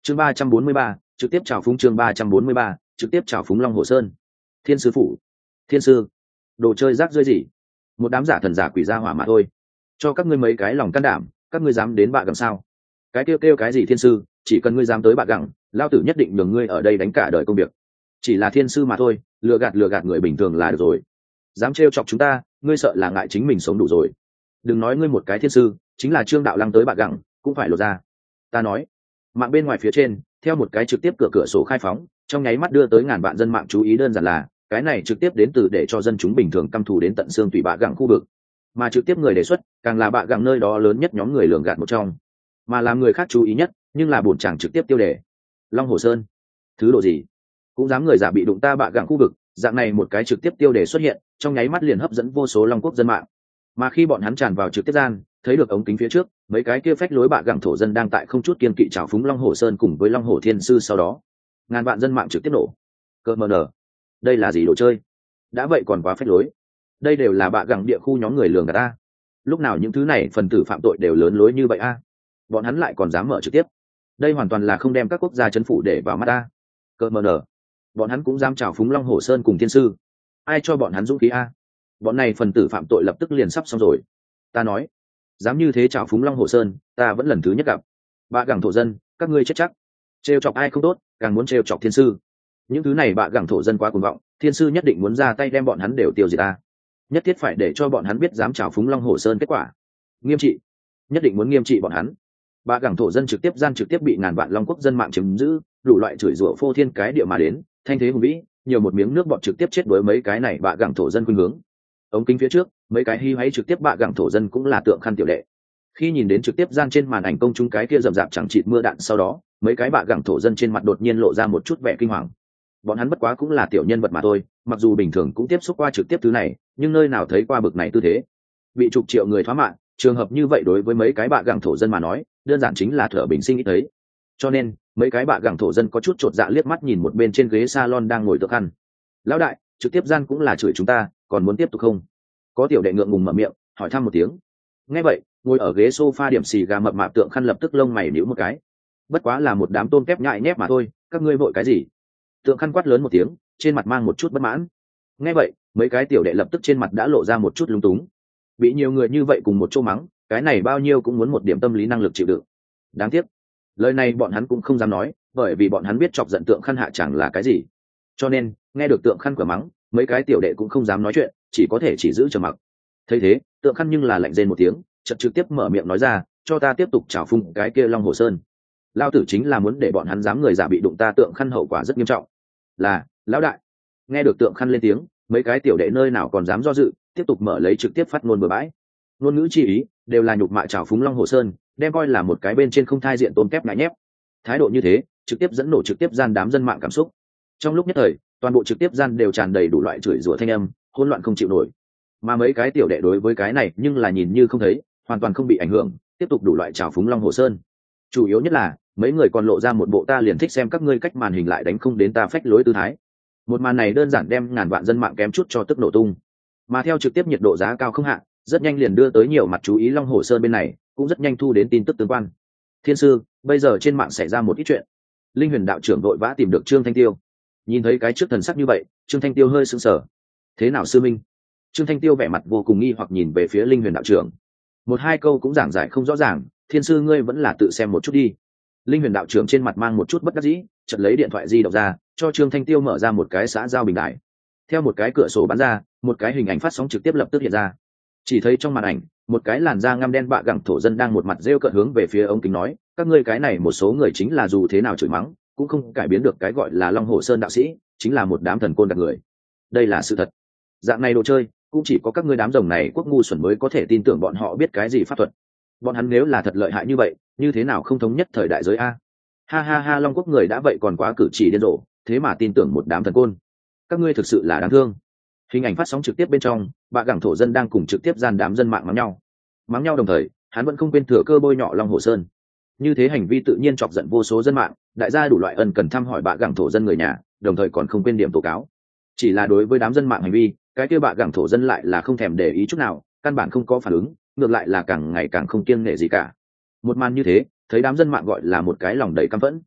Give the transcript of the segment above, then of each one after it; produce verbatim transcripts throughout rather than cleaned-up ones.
chương ba trăm bốn mươi ba trực tiếp chào phúng chương ba trăm bốn mươi ba trực tiếp chào phúng Long Hồ Sơn. Thiên sư phủ. Thiên sư, đồ chơi rác rưởi gì? Một đám giả thần giả quỷ ra hỏa mà thôi. Cho các ngươi mấy cái lòng can đảm, các ngươi dám đến bạ gẳng sao? Cái kêu kêu cái gì thiên sư, chỉ cần ngươi dám tới bạ gẳng, lao tử nhất định nhường ngươi ở đây đánh cả đời công việc. Chỉ là thiên sư mà thôi, lừa gạt lừa gạt người bình thường là được rồi. Dám trêu chọc chúng ta, ngươi sợ là ngại chính mình sống đủ rồi. Đừng nói ngươi một cái thiên sư, chính là Trương Đạo Lăng tới bạ gẳng, cũng phải lột ra. Ta nói, mạng bên ngoài phía trên, theo một cái trực tiếp cửa cửa sổ khai phóng, trong nháy mắt đưa tới ngàn vạn dân mạng chú ý, đơn giản là cái này trực tiếp đến từ để cho dân chúng bình thường căm thù đến tận xương tùy bạ gẳng khu vực, mà trực tiếp người đề xuất càng là bạ gẳng nơi đó lớn nhất nhóm người lường gạt một trong, mà làm người khác chú ý nhất nhưng là bổn chàng trực tiếp tiêu đề Long Hồ Sơn. Thứ độ gì cũng dám người giả bị đụng ta bạ gẳng khu vực, dạng này một cái trực tiếp tiêu đề xuất hiện, trong nháy mắt liền hấp dẫn vô số Long Quốc dân mạng. Mà khi bọn hắn tràn vào trực tiếp gian, thấy được ống kính phía trước mấy cái kia phách lối bạ gẳng thổ dân đang tại không chút kiên kỵ trào phúng Long Hồ Sơn cùng với Long Hồ Thiên Sư, sau đó ngàn vạn dân mạng trực tiếp nổ. Cơ mờ nở, đây là gì đồ chơi? Đã vậy còn quá phách lối. Đây đều là bạ gẳng địa khu nhóm người lường gạt ta. Lúc nào những thứ này phần tử phạm tội đều lớn lối như vậy a? Bọn hắn lại còn dám mở trực tiếp. Đây hoàn toàn là không đem các quốc gia chấn phủ để vào mắt ta. Cơ mờ nở, bọn hắn cũng dám trào phúng Long Hồ Sơn cùng Thiên Sư. Ai cho bọn hắn dũng khí a? Bọn này phần tử phạm tội lập tức liền sắp xong rồi. Ta nói, dám như thế trào phúng Long Hồ Sơn, ta vẫn lần thứ nhất gặp. Bạ gẳng thổ dân, các ngươi chết chắc. Trêu chọc ai không tốt, càng muốn trêu chọc Thiên Sư. Những thứ này bạ gẳng thổ dân quá cuồng vọng, Thiên Sư nhất định muốn ra tay đem bọn hắn đều tiêu diệt ta. Nhất thiết phải để cho bọn hắn biết dám trào phúng Long Hồ Sơn kết quả. Nghiêm trị, nhất định muốn nghiêm trị bọn hắn. Bạ gẳng thổ dân trực tiếp gian trực tiếp bị ngàn vạn Long Quốc dân mạng chiếm giữ, đủ loại chửi rủa phô thiên cái địa mà đến, thanh thế hùng vĩ, nhiều một miếng nước bọt trực tiếp chết đối mấy cái này bạ gẳng thổ dân khuynh hướng. Ống kính phía trước, mấy cái hi hoáy trực tiếp bạ gẳng thổ dân cũng là tượng khăn tiểu đệ. Khi nhìn đến trực tiếp gian trên màn ảnh công chúng cái kia rầm rạp chẳng chịt mưa đạn, sau đó mấy cái bạ gẳng thổ dân trên mặt đột nhiên lộ ra một chút vẻ kinh hoàng. Bọn hắn bất quá cũng là tiểu nhân vật mà thôi, mặc dù bình thường cũng tiếp xúc qua trực tiếp thứ này, nhưng nơi nào thấy qua bực này tư thế. Bị chục triệu người thoá mạng, trường hợp như vậy đối với mấy cái bạ gẳng thổ dân mà nói, đơn giản chính là thở bình sinh ít thấy. Cho nên mấy cái bạ gẳng thổ dân có chút chột dạ liếc mắt nhìn một bên trên ghế salon đang ngồi tượng khăn. Lão đại, trực tiếp gian cũng là chửi chúng ta, còn muốn tiếp tục không? Có tiểu đệ ngượng ngùng mở miệng hỏi thăm một tiếng. Nghe vậy, ngồi ở ghế sofa điểm xì gà mập mạp tượng khăn lập tức lông mày nhíu một cái. Bất quá là một đám tôm kép nhại nhép mà thôi, các ngươi vội cái gì? Tượng khăn quát lớn một tiếng, trên mặt mang một chút bất mãn. Nghe vậy, mấy cái tiểu đệ lập tức trên mặt đã lộ ra một chút lúng túng. Bị nhiều người như vậy cùng một chỗ mắng, cái này bao nhiêu cũng muốn một điểm tâm lý năng lực chịu đựng. Đáng tiếc, lời này bọn hắn cũng không dám nói, bởi vì bọn hắn biết chọc giận tượng khăn hạ chẳng là cái gì. Cho nên, nghe được tượng khăn cửa mắng, mấy cái tiểu đệ cũng không dám nói chuyện, chỉ có thể chỉ giữ trầm mặc. Thấy thế, tượng khăn nhưng là lạnh rên một tiếng, chợt trực tiếp mở miệng nói ra, cho ta tiếp tục trào phúng cái kia Long Hồ Sơn. Lao tử chính là muốn để bọn hắn dám người giả bị đụng ta, tượng khăn hậu quả rất nghiêm trọng. Là, lão đại. Nghe được tượng khăn lên tiếng, mấy cái tiểu đệ nơi nào còn dám do dự, tiếp tục mở lấy trực tiếp phát ngôn bừa bãi. Ngôn ngữ chi ý đều là nhục mạ trào phúng Long Hồ Sơn, đem coi là một cái bên trên không thai diện tôm kép ngại nhép. Thái độ như thế, trực tiếp dẫn nổ trực tiếp gian đám dân mạng cảm xúc. Trong lúc nhất thời, toàn bộ trực tiếp gian đều tràn đầy đủ loại chửi rủa thanh âm, hỗn loạn không chịu nổi. Mà mấy cái tiểu đệ đối với cái này nhưng là nhìn như không thấy, hoàn toàn không bị ảnh hưởng, tiếp tục đủ loại trào phúng Long Hồ Sơn. Chủ yếu nhất là mấy người còn lộ ra một bộ ta liền thích xem các ngươi cách màn hình lại đánh không đến ta phách lối tư thái. Một màn này đơn giản đem ngàn vạn dân mạng kém chút cho tức nổ tung. Mà theo trực tiếp nhiệt độ giá cao không hạ, rất nhanh liền đưa tới nhiều mặt chú ý Long Hồ Sơn bên này, cũng rất nhanh thu đến tin tức tương quan. Thiên sư, bây giờ trên mạng xảy ra một ít chuyện. Linh Huyền đạo trưởng vội vã tìm được Trương Thanh Tiêu. Nhìn thấy cái trước thần sắc như vậy, Trương Thanh Tiêu hơi sững sờ. Thế nào sư minh? Trương Thanh Tiêu vẻ mặt vô cùng nghi hoặc nhìn về phía Linh Huyền đạo trưởng. Một hai câu cũng giảng giải không rõ ràng, thiên sư ngươi vẫn là tự xem một chút đi. Linh Huyền đạo trưởng trên mặt mang một chút bất đắc dĩ, chợt lấy điện thoại di động ra, cho Trương Thanh Tiêu mở ra một cái xã giao bình đại. Theo một cái cửa sổ bắn ra, một cái hình ảnh phát sóng trực tiếp lập tức hiện ra. Chỉ thấy trong màn ảnh, một cái làn da ngăm đen bạ gẳng thổ dân đang một mặt rêu cợt hướng về phía ống kính nói, các ngươi cái này một số người chính là dù thế nào chửi mắng, cũng không cải biến được cái gọi là Long Hồ Sơn đạo sĩ, chính là một đám thần côn gạt người. Đây là sự thật. Dạng này đồ chơi, cũng chỉ có các ngươi đám rồng này quốc ngu xuẩn mới có thể tin tưởng bọn họ biết cái gì pháp thuật. Bọn hắn nếu là thật lợi hại như vậy, như thế nào không thống nhất thời đại giới a? Ha ha ha, Long Quốc người đã vậy còn quá cử chỉ điên rồ, thế mà tin tưởng một đám thần côn. Các ngươi thực sự là đáng thương. Hình ảnh phát sóng trực tiếp bên trong, bạ gẳng thổ dân đang cùng trực tiếp gian đám dân mạng mắng nhau. Mắng nhau đồng thời, hắn vẫn không quên thừa cơ bôi nhọ Long Hồ Sơn. Như thế hành vi tự nhiên chọc giận vô số dân mạng, đại gia đủ loại ân cần thăm hỏi bạ gẳng thổ dân người nhà, đồng thời còn không quên điểm tố cáo. Chỉ là đối với đám dân mạng hành vi, cái kia bạ gẳng thổ dân lại là không thèm để ý chút nào, căn bản không có phản ứng, ngược lại là càng ngày càng không kiêng nể gì cả. Một màn như thế, thấy đám dân mạng gọi là một cái lòng đầy căm phẫn.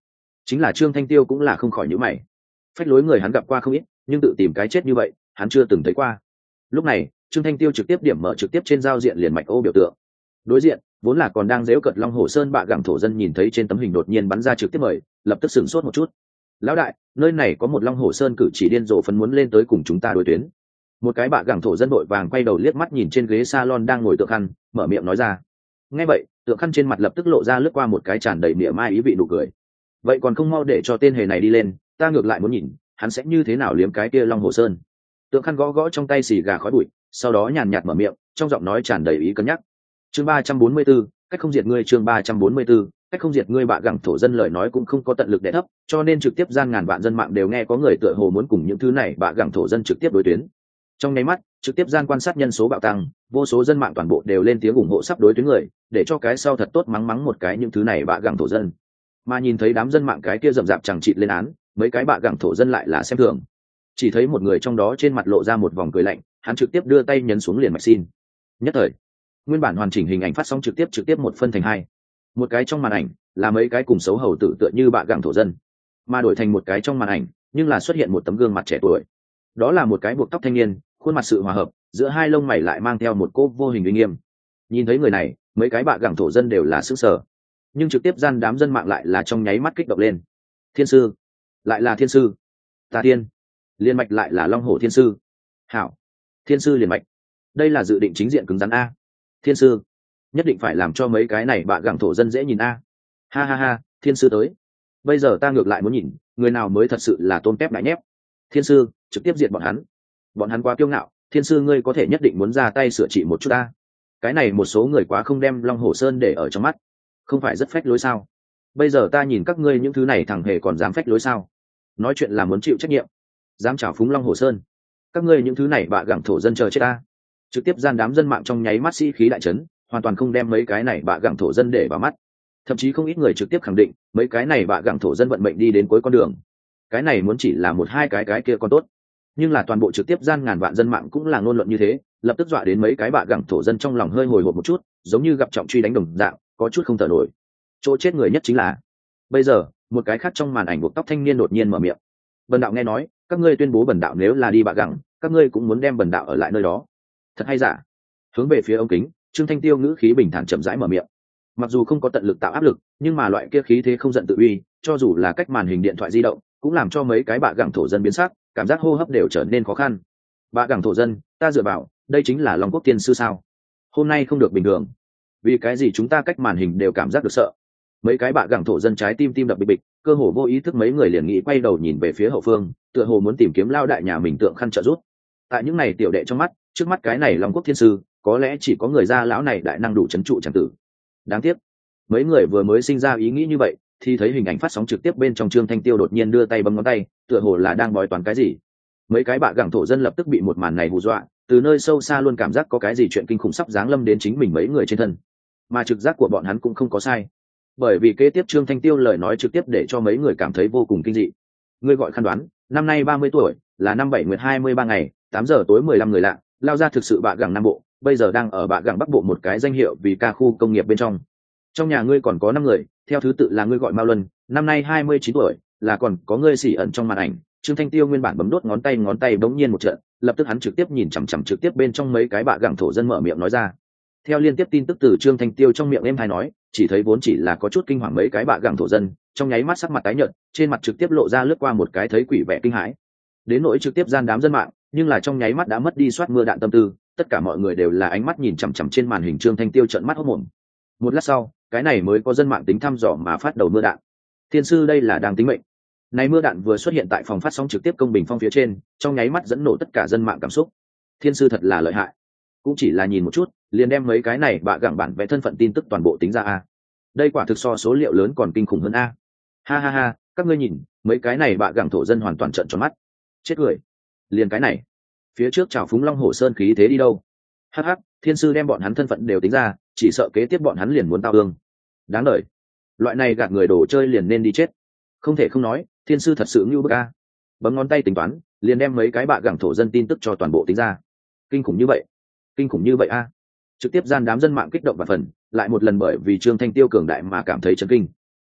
chính là Trương Thanh Tiêu cũng là không khỏi nhíu mày. Phách lối người hắn gặp qua không ít, nhưng tự tìm cái chết như vậy hắn chưa từng thấy qua. Lúc này Trương Thanh Tiêu trực tiếp điểm mở trực tiếp trên giao diện liền mạch ô biểu tượng. Đối diện vốn là còn đang giễu cợt Long Hồ Sơn bạ gẳng thổ dân nhìn thấy trên tấm hình đột nhiên bắn ra trực tiếp mời, lập tức sửng sốt một chút. Lão đại, nơi này có một Long Hồ Sơn cử chỉ điên rồ phấn muốn lên tới cùng chúng ta đối tuyến. Một cái bạ gẳng thổ dân đội vàng quay đầu liếc mắt nhìn trên ghế salon đang ngồi Tượng Khăn, mở miệng nói ra. Nghe vậy Tượng Khăn trên mặt lập tức lộ ra lướt qua một cái tràn đầy mỉa mai ý vị nụ cười. Vậy còn không mau để cho tên hề này đi lên, ta ngược lại muốn nhìn hắn sẽ như thế nào liếm cái kia Long Hồ Sơn. Tượng Khăn gõ gõ trong tay xì gà khói bụi, sau đó nhàn nhạt mở miệng, trong giọng nói tràn đầy ý cân nhắc. Chương ba trăm bốn mươi 4, cách không diệt ngươi. Chương ba trăm bốn mươi 4, cách không diệt ngươi. Bạ gẳng thổ dân lời nói cũng không có tận lực đè thấp, cho nên trực tiếp gian ngàn vạn dân mạng đều nghe có người tựa hồ muốn cùng những thứ này bạ gẳng thổ dân trực tiếp đối tuyến. Trong nháy mắt trực tiếp gian quan sát nhân số bạo tăng, vô số dân mạng toàn bộ đều lên tiếng ủng hộ sắp đối tuyến người, để cho cái sau thật tốt mắng mắng một cái những thứ này bạ gẳng thổ dân. Mà nhìn thấy đám dân mạng cái kia rậm rạp chẳng chịt lên án, mấy cái bạ gẳng thổ dân lại là xem thường. Chỉ thấy một người trong đó trên mặt lộ ra một vòng cười lạnh, hắn trực tiếp đưa tay nhấn xuống liền mạch xin. Nhất thời nguyên bản hoàn chỉnh hình ảnh phát sóng trực tiếp trực tiếp một phân thành hai. Một cái trong màn ảnh là mấy cái cùng xấu hầu tử tựa như bạ gẳng thổ dân, mà đổi thành một cái trong màn ảnh nhưng là xuất hiện một tấm gương mặt trẻ tuổi. Đó là một cái buộc tóc thanh niên, khuôn mặt sự hòa hợp, giữa hai lông mày lại mang theo một cô vô hình uy nghiêm. Nhìn thấy người này, mấy cái bạ gẳng thổ dân đều là sững sờ, nhưng trực tiếp gian đám dân mạng lại là trong nháy mắt kích động lên. Thiên sư, lại là thiên sư. Tà Thiên, liên mạch lại là Long Hổ thiên sư. Hảo, thiên sư liền mạch, đây là dự định chính diện cứng rắn a. Thiên sư, nhất định phải làm cho mấy cái này bạ gẳng thổ dân dễ nhìn a. Ha ha ha, thiên sư tới. Bây giờ ta ngược lại muốn nhìn người nào mới thật sự là tôn tép đại nhép. Thiên sư trực tiếp diệt bọn hắn, bọn hắn quá kiêu ngạo. Thiên sư ngươi có thể nhất định muốn ra tay sửa trị một chút ta. Cái này một số người quá không đem Long Hổ Sơn để ở trong mắt, không phải rất phách lối sao? Bây giờ ta nhìn các ngươi những thứ này thằng hề còn dám phách lối sao? Nói chuyện là muốn chịu trách nhiệm, dám trào phúng Long Hồ Sơn, các ngươi những thứ này bạ gẳng thổ dân chờ chết ta. Trực tiếp gian đám dân mạng trong nháy mắt sĩ khí đại trấn, hoàn toàn không đem mấy cái này bạ gẳng thổ dân để vào mắt. Thậm chí không ít người trực tiếp khẳng định mấy cái này bạ gẳng thổ dân vận mệnh đi đến cuối con đường. Cái này muốn chỉ là một hai cái cái kia còn tốt, nhưng là toàn bộ trực tiếp gian ngàn vạn dân mạng cũng là ngôn luận như thế, lập tức dọa đến mấy cái bạ gẳng thổ dân trong lòng hơi hồi hộp một chút, giống như gặp trọng truy đánh đồng dạng, có chút không thở nổi. Chỗ chết người nhất chính là bây giờ một cái khác trong màn ảnh buộc tóc thanh niên đột nhiên mở miệng. Bần đạo nghe nói các ngươi tuyên bố bần đạo nếu là đi bạ gẳng, các ngươi cũng muốn đem bần đạo ở lại nơi đó, thật hay giả? Hướng về phía ống kính, Trương Thanh Tiêu ngữ khí bình thản chậm rãi mở miệng. Mặc dù không có tận lực tạo áp lực, nhưng mà loại kia khí thế không giận tự uy, cho dù là cách màn hình điện thoại di động cũng làm cho mấy cái bạ gẳng thổ dân biến sắc, cảm giác hô hấp đều trở nên khó khăn. Bạ gẳng thổ dân, ta dựa vào, đây chính là Long Quốc tiên sư sao? Hôm nay không được bình thường. Vì cái gì chúng ta cách màn hình đều cảm giác được sợ? Mấy cái bạ gẳng thổ dân trái tim tim đập bịch bịch, cơ hồ vô ý thức mấy người liền nghĩ quay đầu nhìn về phía hậu phương, tựa hồ muốn tìm kiếm lao đại nhà mình Tượng Khăn trợ giúp. Tại những này tiểu đệ trong mắt, trước mắt cái này Long Quốc thiên sư, có lẽ chỉ có người gia lão này đại năng đủ chấn trụ chẳng tử. Đáng tiếc, mấy người vừa mới sinh ra ý nghĩ như vậy, thì thấy hình ảnh phát sóng trực tiếp bên trong Trương Thanh Tiêu đột nhiên đưa tay bấm ngón tay, tựa hồ là đang bói toán cái gì. Mấy cái bạ gẳng thổ dân lập tức bị một màn này hù dọa, từ nơi sâu xa luôn cảm giác có cái gì chuyện kinh khủng sắp giáng lâm đến chính mình mấy người trên thân. Mà trực giác của bọn hắn cũng không có sai, bởi vì kế tiếp Trương Thanh Tiêu lời nói trực tiếp để cho mấy người cảm thấy vô cùng kinh dị. Ngươi gọi Khăn Đoán, năm nay ba mươi tuổi, là năm bảy nguyệt hai mươi ba ngày, tám giờ tối mười lăm người lạ, lao ra thực sự bạ gẳng Nam Bộ, bây giờ đang ở bạ gẳng Bắc Bộ một cái danh hiệu vì ca khu công nghiệp bên trong. Trong nhà ngươi còn có năm người, theo thứ tự là ngươi gọi Mao Luân, năm nay hai mươi chín tuổi, là còn có ngươi xỉ ẩn trong màn ảnh. Trương Thanh Tiêu nguyên bản bấm đốt ngón tay ngón tay bỗng nhiên một trận, lập tức hắn trực tiếp nhìn chằm chằm trực tiếp bên trong mấy cái bạ gẳng thổ dân mở miệng nói ra. Theo liên tiếp tin tức từ Trương Thanh Tiêu trong miệng em hay nói, chỉ thấy vốn chỉ là có chút kinh hoàng mấy cái bạ gẳng thổ dân, trong nháy mắt sắc mặt tái nhợt, trên mặt trực tiếp lộ ra lướt qua một cái thấy quỷ vẻ kinh hãi. Đến nỗi trực tiếp gian đám dân mạng, nhưng là trong nháy mắt đã mất đi soát mưa đạn tâm tư, tất cả mọi người đều là ánh mắt nhìn chằm chằm trên màn hình Trương Thanh Tiêu trợn mắt hốt mồm. Một lát sau, cái này mới có dân mạng tính thăm dò mà phát đầu mưa đạn. Thiên sư đây là đang tính mệnh. Này mưa đạn vừa xuất hiện tại phòng phát sóng trực tiếp công bình phong phía trên, trong nháy mắt dẫn nổ tất cả dân mạng cảm xúc. Thiên sư thật là lợi hại. Cũng chỉ là nhìn một chút, liền đem mấy cái này bạ gẳng bản vẽ thân phận tin tức toàn bộ tính ra a. Đây quả thực so số liệu lớn còn kinh khủng hơn a. Ha ha ha, các ngươi nhìn, mấy cái này bạ gẳng thổ dân hoàn toàn trợn tròn mắt. Chết cười. Liền cái này, phía trước chào phúng Long Hổ Sơn khí thế đi đâu? Hắc hắc, thiên sư đem bọn hắn thân phận đều tính ra, chỉ sợ kế tiếp bọn hắn liền muốn tao ương. Đáng đời. Loại này gạt người đồ chơi liền nên đi chết. Không thể không nói, thiên sư thật sự ngưu bức a. Bấm ngón tay tính toán, liền đem mấy cái bạ gẳng thổ dân tin tức cho toàn bộ tính ra. Kinh khủng như vậy, kinh khủng như vậy a. Trực tiếp gian đám dân mạng kích động và phần, lại một lần bởi vì Trương Thanh Tiêu cường đại mà cảm thấy chấn kinh.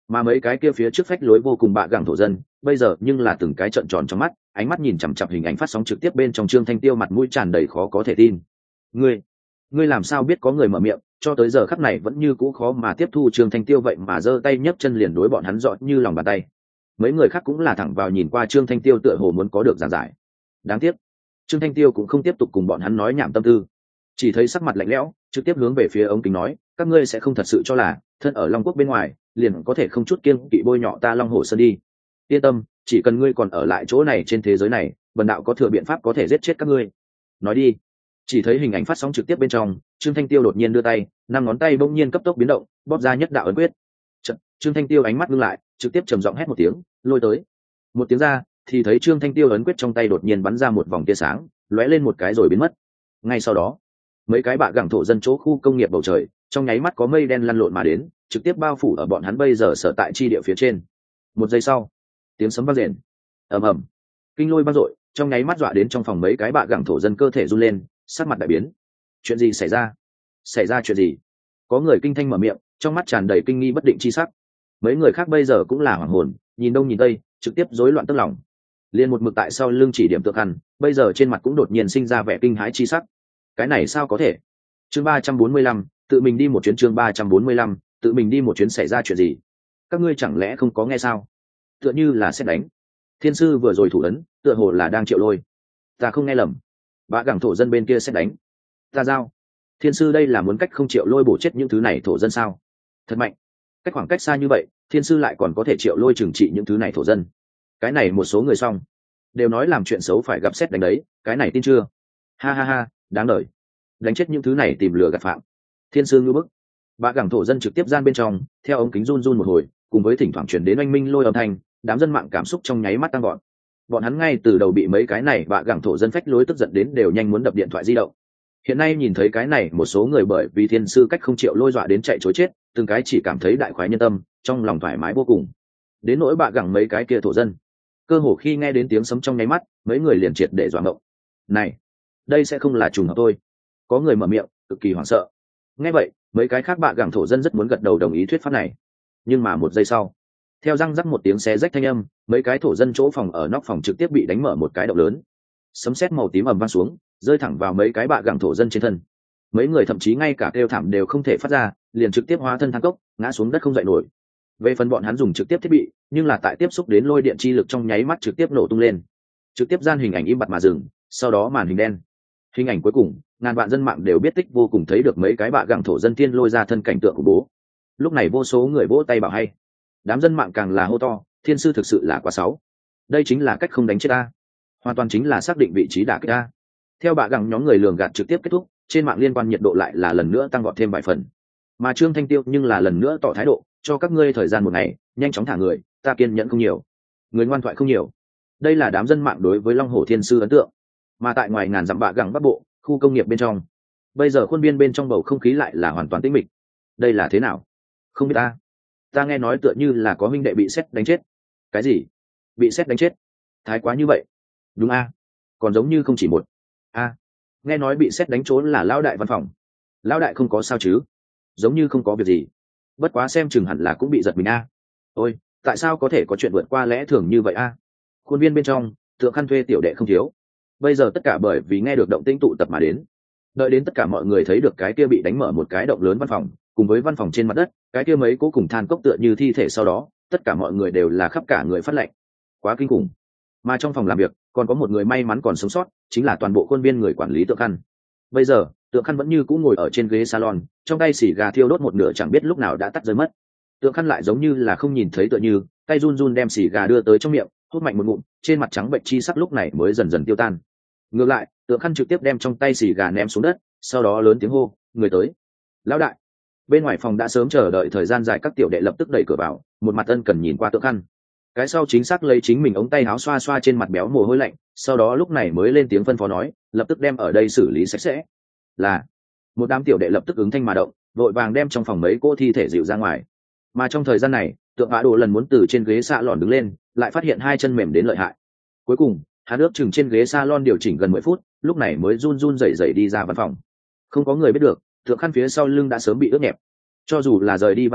mà mấy cái kia phía trước phách lối vô cùng bạ gẳng thổ dân bây giờ nhưng là từng cái trợn tròn trong mắt, ánh mắt nhìn chằm chằm hình ảnh phát sóng trực tiếp bên trong Trương Thanh Tiêu, mặt mũi tràn đầy khó có thể tin. ngươi ngươi làm sao biết có người mở miệng? Cho tới giờ khắc này vẫn như cũ khó mà tiếp thu Trương Thanh Tiêu vậy mà giơ tay nhấc chân liền đối bọn hắn rõ như lòng bàn tay. Mấy người khác cũng là thẳng vào nhìn qua Trương Thanh Tiêu, tựa hồ muốn có được giảng giải. Đáng tiếc Trương Thanh Tiêu cũng không tiếp tục cùng bọn hắn nói nhảm tâm tư, chỉ thấy sắc mặt lạnh lẽo, trực tiếp hướng về phía ống kính nói: các ngươi sẽ không thật sự cho là thân ở Long Quốc bên ngoài liền có thể không chút kiêng kỵ bôi nhọ ta Long Hồ Sơn đi. Yên tâm, chỉ cần ngươi còn ở lại chỗ này trên thế giới này, bần đạo có thừa biện pháp có thể giết chết các ngươi. Nói đi. Chỉ thấy hình ảnh phát sóng trực tiếp bên trong, Trương Thanh Tiêu đột nhiên đưa tay, năm ngón tay bỗng nhiên cấp tốc biến động, bóp ra nhất đạo ấn quyết. Chợt, Trương Thanh Tiêu ánh mắt ngưng lại, trực tiếp trầm giọng hét một tiếng, lôi tới. Một tiếng ra, thì thấy Trương Thanh Tiêu ấn quyết trong tay đột nhiên bắn ra một vòng tia sáng, lóe lên một cái rồi biến mất. Ngay sau đó, mấy cái bạ gẳng thổ dân chỗ khu công nghiệp bầu trời, trong nháy mắt có mây đen lăn lộn mà đến, trực tiếp bao phủ ở bọn hắn bây giờ sở tại chi địa phía trên. Một giây sau, tiếng sấm vang rền, ầm ầm, kinh lôi vang dội, trong nháy mắt dọa đến trong phòng mấy cái bạ gẳng thổ dân cơ thể run lên, sắc mặt đại biến. Chuyện gì xảy ra? Xảy ra chuyện gì? Có người kinh thanh mở miệng, trong mắt tràn đầy kinh nghi bất định chi sắc. Mấy người khác bây giờ cũng là hoảng hồn, nhìn đông nhìn tây, trực tiếp rối loạn tức lòng. Liên một mực tại sau lưng chỉ điểm Tượng Khăn, bây giờ trên mặt cũng đột nhiên sinh ra vẻ kinh hãi chi sắc. Cái này sao có thể? Chương ba trăm bốn mươi lăm, tự mình đi một chuyến. Chương ba trăm bốn mươi lăm, tự mình đi một chuyến. Xảy ra chuyện gì? Các ngươi chẳng lẽ không có nghe sao? Tựa như là sét đánh. Thiên sư vừa rồi thủ ấn, tựa hồ là đang triệu lôi. Ta không nghe lầm. Bạ gẳng thổ dân bên kia sét đánh. Ta giao. Thiên sư đây là muốn cách không triệu lôi bổ chết những thứ này thổ dân sao? Thật mạnh. Cách khoảng cách xa như vậy, thiên sư lại còn có thể triệu lôi trừng trị những thứ này thổ dân. Cái này một số người xong đều nói làm chuyện xấu phải gặp sét đánh đấy, cái này tin chưa? Ha ha ha, đáng đời. Đánh chết những thứ này tìm lừa gạt phạm. Thiên sư ngư bức. Bạ gẳng thổ dân trực tiếp gian bên trong, theo ống kính run run một hồi, cùng với thỉnh thoảng chuyển đến oanh minh lôi âm thanh, đám dân mạng cảm xúc trong nháy mắt tăng gọn. Bọn hắn ngay từ đầu bị mấy cái này bạ gẳng thổ dân phách lối tức giận đến đều nhanh muốn đập điện thoại di động. Hiện nay nhìn thấy cái này, một số người bởi vì thiên sư cách không triệu lôi dọa đến chạy chối chết, từng cái chỉ cảm thấy đại khoái nhân tâm, trong lòng thoải mái vô cùng. Đến nỗi bạ gẳng mấy cái kia thổ dân, cơ hồ khi nghe đến tiếng sấm trong nháy mắt, mấy người liền triệt để dọa ngộng. Này, đây sẽ không là trùng hợp thôi? Có người mở miệng, cực kỳ hoảng sợ. Nghe vậy, mấy cái khác bạ gẳng thổ dân rất muốn gật đầu đồng ý thuyết pháp này. Nhưng mà một giây sau, theo răng rắc một tiếng xé rách thanh âm, mấy cái thổ dân chỗ phòng ở nóc phòng trực tiếp bị đánh mở một cái động lớn. Sấm sét màu tím ầm vang xuống, rơi thẳng vào mấy cái bạ gẳng thổ dân trên thân. Mấy người thậm chí ngay cả kêu thảm đều không thể phát ra, liền trực tiếp hóa thân than cốc, ngã xuống đất không dậy nổi. Về phần bọn hắn dùng trực tiếp thiết bị, nhưng là tại tiếp xúc đến lôi điện chi lực trong nháy mắt trực tiếp nổ tung lên. Trực tiếp gian hình ảnh im bặt mà dừng, sau đó màn hình đen. Hình ảnh cuối cùng, ngàn vạn dân mạng đều biết tích vô cùng thấy được mấy cái bạ gẳng thổ dân tiên lôi ra thân cảnh tượng của bố. Lúc này vô số người vỗ tay bảo hay. Đám dân mạng càng là hô to, thiên sư thực sự là quá xấu. Đây chính là cách không đánh chết ta. Hoàn toàn chính là xác định vị trí đả kích ta. Theo bạ gẳng nhóm người lường gạt trực tiếp kết thúc, trên mạng liên quan nhiệt độ lại là lần nữa tăng vọt thêm vài phần. Mà Trương Thanh Tiêu nhưng là lần nữa tỏ thái độ, cho các ngươi thời gian một ngày, nhanh chóng thả người, ta kiên nhẫn không nhiều, người ngoan thoại không nhiều. Đây là đám dân mạng đối với Long Hổ Thiên Sư ấn tượng. Mà tại ngoài ngàn dặm bạ gẳng bắc bộ, khu công nghiệp bên trong, bây giờ khuôn viên bên trong bầu không khí lại là hoàn toàn tĩnh mịch. Đây là thế nào? Không biết ta. Ta nghe nói tựa như là có huynh đệ bị sét đánh chết. Cái gì? Bị sét đánh chết? Thái quá như vậy. Đúng a, còn giống như không chỉ một. A, nghe nói bị sét đánh trốn là lão đại văn phòng. Lão đại không có sao chứ? Giống như không có việc gì. Bất quá xem chừng hẳn là cũng bị giật mình a. Ôi, tại sao có thể có chuyện vượt qua lẽ thường như vậy a? Khuôn viên bên trong, Tượng Khăn thuê tiểu đệ không thiếu. Bây giờ tất cả bởi vì nghe được động tĩnh tụ tập mà đến. Đợi đến tất cả mọi người thấy được cái kia bị đánh mở một cái động lớn văn phòng, cùng với văn phòng trên mặt đất, cái kia mấy cố cùng than cốc tựa như thi thể, sau đó, tất cả mọi người đều là khắp cả người phát lệnh. Quá kinh khủng. Mà trong phòng làm việc, còn có một người may mắn còn sống sót, chính là toàn bộ khuôn viên người quản lý Tượng Khăn. Bây giờ, Tượng Khăn vẫn như cũ ngồi ở trên ghế salon, trong tay xì gà thiêu đốt một nửa chẳng biết lúc nào đã tắt rơi mất. Tượng Khăn lại giống như là không nhìn thấy tựa như, tay run run đem xì gà đưa tới trong miệng, hút mạnh một ngụm, trên mặt trắng bệnh chi sắc lúc này mới dần dần tiêu tan. Ngược lại, Tượng Khăn trực tiếp đem trong tay xì gà ném xuống đất, sau đó lớn tiếng hô, người tới. Lão đại. Bên ngoài phòng đã sớm chờ đợi thời gian dài các tiểu đệ lập tức đẩy cửa vào, một mặt ân cần nhìn qua Tượng Khăn. Cái sau chính xác lấy chính mình ống tay áo xoa xoa trên mặt béo mồ hôi lạnh, sau đó lúc này mới lên tiếng phân phó nói, lập tức đem ở đây xử lý sạch sẽ. Là. Một đám tiểu đệ lập tức ứng thanh mà động, vội vàng đem trong phòng mấy cỗ thi thể dịu ra ngoài. Mà trong thời gian này, Tượng Hạ Đồ lần muốn từ trên ghế salon đứng lên, lại phát hiện hai chân mềm đến lợi hại. Cuối cùng, hắn ước chừng trên ghế salon điều chỉnh gần mười phút, lúc này mới run run rẩy rẩy đi ra văn phòng. Không có người biết được, Tượng Khăn phía sau lưng đã sớm bị ướt nhẹp. Cho dù là rời đi văn phòng,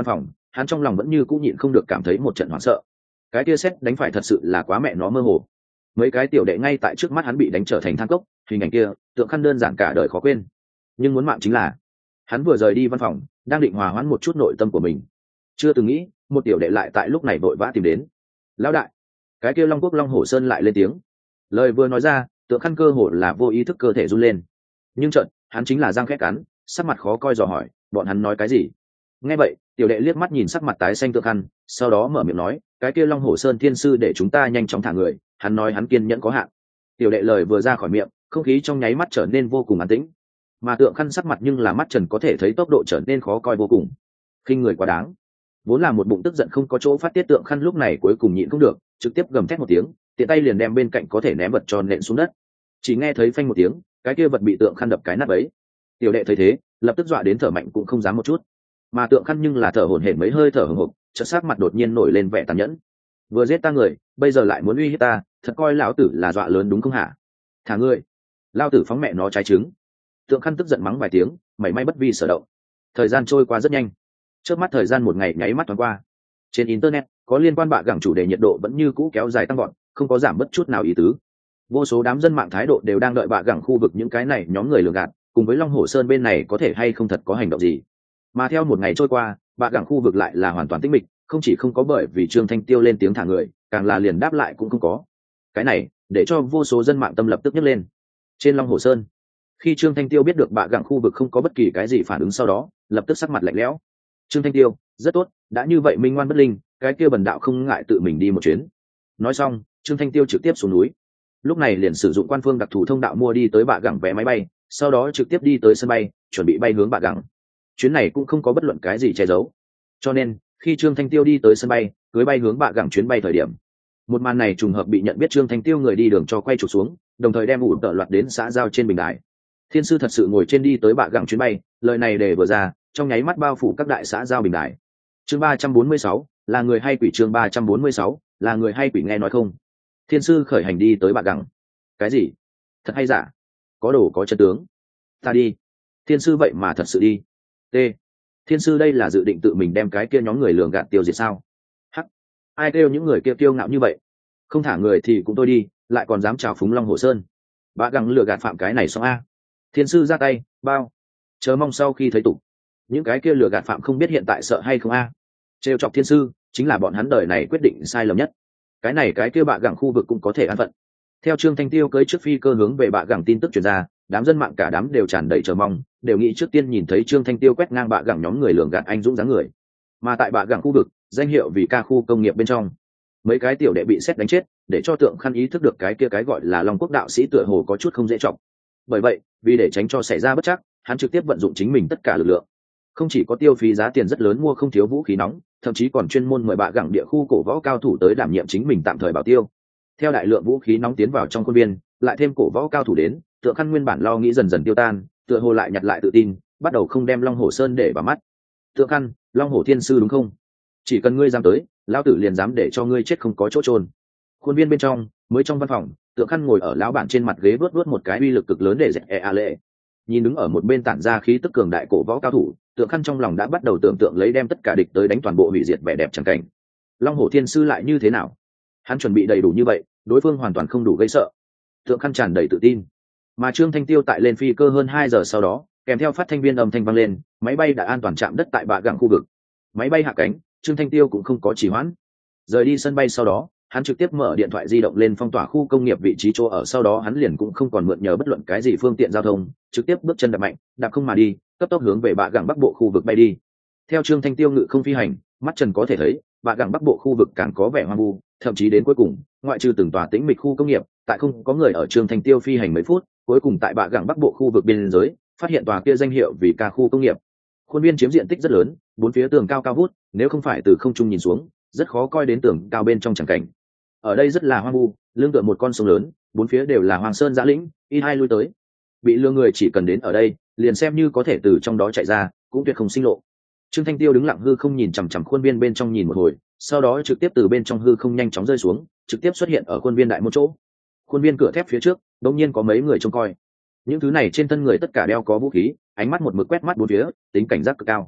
hắn trong lòng vẫn như cũng nhịn không được cảm thấy một trận hoảng sợ. Cái kia xét đánh phải thật sự là quá mẹ nó mơ hồ. Mấy cái tiểu đệ ngay tại trước mắt hắn bị đánh trở thành than cốc, hình ảnh kia Tượng Khăn đơn giản cả đời khó quên. Nhưng muốn mạng chính là hắn vừa rời đi văn phòng, đang định hòa hoãn một chút nội tâm của mình, chưa từng nghĩ một tiểu đệ lại tại lúc này vội vã tìm đến. Lão đại, cái kia Long Quốc Long Hổ Sơn lại lên tiếng. Lời vừa nói ra, Tượng Khăn cơ hồ là vô ý thức cơ thể run lên, nhưng chợt hắn chính là răng khét cắn, sắc mặt khó coi dò hỏi bọn hắn nói cái gì. Nghe vậy tiểu đệ liếc mắt nhìn sắc mặt tái xanh Tượng Khăn, sau đó mở miệng nói, cái kia Long Hổ Sơn thiên sư để chúng ta nhanh chóng thả người, hắn nói hắn kiên nhẫn có hạn. Tiểu đệ lời vừa ra khỏi miệng, không khí trong nháy mắt trở nên vô cùng an tĩnh, mà Tượng Khăn sắc mặt nhưng là mắt trần có thể thấy tốc độ trở nên khó coi vô cùng. Khinh người quá đáng. Vốn là một bụng tức giận không có chỗ phát tiết Tượng Khăn lúc này cuối cùng nhịn không được, trực tiếp gầm thét một tiếng, tiện tay liền đem bên cạnh có thể ném vật tròn nện xuống đất. Chỉ nghe thấy phanh một tiếng, cái kia vật bị Tượng Khăn đập cái nát ấy. Tiểu đệ thấy thế, lập tức dọa đến thở mạnh cũng không dám một chút. Mà Tượng Khăn nhưng là thở hổn hển mấy hơi thở hổn hộc, chợt sắc mặt đột nhiên nổi lên vẻ tàn nhẫn. Vừa giết ta người, bây giờ lại muốn uy hiếp ta, thật coi lão tử là dọa lớn đúng không hả? Thả ngươi, lao tử phóng mẹ nó trái trứng. Tượng Khăn tức giận mắng vài tiếng, mảy may bất vi sở động. Thời gian trôi qua rất nhanh, trước mắt thời gian một ngày nháy mắt thoáng qua. Trên internet có liên quan bạ gẳng chủ đề nhiệt độ vẫn như cũ kéo dài tăng gọn, không có giảm bất chút nào ý tứ. Vô số đám dân mạng thái độ đều đang đợi bạ gẳng khu vực những cái này nhóm người lường gạt, cùng với Long Hổ Sơn bên này có thể hay không thật có hành động gì. Mà theo một ngày trôi qua, bạ gẳng khu vực lại là hoàn toàn tĩnh mịch, không chỉ không có bởi vì Trương Thanh Tiêu lên tiếng thả người, càng là liền đáp lại cũng không có. Cái này để cho vô số dân mạng tâm lập tức nhấc lên. Trên Long Hổ Sơn, khi Trương Thanh Tiêu biết được bạ gẳng khu vực không có bất kỳ cái gì phản ứng sau đó, lập tức sắc mặt lạnh lẽo. Trương Thanh Tiêu, rất tốt, đã như vậy minh ngoan bất linh, cái kia bần đạo không ngại tự mình đi một chuyến. Nói xong, Trương Thanh Tiêu trực tiếp xuống núi. Lúc này liền sử dụng quan phương đặc thù thông đạo mua đi tới bạ gẳng vé máy bay, sau đó trực tiếp đi tới sân bay, chuẩn bị bay hướng bạ gẳng. Chuyến này cũng không có bất luận cái gì che giấu. Cho nên, khi Trương Thanh Tiêu đi tới sân bay, cưới bay hướng bạ gẳng chuyến bay thời điểm, một màn này trùng hợp bị nhận biết Trương Thanh Tiêu người đi đường cho quay chụp xuống, đồng thời đem ủ tợ loạt đến xã giao trên bình đài. Thiên sư thật sự ngồi trên đi tới bạ gẳng chuyến bay, lời này để vừa ra, trong nháy mắt bao phủ các đại xã giao bình đài. Chương ba trăm bốn mươi sáu, là người hay quỷ. Chương ba trăm bốn mươi sáu, là người hay quỷ. Nghe nói không? Thiên sư khởi hành đi tới bạ gẳng. Cái gì? Thật hay giả? Có đồ có chân tướng. Ta đi. Thiên sư vậy mà thật sự đi. T. Thiên sư đây là dự định tự mình đem cái kia nhóm người lường gạt tiêu diệt sao? Hắc. Ai kêu những người kia kiêu ngạo như vậy? Không thả người thì cũng tôi đi, lại còn dám chào phúng Long Hổ Sơn. Bạ gẳng lừa gạt phạm cái này xong a. Thiên sư ra tay, bao. Chờ mong sau khi thấy tục, những cái kia lừa gạt phạm không biết hiện tại sợ hay không a. À. Trêu chọc thiên sư chính là bọn hắn đời này quyết định sai lầm nhất. Cái này cái kia bạ gẳng khu vực cũng có thể an phận. Theo Trương Thanh Tiêu cưỡi trước phi cơ hướng về bạ gẳng tin tức truyền ra, đám dân mạng cả đám đều tràn đầy chờ mong, đều nghĩ trước tiên nhìn thấy Trương Thanh Tiêu quét ngang bạ gẳng nhóm người lường gạt anh dũng dáng người. Mà tại bạ gẳng khu vực, danh hiệu vì ca khu công nghiệp bên trong, mấy cái tiểu đệ bị xét đánh chết, để cho Tượng Khăn ý thức được cái kia cái gọi là Long Quốc đạo sĩ tựa hồ có chút không dễ trọng. Bởi vậy, vì để tránh cho xảy ra bất trắc, hắn trực tiếp vận dụng chính mình tất cả lực lượng. Không chỉ có tiêu phí giá tiền rất lớn mua không thiếu vũ khí nóng, thậm chí còn chuyên môn mời bạ gẳng địa khu cổ võ cao thủ tới đảm nhiệm chính mình tạm thời bảo tiêu. Theo đại lượng vũ khí nóng tiến vào trong khuôn viên, lại thêm cổ võ cao thủ đến, Tượng Khăn nguyên bản lo nghĩ dần dần tiêu tan, tựa hồ lại nhặt lại tự tin, bắt đầu không đem Long Hổ Sơn để vào mắt. Tượng Khăn, Long Hổ Thiên sư đúng không? Chỉ cần ngươi dám tới, lão tử liền dám để cho ngươi chết không có chỗ trôn. Khuôn viên bên trong, mới trong văn phòng, Tượng Khăn ngồi ở lão bản trên mặt ghế vớt vớt một cái uy lực cực lớn để dẹp e a lệ. Nhìn đứng ở một bên tản ra khí tức cường đại cổ võ cao thủ, Tượng Khăn trong lòng đã bắt đầu tưởng tượng lấy đem tất cả địch tới đánh toàn bộ hủy diệt vẻ đẹp chẳng cảnh. Long Hổ Thiên sư lại như thế nào? Hắn chuẩn bị đầy đủ như vậy, đối phương hoàn toàn không đủ gây sợ. Tượng Khăn tràn đầy tự tin. Mà Trương Thanh Tiêu tại lên phi cơ hơn hai giờ sau đó, kèm theo phát thanh viên âm thanh vang lên, máy bay đã an toàn chạm đất tại bạ gẳng khu vực. Máy bay hạ cánh, Trương Thanh Tiêu cũng không có trì hoãn. Rời đi sân bay sau đó, hắn trực tiếp mở điện thoại di động lên phong tỏa khu công nghiệp vị trí chỗ ở, sau đó hắn liền cũng không còn mượn nhờ bất luận cái gì phương tiện giao thông, trực tiếp bước chân đạp mạnh, đạp không mà đi, cấp tốc hướng về bạ gẳng bắc bộ khu vực bay đi. Theo Trương Thanh Tiêu ngự không phi hành, mắt trần có thể thấy, bạ gẳng bắc bộ khu vực càng có vẻ hoang vu, thậm chí đến cuối cùng, ngoại trừ từng tòa tĩnh mịch khu công nghiệp, tại không có người ở Trương Thanh Tiêu phi hành mấy phút, cuối cùng tại bạ gẳng bắc bộ khu vực biên giới, phát hiện tòa kia danh hiệu vì ca khu công nghiệp. Khuôn viên chiếm diện tích rất lớn, bốn phía tường cao cao vút, nếu không phải từ không trung nhìn xuống, rất khó coi đến tường cao bên trong chẳng cảnh. Ở đây rất là hoang vu, lưng tựa một con sông lớn, bốn phía đều là hoàng sơn giã lĩnh, y hai lui tới. Bị lừa người chỉ cần đến ở đây, liền xem như có thể từ trong đó chạy ra, cũng tuyệt không sinh lộ. Trương Thanh Tiêu đứng lặng hư không nhìn chằm chằm khuôn viên bên trong nhìn một hồi, sau đó trực tiếp từ bên trong hư không nhanh chóng rơi xuống, trực tiếp xuất hiện ở khuôn viên đại môn chỗ. Khuôn viên cửa thép phía trước, đột nhiên có mấy người trông coi. Những thứ này trên thân người tất cả đeo có vũ khí, ánh mắt một mực quét mắt bốn phía, tính cảnh giác cực cao.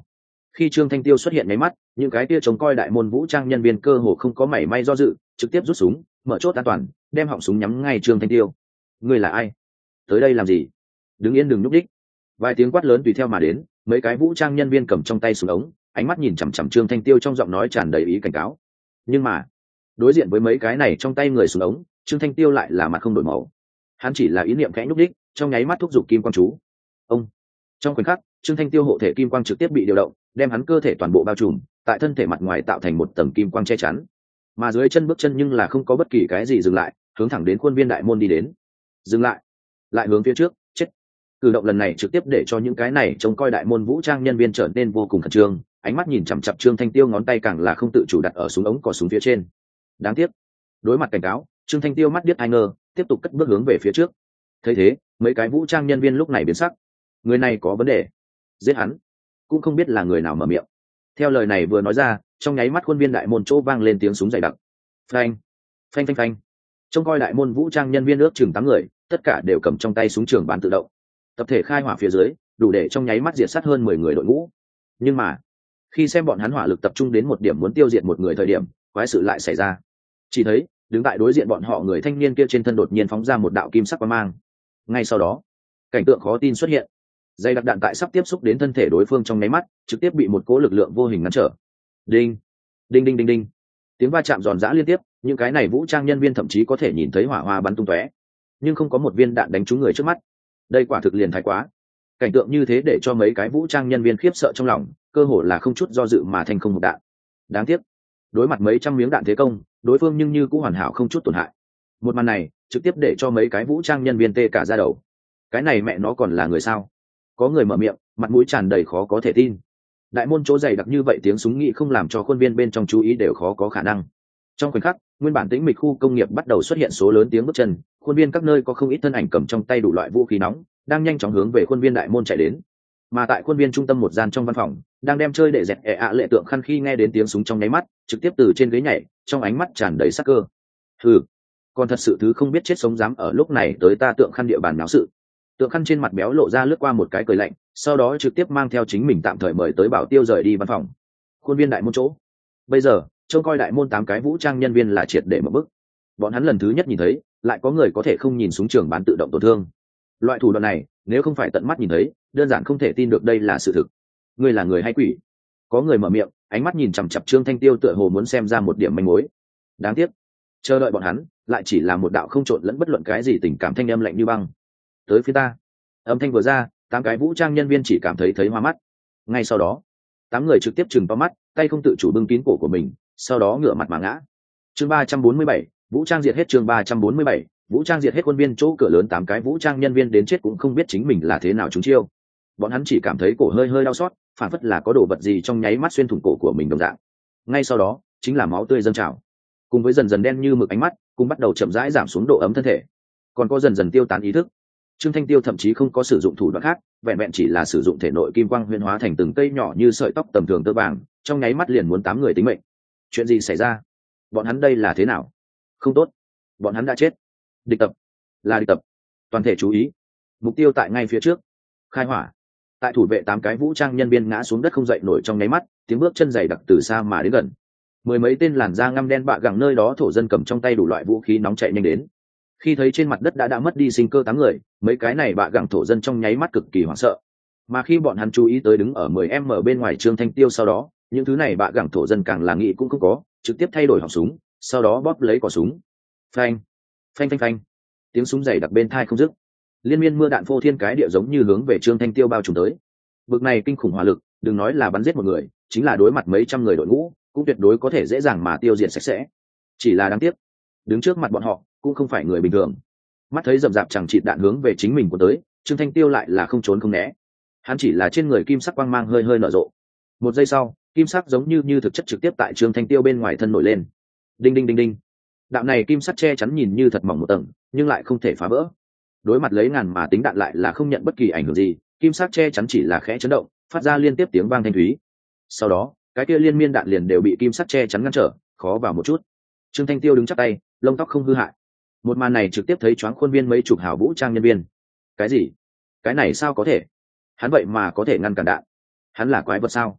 Khi Trương Thanh Tiêu xuất hiện nháy mắt, những cái kia trông coi đại môn vũ trang nhân viên cơ hồ không có mảy may do dự, trực tiếp rút súng, mở chốt an toàn, đem họng súng nhắm ngay Trương Thanh Tiêu. Ngươi là ai? Tới đây làm gì? Đứng yên đừng nhúc đích. Vài tiếng quát lớn tùy theo mà đến, mấy cái vũ trang nhân viên cầm trong tay súng ống, ánh mắt nhìn chằm chằm Trương Thanh Tiêu, trong giọng nói tràn đầy ý cảnh cáo. Nhưng mà đối diện với mấy cái này trong tay người súng ống, Trương Thanh Tiêu lại là mặt không đổi màu. Hắn chỉ là ý niệm khẽ nhúc đích, trong nháy mắt thúc giục kim quang chú. Ông trong khoảnh khắc, Trương Thanh Tiêu hộ thể kim quang trực tiếp bị điều động, đem hắn cơ thể toàn bộ bao trùm, tại thân thể mặt ngoài tạo thành một tầng kim quang che chắn. Mà dưới chân bước chân nhưng là không có bất kỳ cái gì dừng lại, hướng thẳng đến khuôn viên đại môn đi đến. Dừng lại, lại hướng phía trước, chết. Cử động lần này trực tiếp để cho những cái này trông coi đại môn vũ trang nhân viên trở nên vô cùng khẩn trương, ánh mắt nhìn chằm chằm Trương Thanh Tiêu, ngón tay càng là không tự chủ đặt ở súng ống cò súng phía trên. Đáng tiếc, đối mặt cảnh cáo, Trương Thanh Tiêu mắt điếc hai ngơ, tiếp tục cất bước hướng về phía trước. Thấy thế, mấy cái vũ trang nhân viên lúc này biến sắc. Người này có vấn đề, giết hắn. Cũng không biết là người nào mở miệng. Theo lời này vừa nói ra, trong nháy mắt khuôn viên đại môn chỗ vang lên tiếng súng dày đặc. Phanh, phanh phanh phanh. Trông coi đại môn vũ trang nhân viên ước chừng tám người, tất cả đều cầm trong tay súng trường bán tự động. Tập thể khai hỏa phía dưới, đủ để trong nháy mắt diệt sát hơn mười người đội ngũ. Nhưng mà, khi xem bọn hắn hỏa lực tập trung đến một điểm muốn tiêu diệt một người thời điểm, quái sự lại xảy ra. Chỉ thấy, đứng tại đối diện bọn họ người thanh niên kia trên thân đột nhiên phóng ra một đạo kim sắc quang mang. Ngay sau đó, cảnh tượng khó tin xuất hiện. Dây đặc đạn tại sắp tiếp xúc đến thân thể đối phương trong nháy mắt, trực tiếp bị một cỗ lực lượng vô hình ngăn trở. Đinh, đinh đinh đinh đinh. Tiếng va chạm giòn giã liên tiếp, những cái này vũ trang nhân viên thậm chí có thể nhìn thấy hỏa hoa bắn tung tóe, nhưng không có một viên đạn đánh trúng người trước mắt. Đây quả thực liền thái quá. Cảnh tượng như thế để cho mấy cái vũ trang nhân viên khiếp sợ trong lòng, cơ hồ là không chút do dự mà thành không một đạn. Đáng tiếc, đối mặt mấy trăm miếng đạn thế công, đối phương nhưng như cũng hoàn hảo không chút tổn hại. Một màn này trực tiếp để cho mấy cái vũ trang nhân viên tê cả da đầu. Cái này mẹ nó còn là người sao? Có người mở miệng, mặt mũi tràn đầy khó có thể tin. Đại môn chỗ dày đặc như vậy, tiếng súng nghị không làm cho khuôn viên bên trong chú ý đều khó có khả năng. Trong khoảnh khắc, nguyên bản tĩnh mịch khu công nghiệp bắt đầu xuất hiện số lớn tiếng bước chân, khuôn viên các nơi có không ít thân ảnh cầm trong tay đủ loại vũ khí nóng, đang nhanh chóng hướng về khuôn viên đại môn chạy đến. Mà tại khuôn viên trung tâm một gian trong văn phòng, đang đem chơi để dẹt ẹ ạ lệ tượng khăn khi nghe đến tiếng súng trong nháy mắt, trực tiếp từ trên ghế nhảy, trong ánh mắt tràn đầy sắc cơ. Hừ, còn thật sự thứ không biết chết sống dám ở lúc này tới ta tượng khăn địa bàn náo sự. Tượng khăn trên mặt béo lộ ra lướt qua một cái cười lạnh, sau đó trực tiếp mang theo chính mình tạm thời mời tới bảo tiêu rời đi văn phòng. Khuôn viên đại môn chỗ, bây giờ trông coi đại môn tám cái vũ trang nhân viên là triệt để một bức. Bọn hắn lần thứ nhất nhìn thấy, lại có người có thể không nhìn súng trường bán tự động tổn thương. Loại thủ đoạn này, nếu không phải tận mắt nhìn thấy, đơn giản không thể tin được đây là sự thực. Ngươi là người hay quỷ? Có người mở miệng, ánh mắt nhìn chằm chằm Trương Thanh Tiêu, tựa hồ muốn xem ra một điểm manh mối. Đáng tiếc, chờ đợi bọn hắn lại chỉ là một đạo không trộn lẫn bất luận cái gì tình cảm thanh âm lạnh như băng. Tới phía ta. Âm thanh vừa ra, tám cái vũ trang nhân viên chỉ cảm thấy thấy hoa mắt. Ngay sau đó, tám người trực tiếp chừng to mắt, tay không tự chủ bưng kín cổ của mình, sau đó ngửa mặt mà ngã. Chương ba trăm bốn mươi bảy, vũ trang diệt hết. Chương ba trăm bốn mươi bảy, vũ trang diệt hết. Quân viên chỗ cửa lớn, tám cái vũ trang nhân viên đến chết cũng không biết chính mình là thế nào trúng chiêu. Bọn hắn chỉ cảm thấy cổ hơi hơi đau xót, phản phất là có đồ vật gì trong nháy mắt xuyên thủng cổ của mình đồng dạng. Ngay sau đó, chính là máu tươi dâng trào, cùng với dần dần đen như mực ánh mắt, cùng bắt đầu chậm rãi giảm xuống độ ấm thân thể, còn có dần dần tiêu tán ý thức. Trương Thanh Tiêu thậm chí không có sử dụng thủ đoạn khác, vẹn vẹn chỉ là sử dụng thể nội kim quang huyễn hóa thành từng cây nhỏ như sợi tóc tầm thường tơ vàng, trong nháy mắt liền muốn tám người tính mệnh. Chuyện gì xảy ra? Bọn hắn đây là thế nào? Không tốt, bọn hắn đã chết. Địch tập, là địch tập. Toàn thể chú ý, mục tiêu tại ngay phía trước. Khai hỏa. Tại thủ vệ tám cái vũ trang nhân viên ngã xuống đất không dậy nổi trong nháy mắt, tiếng bước chân dày đặc từ xa mà đến gần. Mười mấy tên làn da ngăm đen bạ gẳng nơi đó thổ dân cầm trong tay đủ loại vũ khí nóng chạy nhanh đến. Khi thấy trên mặt đất đã đã mất đi sinh cơ tám người, mấy cái này bạ gẳng thổ dân trong nháy mắt cực kỳ hoảng sợ. Mà khi bọn hắn chú ý tới đứng ở mười em ở bên ngoài Trương Thanh Tiêu sau đó, những thứ này bạ gẳng thổ dân càng là nghĩ cũng không có, trực tiếp thay đổi họng súng, sau đó bóp lấy cò súng. Phanh, phanh phanh phanh. Tiếng súng dày đặc bên tai không dứt. Liên miên mưa đạn phô thiên cái địa giống như hướng về Trương Thanh Tiêu bao trùm tới. Bực này kinh khủng hỏa lực, đừng nói là bắn giết một người, chính là đối mặt mấy trăm người đội ngũ, cũng tuyệt đối có thể dễ dàng mà tiêu diệt sạch sẽ. Chỉ là đáng tiếc, đứng trước mặt bọn họ cũng không phải người bình thường. Mắt thấy rậm rạp chẳng chịt đạn hướng về chính mình của tới, Trương Thanh Tiêu lại là không trốn không né. Hắn chỉ là trên người kim sắc quang mang hơi hơi nở rộ. Một giây sau, kim sắc giống như như thực chất trực tiếp tại Trương Thanh Tiêu bên ngoài thân nổi lên. Đinh đinh đinh đinh. Đạo này kim sắc che chắn nhìn như thật mỏng một tầng, nhưng lại không thể phá vỡ. Đối mặt lấy ngàn mà tính đạn lại là không nhận bất kỳ ảnh hưởng gì, kim sắc che chắn chỉ là khẽ chấn động, phát ra liên tiếp tiếng vang thanh thúy. Sau đó, cái kia liên miên đạn liền đều bị kim sắc che chắn ngăn trở, khó vào một chút. Trương Thanh Tiêu đứng chắp tay, lông tóc không hư hại. Một màn này trực tiếp thấy choáng khuôn viên mấy chục hảo vũ trang nhân viên. Cái gì? Cái này sao có thể? Hắn vậy mà có thể ngăn cản đạn? Hắn là quái vật sao?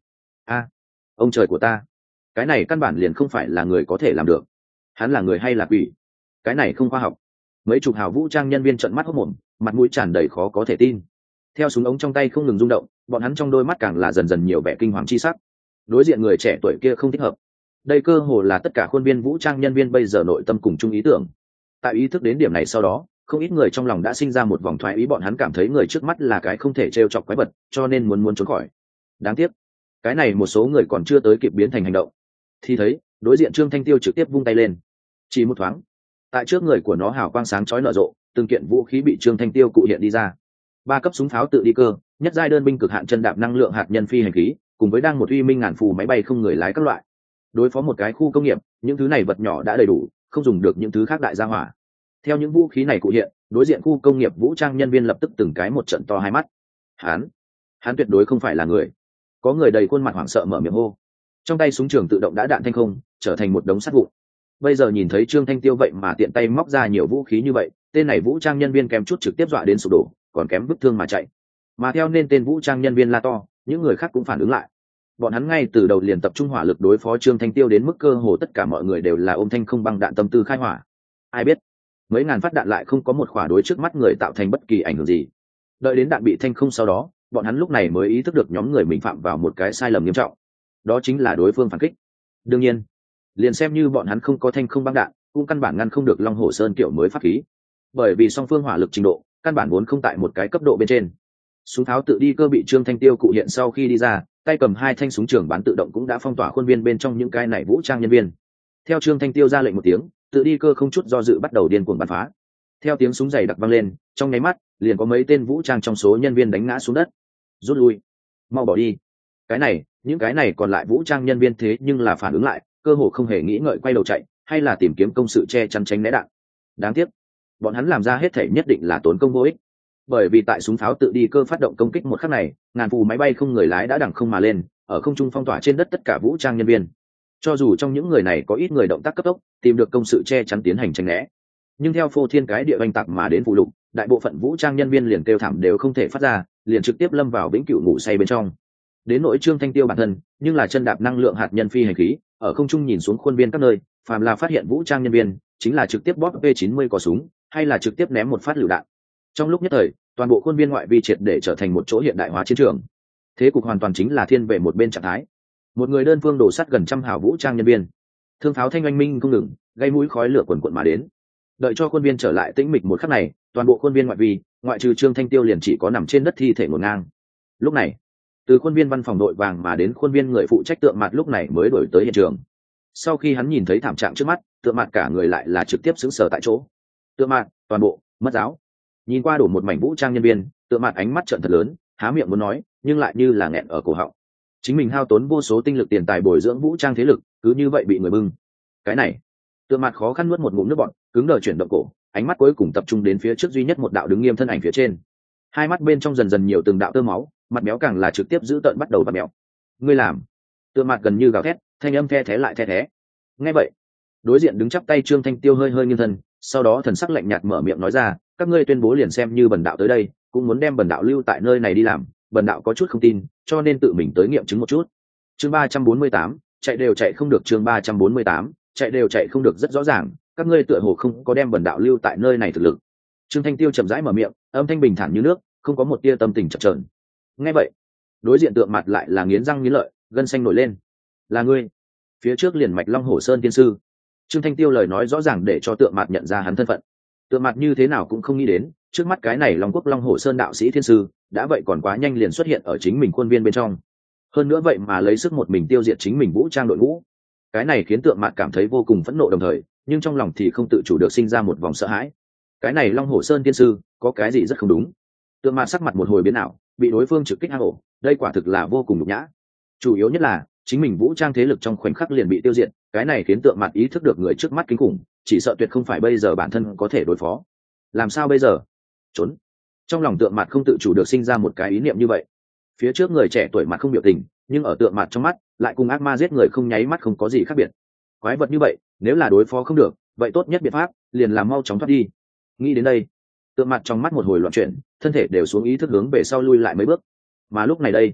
a ông trời của ta, cái này căn bản liền không phải là người có thể làm được. Hắn là người hay là quỷ? Cái này không khoa học. Mấy chục hào vũ trang nhân viên trợn mắt hốt mồm, mặt mũi tràn đầy khó có thể tin. Theo súng ống trong tay không ngừng rung động, bọn hắn trong đôi mắt càng là dần dần nhiều vẻ kinh hoàng chi sắc. Đối diện người trẻ tuổi kia không thích hợp. Đây cơ hồ là tất cả khuôn viên vũ trang nhân viên bây giờ nội tâm cùng chung ý tưởng. Tại ý thức đến điểm này sau đó, không ít người trong lòng đã sinh ra một vòng thoái ý, bọn hắn cảm thấy người trước mắt là cái không thể trêu chọc quái vật, cho nên muốn muốn trốn khỏi. Đáng tiếc, cái này một số người còn chưa tới kịp biến thành hành động, thì thấy đối diện Trương Thanh Tiêu trực tiếp vung tay lên. Chỉ một thoáng, tại trước người của nó hào quang sáng chói nở rộ, từng kiện vũ khí bị Trương Thanh Tiêu cụ hiện đi ra. Ba cấp súng pháo tự đi cơ, nhất giai đơn binh cực hạn chân đạp năng lượng hạt nhân phi hành khí, cùng với đang một uy minh ngàn phù máy bay không người lái các loại. Đối phó một cái khu công nghiệp, những thứ này vật nhỏ đã đầy đủ, không dùng được những thứ khác đại gia hỏa. Theo những vũ khí này cụ hiện, đối diện khu công nghiệp vũ trang nhân viên lập tức từng cái một trận to hai mắt. Hắn, hắn tuyệt đối không phải là người. Có người đầy khuôn mặt hoảng sợ mở miệng hô. Trong tay súng trường tự động đã đạn thanh không, trở thành một đống sắt vụn. Bây giờ nhìn thấy Trương Thanh Tiêu vậy mà tiện tay móc ra nhiều vũ khí như vậy, tên này vũ trang nhân viên kém chút trực tiếp dọa đến sụp đổ, còn kém bức thương mà chạy. Mà theo nên tên vũ trang nhân viên la to, những người khác cũng phản ứng lại. Bọn hắn ngay từ đầu liền tập trung hỏa lực đối phó Trương Thanh Tiêu, đến mức cơ hồ tất cả mọi người đều là ôm thanh không băng đạn tâm tư khai hỏa. Ai biết, mấy ngàn phát đạn lại không có một khỏa đối trước mắt người tạo thành bất kỳ ảnh hưởng gì. Đợi đến đạn bị thanh không sau đó, bọn hắn lúc này mới ý thức được nhóm người mình phạm vào một cái sai lầm nghiêm trọng. Đó chính là đối phương phản kích. Đương nhiên, liền xem như bọn hắn không có thanh không băng đạn, cũng căn bản ngăn không được Long Hổ Sơn kiểu mới pháp khí. Bởi vì song phương hỏa lực trình độ, căn bản vốn không tại một cái cấp độ bên trên. Súng tháo tự đi cơ bị Trương Thanh Tiêu cụ hiện sau khi đi ra, tay cầm hai thanh súng trường bán tự động cũng đã phong tỏa khuôn viên bên trong những cái này vũ trang nhân viên. Theo Trương Thanh Tiêu ra lệnh một tiếng, tự đi cơ không chút do dự bắt đầu điên cuồng bắn phá. Theo tiếng súng dày đặc vang lên, trong nháy mắt liền có mấy tên vũ trang trong số nhân viên đánh ngã xuống đất. Rút lui, mau bỏ đi. Cái này, những cái này còn lại vũ trang nhân viên thế nhưng là phản ứng lại, cơ hồ không hề nghĩ ngợi quay đầu chạy, hay là tìm kiếm công sự che chắn tránh né đạn. Đáng tiếc, bọn hắn làm ra hết thể nhất định là tốn công vô ích. Bởi vì tại súng pháo tự đi cơ phát động công kích một khắc này, ngàn phù máy bay không người lái đã đằng không mà lên, ở không trung phong tỏa trên đất tất cả vũ trang nhân viên. Cho dù trong những người này có ít người động tác cấp tốc, tìm được công sự che chắn tiến hành tránh né, nhưng theo phô thiên cái địa oanh tạc mà đến vụ lục, đại bộ phận vũ trang nhân viên liền kêu thảm đều không thể phát ra, liền trực tiếp lâm vào vĩnh cửu ngủ say bên trong. Đến nỗi Trương Thanh Tiêu bản thân, nhưng là chân đạp năng lượng hạt nhân phi hành khí, ở không trung nhìn xuống khuôn viên các nơi, phàm là phát hiện vũ trang nhân viên, chính là trực tiếp bóp P chín mươi có súng, hay là trực tiếp ném một phát lựu đạn. Trong lúc nhất thời, toàn bộ khuôn viên ngoại vi triệt để trở thành một chỗ hiện đại hóa chiến trường. Thế cục hoàn toàn chính là thiên về một bên trạng thái. Một người đơn phương đổ sát gần trăm hào vũ trang nhân viên. Thương pháo thanh oanh minh không ngừng, gây mũi khói lửa quần quần mà đến. Đợi cho khuôn viên trở lại tĩnh mịch một khắc này, toàn bộ khuôn viên ngoại vi, ngoại trừ Trương Thanh Tiêu liền chỉ có nằm trên đất thi thể ngổn ngang. Lúc này, từ khuôn viên văn phòng đội vàng mà đến khuôn viên người phụ trách Tượng Mạt lúc này mới đổi tới hiện trường. Sau khi hắn nhìn thấy thảm trạng trước mắt, Tượng Mạt cả người lại là trực tiếp sững sờ tại chỗ. Tượng Mạt, toàn bộ mất giáo. Nhìn qua đổ một mảnh vũ trang nhân viên, Tượng Mạt ánh mắt trợn thật lớn, há miệng muốn nói, nhưng lại như là nghẹn ở cổ họng. Chính mình hao tốn vô số tinh lực tiền tài bồi dưỡng vũ trang thế lực, cứ như vậy bị người bưng. Cái này, Tượng Mạt khó khăn nuốt một ngụm nước bọt, cứng đờ chuyển động cổ, ánh mắt cuối cùng tập trung đến phía trước duy nhất một đạo đứng nghiêm thân ảnh phía trên. Hai mắt bên trong dần dần nhiều từng đạo tơ máu, mặt béo càng là trực tiếp giữ tợn bắt đầu vặn mèo. Ngươi làm? Tượng Mạt gần như gào thét, thanh âm the thé lại the thé. Nghe vậy, đối diện đứng chắp tay Trương Thanh Tiêu hơi hơi nghiêng thân, sau đó thần sắc lạnh nhạt mở miệng nói ra, các ngươi tuyên bố liền xem như bần đạo tới đây, cũng muốn đem bần đạo lưu tại nơi này đi làm, bần đạo có chút không tin, cho nên tự mình tới nghiệm chứng một chút. Chương ba trăm bốn mươi tám, chạy đều chạy không được. Chương ba trăm bốn mươi tám, chạy đều chạy không được. Rất rõ ràng, các ngươi tựa hồ không có đem bần đạo lưu tại nơi này thực lực. Trương Thanh Tiêu chậm rãi mở miệng, âm thanh bình thản như nước, không có một tia tâm tình chập chờn. Nghe vậy, đối diện Tượng Mạt lại là nghiến răng nghiến lợi, gân xanh nổi lên. Là ngươi? Phía trước liền mạch Long Hổ Sơn tiên sư. Trương Thanh Tiêu lời nói rõ ràng để cho Tượng Mạt nhận ra hắn thân phận. Tượng Mạt như thế nào cũng không nghĩ đến, trước mắt cái này Long Quốc Long Hổ Sơn đạo sĩ thiên sư, đã vậy còn quá nhanh liền xuất hiện ở chính mình khuôn viên bên trong. Hơn nữa vậy mà lấy sức một mình tiêu diệt chính mình vũ trang đội ngũ. Cái này khiến Tượng Mạt cảm thấy vô cùng phẫn nộ đồng thời, nhưng trong lòng thì không tự chủ được sinh ra một vòng sợ hãi. Cái này Long Hổ Sơn tiên sư, có cái gì rất không đúng. Tượng Mạt sắc mặt một hồi biến ảo, bị đối phương trực kích hang ổ, đây quả thực là vô cùng nhục nhã. Chủ yếu nhất là, chính mình vũ trang thế lực trong khoảnh khắc liền bị tiêu diệt, cái này khiến Tượng Mạt ý thức được người trước mắt kinh khủng, chỉ sợ tuyệt không phải bây giờ bản thân có thể đối phó. Làm sao bây giờ? Trốn. Trong lòng Tượng Mạt không tự chủ được sinh ra một cái ý niệm như vậy. Phía trước người trẻ tuổi mặt không biểu tình, nhưng ở Tượng Mạt trong mắt, lại cùng ác ma giết người không nháy mắt không có gì khác biệt. Quái vật như vậy, nếu là đối phó không được, vậy tốt nhất biện pháp liền là mau chóng thoát đi. Nghĩ đến đây, Tượng Mạt trong mắt một hồi loạn chuyển, thân thể đều xuống ý thức hướng về sau lui lại mấy bước. Mà lúc này đây,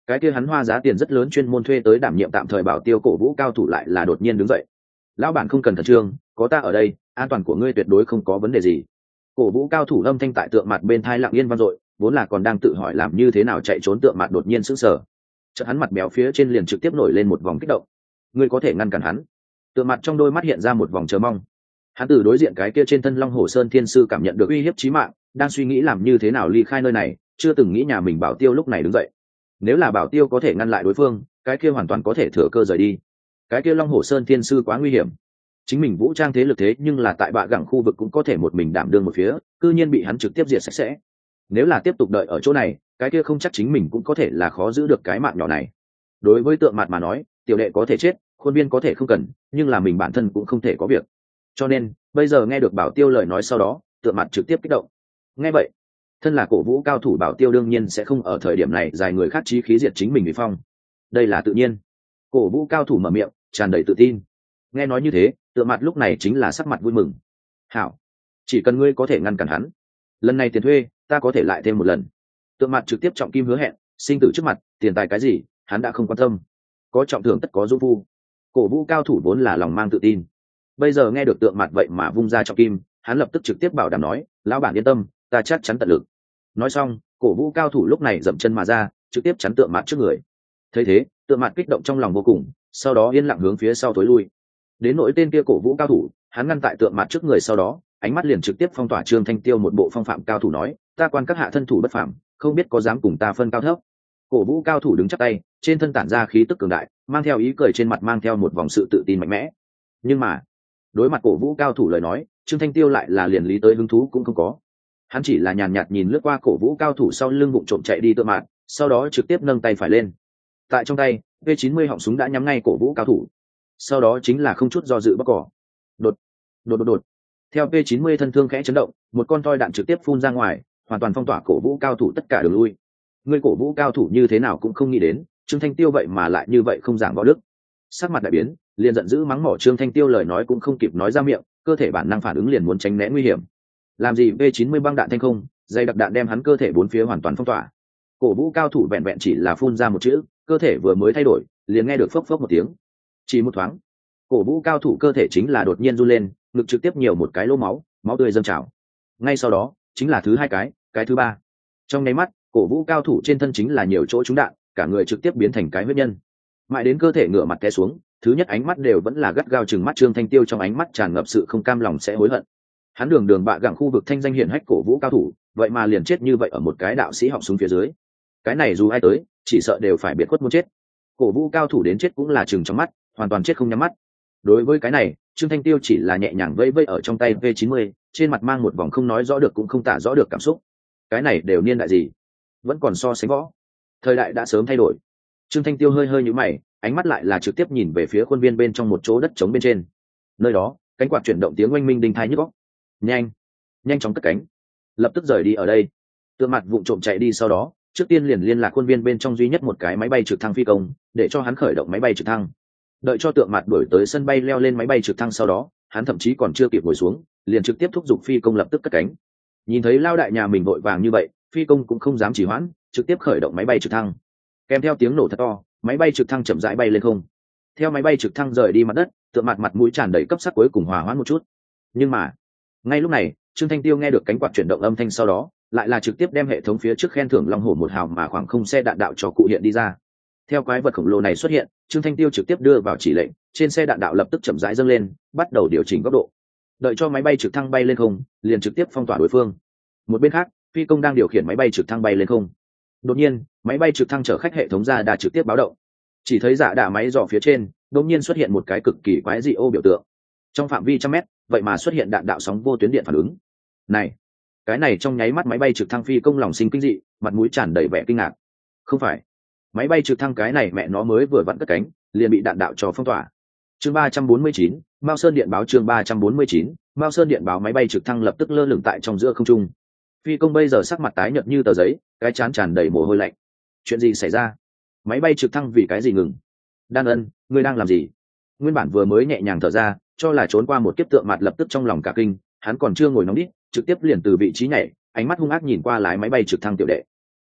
cái kia hắn hoa giá tiền rất lớn chuyên môn thuê tới đảm nhiệm tạm thời bảo tiêu cổ vũ cao thủ lại là đột nhiên đứng dậy. Lão bản không cần khẩn trương, có ta ở đây, an toàn của ngươi tuyệt đối không có vấn đề gì. Cổ vũ cao thủ âm thanh tại tượng mặt bên thai lặng yên vang dội, vốn là còn đang tự hỏi làm như thế nào chạy trốn tượng mặt đột nhiên sững sờ. Chợt hắn mặt béo phía trên liền trực tiếp nổi lên một vòng kích động. Ngươi có thể ngăn cản hắn? Tượng mặt trong đôi mắt hiện ra một vòng chờ mong. Hắn từ đối diện cái kia trên thân Long Hổ Sơn Thiên sư cảm nhận được uy hiếp chí mạng, đang suy nghĩ làm như thế nào ly khai nơi này, chưa từng nghĩ nhà mình bảo tiêu lúc này đứng dậy. Nếu là bảo tiêu có thể ngăn lại đối phương, cái kia hoàn toàn có thể thừa cơ rời đi. Cái kia Long Hổ Sơn Thiên sư quá nguy hiểm. Chính mình vũ trang thế lực thế nhưng là tại bạ gẳng khu vực cũng có thể một mình đảm đương một phía, cư nhiên bị hắn trực tiếp diệt sạch sẽ. Nếu là tiếp tục đợi ở chỗ này, cái kia không chắc chính mình cũng có thể là khó giữ được cái mạng nhỏ này. Đối với tượng mặt mà nói, tiểu đệ có thể chết, khuôn viên có thể không cần, nhưng là mình bản thân cũng không thể có việc. Cho nên bây giờ nghe được bảo tiêu lời nói sau đó, tượng mặt trực tiếp kích động. Nghe vậy, thân là cổ vũ cao thủ bảo tiêu đương nhiên sẽ không ở thời điểm này dài người khác chí khí diệt chính mình bị phong. Đây là tự nhiên. Cổ vũ cao thủ mở miệng tràn đầy tự tin. Nghe nói như thế, tượng mặt lúc này chính là sắc mặt vui mừng. Hảo, chỉ cần ngươi có thể ngăn cản hắn, lần này tiền thuê ta có thể lại thêm một lần. Tượng mặt trực tiếp trọng kim hứa hẹn, sinh tử trước mặt, tiền tài cái gì hắn đã không quan tâm, có trọng thưởng tất có dũng phu. Cổ vũ cao thủ vốn là lòng mang tự tin, bây giờ nghe được tượng mặt vậy mà vung ra trọng kim, hắn lập tức trực tiếp bảo đảm nói, lão bản yên tâm, ta chắc chắn tận lực. Nói xong, cổ vũ cao thủ lúc này dậm chân mà ra, trực tiếp chắn tượng mặt trước người. Thấy thế, tượng mặt kích động trong lòng vô cùng, sau đó yên lặng hướng phía sau tối lui. Đến nỗi tên kia cổ vũ cao thủ, hắn ngăn tại tượng mặt trước người, sau đó ánh mắt liền trực tiếp phong tỏa Trương Thanh Tiêu một bộ phong phạm cao thủ nói, ta quan các hạ thân thủ bất phàm, không biết có dám cùng ta phân cao thấp. Cổ vũ cao thủ đứng chắp tay, trên thân tản ra khí tức cường đại, mang theo ý cười trên mặt mang theo một vòng sự tự tin mạnh mẽ. Nhưng mà đối mặt cổ vũ cao thủ lời nói, Trương Thanh Tiêu lại là liền lý tới hứng thú cũng không có. Hắn chỉ là nhàn nhạt nhìn lướt qua cổ vũ cao thủ sau lưng bụng trộm chạy đi tượng mặt, sau đó trực tiếp nâng tay phải lên. Tại trong tay V chín mươi họng súng đã nhắm ngay cổ vũ cao thủ, sau đó chính là không chút do dự bóc cỏ. Đột đột đột đột theo V chín mươi thân thương khẽ chấn động, một con toi đạn trực tiếp phun ra ngoài, hoàn toàn phong tỏa cổ vũ cao thủ tất cả đường lui. Người cổ vũ cao thủ như thế nào cũng không nghĩ đến Trương Thanh Tiêu vậy mà lại như vậy không giảng võ đức. Sắc mặt đại biến, liền giận dữ mắng mỏ Trương Thanh Tiêu, lời nói cũng không kịp nói ra miệng, cơ thể bản năng phản ứng liền muốn tránh né nguy hiểm. Làm gì V chín mươi băng đạn thanh không, dây đặc đạn đem hắn cơ thể bốn phía hoàn toàn phong tỏa. Cổ vũ cao thủ vẹn vẹn chỉ là phun ra một chữ, cơ thể vừa mới thay đổi, liền nghe được phốc phốc một tiếng. Chỉ một thoáng, cổ vũ cao thủ cơ thể chính là đột nhiên run lên, ngực trực tiếp nhiều một cái lỗ máu, máu tươi dâng trào. Ngay sau đó, chính là thứ hai cái, cái thứ ba. Trong nháy mắt, cổ vũ cao thủ trên thân chính là nhiều chỗ trúng đạn, cả người trực tiếp biến thành cái huyết nhân. Mãi đến cơ thể ngửa mặt té xuống, thứ nhất ánh mắt đều vẫn là gắt gao chừng mắt Trương Thanh Tiêu, trong ánh mắt tràn ngập sự không cam lòng sẽ hối hận. Hắn đường đường bạ gẳng khu vực thanh danh hiển hách cổ vũ cao thủ, vậy mà liền chết như vậy ở một cái đạo sĩ họng súng phía dưới. Cái này dù ai tới, chỉ sợ đều phải biệt khuất muốn chết. Cổ vũ cao thủ đến chết cũng là chừng trong mắt, hoàn toàn chết không nhắm mắt. Đối với cái này, Trương Thanh Tiêu chỉ là nhẹ nhàng vẫy vẫy ở trong tay V chín mươi, trên mặt mang một vòng không nói rõ được cũng không tả rõ được cảm xúc. Cái này đều niên đại gì, vẫn còn so sánh võ. Thời đại đã sớm thay đổi. Trương Thanh Tiêu hơi hơi nhíu mày, ánh mắt lại là trực tiếp nhìn về phía khuôn viên bên trong một chỗ đất trống bên trên. Nơi đó, cánh quạt chuyển động tiếng oanh minh đinh tai nhức óc. Nhanh, nhanh chóng cất cánh, lập tức rời đi ở đây. Tượng mặt vụng trộm chạy đi, sau đó trước tiên liền liên lạc khuôn viên bên trong duy nhất một cái máy bay trực thăng phi công, để cho hắn khởi động máy bay trực thăng. Đợi cho tượng mặt đuổi tới sân bay, leo lên máy bay trực thăng sau đó, hắn thậm chí còn chưa kịp ngồi xuống, liền trực tiếp thúc giục phi công lập tức cất cánh. Nhìn thấy lao đại nhà mình vội vàng như vậy, phi công cũng không dám trì hoãn, trực tiếp khởi động máy bay trực thăng. Kèm theo tiếng nổ thật to, máy bay trực thăng chậm rãi bay lên không. Theo máy bay trực thăng rời đi mặt đất, tượng mặt mặt mũi tràn đầy cấp sắc cuối cùng hòa hoãn một chút. Nhưng mà ngay lúc này, Trương Thanh Tiêu nghe được cánh quạt chuyển động âm thanh, sau đó lại là trực tiếp đem hệ thống phía trước khen thưởng Long Hổ một hào mà khoảng không xe đạn đạo cho cụ hiện đi ra. Theo quái vật khổng lồ này xuất hiện, Trương Thanh Tiêu trực tiếp đưa vào chỉ lệnh, trên xe đạn đạo lập tức chậm rãi dâng lên, bắt đầu điều chỉnh góc độ. Đợi cho máy bay trực thăng bay lên không, liền trực tiếp phong tỏa đối phương. Một bên khác, phi công đang điều khiển máy bay trực thăng bay lên không. Đột nhiên, máy bay trực thăng chở khách hệ thống ra đã trực tiếp báo động. Chỉ thấy dạ đà máy dò phía trên, đột nhiên xuất hiện một cái cực kỳ quái dị ô biểu tượng. Trong phạm vi trăm mét, vậy mà xuất hiện đạn đạo sóng vô tuyến điện phản ứng. Này, cái này trong nháy mắt máy bay trực thăng phi công lòng sinh kinh dị, mặt mũi tràn đầy vẻ kinh ngạc. Không phải, máy bay trực thăng cái này mẹ nó mới vừa vặn cất cánh, liền bị đạn đạo cho phong tỏa. Chương ba trăm bốn mươi chín, Mao Sơn điện báo. Chương ba trăm bốn mươi chín, Mao Sơn điện báo. Máy bay trực thăng lập tức lơ lửng tại trong giữa không trung. Phi công bây giờ sắc mặt tái nhợt như tờ giấy, cái trán tràn đầy mồ hôi lạnh. Chuyện gì xảy ra? Máy bay trực thăng vì cái gì ngừng? Đan Ân, ngươi đang làm gì? Nguyên bản vừa mới nhẹ nhàng thở ra, cho là trốn qua một kiếp tượng mặt lập tức trong lòng cả kinh, hắn còn chưa ngồi nóng đít, trực tiếp liền từ vị trí nhảy, ánh mắt hung ác nhìn qua lái máy bay trực thăng tiểu đệ.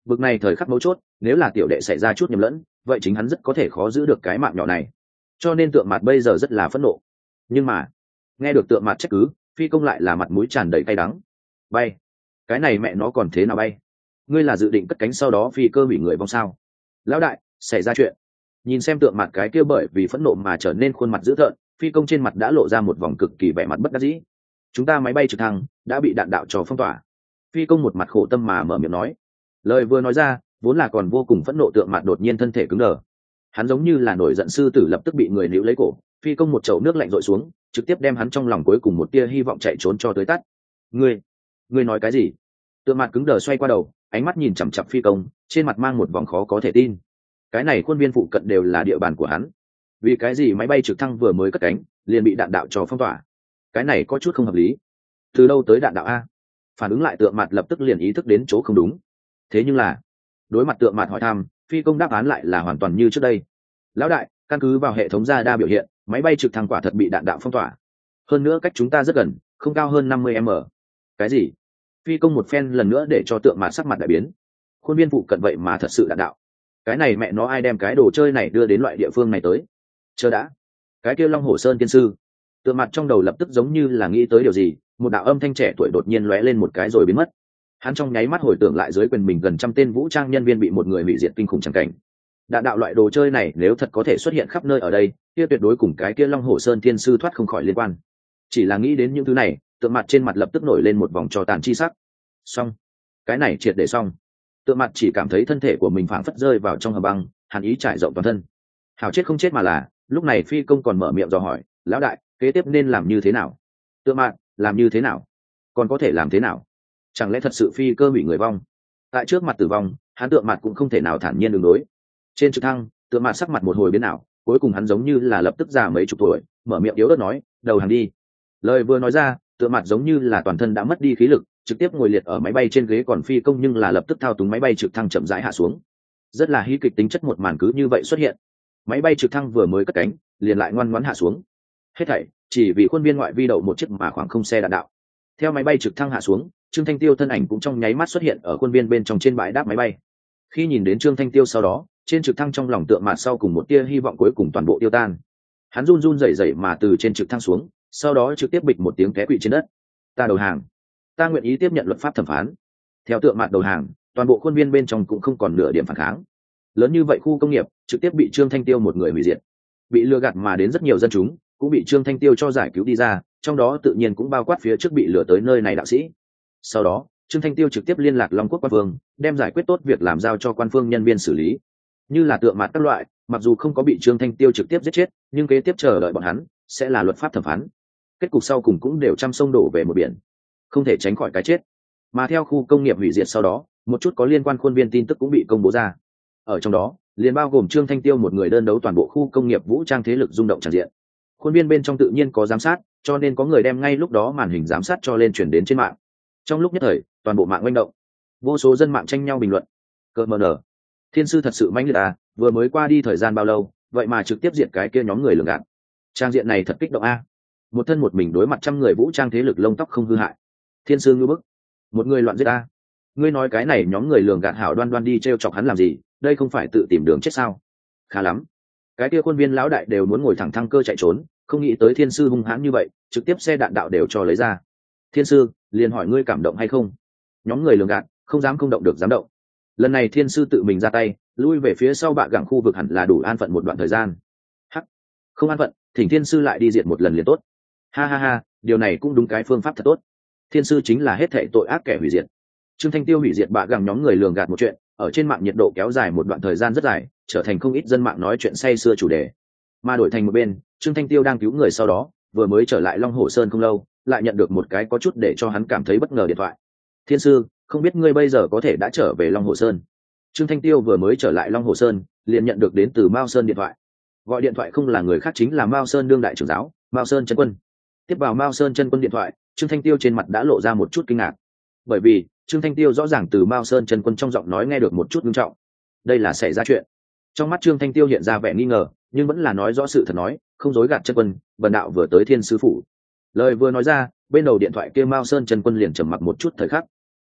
Bực này thời khắc mấu chốt, nếu là tiểu đệ xảy ra chút nhầm lẫn, vậy chính hắn rất có thể khó giữ được cái mạng nhỏ này. Cho nên Tượng Mạt bây giờ rất là phẫn nộ. Nhưng mà, nghe được Tượng Mạt trách cứ, Phi Công lại là mặt mũi tràn đầy cay đắng. Bay, cái này mẹ nó còn thế nào bay? Ngươi là dự định cất cánh sau đó phi cơ hủy người vong sao? Lão đại, xảy ra chuyện. Nhìn xem Tượng Mạt cái kia bởi vì phẫn nộ mà trở nên khuôn mặt dữ tợn, Phi Công trên mặt đã lộ ra một vòng cực kỳ vẻ mặt bất đắc dĩ. Chúng ta máy bay trực thăng đã bị đạn đạo cho phong tỏa. Phi Công một mặt khổ tâm mà mở miệng nói. Lời vừa nói ra, vốn là còn vô cùng phẫn nộ Tượng Mạt đột nhiên thân thể cứng đờ. Hắn giống như là nổi giận sư tử lập tức bị người níu lấy cổ. Phi Công một chậu nước lạnh rội xuống, trực tiếp đem hắn trong lòng cuối cùng một tia hy vọng chạy trốn cho tới tắt. Ngươi, ngươi nói cái gì? Tượng Mạt cứng đờ xoay qua đầu, ánh mắt nhìn chằm chằm Phi Công, trên mặt mang một vòng khó có thể tin. Cái này khuôn viên phụ cận đều là địa bàn của hắn, vì cái gì máy bay trực thăng vừa mới cất cánh liền bị đạn đạo cho phong tỏa? Cái này có chút không hợp lý. Từ đâu tới đạn đạo a? Phản ứng lại Tượng Mạt lập tức liền ý thức đến chỗ không đúng. Thế nhưng là, đối mặt Tượng Mạt hỏi thăm, Phi Công đáp án lại là hoàn toàn như trước đây. Lão đại, căn cứ vào hệ thống radar biểu hiện, máy bay trực thăng quả thật bị đạn đạo phong tỏa. Hơn nữa cách chúng ta rất gần, không cao hơn năm mươi mét. Cái gì? Phi Công một phen lần nữa để cho Tượng Mạt sắc mặt đại biến. Khuôn viên phụ cận vậy mà thật sự đạn đạo. Cái này mẹ nó ai đem cái đồ chơi này đưa đến loại địa phương này tới? Chờ đã, cái kia Long Hổ Sơn tiên sư. Tượng Mạt trong đầu lập tức giống như là nghĩ tới điều gì, một đạo âm thanh trẻ tuổi đột nhiên lóe lên một cái rồi biến mất. Hắn trong nháy mắt hồi tưởng lại dưới quyền mình gần trăm tên vũ trang nhân viên bị một người hủy diệt kinh khủng chẳng cảnh. Đạn đạo loại đồ chơi này nếu thật có thể xuất hiện khắp nơi ở đây, kia tuyệt đối cùng cái kia Long Hổ Sơn tiên sư thoát không khỏi liên quan. Chỉ là nghĩ đến những thứ này, Tượng Mạt trên mặt lập tức nổi lên một vòng tro tàn chi sắc. Xong, cái này triệt để xong. Tượng Mạt chỉ cảm thấy thân thể của mình phảng phất rơi vào trong hầm băng, hàn ý trải rộng toàn thân. Hảo chết không chết mà là, lúc này Phi Công còn mở miệng dò hỏi, lão đại, kế tiếp nên làm như thế nào? Tượng Mạt, làm như thế nào? Còn có thể làm thế nào? Chẳng lẽ thật sự phi cơ hủy người vong? Tại trước mặt tử vong, hắn Tượng Mạt cũng không thể nào thản nhiên đường đối. Trên trực thăng, Tượng Mạt sắc mặt một hồi biến ảo, cuối cùng hắn giống như là lập tức già mấy chục tuổi, mở miệng yếu ớt nói, đầu hàng đi. Lời vừa nói ra, Tượng Mạt giống như là toàn thân đã mất đi khí lực, trực tiếp ngồi liệt ở máy bay trên ghế, còn Phi Công nhưng là lập tức thao túng máy bay trực thăng chậm rãi hạ xuống. Rất là hí kịch tính chất một màn cứ như vậy xuất hiện. Máy bay trực thăng vừa mới cất cánh, liền lại ngoan ngoãn hạ xuống. Hết thảy chỉ vì khuôn viên ngoại vi đậu một chiếc mà khoảng không xe đạn đạo. Theo máy bay trực thăng hạ xuống, Trương Thanh Tiêu thân ảnh cũng trong nháy mắt xuất hiện ở khuôn viên bên trong trên bãi đáp máy bay. Khi nhìn đến Trương Thanh Tiêu sau đó, trên trực thăng trong lòng Tượng Mạt sau cùng một tia hy vọng cuối cùng toàn bộ tiêu tan. Hắn run run rẩy rẩy mà từ trên trực thăng xuống, sau đó trực tiếp bịch một tiếng té quỵ trên đất. Ta đầu hàng, ta nguyện ý tiếp nhận luật pháp thẩm phán. Theo Tượng Mạt đầu hàng, toàn bộ khuôn viên bên trong cũng không còn nửa điểm phản kháng. Lớn như vậy khu công nghiệp trực tiếp bị Trương Thanh Tiêu một người hủy diệt, bị lừa gạt mà đến rất nhiều dân chúng cũng bị Trương Thanh Tiêu cho giải cứu đi ra, trong đó tự nhiên cũng bao quát phía trước bị lừa tới nơi này đạo sĩ. Sau đó Trương Thanh Tiêu trực tiếp liên lạc Long Quốc quan phương, đem giải quyết tốt việc làm giao cho quan phương nhân viên xử lý. Như là Tượng Mạt các loại, mặc dù không có bị Trương Thanh Tiêu trực tiếp giết chết, nhưng kế tiếp chờ đợi bọn hắn sẽ là luật pháp thẩm phán. Kết cục sau cùng cũng đều trăm sông đổ về một biển, không thể tránh khỏi cái chết. Mà theo khu công nghiệp hủy diệt sau đó, một chút có liên quan khuôn viên tin tức cũng bị công bố ra. Ở trong đó liền bao gồm Trương Thanh Tiêu một người đơn đấu toàn bộ khu công nghiệp vũ trang thế lực rung động tràn diện. Khuôn viên bên trong tự nhiên có giám sát, cho nên có người đem ngay lúc đó màn hình giám sát cho lên truyền đến trên mạng. Trong lúc nhất thời, toàn bộ mạng manh động, vô số dân mạng tranh nhau bình luận. Cơ mờ nở, thiên sư thật sự mãnh liệt à, vừa mới qua đi thời gian bao lâu, vậy mà trực tiếp diệt cái kia nhóm người lường gạt. Trang diện này thật kích động a. Một thân một mình đối mặt trăm người vũ trang thế lực lông tóc không hư hại. Thiên sư ngư bức, một người loạn giết a. Ngươi nói cái này nhóm người lường gạt hảo đoan đoan đi trêu chọc hắn làm gì, đây không phải tự tìm đường chết sao? Khá lắm, cái kia khuôn viên lão đại đều muốn ngồi thẳng thăng cơ chạy trốn, không nghĩ tới thiên sư hung hãn như vậy, trực tiếp xe đạn đạo đều cho lấy ra. Thiên sư liền hỏi ngươi cảm động hay không? Nhóm người lường gạt không dám không động được dám động. Lần này thiên sư tự mình ra tay, lui về phía sau bạ gẳng khu vực hẳn là đủ an phận một đoạn thời gian. Hắc, không an phận, thỉnh thiên sư lại đi diệt một lần liền tốt. Ha ha ha, điều này cũng đúng cái phương pháp thật tốt. Thiên sư chính là hết thệ tội ác kẻ hủy diệt. Trương Thanh Tiêu hủy diệt bạ gẳng nhóm người lường gạt một chuyện, ở trên mạng nhiệt độ kéo dài một đoạn thời gian rất dài, trở thành không ít dân mạng nói chuyện say sưa chủ đề. Mà đổi thành một bên, Trương Thanh Tiêu đang cứu người sau đó, vừa mới trở lại Long Hổ Sơn không lâu, lại nhận được một cái có chút để cho hắn cảm thấy bất ngờ điện thoại. Thiên sư, không biết ngươi bây giờ có thể đã trở về Long Hổ Sơn? Trương Thanh Tiêu vừa mới trở lại Long Hổ Sơn, liền nhận được đến từ Mao Sơn điện thoại. Gọi điện thoại không là người khác chính là Mao Sơn đương đại trưởng giáo, Mao Sơn chân quân. Tiếp vào Mao Sơn chân quân điện thoại, Trương Thanh Tiêu trên mặt đã lộ ra một chút kinh ngạc, bởi vì Trương Thanh Tiêu rõ ràng từ Mao Sơn chân quân trong giọng nói nghe được một chút nghiêm trọng. Đây là xảy ra chuyện. Trong mắt Trương Thanh Tiêu hiện ra vẻ nghi ngờ, nhưng vẫn là nói rõ sự thật nói, không dối gạt chân quân, bần đạo vừa tới Thiên sư phủ. Lời vừa nói ra, bên đầu điện thoại kia Mao Sơn chân quân liền trầm mặc một chút thời khắc.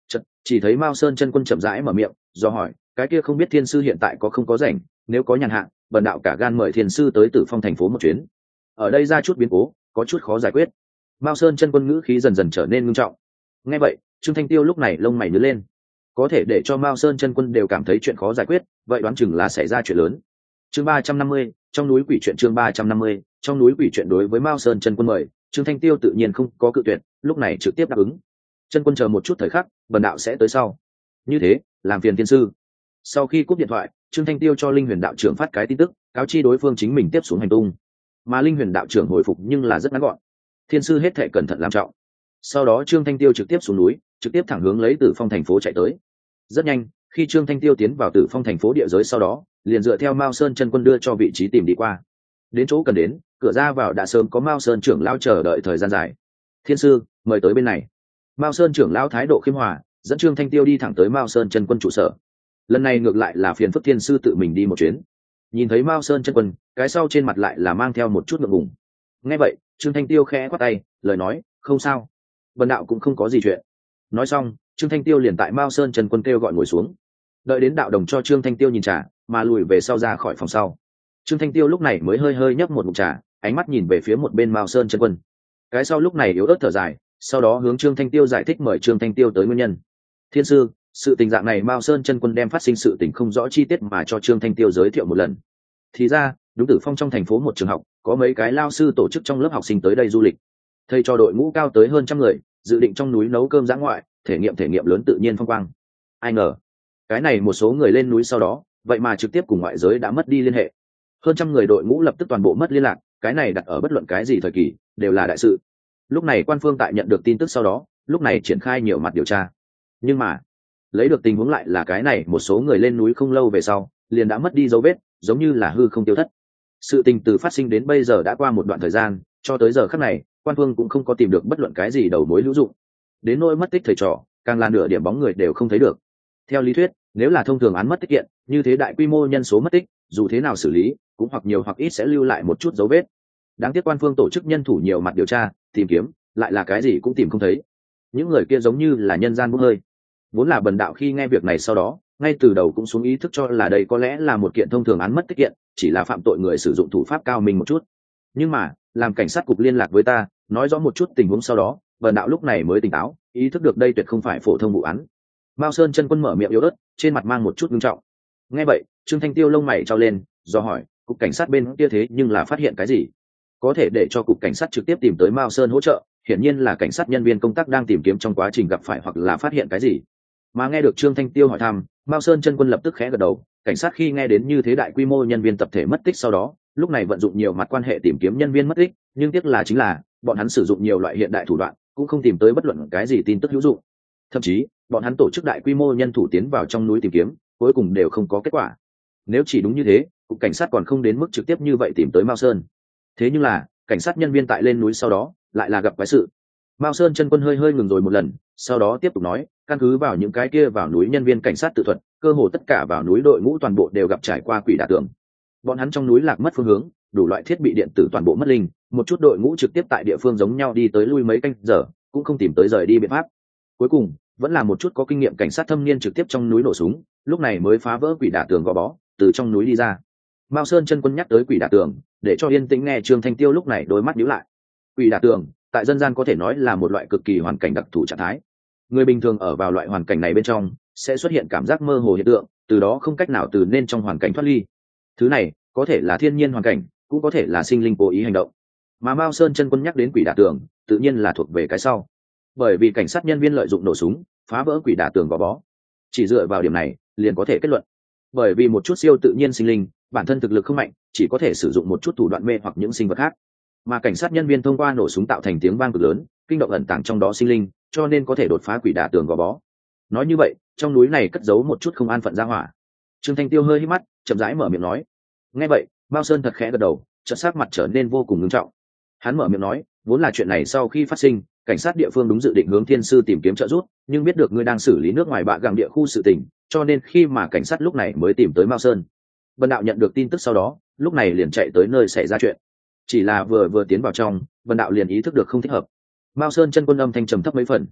Chật, chỉ thấy Mao Sơn chân quân chậm rãi mở miệng do hỏi, cái kia không biết thiên sư hiện tại có không có rảnh, nếu có nhàn hạ bần đạo cả gan mời thiên sư tới Tử Phong thành phố một chuyến. Ở đây ra chút biến cố, có chút khó giải quyết. Mao Sơn chân quân ngữ khí dần dần trở nên ngưng trọng. Nghe vậy, Trương Thanh Tiêu lúc này lông mày nhướng lên. Có thể để cho Mao Sơn chân quân đều cảm thấy chuyện khó giải quyết, vậy đoán chừng là xảy ra chuyện lớn. Chương ba trăm năm mươi, trong núi quỷ chuyện chương ba trăm năm mươi, trong núi quỷ chuyện đối với Mao Sơn chân quân mời, Trương Thanh Tiêu tự nhiên không có cự tuyệt, lúc này trực tiếp đáp ứng. Chân quân chờ một chút thời khắc, bần đạo sẽ tới sau. Như thế, làm phiền thiên sư. Sau khi cúp điện thoại, Trương Thanh Tiêu cho Linh Huyền đạo trưởng phát cái tin tức, cáo chi đối phương chính mình tiếp xuống hành tung. Mà Linh Huyền đạo trưởng hồi phục nhưng là rất ngắn gọn. Thiên sư hết thảy cẩn thận làm trọng. Sau đó Trương Thanh Tiêu trực tiếp xuống núi, trực tiếp thẳng hướng lấy Tử Phong thành phố chạy tới. Rất nhanh, khi Trương Thanh Tiêu tiến vào Tử Phong thành phố địa giới sau đó, liền dựa theo Mao Sơn chân quân đưa cho vị trí tìm đi qua. Đến chỗ cần đến, cửa ra vào đã sớm có Mao Sơn trưởng lão chờ đợi thời gian dài. Thiên sư, mời tới bên này. Mao Sơn trưởng lão thái độ khiêm hòa, dẫn Trương Thanh Tiêu đi thẳng tới Mao Sơn chân quân trụ sở. Lần này ngược lại là phiền phức thiên sư tự mình đi một chuyến. Nhìn thấy Mao Sơn chân quân, cái sau trên mặt lại là mang theo một chút ngượng ngùng. Nghe vậy, Trương Thanh Tiêu khẽ quát tay, lời nói, không sao, bần đạo cũng không có gì chuyện. Nói xong, Trương Thanh Tiêu liền tại Mao Sơn chân quân kêu gọi ngồi xuống. Đợi đến đạo đồng cho Trương Thanh Tiêu nhìn trà, mà lùi về sau ra khỏi phòng sau. Trương Thanh Tiêu lúc này mới hơi hơi nhấp một ngụm trà, ánh mắt nhìn về phía một bên Mao Sơn chân quân. Cái sau lúc này yếu ớt thở dài, sau đó hướng Trương Thanh Tiêu giải thích mời Trương Thanh Tiêu tới nguyên nhân. Thiên sư, sự tình dạng này Mao Sơn chân quân đem phát sinh sự tình không rõ chi tiết mà cho Trương Thanh Tiêu giới thiệu một lần. Thì ra, đúng Tử Phong trong thành phố một trường học, có mấy cái lao sư tổ chức trong lớp học sinh tới đây du lịch. Thầy cho đội ngũ cao tới hơn trăm người, dự định trong núi nấu cơm dã ngoại, thể nghiệm thể nghiệm lớn tự nhiên phong quang. Ai ngờ, cái này một số người lên núi sau đó, vậy mà trực tiếp cùng ngoại giới đã mất đi liên hệ. Hơn trăm người đội ngũ lập tức toàn bộ mất liên lạc, cái này đặt ở bất luận cái gì thời kỳ, đều là đại sự. Lúc này quan phương tại nhận được tin tức sau đó, lúc này triển khai nhiều mặt điều tra. Nhưng mà, lấy được tình huống lại là cái này một số người lên núi không lâu về sau, liền đã mất đi dấu vết, giống như là hư không tiêu thất. Sự tình từ phát sinh đến bây giờ đã qua một đoạn thời gian, cho tới giờ khắc này, quan phương cũng không có tìm được bất luận cái gì đầu mối hữu dụng. Đến nỗi mất tích thầy trò, càng là nửa điểm bóng người đều không thấy được. Theo lý thuyết, nếu là thông thường án mất tích kiện, như thế đại quy mô nhân số mất tích, dù thế nào xử lý, cũng hoặc nhiều hoặc ít sẽ lưu lại một chút dấu vết. Đáng tiếc quan phương tổ chức nhân thủ nhiều mặt điều tra, tìm kiếm, lại là cái gì cũng tìm không thấy. Những người kia giống như là nhân gian bốc hơi. Vốn là bần đạo khi nghe việc này sau đó, ngay từ đầu cũng xuống ý thức cho là đây có lẽ là một kiện thông thường án mất tích kiện, chỉ là phạm tội người sử dụng thủ pháp cao mình một chút. Nhưng mà, làm cảnh sát cục liên lạc với ta, nói rõ một chút tình huống sau đó, bần đạo lúc này mới tỉnh táo, ý thức được đây tuyệt không phải phổ thông vụ án. Mao Sơn chân quân mở miệng yếu ớt, trên mặt mang một chút nghiêm trọng. Nghe vậy, Trương Thanh Tiêu lông mày trao lên, do hỏi, cục cảnh sát bên kia thế nhưng là phát hiện cái gì? Có thể để cho cục cảnh sát trực tiếp tìm tới Mao Sơn hỗ trợ, hiển nhiên là cảnh sát nhân viên công tác đang tìm kiếm trong quá trình gặp phải hoặc là phát hiện cái gì. Mà nghe được Trương Thanh Tiêu hỏi thăm, Mao Sơn chân quân lập tức khẽ gật đầu, cảnh sát khi nghe đến như thế đại quy mô nhân viên tập thể mất tích sau đó, lúc này vận dụng nhiều mặt quan hệ tìm kiếm nhân viên mất tích, nhưng tiếc là chính là, bọn hắn sử dụng nhiều loại hiện đại thủ đoạn, cũng không tìm tới bất luận cái gì tin tức hữu dụng. Thậm chí, bọn hắn tổ chức đại quy mô nhân thủ tiến vào trong núi tìm kiếm, cuối cùng đều không có kết quả. Nếu chỉ đúng như thế, cục cảnh sát còn không đến mức trực tiếp như vậy tìm tới Mao Sơn. Thế nhưng là, cảnh sát nhân viên tại lên núi sau đó, lại là gặp quái sự. Mao Sơn chân quân hơi hơi ngừng rồi một lần, sau đó tiếp tục nói, căn cứ vào những cái kia vào núi nhân viên cảnh sát tự thuật, cơ hồ tất cả vào núi đội ngũ toàn bộ đều gặp trải qua quỷ đả tường. Bọn hắn trong núi lạc mất phương hướng, đủ loại thiết bị điện tử toàn bộ mất linh, một chút đội ngũ trực tiếp tại địa phương giống nhau đi tới lui mấy canh giờ, cũng không tìm tới rời đi biện pháp. Cuối cùng, vẫn là một chút có kinh nghiệm cảnh sát thâm niên trực tiếp trong núi nổ súng, lúc này mới phá vỡ quỷ đả tường gò bó, từ trong núi đi ra. Mao Sơn chân quân nhắc tới quỷ đả tường, để cho yên tĩnh nghe Trương Thanh Tiêu lúc này đôi mắt nhíu lại. Quỷ đả tường, tại dân gian có thể nói là một loại cực kỳ hoàn cảnh đặc thù trạng thái. Người bình thường ở vào loại hoàn cảnh này bên trong, sẽ xuất hiện cảm giác mơ hồ hiện tượng, từ đó không cách nào từ nên trong hoàn cảnh thoát ly. Thứ này, có thể là thiên nhiên hoàn cảnh, cũng có thể là sinh linh cố ý hành động. Mà Mao Sơn chân quân nhắc đến quỷ đả tường, tự nhiên là thuộc về cái sau. Bởi vì cảnh sát nhân viên lợi dụng nổ súng, phá vỡ quỷ đả tường gò bó. Chỉ dựa vào điểm này, liền có thể kết luận. Bởi vì một chút siêu tự nhiên sinh linh, bản thân thực lực không mạnh, chỉ có thể sử dụng một chút thủ đoạn mê hoặc những sinh vật khác. Mà cảnh sát nhân viên thông qua nổ súng tạo thành tiếng vang cực lớn, kinh động ẩn tàng trong đó sinh linh, cho nên có thể đột phá quỷ đả tường gò bó. Nói như vậy, trong núi này cất giấu một chút không an phận ra hỏa. Trương Thanh Tiêu hơi hít mắt, chậm rãi mở miệng nói. Nghe vậy, Mao Sơn thật khẽ gật đầu, chợt sắc mặt trở nên vô cùng nghiêm trọng. Hắn mở miệng nói, vốn là chuyện này sau khi phát sinh, cảnh sát địa phương đúng dự định hướng thiên sư tìm kiếm trợ giúp, nhưng biết được ngươi đang xử lý nước ngoài bạ gặng địa khu sự tình, cho nên khi mà cảnh sát lúc này mới tìm tới Mao Sơn. Vân đạo nhận được tin tức sau đó, lúc này liền chạy tới nơi xảy ra chuyện. Chỉ là vừa vừa tiến vào trong, Vân đạo liền ý thức được không thích hợp. Mao Sơn chân quân âm thanh trầm thấp mấy phần.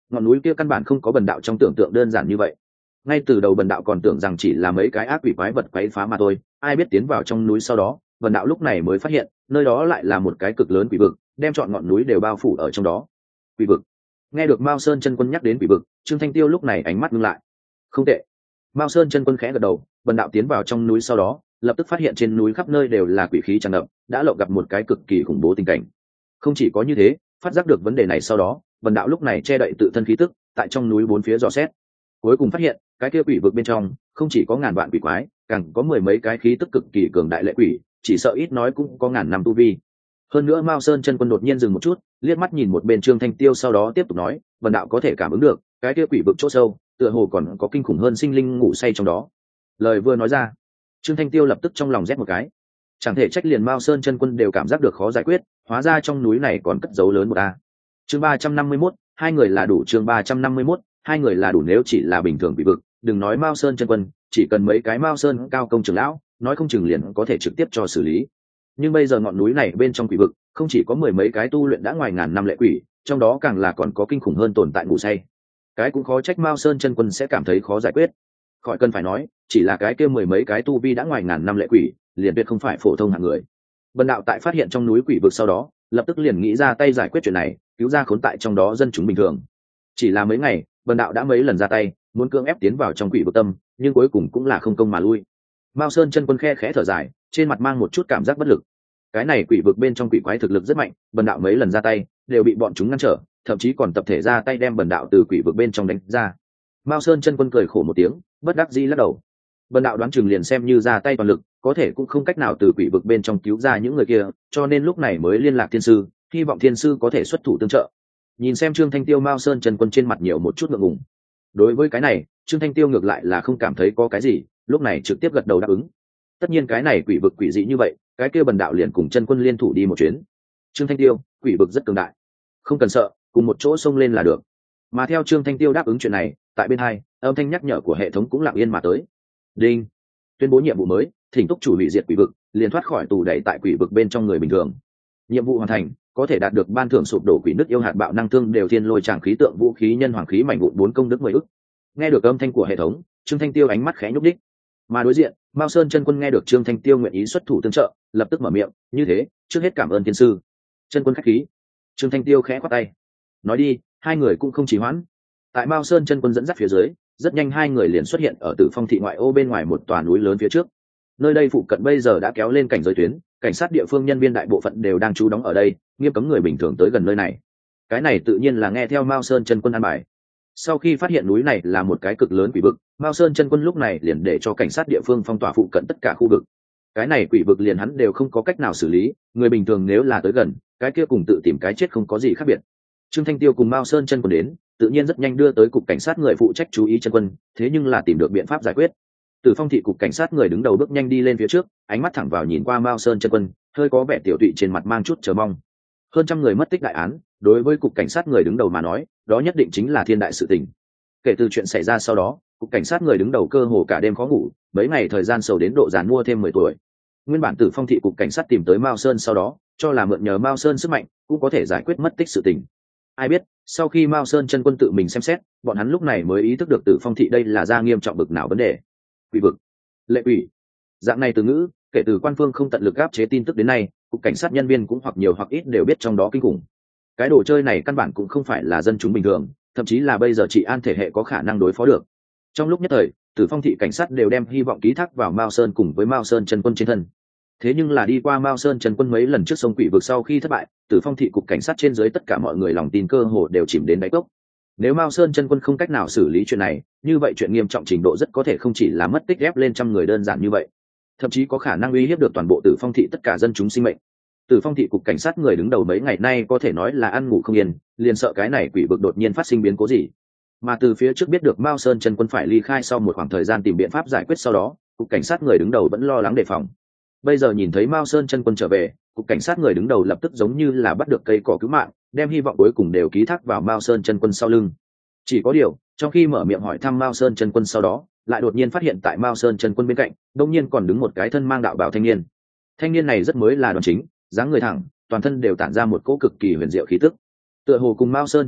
ngọn núi kia căn bản không có bần đạo trong tưởng tượng đơn giản như vậy. Ngay từ đầu bần đạo còn tưởng rằng chỉ là mấy cái ác quỷ quái vật quấy phá mà thôi, ai biết tiến vào trong núi sau đó, bần đạo lúc này mới phát hiện nơi đó lại là một cái cực lớn quỷ vực, đem trọn ngọn núi đều bao phủ ở trong đó. Quỷ vực. Nghe được Mao Sơn chân quân nhắc đến quỷ vực, Trương Thanh Tiêu lúc này ánh mắt ngưng lại. Không tệ. Mao Sơn chân quân khẽ gật đầu, bần đạo tiến vào trong núi sau đó, lập tức phát hiện trên núi khắp nơi đều là quỷ khí tràn ngập, đã lộ gặp một cái cực kỳ khủng bố tình cảnh. Không chỉ có như thế, phát giác được vấn đề này sau đó, bần đạo lúc này che đậy tự thân khí tức, tại trong núi bốn phía dò xét, cuối cùng phát hiện cái kia quỷ vực bên trong không chỉ có ngàn vạn quỷ quái, càng có mười mấy cái khí tức cực kỳ cường đại lệ quỷ, chỉ sợ ít nói cũng có ngàn năm tu vi. Hơn nữa Mao Sơn chân quân đột nhiên dừng một chút, liếc mắt nhìn một bên Trương Thanh Tiêu sau đó tiếp tục nói, bần đạo có thể cảm ứng được cái kia quỷ vực chỗ sâu, tựa hồ còn có kinh khủng hơn sinh linh ngủ say trong đó. Lời vừa nói ra, Trương Thanh Tiêu lập tức trong lòng rét một cái, chẳng thể trách liền Mao Sơn chân quân đều cảm giác được khó giải quyết, hóa ra trong núi này còn cất giấu lớn một a. Chương ba trăm năm mươi mốt, hai người là đủ. Chương ba trăm năm mươi mốt, hai người là đủ. Nếu chỉ là bình thường quỷ vực, đừng nói Mao Sơn chân quân, chỉ cần mấy cái Mao Sơn cao công trưởng lão, nói không chừng liền có thể trực tiếp cho xử lý. Nhưng bây giờ ngọn núi này bên trong quỷ vực, không chỉ có mười mấy cái tu luyện đã ngoài ngàn năm lệ quỷ, trong đó càng là còn có kinh khủng hơn tồn tại ngủ say. Cái cũng khó trách Mao Sơn chân quân sẽ cảm thấy khó giải quyết. Khỏi cần phải nói, chỉ là cái kia mười mấy cái tu vi đã ngoài ngàn năm lệ quỷ, liền tuyệt không phải phổ thông hạng người. Bần đạo tại phát hiện trong núi quỷ vực sau đó, lập tức liền nghĩ ra tay giải quyết chuyện này, cứu ra khốn tại trong đó dân chúng bình thường. Chỉ là mấy ngày, bần đạo đã mấy lần ra tay, muốn cưỡng ép tiến vào trong quỷ vực tâm, nhưng cuối cùng cũng là không công mà lui. Mao Sơn chân quân khe khẽ thở dài, trên mặt mang một chút cảm giác bất lực. Cái này quỷ vực bên trong quỷ quái thực lực rất mạnh, bần đạo mấy lần ra tay đều bị bọn chúng ngăn trở, thậm chí còn tập thể ra tay đem bần đạo từ quỷ vực bên trong đánh ra. Mao Sơn chân quân cười khổ một tiếng, bất đắc dĩ lắc đầu. Bần đạo đoán chừng liền xem như ra tay toàn lực, có thể cũng không cách nào từ quỷ vực bên trong cứu ra những người kia, cho nên lúc này mới liên lạc thiên sư, hy vọng thiên sư có thể xuất thủ tương trợ. Nhìn xem Trương Thanh Tiêu, Mao Sơn chân quân trên mặt nhiều một chút ngượng ngùng. Đối với cái này, Trương Thanh Tiêu ngược lại là không cảm thấy có cái gì, lúc này trực tiếp gật đầu đáp ứng. Tất nhiên cái này quỷ vực quỷ dị như vậy, cái kia bần đạo liền cùng chân quân liên thủ đi một chuyến. Trương Thanh Tiêu, quỷ vực rất cường đại, không cần sợ, cùng một chỗ xông lên là được. Mà theo Trương Thanh Tiêu đáp ứng chuyện này, tại bên hai, âm thanh nhắc nhở của hệ thống cũng lặng yên mà tới. Đinh, tuyên bố nhiệm vụ mới, thỉnh túc chủ hủy diệt quỷ vực, liền thoát khỏi tù đẩy tại quỷ vực bên trong người bình thường. Nhiệm vụ hoàn thành, có thể đạt được ban thưởng sụp đổ quỷ nứt yêu hạt bạo năng thương đều thiên lôi tràng khí tượng vũ khí nhân hoàng khí mảnh vụn bốn công đức mười ức. Nghe được âm thanh của hệ thống, Trương Thanh Tiêu ánh mắt khẽ nhúc đích. Mà đối diện, Mao Sơn chân quân nghe được Trương Thanh Tiêu nguyện ý xuất thủ tương trợ, lập tức mở miệng, như thế, trước hết cảm ơn thiên sư. Chân quân khách khí. Trương Thanh Tiêu khẽ khoát tay. Nói đi, hai người cũng không trì hoãn. Tại Mao Sơn chân quân dẫn dắt phía dưới, rất nhanh hai người liền xuất hiện ở Tử Phong thị ngoại ô bên ngoài một tòa núi lớn phía trước. Nơi đây phụ cận bây giờ đã kéo lên cảnh giới tuyến, cảnh sát địa phương nhân viên đại bộ phận đều đang trú đóng ở đây, nghiêm cấm người bình thường tới gần nơi này. Cái này tự nhiên là nghe theo Mao Sơn chân quân an bài. Sau khi phát hiện núi này là một cái cực lớn quỷ vực, Mao Sơn chân quân lúc này liền để cho cảnh sát địa phương phong tỏa phụ cận tất cả khu vực. Cái này quỷ vực liền hắn đều không có cách nào xử lý, người bình thường nếu là tới gần, cái kia cùng tự tìm cái chết không có gì khác biệt. Trương Thanh Tiêu cùng Mao Sơn chân quân đến, tự nhiên rất nhanh đưa tới cục cảnh sát người phụ trách chú ý chân quân, thế nhưng là tìm được biện pháp giải quyết. Từ Phong thị cục cảnh sát người đứng đầu bước nhanh đi lên phía trước, ánh mắt thẳng vào nhìn qua Mao Sơn chân quân, hơi có vẻ tiểu tụy trên mặt mang chút chờ mong. Hơn trăm người mất tích đại án, đối với cục cảnh sát người đứng đầu mà nói, đó nhất định chính là thiên đại sự tình. Kể từ chuyện xảy ra sau đó, cục cảnh sát người đứng đầu cơ hồ cả đêm khó ngủ, mấy ngày thời gian sầu đến độ giàn mua thêm mười tuổi. Nguyên bản Tử Phong thị cục cảnh sát tìm tới Mao Sơn sau đó, cho là mượn nhờ Mao Sơn sức mạnh, cũng có thể giải quyết mất tích sự tình. Ai biết, sau khi Mao Sơn chân quân tự mình xem xét, bọn hắn lúc này mới ý thức được Tử Phong thị đây là ra nghiêm trọng bực nào vấn đề. Quỷ vực, lệ quỷ, dạng này từ ngữ, kể từ quan phương không tận lực áp chế tin tức đến nay, cục cảnh sát nhân viên cũng hoặc nhiều hoặc ít đều biết trong đó kinh khủng. Cái đồ chơi này căn bản cũng không phải là dân chúng bình thường, thậm chí là bây giờ trị an thể hệ có khả năng đối phó được. Trong lúc nhất thời, Tử Phong thị cảnh sát đều đem hy vọng ký thác vào Mao Sơn cùng với Mao Sơn chân quân trên thân. Thế nhưng là đi qua Mao Sơn chân quân mấy lần trước sông quỷ vực sau khi thất bại, Tử Phong thị cục cảnh sát trên dưới tất cả mọi người lòng tin cơ hồ đều chìm đến đáy cốc. Nếu Mao Sơn chân quân không cách nào xử lý chuyện này, như vậy chuyện nghiêm trọng trình độ rất có thể không chỉ là mất tích ép lên trăm người đơn giản như vậy, thậm chí có khả năng uy hiếp được toàn bộ Tử Phong thị tất cả dân chúng sinh mệnh. Tử Phong thị cục cảnh sát người đứng đầu mấy ngày nay có thể nói là ăn ngủ không yên, liền sợ cái này quỷ vực đột nhiên phát sinh biến cố gì. Mà từ phía trước biết được Mao Sơn chân quân phải ly khai sau một khoảng thời gian tìm biện pháp giải quyết sau đó, cục cảnh sát người đứng đầu vẫn lo lắng đề phòng. Bây giờ nhìn thấy Mao Sơn chân quân trở về, cục cảnh sát người đứng đầu lập tức giống như là bắt được cây cỏ cứu mạng, đem hy vọng cuối cùng đều ký thác vào Mao Sơn chân quân sau lưng. Chỉ có điều, trong khi mở miệng hỏi thăm Mao Sơn chân quân sau đó, lại đột nhiên phát hiện tại Mao Sơn chân quân bên cạnh, đột nhiên còn đứng một cái thân mang đạo bào thanh niên. Thanh niên này rất mới là đoàn chính, dáng người thẳng, toàn thân đều tản ra một cỗ cực kỳ huyền diệu khí tức. Tựa hồ cùng Mao Sơn chân quân,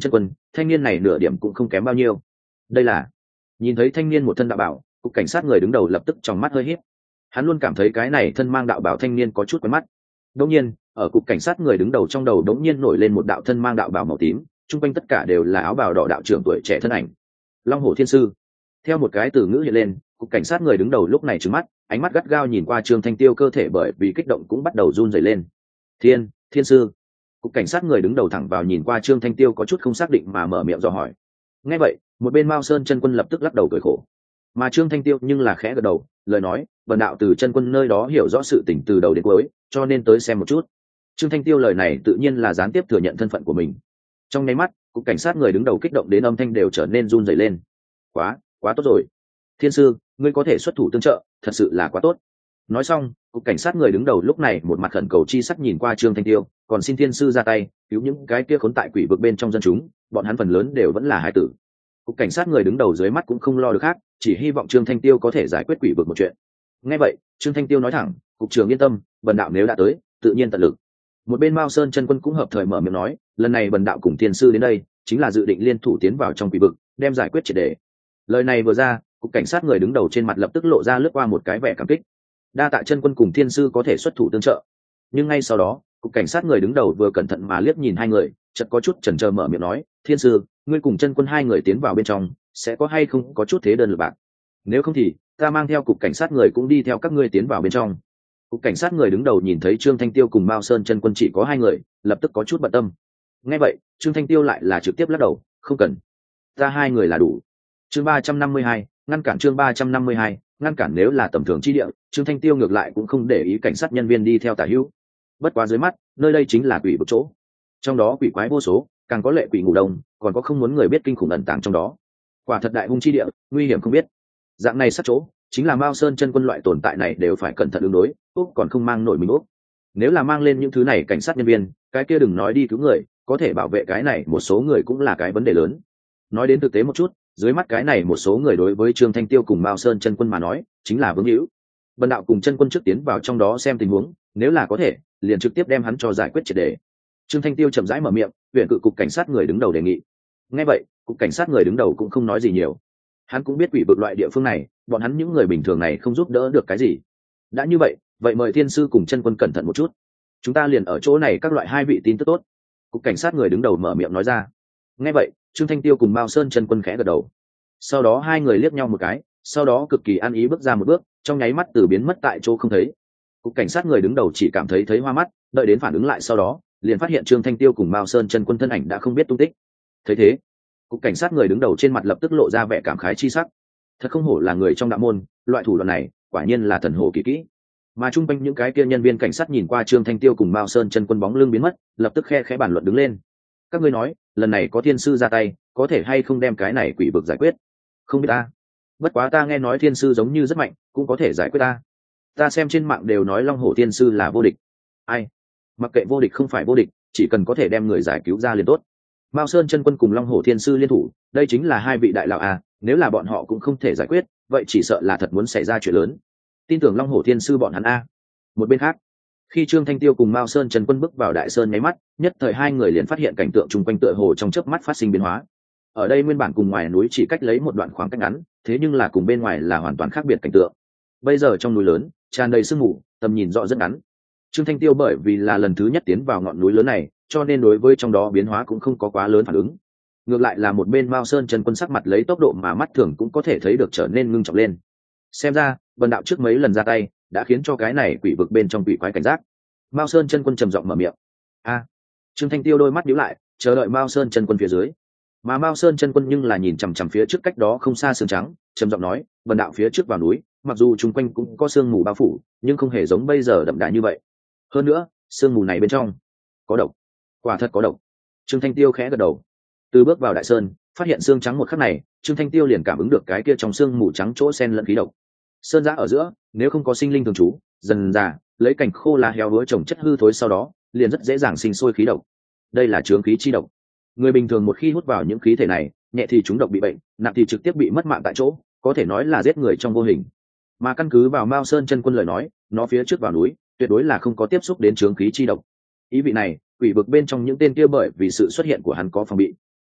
thanh niên này nửa điểm cũng không kém bao nhiêu. Đây là nhìn thấy thanh niên một thân đạo bảo, cục cảnh sát người đứng đầu lập tức trong mắt hơi híp. Hắn luôn cảm thấy cái này thân mang đạo bảo thanh niên có chút quen mắt. Đột nhiên, ở cục cảnh sát người đứng đầu trong đầu đột nhiên nổi lên một đạo thân mang đạo bảo màu tím, chung quanh tất cả đều là áo bào đỏ đạo trưởng tuổi trẻ thân ảnh. Long Hổ Thiên Sư. Theo một cái từ ngữ hiện lên, cục cảnh sát người đứng đầu lúc này trừng mắt, ánh mắt gắt gao nhìn qua Trương Thanh Tiêu, cơ thể bởi vì kích động cũng bắt đầu run rẩy lên. Thiên, Thiên Sư. Cục cảnh sát người đứng đầu thẳng vào nhìn qua Trương Thanh Tiêu có chút không xác định mà mở miệng dò hỏi. Nghe vậy, một bên Mao Sơn chân quân lập tức lắc đầu cười khổ. Mà Trương Thanh Tiêu nhưng là khẽ gật đầu, lời nói, bần đạo từ chân quân nơi đó hiểu rõ sự tình từ đầu đến cuối, cho nên tới xem một chút. Trương Thanh Tiêu lời này tự nhiên là gián tiếp thừa nhận thân phận của mình. Trong nháy mắt, cục cảnh sát người đứng đầu kích động đến âm thanh đều trở nên run rẩy lên. Quá, quá tốt rồi. Thiên sư, ngươi có thể xuất thủ tương trợ, thật sự là quá tốt. Nói xong, cục cảnh sát người đứng đầu lúc này một mặt khẩn cầu chi sắc nhìn qua Trương Thanh Tiêu, còn xin thiên sư ra tay cứu những cái kia khốn tại quỷ vực bên trong dân chúng, bọn hắn phần lớn đều vẫn là hải tử. Cục cảnh sát người đứng đầu dưới mắt cũng không lo được khác, chỉ hy vọng Trương Thanh Tiêu có thể giải quyết quỷ vực một chuyện. Nghe vậy, Trương Thanh Tiêu nói thẳng, cục trưởng yên tâm, bần đạo nếu đã tới, tự nhiên tận lực. Một bên Mao Sơn chân quân cũng hợp thời mở miệng nói, lần này bần đạo cùng thiên sư đến đây, chính là dự định liên thủ tiến vào trong quỷ vực, đem giải quyết triệt để. Lời này vừa ra, cục cảnh sát người đứng đầu trên mặt lập tức lộ ra lướt qua một cái vẻ cảm kích. Đa tạ chân quân cùng thiên sư có thể xuất thủ tương trợ. Nhưng ngay sau đó, cục cảnh sát người đứng đầu vừa cẩn thận mà liếc nhìn hai người, chợt có chút chần chờ mở miệng nói, thiên sư, ngươi cùng chân quân hai người tiến vào bên trong, sẽ có hay không có chút thế đơn lực bạc? Nếu không thì ta mang theo cục cảnh sát người cũng đi theo các ngươi tiến vào bên trong. Cục cảnh sát người đứng đầu nhìn thấy Trương Thanh Tiêu cùng Mao Sơn chân quân chỉ có hai người, lập tức có chút bận tâm. Nghe vậy, Trương Thanh Tiêu lại là trực tiếp lắc đầu, không cần, ta hai người là đủ. Chương ba trăm năm mươi hai, ngăn cản. Chương ba trăm năm mươi hai, ngăn cản. Nếu là tầm thường chi địa, Trương Thanh Tiêu ngược lại cũng không để ý cảnh sát nhân viên đi theo tả hữu. Bất quá dưới mắt, nơi đây chính là quỷ vực chỗ, trong đó quỷ quái vô số, càng có lệ quỷ ngủ đông, còn có không muốn người biết kinh khủng ẩn tàng trong đó. Quả thật đại hung chi địa, nguy hiểm không biết. Dạng này sát chỗ, chính là Mao Sơn chân quân loại tồn tại này đều phải cẩn thận ứng đối, úc còn không mang nổi mình úc. Nếu là mang lên những thứ này cảnh sát nhân viên, cái kia đừng nói đi cứu người, có thể bảo vệ cái này một số người cũng là cái vấn đề lớn. Nói đến thực tế một chút, dưới mắt cái này một số người đối với Trương Thanh Tiêu cùng Mao Sơn chân quân mà nói, chính là vướng hữu. Bần đạo cùng chân quân trước tiến vào trong đó xem tình huống, nếu là có thể, liền trực tiếp đem hắn cho giải quyết triệt để. Trương Thanh Tiêu chậm rãi mở miệng, huyện cự cục cảnh sát người đứng đầu đề nghị. Nghe vậy, cục cảnh sát người đứng đầu cũng không nói gì nhiều. Hắn cũng biết quỷ vực loại địa phương này, bọn hắn những người bình thường này không giúp đỡ được cái gì. Đã như vậy, vậy mời thiên sư cùng chân quân cẩn thận một chút. Chúng ta liền ở chỗ này các loại hai vị tin tức tốt. Cục cảnh sát người đứng đầu mở miệng nói ra. Nghe vậy, Trương Thanh Tiêu cùng Mao Sơn chân quân khẽ gật đầu. Sau đó hai người liếc nhau một cái, sau đó cực kỳ ăn ý bước ra một bước, trong nháy mắt từ biến mất tại chỗ không thấy. Cục cảnh sát người đứng đầu chỉ cảm thấy thấy hoa mắt, đợi đến phản ứng lại sau đó, liền phát hiện Trương Thanh Tiêu cùng Mao Sơn chân quân thân ảnh đã không biết tung tích. Thấy thế, cục cảnh sát người đứng đầu trên mặt lập tức lộ ra vẻ cảm khái chi sắc. Thật không hổ là người trong đạo môn, loại thủ đoạn này quả nhiên là thần hồ kỳ kỹ. Mà trung quanh những cái kia nhân viên cảnh sát nhìn qua Trương Thanh Tiêu cùng Mao Sơn chân quân bóng lưng biến mất, lập tức khe khẽ bàn luận đứng lên. Các ngươi nói, lần này có thiên sư ra tay, có thể hay không đem cái này quỷ vực giải quyết? Không biết ta. Bất quá ta nghe nói thiên sư giống như rất mạnh, cũng có thể giải quyết ta. Ta xem trên mạng đều nói Long Hổ Thiên sư là vô địch. Ai? Mặc kệ vô địch không phải vô địch, chỉ cần có thể đem người giải cứu ra liền tốt. Mao Sơn chân quân cùng Long Hổ Thiên sư liên thủ, đây chính là hai vị đại lão à, nếu là bọn họ cũng không thể giải quyết, vậy chỉ sợ là thật muốn xảy ra chuyện lớn. Tin tưởng Long Hổ Thiên sư bọn hắn a. Một bên khác, khi Trương Thanh Tiêu cùng Mao Sơn chân quân bước vào đại sơn nháy mắt, nhất thời hai người liền phát hiện cảnh tượng chung quanh tựa hồ trong chớp mắt phát sinh biến hóa. Ở đây nguyên bản cùng ngoài núi chỉ cách lấy một đoạn khoảng cách ngắn, thế nhưng là cùng bên ngoài là hoàn toàn khác biệt cảnh tượng. Bây giờ trong núi lớn, tràn đầy sương mù, tầm nhìn rõ rất ngắn. Trương Thanh Tiêu bởi vì là lần thứ nhất tiến vào ngọn núi lớn này, cho nên đối với trong đó biến hóa cũng không có quá lớn phản ứng. Ngược lại là một bên Mao Sơn chân quân sắc mặt lấy tốc độ mà mắt thường cũng có thể thấy được trở nên ngưng trọng lên. Xem ra, Vân đạo trước mấy lần ra tay, đã khiến cho cái này quỷ vực bên trong quỷ quái cảnh giác. Mao Sơn chân quân trầm giọng mở miệng. A. Trương Thanh Tiêu đôi mắt nhíu lại, chờ đợi Mao Sơn chân quân phía dưới. Mà Mao Sơn chân quân nhưng là nhìn chằm chằm phía trước cách đó không xa sương trắng, trầm giọng nói, Vân đạo phía trước vào núi, mặc dù chung quanh cũng có sương mù bao phủ, nhưng không hề giống bây giờ đậm đà như vậy. Hơn nữa, sương mù này bên trong có độc. Quả thật có độc. Trương Thanh Tiêu khẽ gật đầu. Từ bước vào đại sơn, phát hiện xương trắng một khắc này, Trương Thanh Tiêu liền cảm ứng được cái kia trong xương mù trắng chỗ xen lẫn khí độc. Sơn giã ở giữa, nếu không có sinh linh thường trú, dần dà lấy cảnh khô lá heo hứa trồng chất hư thối sau đó, liền rất dễ dàng sinh sôi khí độc. Đây là chướng khí chi độc. Người bình thường một khi hút vào những khí thể này, nhẹ thì chúng độc bị bệnh, nặng thì trực tiếp bị mất mạng tại chỗ, có thể nói là giết người trong vô hình. Mà căn cứ vào Mao Sơn chân quân lời nói, nó phía trước vào núi, tuyệt đối là không có tiếp xúc đến chướng khí chi độc. Ý vị này, quỷ vực bên trong những tên kia bởi vì sự xuất hiện của hắn có phòng bị.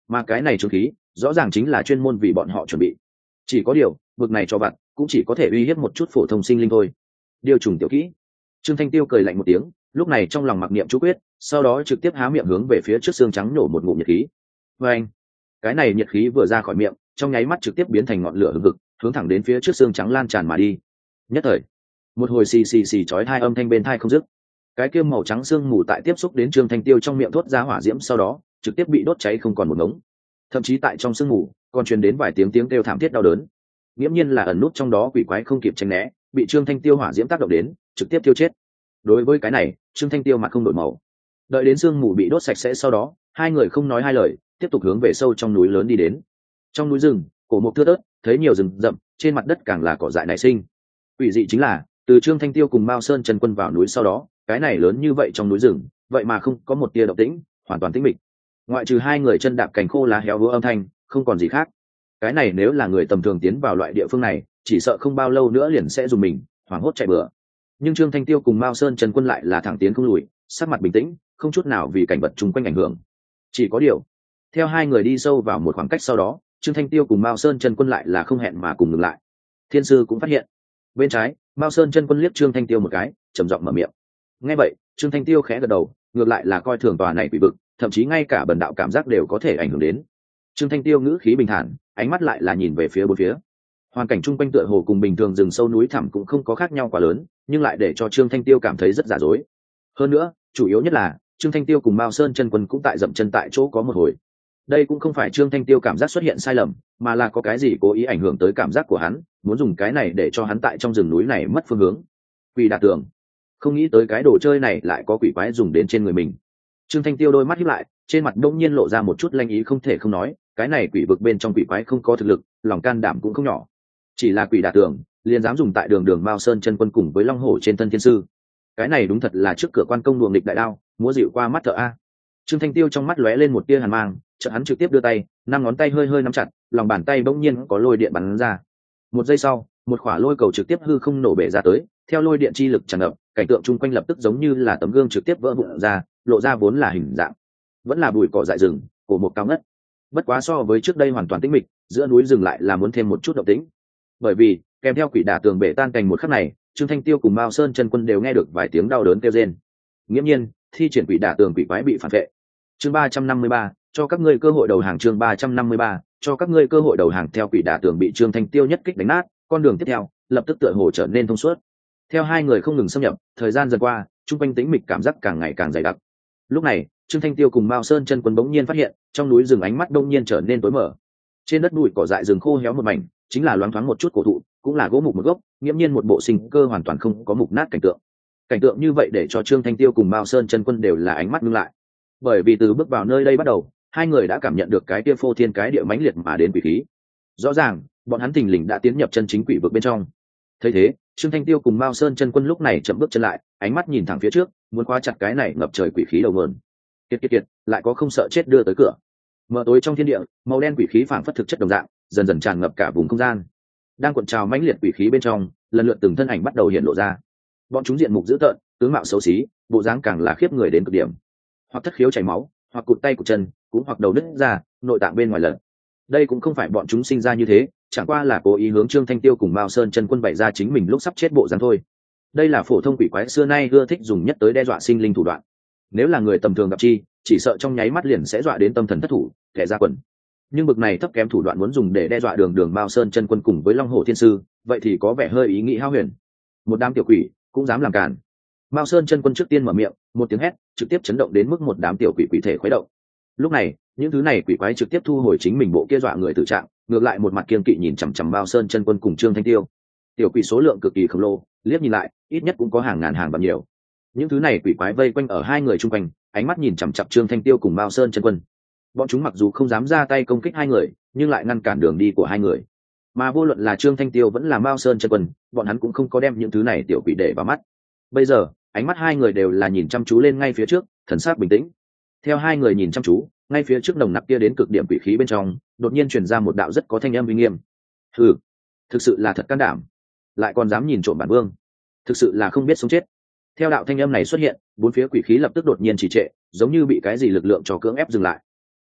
mà cái này trương khí rõ ràng chính là chuyên môn vì bọn họ chuẩn bị. Chỉ có điều vực này cho vặt cũng chỉ có thể uy hiếp một chút phổ thông sinh linh thôi. Điều trùng tiểu kỹ. Trương Thanh Tiêu cười lạnh một tiếng, lúc này trong lòng mặc niệm chú quyết, sau đó trực tiếp há miệng hướng về phía trước xương trắng nổ một ngụm nhiệt khí. Và anh, cái này nhiệt khí vừa ra khỏi miệng, trong nháy mắt trực tiếp biến thành ngọn lửa hừng hực, hướng thẳng đến phía trước xương trắng lan tràn mà đi. Nhất thời, một hồi xì xì xì chói tai âm thanh bên tai không dứt. Cái kia màu trắng xương mù tại tiếp xúc đến Trương Thanh Tiêu trong miệng thốt ra hỏa diễm, sau đó trực tiếp bị đốt cháy không còn một ngống. Thậm chí tại trong xương mù còn truyền đến vài tiếng tiếng kêu thảm thiết đau đớn. Nghiễm nhiên là ẩn nút trong đó quỷ quái không kịp tránh né, bị Trương Thanh Tiêu hỏa diễm tác động đến, trực tiếp tiêu chết. Đối với cái này, Trương Thanh Tiêu mặt không đổi màu. Đợi đến xương mù bị đốt sạch sẽ sau đó, hai người không nói hai lời, tiếp tục hướng về sâu trong núi lớn đi đến. Trong núi rừng, cổ mục thưa thớt, thấy nhiều rừng rậm, trên mặt đất càng là cỏ dại nảy sinh. Quỷ dị chính là, từ Trương Thanh Tiêu cùng Mao Sơn Trần Quân vào núi sau đó, cái này lớn như vậy trong núi rừng, vậy mà không có một tia động tĩnh, hoàn toàn tĩnh mịch. Ngoại trừ hai người chân đạp cành khô lá héo húa âm thanh, không còn gì khác. Cái này nếu là người tầm thường tiến vào loại địa phương này, chỉ sợ không bao lâu nữa liền sẽ dùng mình, hoảng hốt chạy bừa. Nhưng Trương Thanh Tiêu cùng Mao Sơn Trần Quân lại là thẳng tiến không lùi, sắc mặt bình tĩnh, không chút nào vì cảnh vật chung quanh ảnh hưởng. Chỉ có điều, theo hai người đi sâu vào một khoảng cách sau đó, Trương Thanh Tiêu cùng Mao Sơn Trần Quân lại là không hẹn mà cùng ngừng lại. Thiên sư cũng phát hiện. Bên trái, Mao Sơn Trần Quân liếc Trương Thanh Tiêu một cái, trầm giọng mở miệng. Nghe vậy, Trương Thanh Tiêu khẽ gật đầu, ngược lại là coi thường tòa này quỷ vực, thậm chí ngay cả bần đạo cảm giác đều có thể ảnh hưởng đến. Trương Thanh Tiêu ngữ khí bình thản, ánh mắt lại là nhìn về phía bốn phía. Hoàn cảnh chung quanh tựa hồ cùng bình thường rừng sâu núi thẳm cũng không có khác nhau quá lớn, nhưng lại để cho Trương Thanh Tiêu cảm thấy rất giả dối. Hơn nữa, chủ yếu nhất là Trương Thanh Tiêu cùng Mao Sơn Chân Quân cũng tại dậm chân tại chỗ có một hồi. Đây cũng không phải Trương Thanh Tiêu cảm giác xuất hiện sai lầm, mà là có cái gì cố ý ảnh hưởng tới cảm giác của hắn, muốn dùng cái này để cho hắn tại trong rừng núi này mất phương hướng. Quỷ Đả Tường, không nghĩ tới cái đồ chơi này lại có quỷ quái dùng đến trên người mình. Trương Thanh Tiêu đôi mắt híp lại, trên mặt đông nhiên lộ ra một chút lanh ý, không thể không nói, cái này quỷ vực bên trong quỷ quái không có thực lực, lòng can đảm cũng không nhỏ. Chỉ là Quỷ Đả Tường, liền dám dùng tại đường đường Mao Sơn Chân Quân cùng với Long Hổ trên thân thiên sư. Cái này đúng thật là trước cửa quan công đuồng địch đại đao, múa dịu qua mắt thợ a. Trương Thanh Tiêu trong mắt lóe lên một tia hàn mang, chợt hắn trực tiếp đưa tay, năm ngón tay hơi hơi nắm chặt, lòng bàn tay bỗng nhiên có lôi điện bắn ra. Một giây sau, một quả lôi cầu trực tiếp hư không nổ bể ra tới, theo lôi điện chi lực tràn ngập, cảnh tượng chung quanh lập tức giống như là tấm gương trực tiếp vỡ vụn ra, lộ ra vốn là hình dạng, vẫn là bụi cỏ dại rừng, cổ một cao ngất. Bất quá so với trước đây hoàn toàn tĩnh mịch, giữa núi rừng lại là muốn thêm một chút động tĩnh. Bởi vì, kèm theo Quỷ Đả Tường bể tan cành một khắc này, Trương Thanh Tiêu cùng Mao Sơn Chân Quân đều nghe được vài tiếng đau đớn kêu rên. Nghiễm nhiên, thi triển Quỷ Đả Tường quỷ quái bị phản vệ. Chương ba trăm năm mươi ba, cho các ngươi cơ hội đầu hàng. Chương ba trăm năm mươi ba, cho các ngươi cơ hội đầu hàng. Theo Quỷ Đả Tường bị Trương Thanh Tiêu nhất kích đánh nát, con đường tiếp theo lập tức tựa hồ trở nên thông suốt. Theo hai người không ngừng xâm nhập, thời gian dần qua, trung quanh tĩnh mịch cảm giác càng ngày càng dày đặc. Lúc này, Trương Thanh Tiêu cùng Mao Sơn Chân Quân bỗng nhiên phát hiện, trong núi rừng ánh mắt đông nhiên trở nên tối mở. Trên đất bụi cỏ dại rừng khô héo một mảnh, chính là loáng thoáng một chút cổ thụ, cũng là gỗ mục một gốc, nghiễm nhiên một bộ sinh cơ hoàn toàn không có mục nát cảnh tượng. Cảnh tượng như vậy để cho Trương Thanh Tiêu cùng Mao Sơn Chân Quân đều là ánh mắt ngưng lại. Bởi vì từ bước vào nơi đây bắt đầu, hai người đã cảm nhận được cái kia phô thiên cái địa mãnh liệt mà đến quỷ khí. Rõ ràng, bọn hắn thình lình đã tiến nhập chân chính quỷ vực bên trong. Thấy thế, Trương Thanh Tiêu cùng Mao Sơn Chân Quân lúc này chậm bước chân lại, ánh mắt nhìn thẳng phía trước, muốn khóa chặt cái này ngập trời quỷ khí đầu nguồn. Kiệt kiệt kiệt, lại có không sợ chết đưa tới cửa. Mờ tối trong thiên địa, màu đen quỷ khí phảng phất thực chất đồng dạng, dần dần tràn ngập cả vùng không gian. Đang cuộn trào mãnh liệt quỷ khí bên trong, lần lượt từng thân ảnh bắt đầu hiện lộ ra. Bọn chúng diện mục dữ tợn, tướng mạo xấu xí, bộ dáng càng là khiếp người đến cực điểm. Hoặc thất khiếu chảy máu, hoặc cụt tay cụt chân, cũng hoặc đầu đứt ra, nội tạng bên ngoài lật. Đây cũng không phải bọn chúng sinh ra như thế, chẳng qua là cố ý hướng Trương Thanh Tiêu cùng Mao Sơn Chân Quân bày ra chính mình lúc sắp chết bộ dáng thôi. Đây là phổ thông quỷ quái xưa nay ưa thích dùng nhất tới đe dọa sinh linh thủ đoạn. Nếu là người tầm thường gặp chi, chỉ sợ trong nháy mắt liền sẽ dọa đến tâm thần thất thủ, kẻ ra quần. Nhưng bực này thấp kém thủ đoạn muốn dùng để đe dọa đường đường Mao Sơn Chân Quân cùng với Long Hổ Thiên Sư, vậy thì có vẻ hơi ý nghĩ hão huyền. Một đám tiểu quỷ cũng dám làm cản. Mao Sơn Chân Quân trước tiên mở miệng, một tiếng hét trực tiếp chấn động đến mức một đám tiểu quỷ quỷ thể khuấy động. Lúc này, những thứ này quỷ quái trực tiếp thu hồi chính mình bộ kia dọa người tự trạng, ngược lại một mặt kiên kỵ nhìn chằm chằm Mao Sơn Chân Quân cùng Trương Thanh Tiêu. Tiểu quỷ số lượng cực kỳ khổng lồ, liếc nhìn lại, ít nhất cũng có hàng ngàn hàng vạn nhiều. Những thứ này quỷ quái vây quanh ở hai người chung quanh, ánh mắt nhìn chằm chằm Trương Thanh Tiêu cùng Mao Sơn Chân Quân. Bọn chúng mặc dù không dám ra tay công kích hai người, nhưng lại ngăn cản đường đi của hai người. Mà vô luận là Trương Thanh Tiêu vẫn là Mao Sơn Chân Quân, bọn hắn cũng không có đem những thứ này tiểu quỷ để vào mắt. Bây giờ, ánh mắt hai người đều là nhìn chăm chú lên ngay phía trước, thần sắc bình tĩnh. Theo hai người nhìn chăm chú, ngay phía trước nồng nặc kia đến cực điểm quỷ khí bên trong, đột nhiên truyền ra một đạo rất có thanh âm uy nghiêm. Hừ, thực sự là thật can đảm, lại còn dám nhìn trộm bản vương, thực sự là không biết sống chết. Theo đạo thanh âm này xuất hiện, bốn phía quỷ khí lập tức đột nhiên trì trệ, giống như bị cái gì lực lượng cho cưỡng ép dừng lại.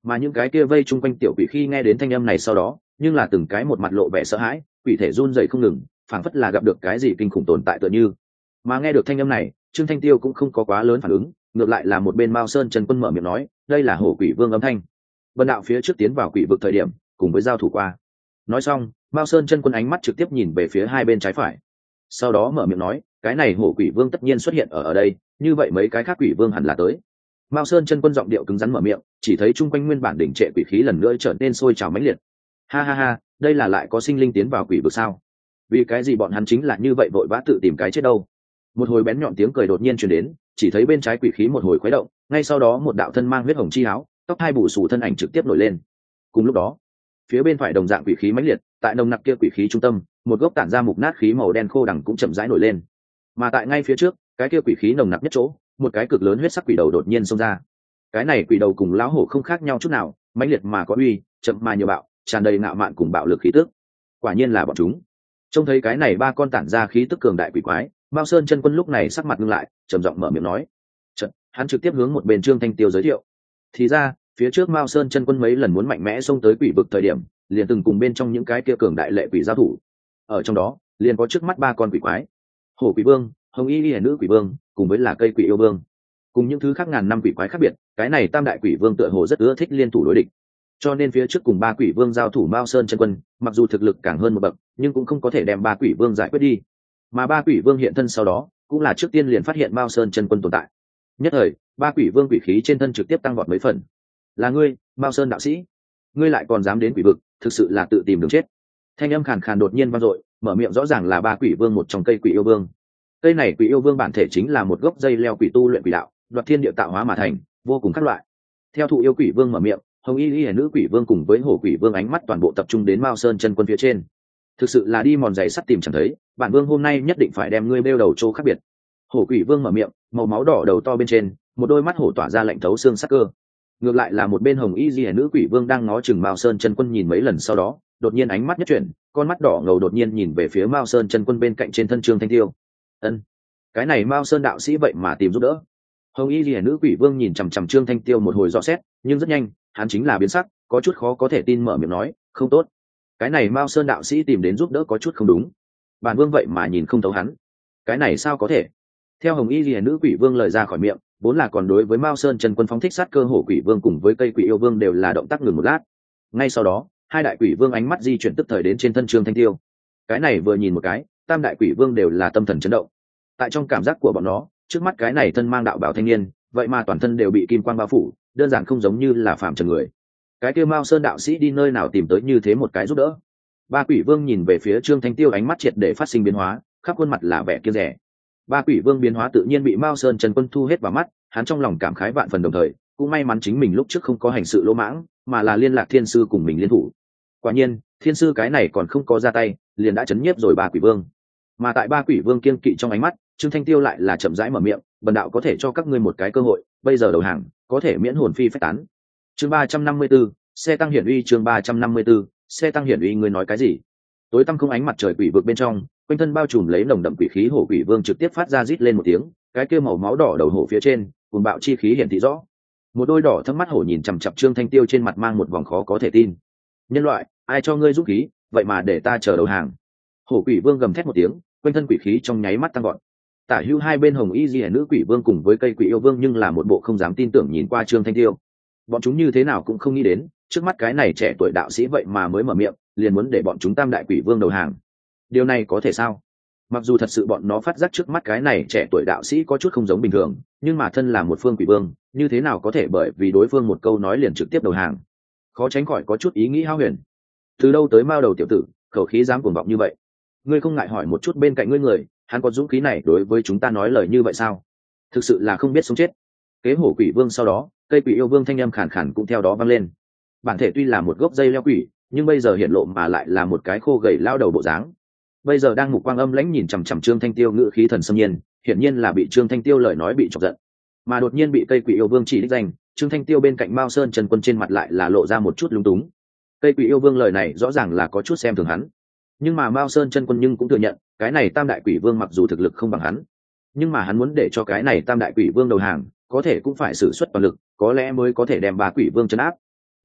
Mà những cái kia vây chung quanh tiểu quỷ khi nghe đến thanh âm này sau đó nhưng là từng cái một mặt lộ vẻ sợ hãi, quỷ thể run rẩy không ngừng, phảng phất là gặp được cái gì kinh khủng tồn tại tựa như. Mà nghe được thanh âm này, Trương Thanh Tiêu cũng không có quá lớn phản ứng, ngược lại là một bên Mao Sơn Trần Quân mở miệng nói, đây là hổ quỷ vương âm thanh. Vân đạo phía trước tiến vào quỷ vực thời điểm, cùng với giao thủ qua. Nói xong, Mao Sơn Chân Quân ánh mắt trực tiếp nhìn về phía hai bên trái phải, sau đó mở miệng nói, cái này hổ quỷ vương tất nhiên xuất hiện ở ở đây, như vậy mấy cái khác quỷ vương hẳn là tới. Mao Sơn Chân Quân giọng điệu cứng rắn mở miệng, chỉ thấy chung quanh nguyên bản đỉnh trệ quỷ khí lần nữa trở nên sôi trào mãnh liệt. Ha ha ha, đây là lại có sinh linh tiến vào quỷ vực sao? Vì cái gì bọn hắn chính là như vậy vội vã tự tìm cái chết đâu? Một hồi bén nhọn tiếng cười đột nhiên truyền đến, chỉ thấy bên trái quỷ khí một hồi khuấy động, ngay sau đó một đạo thân mang huyết hồng chi áo, tóc hai bù xù thân ảnh trực tiếp nổi lên. Cùng lúc đó, phía bên phải đồng dạng quỷ khí mãnh liệt, tại nồng nặc kia quỷ khí trung tâm, một gốc tản ra mục nát khí màu đen khô đằng cũng chậm rãi nổi lên. Mà tại ngay phía trước, cái kia quỷ khí nồng nặc nhất chỗ, một cái cực lớn huyết sắc quỷ đầu đột nhiên xông ra. Cái này quỷ đầu cùng lão hổ không khác nhau chút nào, mãnh liệt mà có uy, chậm mà nhiều bạo, tràn đầy ngạo mạn cùng bạo lực khí tức. Quả nhiên là bọn chúng. Trông thấy cái này ba con tản ra khí tức cường đại quỷ quái, Mao Sơn Chân Quân lúc này sắc mặt ngưng lại, trầm giọng mở miệng nói. Chợt, hắn trực tiếp hướng một bên Trương Thanh Tiêu giới thiệu. Thì ra, phía trước Mao Sơn Chân Quân mấy lần muốn mạnh mẽ xông tới quỷ vực thời điểm, liền từng cùng bên trong những cái kia cường đại lệ quỷ giao thủ. Ở trong đó, liền có trước mắt ba con quỷ quái: Hổ Quỷ Vương, Hồng Y Liễu Nữ Quỷ Vương, cùng với là Cây Quỷ Yêu Vương. Cùng những thứ khác ngàn năm quỷ quái khác biệt, cái này Tam Đại Quỷ Vương tựa hồ rất ưa thích liên thủ đối địch. Cho nên phía trước cùng ba quỷ vương giao thủ Mao Sơn Chân Quân, mặc dù thực lực càng hơn một bậc, nhưng cũng không có thể đem ba quỷ vương giải quyết đi. Mà ba quỷ vương hiện thân sau đó, cũng là trước tiên liền phát hiện Mao Sơn Chân Quân tồn tại. Nhất thời, ba quỷ vương quỷ khí trên thân trực tiếp tăng vọt mấy phần. Là ngươi, Mao Sơn đạo sĩ, ngươi lại còn dám đến quỷ vực, thực sự là tự tìm đường chết. Thanh âm khàn khàn đột nhiên vang dội, mở miệng rõ ràng là ba quỷ vương một trong Cây Quỷ Yêu Vương. Cây này Quỷ Yêu Vương bản thể chính là một gốc dây leo quỷ tu luyện quỷ đạo, đoạt thiên địa tạo hóa mà thành, vô cùng các loại. Theo thụ yêu quỷ vương mở miệng, Hồng Y Liễu Nữ Quỷ Vương cùng với Hổ Quỷ Vương ánh mắt toàn bộ tập trung đến Mao Sơn Chân Quân phía trên. Thực sự là đi mòn giày sắt tìm chẳng thấy, bản vương hôm nay nhất định phải đem ngươi bêu đầu chỗ khác biệt. Hổ Quỷ Vương mở miệng, màu máu đỏ đầu to bên trên, một đôi mắt hổ tỏa ra lạnh thấu xương sắc cơ. Ngược lại là một bên Hồng Y Liễu Nữ Quỷ Vương đang ngó chừng Mao Sơn Chân Quân nhìn mấy lần sau đó, đột nhiên ánh mắt nhất chuyển, con mắt đỏ ngầu đột nhiên nhìn về phía Mao Sơn Chân Quân bên cạnh trên thân Trương Thanh Tiêu. Ân, cái này Mao Sơn đạo sĩ vậy mà tìm giúp đỡ. Hồng Y Liễu Nữ Quỷ Vương nhìn chằm chằm Trương Thanh Tiêu một hồi dò xét, nhưng rất nhanh, hắn chính là biến sắc, có chút khó có thể tin mở miệng nói, không tốt. Cái này Mao Sơn đạo sĩ tìm đến giúp đỡ có chút không đúng. Bản vương vậy mà nhìn không thấu hắn. Cái này sao có thể? Theo Hồng Y Liễu Nữ Quỷ Vương lời ra khỏi miệng, vốn là còn đối với Mao Sơn Chân Quân phóng thích sát cơ Hổ Quỷ Vương cùng với Cây Quỷ Yêu Vương đều là động tác ngừng một lát. Ngay sau đó, hai đại quỷ vương ánh mắt di chuyển tức thời đến trên thân Trương Thanh Tiêu. Cái này vừa nhìn một cái, tam đại quỷ vương đều là tâm thần chấn động. Tại trong cảm giác của bọn nó, trước mắt cái này thân mang đạo bào thanh niên, vậy mà toàn thân đều bị kim quang bao phủ, đơn giản không giống như là phàm trần người. Cái kia Mao Sơn đạo sĩ đi nơi nào tìm tới như thế một cái giúp đỡ? Ba quỷ vương nhìn về phía Trương Thanh Tiêu ánh mắt triệt để phát sinh biến hóa, khắp khuôn mặt là vẻ kiêng dè. Ba quỷ vương biến hóa tự nhiên bị Mao Sơn Trần Quân thu hết vào mắt, hắn trong lòng cảm khái vạn phần, đồng thời cũng may mắn chính mình lúc trước không có hành sự lỗ mãng, mà là liên lạc thiên sư cùng mình liên thủ. Quả nhiên, thiên sư cái này còn không có ra tay, liền đã chấn nhiếp rồi ba quỷ vương. Mà tại ba quỷ vương kiên kỵ trong ánh mắt, Trương Thanh Tiêu lại là chậm rãi mở miệng, bần đạo có thể cho các ngươi một cái cơ hội, bây giờ đầu hàng, có thể miễn hồn phi phách tán. Chương ba trăm năm mươi 34, xe tăng hiển uy. Chương ba trăm năm mươi 34, xe tăng hiển uy. Ngươi nói cái gì? Tối tăm không ánh mặt trời quỷ vực bên trong, quanh thân bao trùm lấy nồng đậm quỷ khí Hổ Quỷ Vương trực tiếp phát ra rít lên một tiếng, cái kia màu máu đỏ đầu hổ phía trên, cuồng bạo chi khí hiển thị rõ. Một đôi đỏ thâm mắt hổ nhìn chằm chằm Trương Thanh Tiêu trên mặt mang một vòng khó có thể tin. Nhân loại, ai cho ngươi dũng khí, vậy mà để ta chờ đầu hàng? Hổ Quỷ Vương gầm thét một tiếng, quanh thân quỷ khí trong nháy mắt tăng gọn. Tả hữu hai bên Hồng Y Liễu Nữ Quỷ Vương cùng với Cây Quỷ Yêu Vương nhưng là một bộ không dám tin tưởng nhìn qua Trương Thanh Tiêu. Bọn chúng như thế nào cũng không nghĩ đến, trước mắt cái này trẻ tuổi đạo sĩ vậy mà mới mở miệng, liền muốn để bọn chúng Tam Đại Quỷ Vương đầu hàng. Điều này có thể sao? Mặc dù thật sự bọn nó phát giác trước mắt cái này trẻ tuổi đạo sĩ có chút không giống bình thường, nhưng mà thân là một phương quỷ vương, như thế nào có thể bởi vì đối phương một câu nói liền trực tiếp đầu hàng? Khó tránh khỏi có chút ý nghĩ hao huyền. Từ đâu tới mao đầu tiểu tử, khẩu khí dám cuồng vọng như vậy? Ngươi không ngại hỏi một chút bên cạnh ngươi người, hắn có dũng khí này đối với chúng ta nói lời như vậy sao? Thực sự là không biết sống chết. Kế Hổ Quỷ Vương sau đó, Cây Quỷ Yêu Vương thanh âm khàn khàn cũng theo đó vang lên. Bản thể tuy là một gốc dây leo quỷ, nhưng bây giờ hiện lộ mà lại là một cái khô gầy lao đầu bộ dáng. Bây giờ đang ngục quang âm lãnh nhìn chằm chằm Trương Thanh Tiêu, ngữ khí thần xâm nhiên, hiển nhiên là bị Trương Thanh Tiêu lời nói bị chọc giận. Mà đột nhiên bị Cây Quỷ Yêu Vương chỉ đích danh, Trương Thanh Tiêu bên cạnh Mao Sơn Trần Quân trên mặt lại là lộ ra một chút lúng túng. Cây Quỷ Yêu Vương lời này rõ ràng là có chút xem thường hắn, nhưng mà Mao Sơn Chân Quân nhưng cũng thừa nhận, cái này Tam Đại Quỷ Vương mặc dù thực lực không bằng hắn, nhưng mà hắn muốn để cho cái này Tam Đại Quỷ Vương đầu hàng, có thể cũng phải sử xuất toàn lực, có lẽ mới có thể đem ba Quỷ Vương trấn áp.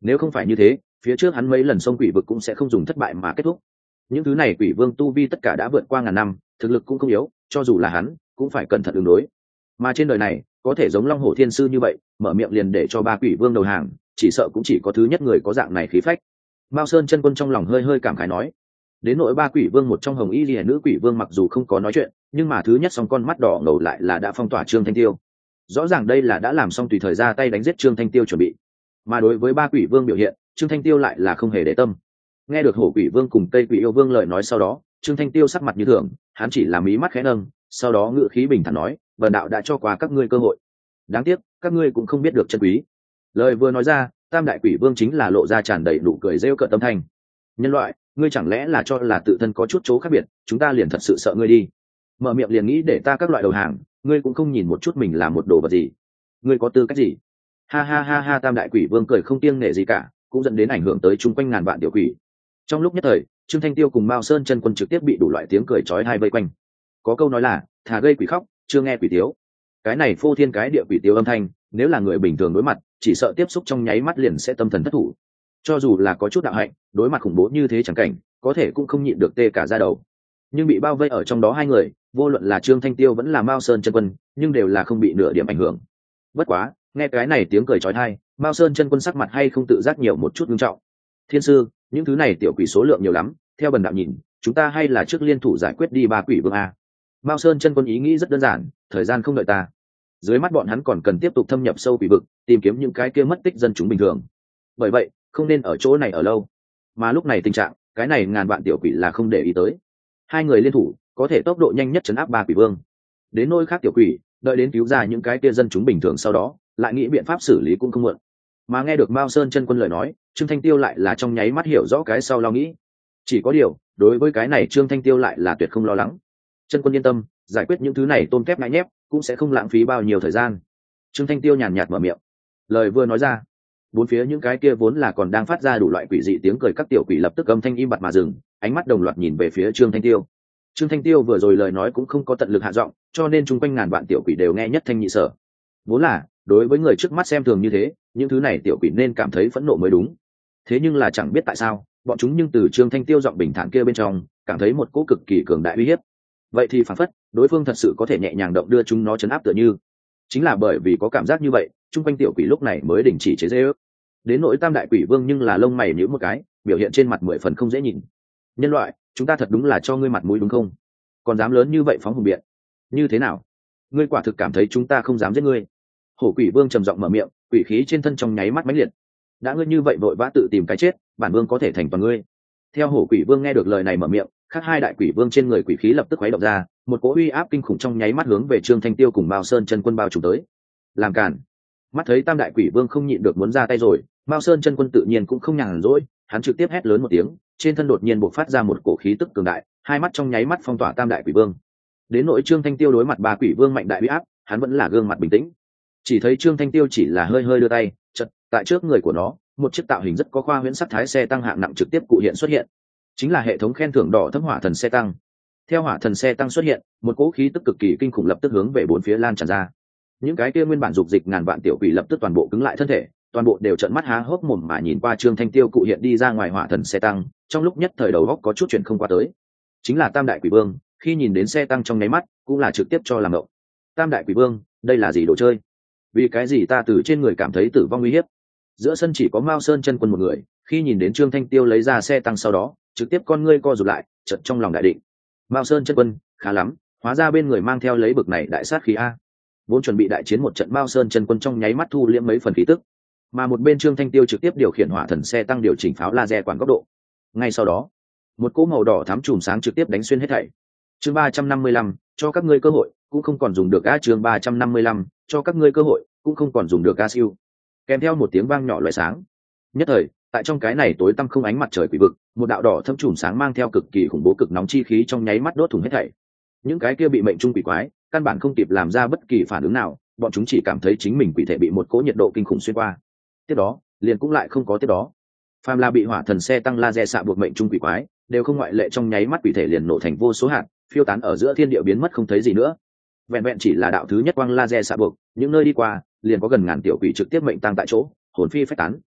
Nếu không phải như thế, phía trước hắn mấy lần xông quỷ vực cũng sẽ không dùng thất bại mà kết thúc. Những thứ này quỷ vương tu vi tất cả đã vượt qua ngàn năm, thực lực cũng không yếu, cho dù là hắn cũng phải cẩn thận ứng đối. Mà trên đời này có thể giống Long Hổ Thiên Sư như vậy mở miệng liền để cho ba quỷ vương đầu hàng, chỉ sợ cũng chỉ có thứ nhất người có dạng này khí phách. Mao Sơn chân quân trong lòng hơi hơi cảm khái nói. Đến nỗi ba quỷ vương một trong hồng y liễu nữ quỷ vương mặc dù không có nói chuyện, nhưng mà thứ nhất xong con mắt đỏ ngầu lại là đã phong tỏa Trương Thanh Tiêu. Rõ ràng đây là đã làm xong tùy thời ra tay đánh giết Trương Thanh Tiêu chuẩn bị. Mà đối với ba quỷ vương biểu hiện, Trương Thanh Tiêu lại là không hề để tâm. Nghe được hổ quỷ vương cùng tây quỷ yêu vương lời nói sau đó, Trương Thanh Tiêu sắc mặt như thường, hắn chỉ là mí mắt khẽ nâng, sau đó ngữ khí bình thản nói, "Bần đạo đã cho qua các ngươi cơ hội, đáng tiếc các ngươi cũng không biết được chân quý." Lời vừa nói ra, tam đại quỷ vương chính là lộ ra tràn đầy nụ cười rêu cợt tâm thanh. "Nhân loại, ngươi chẳng lẽ là cho là tự thân có chút chỗ khác biệt, chúng ta liền thật sự sợ ngươi đi? Mở miệng liền nghĩ để ta các loại đầu hàng, ngươi cũng không nhìn một chút mình là một đồ vật gì? Ngươi có tư cách gì?" Ha ha ha ha, tam đại quỷ vương cười không kiêng nể gì cả, cũng dẫn đến ảnh hưởng tới chung quanh ngàn vạn tiểu quỷ. Trong lúc nhất thời, Trương Thanh Tiêu cùng Mao Sơn chân quân trực tiếp bị đủ loại tiếng cười chói tai vây quanh. Có câu nói là, thà gây quỷ khóc, chưa nghe quỷ tiếu. Cái này phô thiên cái địa quỷ tiếu âm thanh, nếu là người bình thường đối mặt, chỉ sợ tiếp xúc trong nháy mắt liền sẽ tâm thần thất thủ. Cho dù là có chút đạo hạnh, đối mặt khủng bố như thế chẳng cảnh, có thể cũng không nhịn được tê cả da đầu. Nhưng bị bao vây ở trong đó hai người, vô luận là Trương Thanh Tiêu vẫn là Mao Sơn chân quân, nhưng đều là không bị nửa điểm ảnh hưởng. Bất quá, nghe cái này tiếng cười chói tai, Mao Sơn chân quân sắc mặt hay không tự giác nhiều một chút nghiêm trọng. "Thiên sư, những thứ này tiểu quỷ số lượng nhiều lắm, theo bần đạo nhìn, chúng ta hay là trước liên thủ giải quyết đi ba quỷ vương a." Mao Sơn chân quân ý nghĩ rất đơn giản, thời gian không đợi ta. Dưới mắt bọn hắn còn cần tiếp tục thâm nhập sâu quỷ vực, tìm kiếm những cái kia mất tích dân chúng bình thường. Bởi vậy, không nên ở chỗ này ở lâu. Mà lúc này tình trạng, cái này ngàn vạn tiểu quỷ là không để ý tới. Hai người liên thủ, có thể tốc độ nhanh nhất trấn áp ba quỷ vương. Đến nơi khác tiểu quỷ, đợi đến cứu ra những cái kia dân chúng bình thường sau đó, lại nghĩ biện pháp xử lý cũng không muộn. Mà nghe được Mao Sơn chân quân lời nói, Trương Thanh Tiêu lại là trong nháy mắt hiểu rõ cái sau lo nghĩ. Chỉ có điều, đối với cái này Trương Thanh Tiêu lại là tuyệt không lo lắng. Chân quân yên tâm, giải quyết những thứ này tôn kép ngại nhép, cũng sẽ không lãng phí bao nhiêu thời gian. Trương Thanh Tiêu nhàn nhạt mở miệng. Lời vừa nói ra, bốn phía những cái kia vốn là còn đang phát ra đủ loại quỷ dị tiếng cười các tiểu quỷ lập tức âm thanh im bặt mà dừng, ánh mắt đồng loạt nhìn về phía Trương Thanh Tiêu. Trương Thanh Tiêu vừa rồi lời nói cũng không có tận lực hạ giọng, cho nên chung quanh ngàn vạn tiểu quỷ đều nghe nhất thanh nhị sở. Vốn là, đối với người trước mắt xem thường như thế, những thứ này tiểu quỷ nên cảm thấy phẫn nộ mới đúng. Thế nhưng là chẳng biết tại sao, bọn chúng nhưng từ Trương Thanh Tiêu giọng bình thản kia bên trong, cảm thấy một cỗ cực kỳ cường đại uy hiếp. Vậy thì phản phất, đối phương thật sự có thể nhẹ nhàng động đưa chúng nó trấn áp tựa như. Chính là bởi vì có cảm giác như vậy, chung quanh tiểu quỷ lúc này mới đình chỉ chế giễu. Đến nỗi tam đại quỷ vương nhưng là lông mày nhíu một cái, biểu hiện trên mặt mười phần không dễ nhìn. "Nhân loại, chúng ta thật đúng là cho ngươi mặt mũi đúng không? Còn dám lớn như vậy phóng hùng biện. Như thế nào? Ngươi quả thực cảm thấy chúng ta không dám giết ngươi?" Hổ quỷ vương trầm giọng mở miệng, quỷ khí trên thân trong nháy mắt mãnh liệt. "Đã ngươi như vậy vội vã tự tìm cái chết, bản vương có thể thành toàn ngươi." Theo hổ quỷ vương nghe được lời này mở miệng, khác hai đại quỷ vương trên người quỷ khí lập tức khuấy động ra, một cỗ uy áp kinh khủng trong nháy mắt hướng về Trương Thanh Tiêu cùng Mao Sơn chân quân bao trùm tới. Làm cản! Mắt thấy tam đại quỷ vương không nhịn được muốn ra tay rồi, Mao Sơn chân quân tự nhiên cũng không nhàn rỗi, hắn trực tiếp hét lớn một tiếng, trên thân đột nhiên bộc phát ra một cổ khí tức cường đại, hai mắt trong nháy mắt phong tỏa tam đại quỷ vương. Đến nỗi Trương Thanh Tiêu đối mặt ba quỷ vương mạnh đại uy áp, hắn vẫn là gương mặt bình tĩnh. Chỉ thấy Trương Thanh Tiêu chỉ là hơi hơi đưa tay, chợt tại trước người của nó, một chiếc tạo hình rất có khoa huyễn sắc thái xe tăng hạng nặng trực tiếp cụ hiện xuất hiện. Chính là hệ thống khen thưởng đỏ thấm hỏa thần xe tăng. Theo hỏa thần xe tăng xuất hiện, một cỗ khí tức cực kỳ kinh khủng lập tức hướng về bốn phía lan tràn ra. Những cái kia nguyên bản dục dịch ngàn vạn tiểu quỷ lập tức toàn bộ cứng lại thân thể, toàn bộ đều trợn mắt há hốc mồm mà nhìn qua Trương Thanh Tiêu cụ hiện đi ra ngoài hỏa thần xe tăng, trong lúc nhất thời đầu góc có chút chuyện không qua tới. Chính là tam đại quỷ vương, khi nhìn đến xe tăng trong nháy mắt, cũng là trực tiếp cho làm ngộng. Tam đại quỷ vương, đây là gì đồ chơi? Vì cái gì ta từ trên người cảm thấy tử vong uy hiếp? Giữa sân chỉ có Mao Sơn chân quân một người, khi nhìn đến Trương Thanh Tiêu lấy ra xe tăng sau đó, trực tiếp con ngươi co rụt lại, chợt trong lòng đại định. Mao Sơn chân quân, khá lắm, hóa ra bên người mang theo lấy bực này đại sát khí a. Vốn chuẩn bị đại chiến một trận, Mao Sơn chân quân trong nháy mắt thu liễm mấy phần khí tức, mà một bên Trương Thanh Tiêu trực tiếp điều khiển hỏa thần xe tăng điều chỉnh pháo laser quản góc độ. Ngay sau đó, một cỗ màu đỏ thắm chùm sáng trực tiếp đánh xuyên hết thảy. Chương ba trăm năm mươi lăm, cho các ngươi cơ hội, cũng không còn dùng được a. Chương ba trăm năm mươi lăm, cho các ngươi cơ hội, cũng không còn dùng được a siêu. Kèm theo một tiếng vang nhỏ lóe sáng. Nhất thời, tại trong cái này tối tăm không ánh mặt trời quỷ vực, một đạo đỏ thâm chùm sáng mang theo cực kỳ khủng bố cực nóng chi khí trong nháy mắt đốt thủng hết thảy. Những cái kia bị mệnh trung quỷ quái, căn bản không kịp làm ra bất kỳ phản ứng nào, bọn chúng chỉ cảm thấy chính mình quỷ thể bị một cỗ nhiệt độ kinh khủng xuyên qua. Tiếp đó, liền cũng lại không có tiếp đó. Phàm là bị hỏa thần xe tăng laser xạ buộc mệnh trung quỷ quái, đều không ngoại lệ trong nháy mắt quỷ thể liền nổ thành vô số hạt, phiêu tán ở giữa thiên địa biến mất không thấy gì nữa. Vẹn vẹn chỉ là đạo thứ nhất quang laser xạ buộc, những nơi đi qua, liền có gần ngàn tiểu quỷ trực tiếp mệnh tăng tại chỗ, hồn phi phách tán.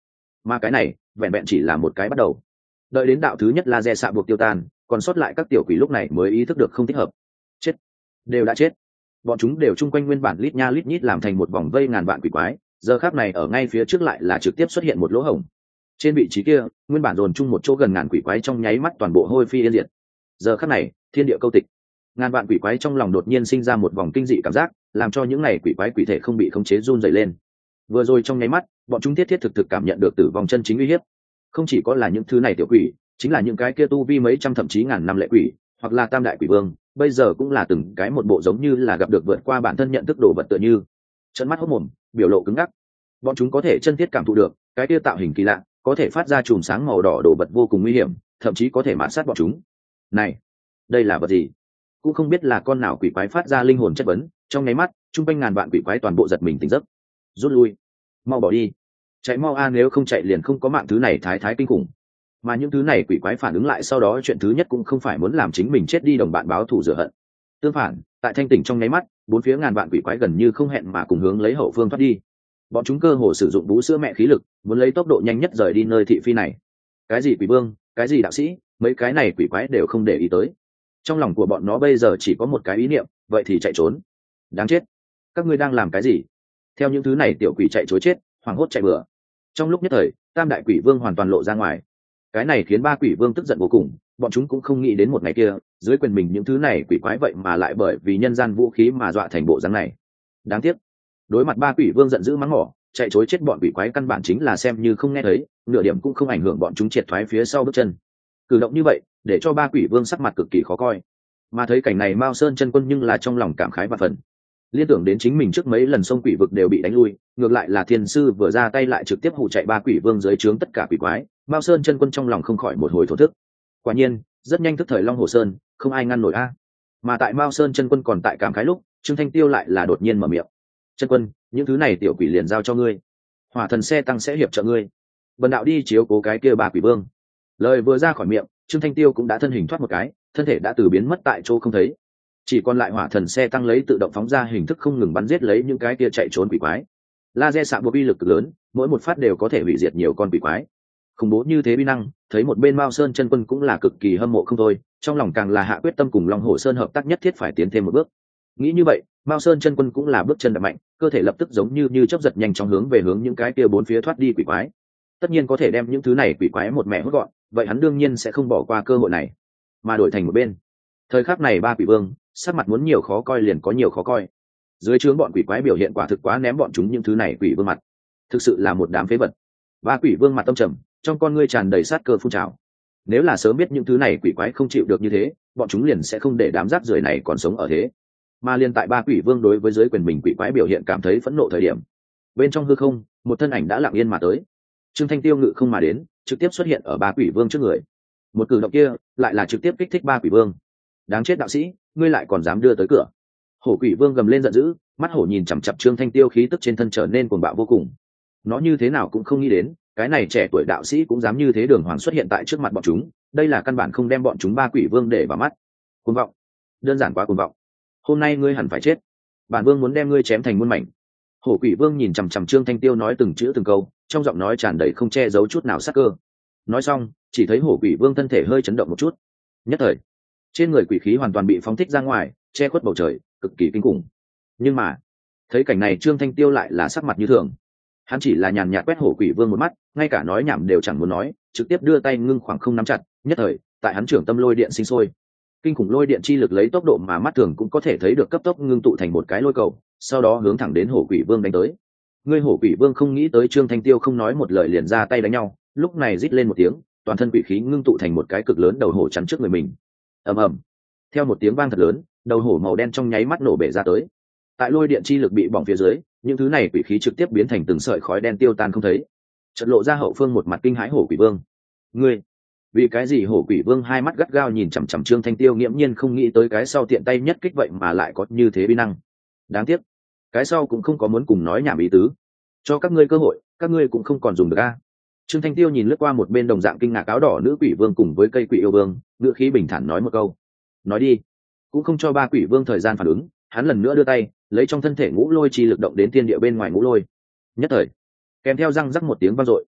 mà cái này vẹn vẹn chỉ là một cái bắt đầu. Đợi đến đạo thứ nhất laser xạ buộc tiêu tan, còn sót lại các tiểu quỷ lúc này mới ý thức được không thích hợp. Chết, đều đã chết. Bọn chúng đều chung quanh nguyên bản lít nha lít nhít làm thành một vòng vây ngàn vạn quỷ quái, giờ khắc này ở ngay phía trước lại là trực tiếp xuất hiện một lỗ hổng. Trên vị trí kia nguyên bản dồn chung một chỗ gần ngàn quỷ quái trong nháy mắt toàn bộ hôi phi yên diệt. Giờ khắc này thiên địa câu tịch, ngàn vạn quỷ quái trong lòng đột nhiên sinh ra một vòng kinh dị cảm giác, làm cho những này quỷ quái quỷ thể không bị khống chế run rẩy lên. Vừa rồi trong nháy mắt bọn chúng thiết thiết thực thực cảm nhận được tử vong chân chính uy hiếp. Không chỉ có là những thứ này tiểu quỷ, chính là những cái kia tu vi mấy trăm thậm chí ngàn năm lệ quỷ, hoặc là tam đại quỷ vương, bây giờ cũng là từng cái một bộ giống như là gặp được vượt qua bản thân nhận thức đồ vật tựa như trợn mắt hốt mồm, biểu lộ cứng ngắc. Bọn chúng có thể chân thiết cảm thụ được cái kia tạo hình kỳ lạ, có thể phát ra chùm sáng màu đỏ đồ vật vô cùng nguy hiểm, thậm chí có thể mạt sát bọn chúng. Này, đây là vật gì? Cũng không biết là con nào quỷ quái phát ra linh hồn chất vấn, trong nháy mắt trung quanh ngàn vạn quỷ quái toàn bộ giật mình tỉnh giấc. Rút lui, mau bỏ đi, chạy mau a, nếu không chạy liền không có mạng. Thứ này thái thái kinh khủng. Mà những thứ này quỷ quái phản ứng lại sau đó chuyện thứ nhất cũng không phải muốn làm chính mình chết đi đồng bạn báo thù rửa hận. Tương phản, tại thanh tỉnh trong nháy mắt, bốn phía ngàn vạn quỷ quái gần như không hẹn mà cùng hướng lấy hậu phương thoát đi. Bọn chúng cơ hồ sử dụng bú sữa mẹ khí lực, muốn lấy tốc độ nhanh nhất rời đi nơi thị phi này. Cái gì quỷ vương, cái gì đạo sĩ, mấy cái này quỷ quái đều không để ý tới. Trong lòng của bọn nó bây giờ chỉ có một cái ý niệm, vậy thì chạy trốn. Đáng chết, các ngươi đang làm cái gì? Theo những thứ này tiểu quỷ chạy trối chết, hoảng hốt chạy bừa. Trong lúc nhất thời, tam đại quỷ vương hoàn toàn lộ ra ngoài. Cái này khiến ba quỷ vương tức giận vô cùng, bọn chúng cũng không nghĩ đến một ngày kia dưới quyền mình những thứ này quỷ quái vậy mà lại bởi vì nhân gian vũ khí mà dọa thành bộ dáng này. Đáng tiếc, đối mặt ba quỷ vương giận dữ mắng mỏ, chạy trối chết bọn quỷ quái căn bản chính là xem như không nghe thấy, nửa điểm cũng không ảnh hưởng bọn chúng triệt thoái phía sau bước chân. Cử động như vậy để cho ba quỷ vương sắc mặt cực kỳ khó coi. Mà thấy cảnh này Mao Sơn chân quân nhưng là trong lòng cảm khái và phần. Liên tưởng đến chính mình trước mấy lần sông quỷ vực đều bị đánh lui, ngược lại là thiên sư vừa ra tay lại trực tiếp hù chạy ba quỷ vương dưới trướng tất cả quỷ quái, Mao Sơn chân quân trong lòng không khỏi một hồi thổ thức. Quả nhiên rất nhanh thức thời Long Hồ Sơn không ai ngăn nổi a. Mà tại Mao Sơn chân quân còn tại cảm khái lúc, Trương Thanh Tiêu lại là đột nhiên mở miệng: chân quân, những thứ này tiểu quỷ liền giao cho ngươi, hỏa thần xe tăng sẽ hiệp trợ ngươi, bần đạo đi chiếu cố cái kia ba quỷ vương. Lời vừa ra khỏi miệng, Trương Thanh Tiêu cũng đã thân hình thoát một cái, thân thể đã từ biến mất tại chỗ không thấy, chỉ còn lại hỏa thần xe tăng lấy tự động phóng ra hình thức không ngừng bắn giết lấy những cái kia chạy trốn quỷ quái. Laser xạ buộc uy lực cực lớn, mỗi một phát đều có thể hủy diệt nhiều con quỷ quái. Khủng bố như thế uy năng, thấy một bên Mao Sơn chân quân cũng là cực kỳ hâm mộ không thôi, trong lòng càng là hạ quyết tâm cùng Long Hồ Sơn hợp tác nhất thiết phải tiến thêm một bước. Nghĩ như vậy, Mao Sơn chân quân cũng là bước chân đập mạnh, cơ thể lập tức giống như như chớp giật nhanh chóng hướng về hướng những cái kia bốn phía thoát đi quỷ quái. Tất nhiên có thể đem những thứ này quỷ quái một mẹ hốt gọn, vậy hắn đương nhiên sẽ không bỏ qua cơ hội này, mà đổi thành một bên. Thời khắc này ba quỷ vương sắc mặt muốn nhiều khó coi liền có nhiều khó coi. Dưới trướng bọn quỷ quái biểu hiện quả thực quá ném bọn chúng những thứ này quỷ vương mặt, thực sự là một đám phế vật. Ba quỷ vương mặt tâm trầm, trong con ngươi tràn đầy sát cơ phun trào. Nếu là sớm biết những thứ này quỷ quái không chịu được như thế, bọn chúng liền sẽ không để đám rác rưởi này còn sống ở thế. Mà liên tại ba quỷ vương đối với dưới quyền mình quỷ quái biểu hiện cảm thấy phẫn nộ thời điểm, bên trong hư không một thân ảnh đã lặng yên mà tới. Trương Thanh Tiêu ngự không mà đến, trực tiếp xuất hiện ở ba quỷ vương trước người. Một cử động kia lại là trực tiếp kích thích ba quỷ vương. Đáng chết đạo sĩ, ngươi lại còn dám đưa tới cửa! Hổ quỷ vương gầm lên giận dữ, mắt hổ nhìn chằm chằm Trương Thanh Tiêu, khí tức trên thân trở nên cuồng bạo vô cùng. Nó như thế nào cũng không nghĩ đến, cái này trẻ tuổi đạo sĩ cũng dám như thế đường hoàng xuất hiện tại trước mặt bọn chúng, đây là căn bản không đem bọn chúng ba quỷ vương để vào mắt. Cuồng vọng, đơn giản quá cuồng vọng. Hôm nay ngươi hẳn phải chết, bản vương muốn đem ngươi chém thành muôn mảnh. Hổ quỷ vương nhìn chằm chằm Trương Thanh Tiêu nói từng chữ từng câu, trong giọng nói tràn đầy không che giấu chút nào sát cơ. Nói xong, chỉ thấy hổ quỷ vương thân thể hơi chấn động một chút, nhất thời trên người quỷ khí hoàn toàn bị phóng thích ra ngoài, che khuất bầu trời, cực kỳ kinh khủng. Nhưng mà thấy cảnh này Trương Thanh Tiêu lại là sắc mặt như thường, hắn chỉ là nhàn nhạt quét hổ quỷ vương một mắt, ngay cả nói nhảm đều chẳng muốn nói, trực tiếp đưa tay ngưng khoảng không nắm chặt. Nhất thời tại hắn trưởng tâm lôi điện sinh sôi, kinh khủng lôi điện chi lực lấy tốc độ mà mắt thường cũng có thể thấy được cấp tốc ngưng tụ thành một cái lôi cầu, sau đó hướng thẳng đến hổ quỷ vương đánh tới. Ngươi hổ quỷ vương không nghĩ tới Trương Thanh Tiêu không nói một lời liền ra tay đánh nhau, lúc này rít lên một tiếng, toàn thân quỷ khí ngưng tụ thành một cái cực lớn đầu hổ chắn trước người mình. Ầm ầm, theo một tiếng vang thật lớn, đầu hổ màu đen trong nháy mắt nổ bể ra tới. Tại lôi điện chi lực bị bỏng phía dưới, những thứ này quỷ khí trực tiếp biến thành từng sợi khói đen tiêu tan không thấy. Chợt lộ ra hậu phương một mặt kinh hãi hổ quỷ vương. Ngươi, vì cái gì? Hổ quỷ vương hai mắt gắt gao nhìn chằm chằm Trương Thanh Tiêu, nghiễm nhiên không nghĩ tới cái sau tiện tay nhất kích vậy mà lại có như thế uy năng. Đáng tiếc, cái sau cũng không có muốn cùng nói nhảm ý tứ. Cho các ngươi cơ hội, các ngươi cũng không còn dùng được a. Trương Thanh Tiêu nhìn lướt qua một bên đồng dạng kinh ngạc áo đỏ nữ quỷ vương cùng với cây quỷ yêu vương, ngữ khí bình thản nói một câu. Nói đi. Cũng không cho ba quỷ vương thời gian phản ứng, hắn lần nữa đưa tay lấy trong thân thể ngũ lôi chi lực động đến thiên địa bên ngoài ngũ lôi. Nhất thời kèm theo răng rắc một tiếng vang dội,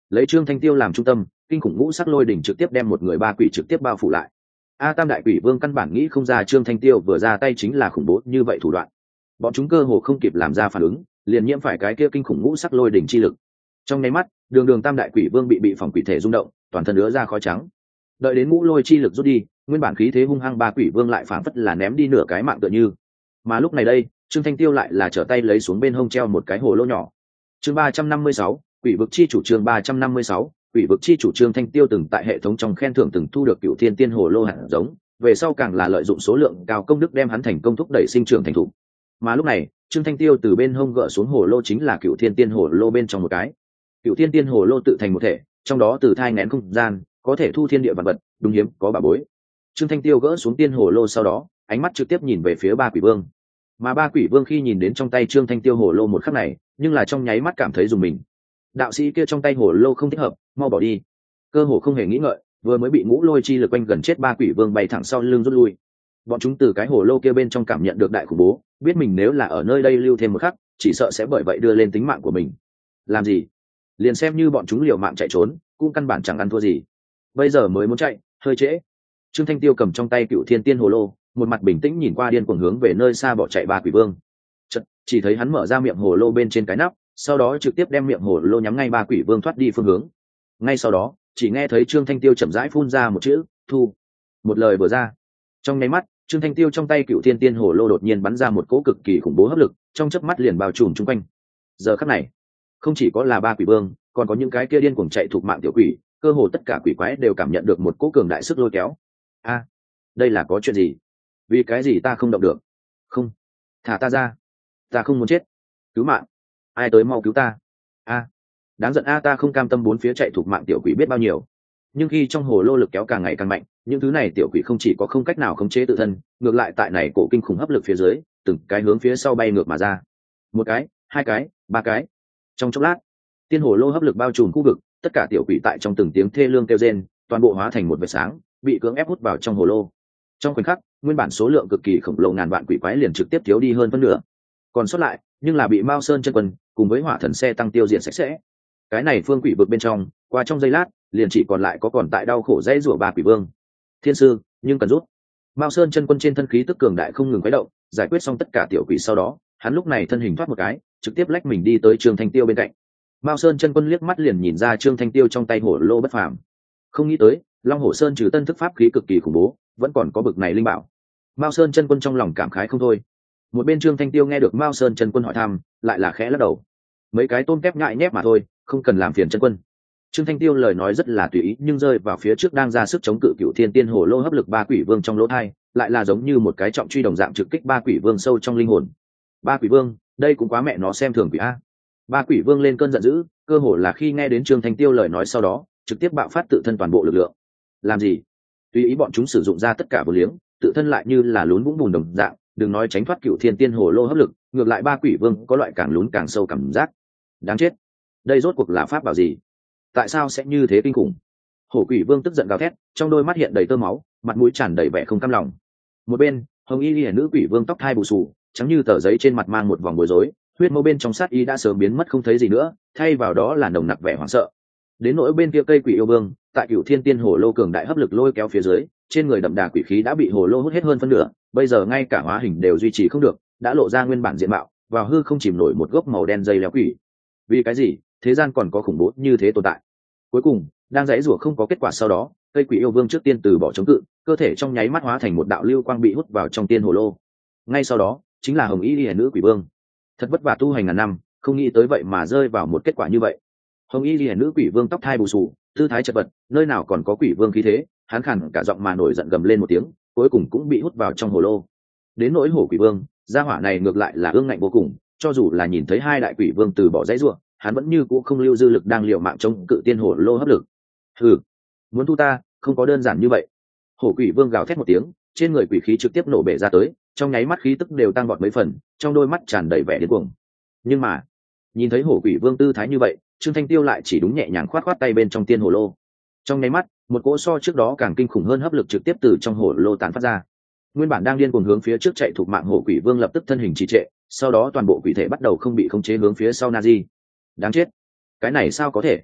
lấy Trương Thanh Tiêu làm trung tâm, kinh khủng ngũ sắc lôi đỉnh trực tiếp đem một người ba quỷ trực tiếp bao phủ lại. A Tam đại quỷ vương căn bản nghĩ không ra Trương Thanh Tiêu vừa ra tay chính là khủng bố như vậy thủ đoạn, bọn chúng cơ hồ không kịp làm ra phản ứng, liền nhiễm phải cái kia kinh khủng ngũ sắc lôi đỉnh chi lực. Trong nháy mắt, đường đường Tam đại quỷ vương bị bị phòng quỷ thể rung động, toàn thân ứa ra khói trắng. Đợi đến ngũ lôi chi lực rút đi, nguyên bản khí thế hung hăng ba quỷ vương lại phảng phất là ném đi nửa cái mạng tựa như. Mà lúc này đây, Trương Thanh Tiêu lại là trở tay lấy xuống bên hông treo một cái hồ lô nhỏ. Chương ba trăm năm mươi sáu, quỷ vực chi chủ chương ba trăm năm mươi sáu, quỷ vực chi chủ Trương Thanh Tiêu từng tại hệ thống trong khen thưởng từng thu được Cửu Thiên Tiên hồ lô hạt giống, về sau càng là lợi dụng số lượng cao công đức đem hắn thành công thúc đẩy sinh trưởng thành thụ. Mà lúc này, Trương Thanh Tiêu từ bên hông gỡ xuống hồ lô chính là Cửu Thiên Tiên hồ lô bên trong một cái. Cửu Thiên Tiên hồ lô tự thành một thể, trong đó từ thai nghén không gian, có thể thu thiên địa vật vật, đúng hiếm có bà bối. Trương Thanh Tiêu gỡ xuống tiên hồ lô sau đó, ánh mắt trực tiếp nhìn về phía ba quỷ vương. Mà ba quỷ vương khi nhìn đến trong tay Trương Thanh Tiêu hồ lô một khắc này, nhưng là trong nháy mắt cảm thấy dùng mình. Đạo sĩ kia trong tay hồ lô không thích hợp, mau bỏ đi. Cơ hồ không hề nghĩ ngợi, vừa mới bị ngũ lôi chi lực quanh gần chết ba quỷ vương bay thẳng sau lưng rút lui. Bọn chúng từ cái hồ lô kia bên trong cảm nhận được đại khủng bố, biết mình nếu là ở nơi đây lưu thêm một khắc, chỉ sợ sẽ bởi vậy đưa lên tính mạng của mình. Làm gì? Liền xem như bọn chúng liều mạng chạy trốn, cũng căn bản chẳng ăn thua gì. Bây giờ mới muốn chạy, hơi trễ. Trương Thanh Tiêu cầm trong tay Cửu Thiên Tiên hồ lô, một mặt bình tĩnh nhìn qua điên cuồng hướng về nơi xa bỏ chạy ba quỷ vương. Chợt, chỉ thấy hắn mở ra miệng hồ lô bên trên cái nắp, sau đó trực tiếp đem miệng hồ lô nhắm ngay ba quỷ vương thoát đi phương hướng. Ngay sau đó, chỉ nghe thấy Trương Thanh Tiêu chậm rãi phun ra một chữ, "Thu." Một lời vừa ra, trong nháy mắt, Trương Thanh Tiêu trong tay Cửu Thiên Tiên hồ lô đột nhiên bắn ra một cỗ cực kỳ khủng bố hấp lực, trong chớp mắt liền bao trùm xung quanh. Giờ khắc này, không chỉ có là ba quỷ vương, còn có những cái kia điên cuồng chạy thuộc mạng tiểu quỷ, cơ hồ tất cả quỷ quái đều cảm nhận được một cỗ cường đại sức lôi kéo. A, đây là có chuyện gì? Vì cái gì ta không động được? Không, thả ta ra, ta không muốn chết. Cứu mạng, ai tới mau cứu ta. A, đáng giận a, ta không cam tâm bốn phía chạy thuộc mạng tiểu quỷ biết bao nhiêu. Nhưng khi trong hồ lô lực kéo càng ngày càng mạnh, những thứ này tiểu quỷ không chỉ có không cách nào khống chế tự thân, ngược lại tại này cổ kinh khủng hấp lực phía dưới, từng cái hướng phía sau bay ngược mà ra. Một cái, hai cái, ba cái. Trong chốc lát, tiên hồ lô hấp lực bao trùm khu vực, tất cả tiểu quỷ tại trong từng tiếng thê lương kêu rên, toàn bộ hóa thành một vệt sáng, bị cưỡng ép hút vào trong hồ lô. Trong khoảnh khắc, nguyên bản số lượng cực kỳ khổng lồ ngàn vạn quỷ quái liền trực tiếp thiếu đi hơn phân nửa. Còn sót lại, nhưng là bị Mao Sơn chân quân cùng với Hỏa Thần xe tăng tiêu diệt sạch sẽ. Cái này phương quỷ vực bên trong, qua trong giây lát, liền chỉ còn lại có còn tại đau khổ dãy rủa ba quỷ vương. Thiên sư, nhưng cần rút. Mao Sơn chân quân trên thân khí tức cường đại không ngừng khuấy động, giải quyết xong tất cả tiểu quỷ sau đó, hắn lúc này thân hình thoát một cái, trực tiếp lách mình đi tới Trương Thanh Tiêu bên cạnh. Mao Sơn chân quân liếc mắt liền nhìn ra Trương Thanh Tiêu trong tay hổ lô bất phàm, không nghĩ tới Long Hổ Sơn trừ tân thức pháp khí cực kỳ khủng bố, vẫn còn có bực này linh bảo. Mao Sơn chân quân trong lòng cảm khái không thôi. Một bên Trương Thanh Tiêu nghe được Mao Sơn chân quân hỏi thăm, lại là khẽ lắc đầu. Mấy cái tôm tép nhại nhép mà thôi, không cần làm phiền chân quân. Trương Thanh Tiêu lời nói rất là tùy ý, nhưng rơi vào phía trước đang ra sức chống cự Cửu Thiên Tiên hồ lô hấp lực ba quỷ vương trong lỗ thai, lại là giống như một cái trọng truy đồng dạng trực kích ba quỷ vương sâu trong linh hồn. Ba quỷ vương, đây cũng quá mẹ nó xem thường quỷ a. Ba quỷ vương lên cơn giận dữ, cơ hồ là khi nghe đến Trương Thanh Tiêu lời nói sau đó, trực tiếp bạo phát tự thân toàn bộ lực lượng. Làm gì? Tùy ý bọn chúng sử dụng ra tất cả vô liếng, tự thân lại như là lún vũng bùn đồng dạng, đừng nói tránh thoát Cửu Thiên Tiên hồ lô hấp lực, ngược lại ba quỷ vương có loại càng lún càng sâu cảm giác. Đáng chết. Đây rốt cuộc là pháp bảo gì? Tại sao sẽ như thế kinh khủng? Hổ quỷ vương tức giận gào thét, trong đôi mắt hiện đầy tơ máu, mặt mũi tràn đầy vẻ không cam lòng. Một bên, hồng y liễu nữ quỷ vương tóc thai bù xù, trắng như tờ giấy trên mặt mang một vòng bối rối, huyết mâu bên trong sát y đã sớm biến mất không thấy gì nữa, thay vào đó là nồng nặc vẻ hoảng sợ. Đến nỗi bên kia cây quỷ yêu vương, tại Cửu Thiên Tiên hồ lô cường đại hấp lực lôi kéo phía dưới, trên người đậm đà quỷ khí đã bị hồ lô hút hết hơn phân nửa, bây giờ ngay cả hóa hình đều duy trì không được, đã lộ ra nguyên bản diện mạo, vào hư không chìm nổi một gốc màu đen dây léo quỷ. Vì cái gì thế gian còn có khủng bố như thế tồn tại? Cuối cùng, đang giãy rủa không có kết quả sau đó, cây quỷ yêu vương trước tiên từ bỏ chống cự, cơ thể trong nháy mắt hóa thành một đạo lưu quang bị hút vào trong tiên hồ lô. Ngay sau đó, chính là hồng y liễu nữ quỷ vương. Thật vất vả tu hành ngàn năm, không nghĩ tới vậy mà rơi vào một kết quả như vậy. Hồng y liễu nữ quỷ vương tóc thai bù xù, tư thái chật vật, nơi nào còn có quỷ vương khí thế, hắn khàn cả giọng mà nổi giận gầm lên một tiếng, cuối cùng cũng bị hút vào trong hồ lô. Đến nỗi hổ quỷ vương, gia hỏa này ngược lại là ương ngạnh vô cùng, cho dù là nhìn thấy hai đại quỷ vương từ bỏ dãy rủa, hắn vẫn như cũ không lưu dư lực đang liều mạng chống cự tiên hồ lô hấp lực. Hừ, muốn thu ta, không có đơn giản như vậy. Hổ quỷ vương gào thét một tiếng, trên người quỷ khí trực tiếp nổ bể ra tới, trong nháy mắt khí tức đều tăng vọt mấy phần, trong đôi mắt tràn đầy vẻ điên cuồng. Nhưng mà, nhìn thấy hổ quỷ vương tư thái như vậy, Trương Thanh Tiêu lại chỉ đúng nhẹ nhàng khoát khoát tay bên trong tiên hồ lô. Trong nháy mắt, một cỗ so trước đó càng kinh khủng hơn hấp lực trực tiếp từ trong hồ lô tán phát ra. Nguyên bản đang điên cuồng hướng phía trước chạy thuộc mạng hổ quỷ vương lập tức thân hình trì trệ, sau đó toàn bộ quỷ thể bắt đầu không bị khống chế hướng phía sau Nazi. Đáng chết, cái này sao có thể?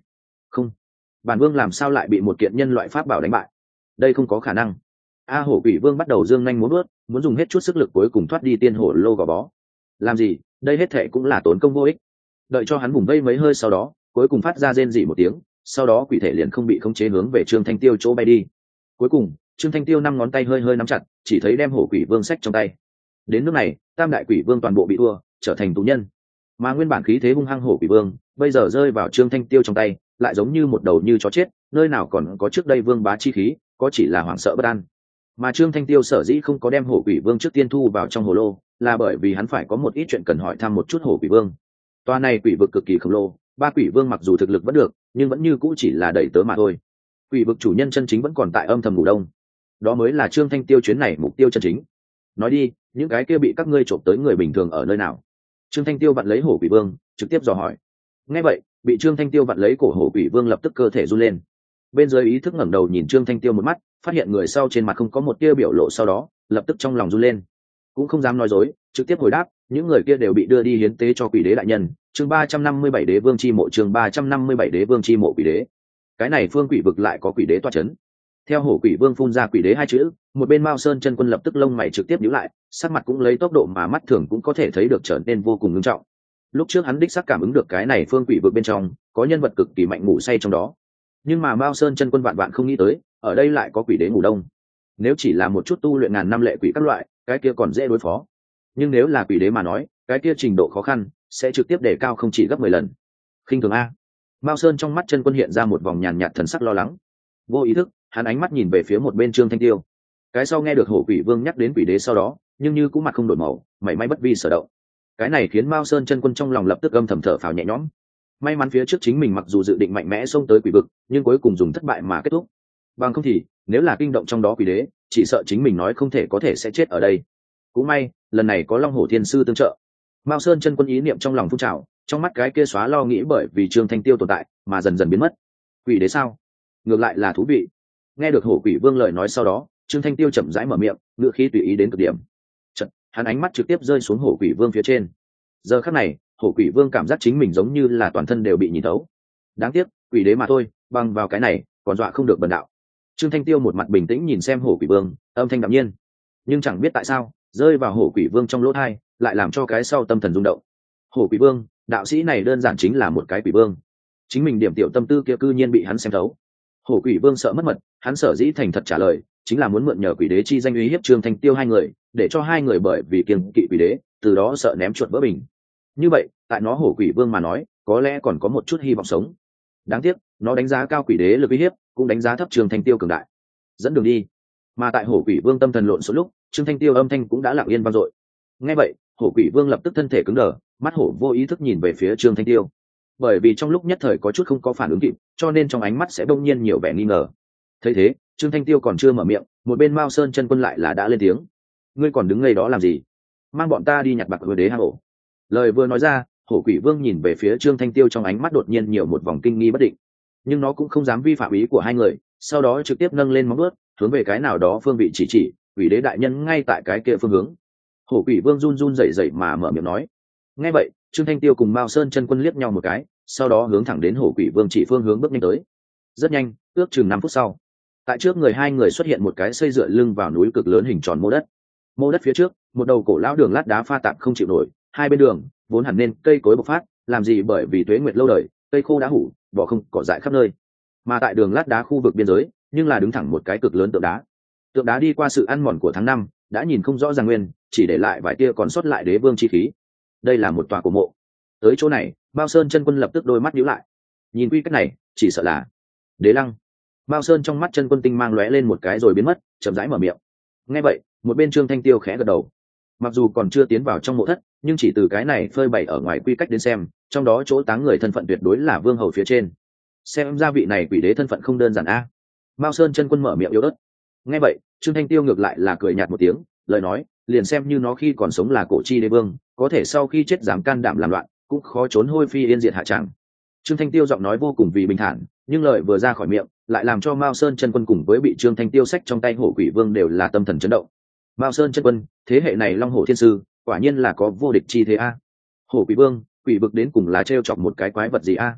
Không, bản vương làm sao lại bị một kiện nhân loại pháp bảo đánh bại? Đây không có khả năng. A hổ quỷ vương bắt đầu dương nhanh muốn bước, muốn dùng hết chút sức lực cuối cùng thoát đi tiên hổ lô gò bó. Làm gì? Đây hết thệ cũng là tốn công vô ích. Đợi cho hắn vùng vây mấy hơi sau đó, cuối cùng phát ra rên rỉ một tiếng, sau đó quỷ thể liền không bị khống chế hướng về Trương Thanh Tiêu chỗ bay đi. Cuối cùng, Trương Thanh Tiêu năm ngón tay hơi hơi nắm chặt, chỉ thấy đem hổ quỷ vương sách trong tay. Đến lúc này, tam đại quỷ vương toàn bộ bị thua, trở thành tù nhân. Mà nguyên bản khí thế hung hăng hổ quỷ vương, bây giờ rơi vào Trương Thanh Tiêu trong tay, lại giống như một đầu như chó chết, nơi nào còn có trước đây vương bá chi khí, có chỉ là hoảng sợ bất an. Mà Trương Thanh Tiêu sở dĩ không có đem hổ quỷ vương trước tiên thu vào trong hồ lô, là bởi vì hắn phải có một ít chuyện cần hỏi thăm một chút hổ quỷ vương. Toa này quỷ vực cực kỳ khổng lồ, ba quỷ vương mặc dù thực lực vẫn được, nhưng vẫn như cũ chỉ là đẩy tớ mà thôi. Quỷ vực chủ nhân chân chính vẫn còn tại âm thầm ngủ đông. Đó mới là Trương Thanh Tiêu chuyến này mục tiêu chân chính. Nói đi, những cái kia bị các ngươi trộm tới người bình thường ở nơi nào? Trương Thanh Tiêu vặn lấy hổ quỷ vương, trực tiếp dò hỏi. Nghe vậy, bị Trương Thanh Tiêu vặn lấy cổ hổ quỷ vương lập tức cơ thể run lên. Bên dưới ý thức ngẩng đầu nhìn Trương Thanh Tiêu một mắt, phát hiện người sau trên mặt không có một tia biểu lộ, sau đó lập tức trong lòng run lên, cũng không dám nói dối, trực tiếp hồi đáp, những người kia đều bị đưa đi hiến tế cho quỷ đế đại nhân. Chương ba trăm năm mươi bảy đế vương chi mộ, chương ba trăm năm mươi bảy đế vương chi mộ quỷ đế. Cái này phương quỷ vực lại có quỷ đế toa chấn. Theo hổ quỷ vương phun ra quỷ đế hai chữ, một bên Mao Sơn chân quân lập tức lông mày trực tiếp nhíu lại, sắc mặt cũng lấy tốc độ mà mắt thường cũng có thể thấy được trở nên vô cùng nghiêm trọng. Lúc trước hắn đích xác cảm ứng được cái này phương quỷ vực bên trong có nhân vật cực kỳ mạnh ngủ say trong đó, nhưng mà Mao Sơn chân quân vạn vạn không nghĩ tới, ở đây lại có quỷ đế ngủ đông. Nếu chỉ là một chút tu luyện ngàn năm lệ quỷ các loại, cái kia còn dễ đối phó, nhưng nếu là quỷ đế mà nói, cái kia trình độ khó khăn sẽ trực tiếp đề cao không chỉ gấp mười lần. Khinh thường a. Mao Sơn trong mắt chân quân hiện ra một vòng nhàn nhạt thần sắc lo lắng. Vô ý thức, hắn ánh mắt nhìn về phía một bên Trương Thanh Tiêu. Cái sau nghe được hổ quỷ vương nhắc đến quỷ đế sau đó, nhưng như cũng mặt không đổi màu, mảy may bất vi sở động. Cái này khiến Mao Sơn chân quân trong lòng lập tức âm thầm thở phào nhẹ nhõm. May mắn phía trước chính mình mặc dù dự định mạnh mẽ xông tới quỷ vực, nhưng cuối cùng dùng thất bại mà kết thúc. Bằng không thì, nếu là kinh động trong đó quỷ đế, chỉ sợ chính mình nói không thể có thể sẽ chết ở đây. Cũng may, lần này có Long Hổ Thiên sư tương trợ. Mao Sơn chân quân ý niệm trong lòng phun trào, trong mắt cái kia xóa lo nghĩ bởi vì Trương Thanh Tiêu tồn tại mà dần dần biến mất. Quỷ đế sao? Ngược lại là thú vị. Nghe được hổ quỷ vương lời nói sau đó, Trương Thanh Tiêu chậm rãi mở miệng, ngựa khí tùy ý đến cực điểm. Chợt, hắn ánh mắt trực tiếp rơi xuống hổ quỷ vương phía trên. Giờ khắc này, hổ quỷ vương cảm giác chính mình giống như là toàn thân đều bị nhìn thấu. Đáng tiếc, quỷ đế mà thôi, bằng vào cái này, còn dọa không được bần đạo. Trương Thanh Tiêu một mặt bình tĩnh nhìn xem hổ quỷ vương, âm thanh đạm nhiên. Nhưng chẳng biết tại sao, rơi vào hổ quỷ vương trong lỗ tai, lại làm cho cái sau tâm thần rung động. Hổ quỷ vương, đạo sĩ này đơn giản chính là một cái quỷ vương. Chính mình điểm tiểu tâm tư kia cư nhiên bị hắn xem thấu. Hổ quỷ vương sợ mất mật, hắn sở dĩ thành thật trả lời, chính là muốn mượn nhờ quỷ đế chi danh uy hiếp Trương Thanh Tiêu hai người, để cho hai người bởi vì kiêng kỵ quỷ đế, từ đó sợ ném chuột vỡ bình. Như vậy, tại nó hổ quỷ vương mà nói, có lẽ còn có một chút hy vọng sống. Đáng tiếc, nó đánh giá cao quỷ đế lực uy hiếp, cũng đánh giá thấp Trương Thanh Tiêu cường đại. Dẫn đường đi. Mà tại hổ quỷ vương tâm thần lộn xộn lúc, Trương Thanh Tiêu âm thanh cũng đã lặng yên vang dội. Nghe vậy, hổ quỷ vương lập tức thân thể cứng đờ, mắt hổ vô ý thức nhìn về phía Trương Thanh Tiêu. Bởi vì trong lúc nhất thời có chút không có phản ứng kịp, cho nên trong ánh mắt sẽ bỗng nhiên nhiều vẻ nghi ngờ. Thấy thế, Trương Thanh Tiêu còn chưa mở miệng, một bên Mao Sơn chân quân lại là đã lên tiếng. Ngươi còn đứng ngây đó làm gì? Mang bọn ta đi nhặt bạc hứa đế hang ổ. Lời vừa nói ra, hổ quỷ vương nhìn về phía Trương Thanh Tiêu trong ánh mắt đột nhiên nhiều một vòng kinh nghi bất định. Nhưng nó cũng không dám vi phạm ý của hai người, sau đó trực tiếp nâng lên móng vuốt, hướng về cái nào đó phương vị chỉ chỉ, quỷ đế đại nhân ngay tại cái kia phương hướng. Hổ quỷ vương run run rẩy rẩy mà mở miệng nói. Nghe vậy, Trương Thanh Tiêu cùng Mao Sơn chân quân liếc nhau một cái, sau đó hướng thẳng đến hổ quỷ vương chỉ phương hướng bước nhanh tới. Rất nhanh, ước chừng năm phút sau, tại trước người hai người xuất hiện một cái xây dựa lưng vào núi cực lớn hình tròn mô đất. Mô đất phía trước, một đầu cổ lão đường lát đá pha tạp không chịu nổi, hai bên đường vốn hẳn nên cây cối bộc phát, làm gì bởi vì tuế nguyệt lâu đời, cây khô đã hủ, bỏ không cỏ dại khắp nơi. Mà tại đường lát đá khu vực biên giới, nhưng là đứng thẳng một cái cực lớn tượng đá. Tượng đá đi qua sự ăn mòn của tháng năm, đã nhìn không rõ ràng nguyên, chỉ để lại vài tia còn sót lại đế vương chi khí. Đây là một tòa cổ mộ. Tới chỗ này, Mao Sơn chân quân lập tức đôi mắt nhíu lại. Nhìn quy cách này, chỉ sợ là đế lăng. Mao Sơn trong mắt chân quân tinh mang lóe lên một cái rồi biến mất, chậm rãi mở miệng. Nghe vậy, một bên Trương Thanh Tiêu khẽ gật đầu. Mặc dù còn chưa tiến vào trong mộ thất, nhưng chỉ từ cái này phơi bày ở ngoài quy cách đến xem, trong đó chỗ táng người thân phận tuyệt đối là vương hầu phía trên. Xem ra vị này quỷ đế thân phận không đơn giản a. Mao Sơn chân quân mở miệng yếu ớt. Nghe vậy, Trương Thanh Tiêu ngược lại là cười nhạt một tiếng, lời nói, liền xem như nó khi còn sống là cổ chi đế vương, có thể sau khi chết dám can đảm làm loạn, cũng khó trốn hôi phi yên diệt hạ tràng. Trương Thanh Tiêu giọng nói vô cùng vì bình thản, nhưng lời vừa ra khỏi miệng, lại làm cho Mao Sơn chân quân cùng với bị Trương Thanh Tiêu sách trong tay hổ quỷ vương đều là tâm thần chấn động. Mao Sơn chân quân, thế hệ này Long Hổ Thiên sư, quả nhiên là có vô địch chi thế a. Hổ quỷ vương, quỷ vực đến cùng là trêu chọc một cái quái vật gì a?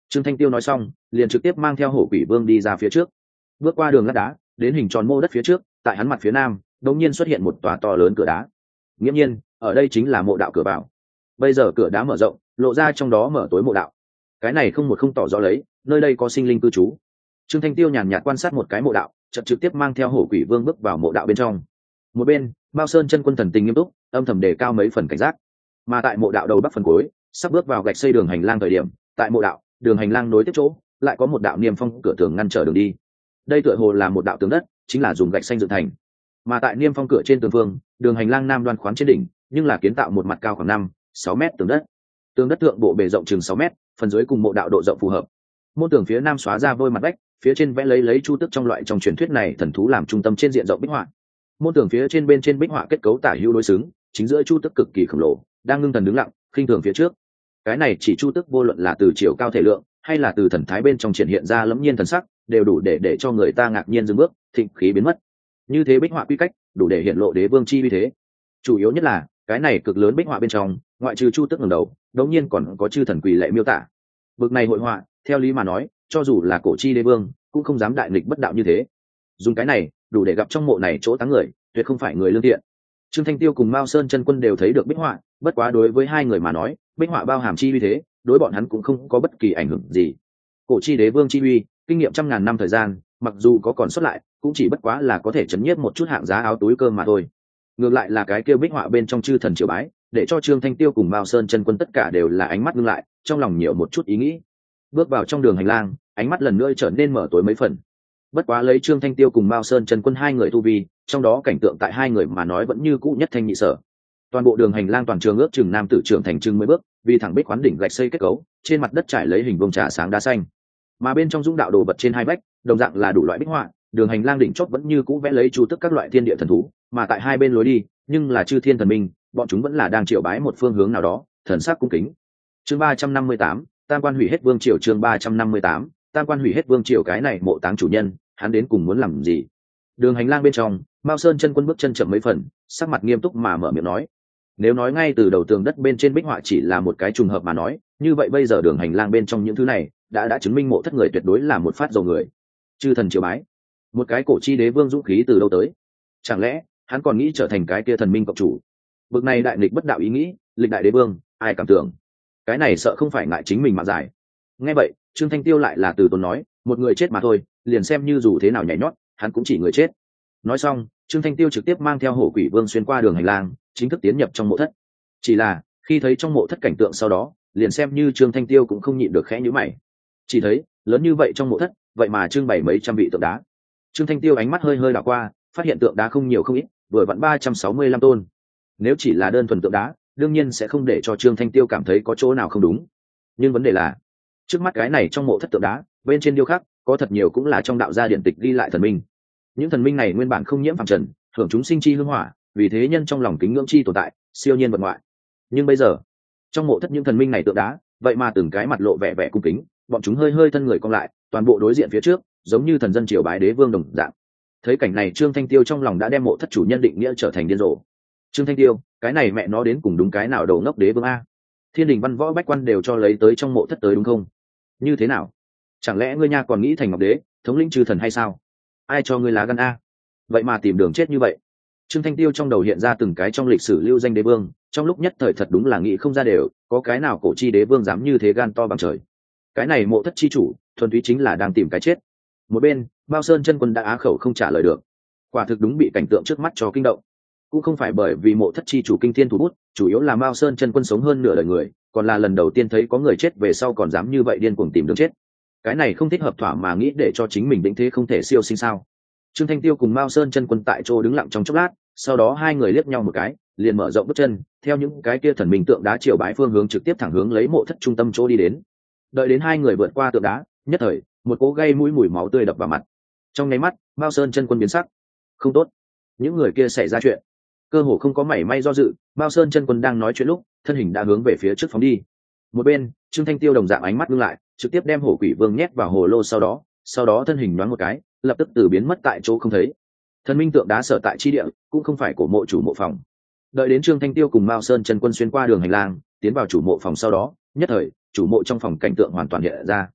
Trương Thanh Tiêu nói xong liền trực tiếp mang theo hổ quỷ vương đi ra phía trước, bước qua đường lát đá đến hình tròn mô đất phía trước. Tại hắn mặt phía nam đống nhiên xuất hiện một tòa to lớn cửa đá, nghiễm nhiên ở đây chính là mộ đạo cửa vào. Bây giờ cửa đá mở rộng, lộ ra trong đó mở tối mộ đạo. Cái này không một không tỏ rõ lấy nơi đây có sinh linh cư trú. Trương Thanh Tiêu nhàn nhạt quan sát một cái mộ đạo, chợt trực tiếp mang theo hổ quỷ vương bước vào mộ đạo bên trong. Một bên Mao Sơn chân quân thần tình nghiêm túc, âm thầm đề cao mấy phần cảnh giác. Mà tại mộ đạo đầu bắc phần cuối, sắp bước vào gạch xây đường hành lang thời điểm, tại mộ đạo đường hành lang nối tiếp chỗ lại có một đạo niêm phong cửa tường ngăn trở đường đi. Đây tựa hồ là một đạo tường đất, chính là dùng gạch xanh dựng thành. Mà tại niêm phong cửa trên tường phương, đường hành lang nam đoan khoán trên đỉnh, nhưng là kiến tạo một mặt cao khoảng năm sáu mét tường đất. Tường đất thượng bộ bề rộng chừng sáu mét, phần dưới cùng mộ đạo độ rộng phù hợp. Môn tường phía nam xóa ra vôi mặt vách, phía trên vẽ lấy lấy chu tước trong loại trong truyền thuyết này thần thú làm trung tâm trên diện rộng bích họa. Môn tường phía trên bên trên bích họa kết cấu tả hữu đối xứng, chính giữa chu tước cực kỳ khổng lồ, đang ngưng thần đứng lặng, khinh thường phía trước. Cái này chỉ chu tước vô luận là từ chiều cao thể lượng, hay là từ thần thái bên trong triển hiện ra lẫm nhiên thần sắc, đều đủ để để cho người ta ngạc nhiên dừng bước, thịnh khí biến mất. Như thế bích họa quy cách, đủ để hiện lộ đế vương chi uy thế. Chủ yếu nhất là cái này cực lớn bích họa bên trong, ngoại trừ chu tước ngẩng đầu, đột nhiên còn có chư thần quỷ lệ miêu tả. Bực này hội họa, theo lý mà nói, cho dù là cổ chi đế vương cũng không dám đại nghịch bất đạo như thế. Dùng cái này đủ để gặp trong mộ này chỗ táng người, tuyệt không phải người lương thiện. Trương Thanh Tiêu cùng Mao Sơn chân quân đều thấy được bích họa, bất quá đối với hai người mà nói, bích họa bao hàm chi uy thế, đối bọn hắn cũng không có bất kỳ ảnh hưởng gì. Cổ chi đế vương chi uy, kinh nghiệm trăm ngàn năm thời gian, mặc dù có còn xuất lại, cũng chỉ bất quá là có thể chấn nhiếp một chút hạng giá áo túi cơm mà thôi. Ngược lại là cái kia bích họa bên trong chư thần triều bái, để cho Trương Thanh Tiêu cùng Mao Sơn chân quân tất cả đều là ánh mắt ngưng lại, trong lòng nhiều một chút ý nghĩ. Bước vào trong đường hành lang, ánh mắt lần nữa trở nên mở tối mấy phần. Bất quá lấy Trương Thanh Tiêu cùng Mao Sơn chân quân hai người tu vi, trong đó cảnh tượng tại hai người mà nói vẫn như cũ nhất thanh nhị sở. Toàn bộ đường hành lang toàn trường ước chừng nam tử trưởng thành chừng mới bước, vì thẳng bích khoán đỉnh gạch xây kết cấu, trên mặt đất trải lấy hình vuông trà sáng đá xanh. Mà bên trong dũng đạo đồ vật trên hai vách, đồng dạng là đủ loại bích họa, đường hành lang đỉnh chót vẫn như cũ vẽ lấy chu tức các loại thiên địa thần thú, mà tại hai bên lối đi, nhưng là chư thiên thần minh, bọn chúng vẫn là đang triều bái một phương hướng nào đó, thần sắc cung kính. Chương ba trăm năm mươi tám, Tam quan hủy hết vương triều. Chương ba trăm năm mươi tám, Tam quan hủy hết vương triều. Cái này mộ táng chủ nhân, hắn đến cùng muốn làm gì? Đường hành lang bên trong, Mao Sơn chân quân bước chân chậm mấy phần, sắc mặt nghiêm túc mà mở miệng nói. Nếu nói ngay từ đầu tường đất bên trên bích họa chỉ là một cái trùng hợp mà nói, như vậy bây giờ đường hành lang bên trong những thứ này đã đã chứng minh mộ thất người tuyệt đối là một phát dầu người. Chư thần triều bái, một cái cổ chi đế vương dũng khí từ đâu tới? Chẳng lẽ hắn còn nghĩ trở thành cái kia thần minh cộng chủ? Bực này đại nghịch bất đạo ý nghĩ, lịch đại đế vương ai cảm tưởng? Cái này sợ không phải ngại chính mình mà giải. Nghe vậy, Trương Thanh Tiêu lại là từ tốn nói, một người chết mà thôi, liền xem như dù thế nào nhảy nhót, hắn cũng chỉ người chết. Nói xong, Trương Thanh Tiêu trực tiếp mang theo hổ quỷ vương xuyên qua đường hành lang, chính thức tiến nhập trong mộ thất. Chỉ là khi thấy trong mộ thất cảnh tượng sau đó, liền xem như Trương Thanh Tiêu cũng không nhịn được khẽ nhíu mày. Chỉ thấy lớn như vậy trong mộ thất, vậy mà trưng bày mấy trăm vị tượng đá. Trương Thanh Tiêu ánh mắt hơi hơi đảo qua, phát hiện tượng đá không nhiều không ít, vừa vặn ba trăm sáu mươi lăm tôn. Nếu chỉ là đơn thuần tượng đá, đương nhiên sẽ không để cho Trương Thanh Tiêu cảm thấy có chỗ nào không đúng. Nhưng vấn đề là, trước mắt cái này trong mộ thất tượng đá, bên trên điêu khắc có thật nhiều cũng là trong đạo gia điển tịch ghi lại thần minh. Những thần minh này nguyên bản không nhiễm phàm trần, hưởng chúng sinh chi hương hỏa, vì thế nhân trong lòng kính ngưỡng chi tồn tại, siêu nhiên vật ngoại. Nhưng bây giờ, trong mộ thất những thần minh này tượng đá, vậy mà từng cái mặt lộ vẻ vẻ cung kính, bọn chúng hơi hơi thân người cong lại, toàn bộ đối diện phía trước, giống như thần dân triều bái đế vương đồng dạng. Thấy cảnh này, Trương Thanh Tiêu trong lòng đã đem mộ thất chủ nhân định nghĩa trở thành điên rồ. Trương Thanh Tiêu, cái này mẹ nó đến cùng đúng cái nào đầu ngốc đế vương a? Thiên đình văn võ bách quan đều cho lấy tới trong mộ thất tới đúng không? Như thế nào? Chẳng lẽ ngươi nha còn nghĩ thành ngọc đế, thống lĩnh chư thần hay sao? Ai cho ngươi lá gan a? Vậy mà tìm đường chết như vậy. Trương Thanh Tiêu trong đầu hiện ra từng cái trong lịch sử lưu danh đế vương, trong lúc nhất thời thật đúng là nghĩ không ra đều, có cái nào cổ chi đế vương dám như thế gan to bằng trời. Cái này mộ thất chi chủ, thuần túy chính là đang tìm cái chết. Một bên, Mao Sơn chân quân đã á khẩu không trả lời được. Quả thực đúng bị cảnh tượng trước mắt cho kinh động. Cũng không phải bởi vì mộ thất chi chủ kinh thiên thủ bút, chủ yếu là Mao Sơn chân quân sống hơn nửa đời người, còn là lần đầu tiên thấy có người chết về sau còn dám như vậy điên cuồng tìm đường chết. Cái này không thích hợp thỏa mà nghĩ để cho chính mình định thế không thể siêu sinh sao? Trương Thanh Tiêu cùng Mao Sơn chân quân tại chỗ đứng lặng trong chốc lát, sau đó hai người liếc nhau một cái, liền mở rộng bước chân, theo những cái kia thần minh tượng đá triều bái phương hướng trực tiếp thẳng hướng lấy mộ thất trung tâm chỗ đi đến. Đợi đến hai người vượt qua tượng đá, nhất thời, một cỗ gây mũi mùi máu tươi đập vào mặt. Trong nháy mắt, Mao Sơn chân quân biến sắc. Không tốt, những người kia xảy ra chuyện. Cơ hồ không có mảy may do dự, Mao Sơn chân quân đang nói chuyện lúc, thân hình đã hướng về phía trước phóng đi. Một bên, Trương Thanh Tiêu đồng dạng ánh mắt ngưng lại, trực tiếp đem hổ quỷ vương nhét vào hồ lô sau đó, sau đó thân hình nhoáng một cái, lập tức từ biến mất tại chỗ không thấy. Thần minh tượng đá sở tại chi địa, cũng không phải của mộ chủ mộ phòng. Đợi đến Trương Thanh Tiêu cùng Mao Sơn chân quân xuyên qua đường hành lang, tiến vào chủ mộ phòng sau đó, nhất thời, chủ mộ trong phòng cảnh tượng hoàn toàn hiện ra.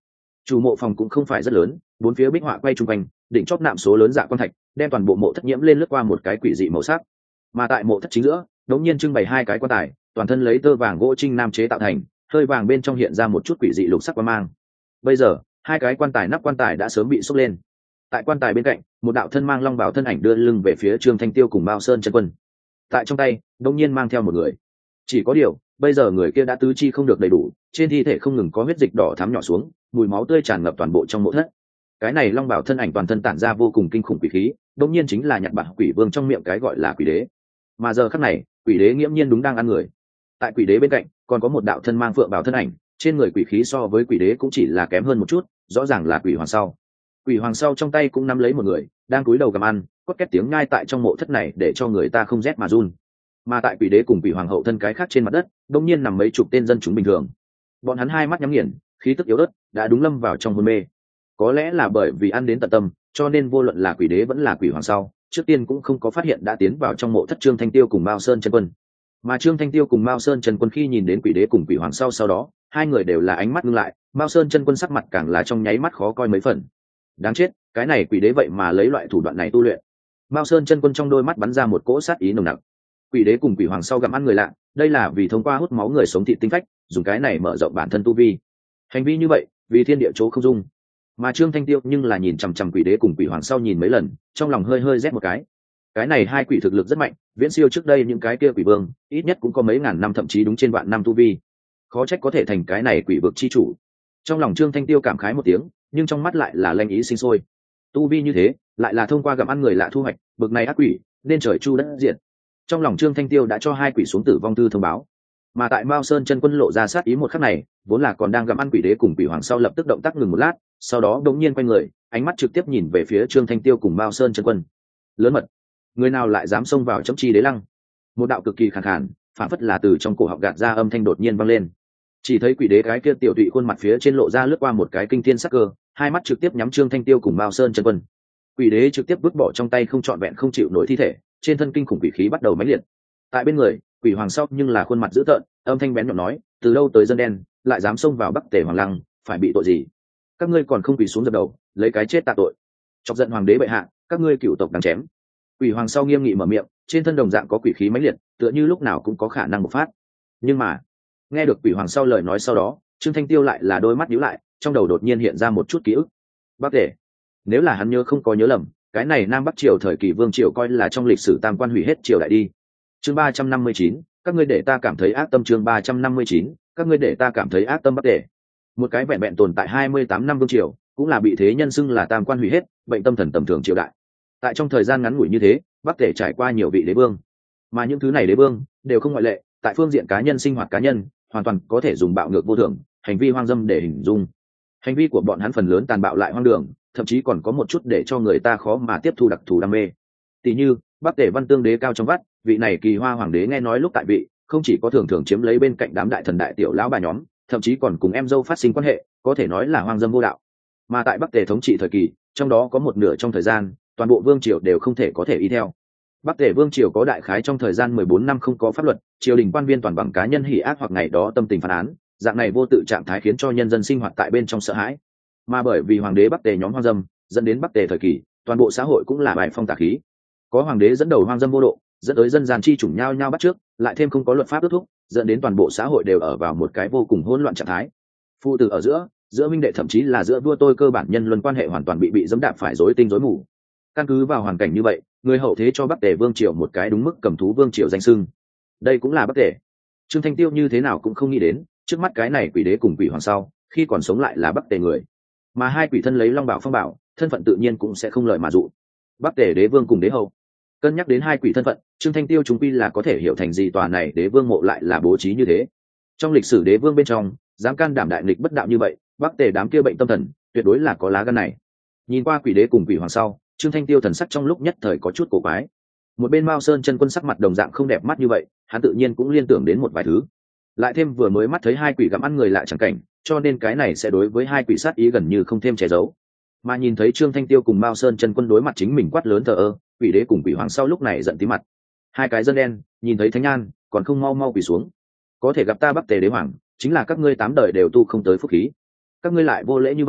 Chủ mộ phòng cũng không phải rất lớn, bốn phía bích họa quay chung quanh, đỉnh chóp nạm số lớn dạ quan thạch, đem toàn bộ mộ thất nhiễm lên lướt qua một cái quỷ dị màu sắc. Mà tại mộ thất chính giữa, đống nhiên trưng bày hai cái quan tài, toàn thân lấy tơ vàng gỗ trinh nam chế tạo thành, hơi vàng bên trong hiện ra một chút quỷ dị lục sắc quang mang. Bây giờ, hai cái quan tài nắp quan tài đã sớm bị xốc lên. Tại quan tài bên cạnh, một đạo thân mang long bào thân ảnh đưa lưng về phía Trương Thanh Tiêu cùng Mao Sơn chân quân. Tại trong tay, đống nhiên mang theo một người. Chỉ có điều, bây giờ người kia đã tứ chi không được đầy đủ, trên thi thể không ngừng có huyết dịch đỏ thắm nhỏ xuống, mùi máu tươi tràn ngập toàn bộ trong mộ thất. Cái này long bảo thân ảnh toàn thân tản ra vô cùng kinh khủng quỷ khí, đương nhiên chính là nhặt bạc quỷ vương trong miệng cái gọi là quỷ đế. Mà giờ khắc này, quỷ đế nghiễm nhiên đúng đang ăn người. Tại quỷ đế bên cạnh, còn có một đạo thân mang phượng bảo thân ảnh, trên người quỷ khí so với quỷ đế cũng chỉ là kém hơn một chút, rõ ràng là quỷ hoàng sau. Quỷ hoàng sau trong tay cũng nắm lấy một người, đang cúi đầu gặm ăn, có két tiếng ngai tại trong mộ thất này để cho người ta không rét mà run. Mà tại quỷ đế cùng quỷ hoàng hậu thân cái khác trên mặt đất, đương nhiên nằm mấy chục tên dân chúng bình thường. Bọn hắn hai mắt nhắm nghiền, khí tức yếu ớt, đã đúng lâm vào trong hôn mê. Có lẽ là bởi vì ăn đến tận tâm, cho nên vô luận là quỷ đế vẫn là quỷ hoàng sau, trước tiên cũng không có phát hiện đã tiến vào trong mộ thất Trương Thanh Tiêu cùng Mao Sơn chân quân. Mà Trương Thanh Tiêu cùng Mao Sơn chân quân khi nhìn đến quỷ đế cùng quỷ hoàng sau sau đó, hai người đều là ánh mắt ngưng lại, Mao Sơn chân quân sắc mặt càng là trong nháy mắt khó coi mấy phần. Đáng chết, cái này quỷ đế vậy mà lấy loại thủ đoạn này tu luyện. Mao Sơn chân quân trong đôi mắt bắn ra một cỗ sát ý nồng nặc. Quỷ đế cùng quỷ hoàng sau gặm ăn người lạ, đây là vì thông qua hút máu người sống thịt tinh phách, dùng cái này mở rộng bản thân tu vi. Hành vi như vậy, vì thiên địa chỗ không dung. Mà Trương Thanh Tiêu nhưng là nhìn chằm chằm quỷ đế cùng quỷ hoàng sau nhìn mấy lần, trong lòng hơi hơi rét một cái. Cái này hai quỷ thực lực rất mạnh, viễn siêu trước đây những cái kia quỷ vương, ít nhất cũng có mấy ngàn năm thậm chí đúng trên vạn năm tu vi. Khó trách có thể thành cái này quỷ vực chi chủ. Trong lòng Trương Thanh Tiêu cảm khái một tiếng, nhưng trong mắt lại là lanh ý sinh sôi. Tu vi như thế, lại là thông qua gặm ăn người lạ thu hoạch, bực này ác quỷ, nên trời chu đất diệt. Trong lòng Trương Thanh Tiêu đã cho hai quỷ xuống tử vong thư thông báo. Mà tại Mao Sơn chân quân lộ ra sát ý một khắc này, vốn là còn đang gặm ăn quỷ đế cùng quỷ hoàng sau lập tức động tác ngừng một lát, sau đó đột nhiên quay người, ánh mắt trực tiếp nhìn về phía Trương Thanh Tiêu cùng Mao Sơn chân quân. Lớn mật, người nào lại dám xông vào chấm chi đế lăng? Một đạo cực kỳ khàn khàn, phản phất là từ trong cổ họng gạt ra âm thanh đột nhiên vang lên. Chỉ thấy quỷ đế cái kia tiểu tụy khuôn mặt phía trên lộ ra lướt qua một cái kinh thiên sắc cơ, hai mắt trực tiếp nhắm Trương Thanh Tiêu cùng Mao Sơn chân quân. Quỷ đế trực tiếp vứt bỏ trong tay không trọn vẹn không chịu nổi thi thể, trên thân kinh khủng quỷ khí bắt đầu mãnh liệt. Tại bên người, quỷ hoàng sau nhưng là khuôn mặt dữ tợn, âm thanh bén nhọn nói, từ đâu tới dân đen, lại dám xông vào Bắc Tề Hoàng Lăng, phải bị tội gì? Các ngươi còn không quỳ xuống dập đầu, lấy cái chết tạ tội. Chọc giận hoàng đế bệ hạ, các ngươi cửu tộc đáng chém. Quỷ hoàng sau nghiêm nghị mở miệng, trên thân đồng dạng có quỷ khí mãnh liệt, tựa như lúc nào cũng có khả năng bộc phát. Nhưng mà, nghe được quỷ hoàng sau lời nói sau đó, Trương Thanh Tiêu lại là đôi mắt nhíu lại, trong đầu đột nhiên hiện ra một chút ký ức. Bắc Tề, nếu là hắn nhớ không có nhớ lầm, cái này Nam Bắc triều thời kỳ vương triều coi là trong lịch sử tam quan hủy hết triều đại đi. Chương ba trăm năm mươi chín, các ngươi để ta cảm thấy ác tâm. Chương ba trăm năm mươi chín, các ngươi để ta cảm thấy ác tâm. Bắc Tề, một cái vẹn vẹn tồn tại hai mươi tám năm vương triều, cũng là bị thế nhân xưng là tam quan hủy hết, bệnh tâm thần tầm thường triều đại. Tại trong thời gian ngắn ngủi như thế, Bắc Tề trải qua nhiều vị đế vương, mà những thứ này đế vương đều không ngoại lệ, tại phương diện cá nhân sinh hoạt cá nhân, hoàn toàn có thể dùng bạo ngược vô thường, hành vi hoang dâm để hình dung. Hành vi của bọn hắn phần lớn tàn bạo lại hoang đường, thậm chí còn có một chút để cho người ta khó mà tiếp thu đặc thù đam mê. Tỷ như Bắc Tề Văn Tương đế cao trong vắt, vị này kỳ hoa hoàng đế nghe nói lúc tại vị, không chỉ có thường thường chiếm lấy bên cạnh đám đại thần đại tiểu lão bà nhóm, thậm chí còn cùng em dâu phát sinh quan hệ, có thể nói là hoang dâm vô đạo. Mà tại Bắc Tề thống trị thời kỳ, trong đó có một nửa trong thời gian, toàn bộ vương triều đều không thể có thể y theo. Bắc Tề vương triều có đại khái trong thời gian mười bốn năm không có pháp luật, triều đình quan viên toàn bằng cá nhân hỉ ác hoặc ngày đó tâm tình phán án, dạng này vô tự trạng thái khiến cho nhân dân sinh hoạt tại bên trong sợ hãi. Mà bởi vì hoàng đế Bắc Tề nhóm hoang dâm, dẫn đến Bắc Tề thời kỳ, toàn bộ xã hội cũng là bài phong tà khí. Có hoàng đế dẫn đầu hoang dâm vô độ, dẫn tới dân gian chi chủng nhau nhau bắt trước, lại thêm không có luật pháp ước thúc, dẫn đến toàn bộ xã hội đều ở vào một cái vô cùng hỗn loạn trạng thái. Phụ tử ở giữa, giữa minh đệ thậm chí là giữa vua tôi cơ bản nhân luân quan hệ hoàn toàn bị bị dẫm đạp phải rối tinh rối mù. Căn cứ vào hoàn cảnh như vậy, người hậu thế cho Bắc Tề vương triều một cái đúng mức cầm thú vương triều danh xưng. Đây cũng là Bắc Tề. Trương Thanh Tiêu như thế nào cũng không nghĩ đến, trước mắt cái này quỷ đế cùng quỷ hoàng sau, khi còn sống lại là Bắc Tề người. Mà hai quỷ thân lấy long bảo phong bảo, thân phận tự nhiên cũng sẽ không lợi mà dụ. Bắc Tề đế vương cùng đế hậu. Cân nhắc đến hai quỷ thân phận, Trương Thanh Tiêu chúng quy là có thể hiểu thành gì tòa này đế vương mộ lại là bố trí như thế. Trong lịch sử đế vương bên trong, dám can đảm đại nghịch bất đạo như vậy, Bắc Tề đám kia bệnh tâm thần, tuyệt đối là có lá gan này. Nhìn qua quỷ đế cùng quỷ hoàng sau, Trương Thanh Tiêu thần sắc trong lúc nhất thời có chút cổ quái. Một bên Mao Sơn chân quân sắc mặt đồng dạng không đẹp mắt như vậy, hắn tự nhiên cũng liên tưởng đến một vài thứ. Lại thêm vừa mới mắt thấy hai quỷ gặm ăn người lạ chẳng cảnh, cho nên cái này sẽ đối với hai quỷ sát ý gần như không thêm che giấu. Mà nhìn thấy Trương Thanh Tiêu cùng Mao Sơn chân quân đối mặt chính mình quát lớn thờ ơ, quỷ đế cùng quỷ hoàng sau lúc này giận tí mặt. Hai cái dân đen nhìn thấy thánh nhan, còn không mau mau quỳ xuống. Có thể gặp ta Bắc Tề đế hoàng, chính là các ngươi tám đời đều tu không tới phúc khí. Các ngươi lại vô lễ như vậy,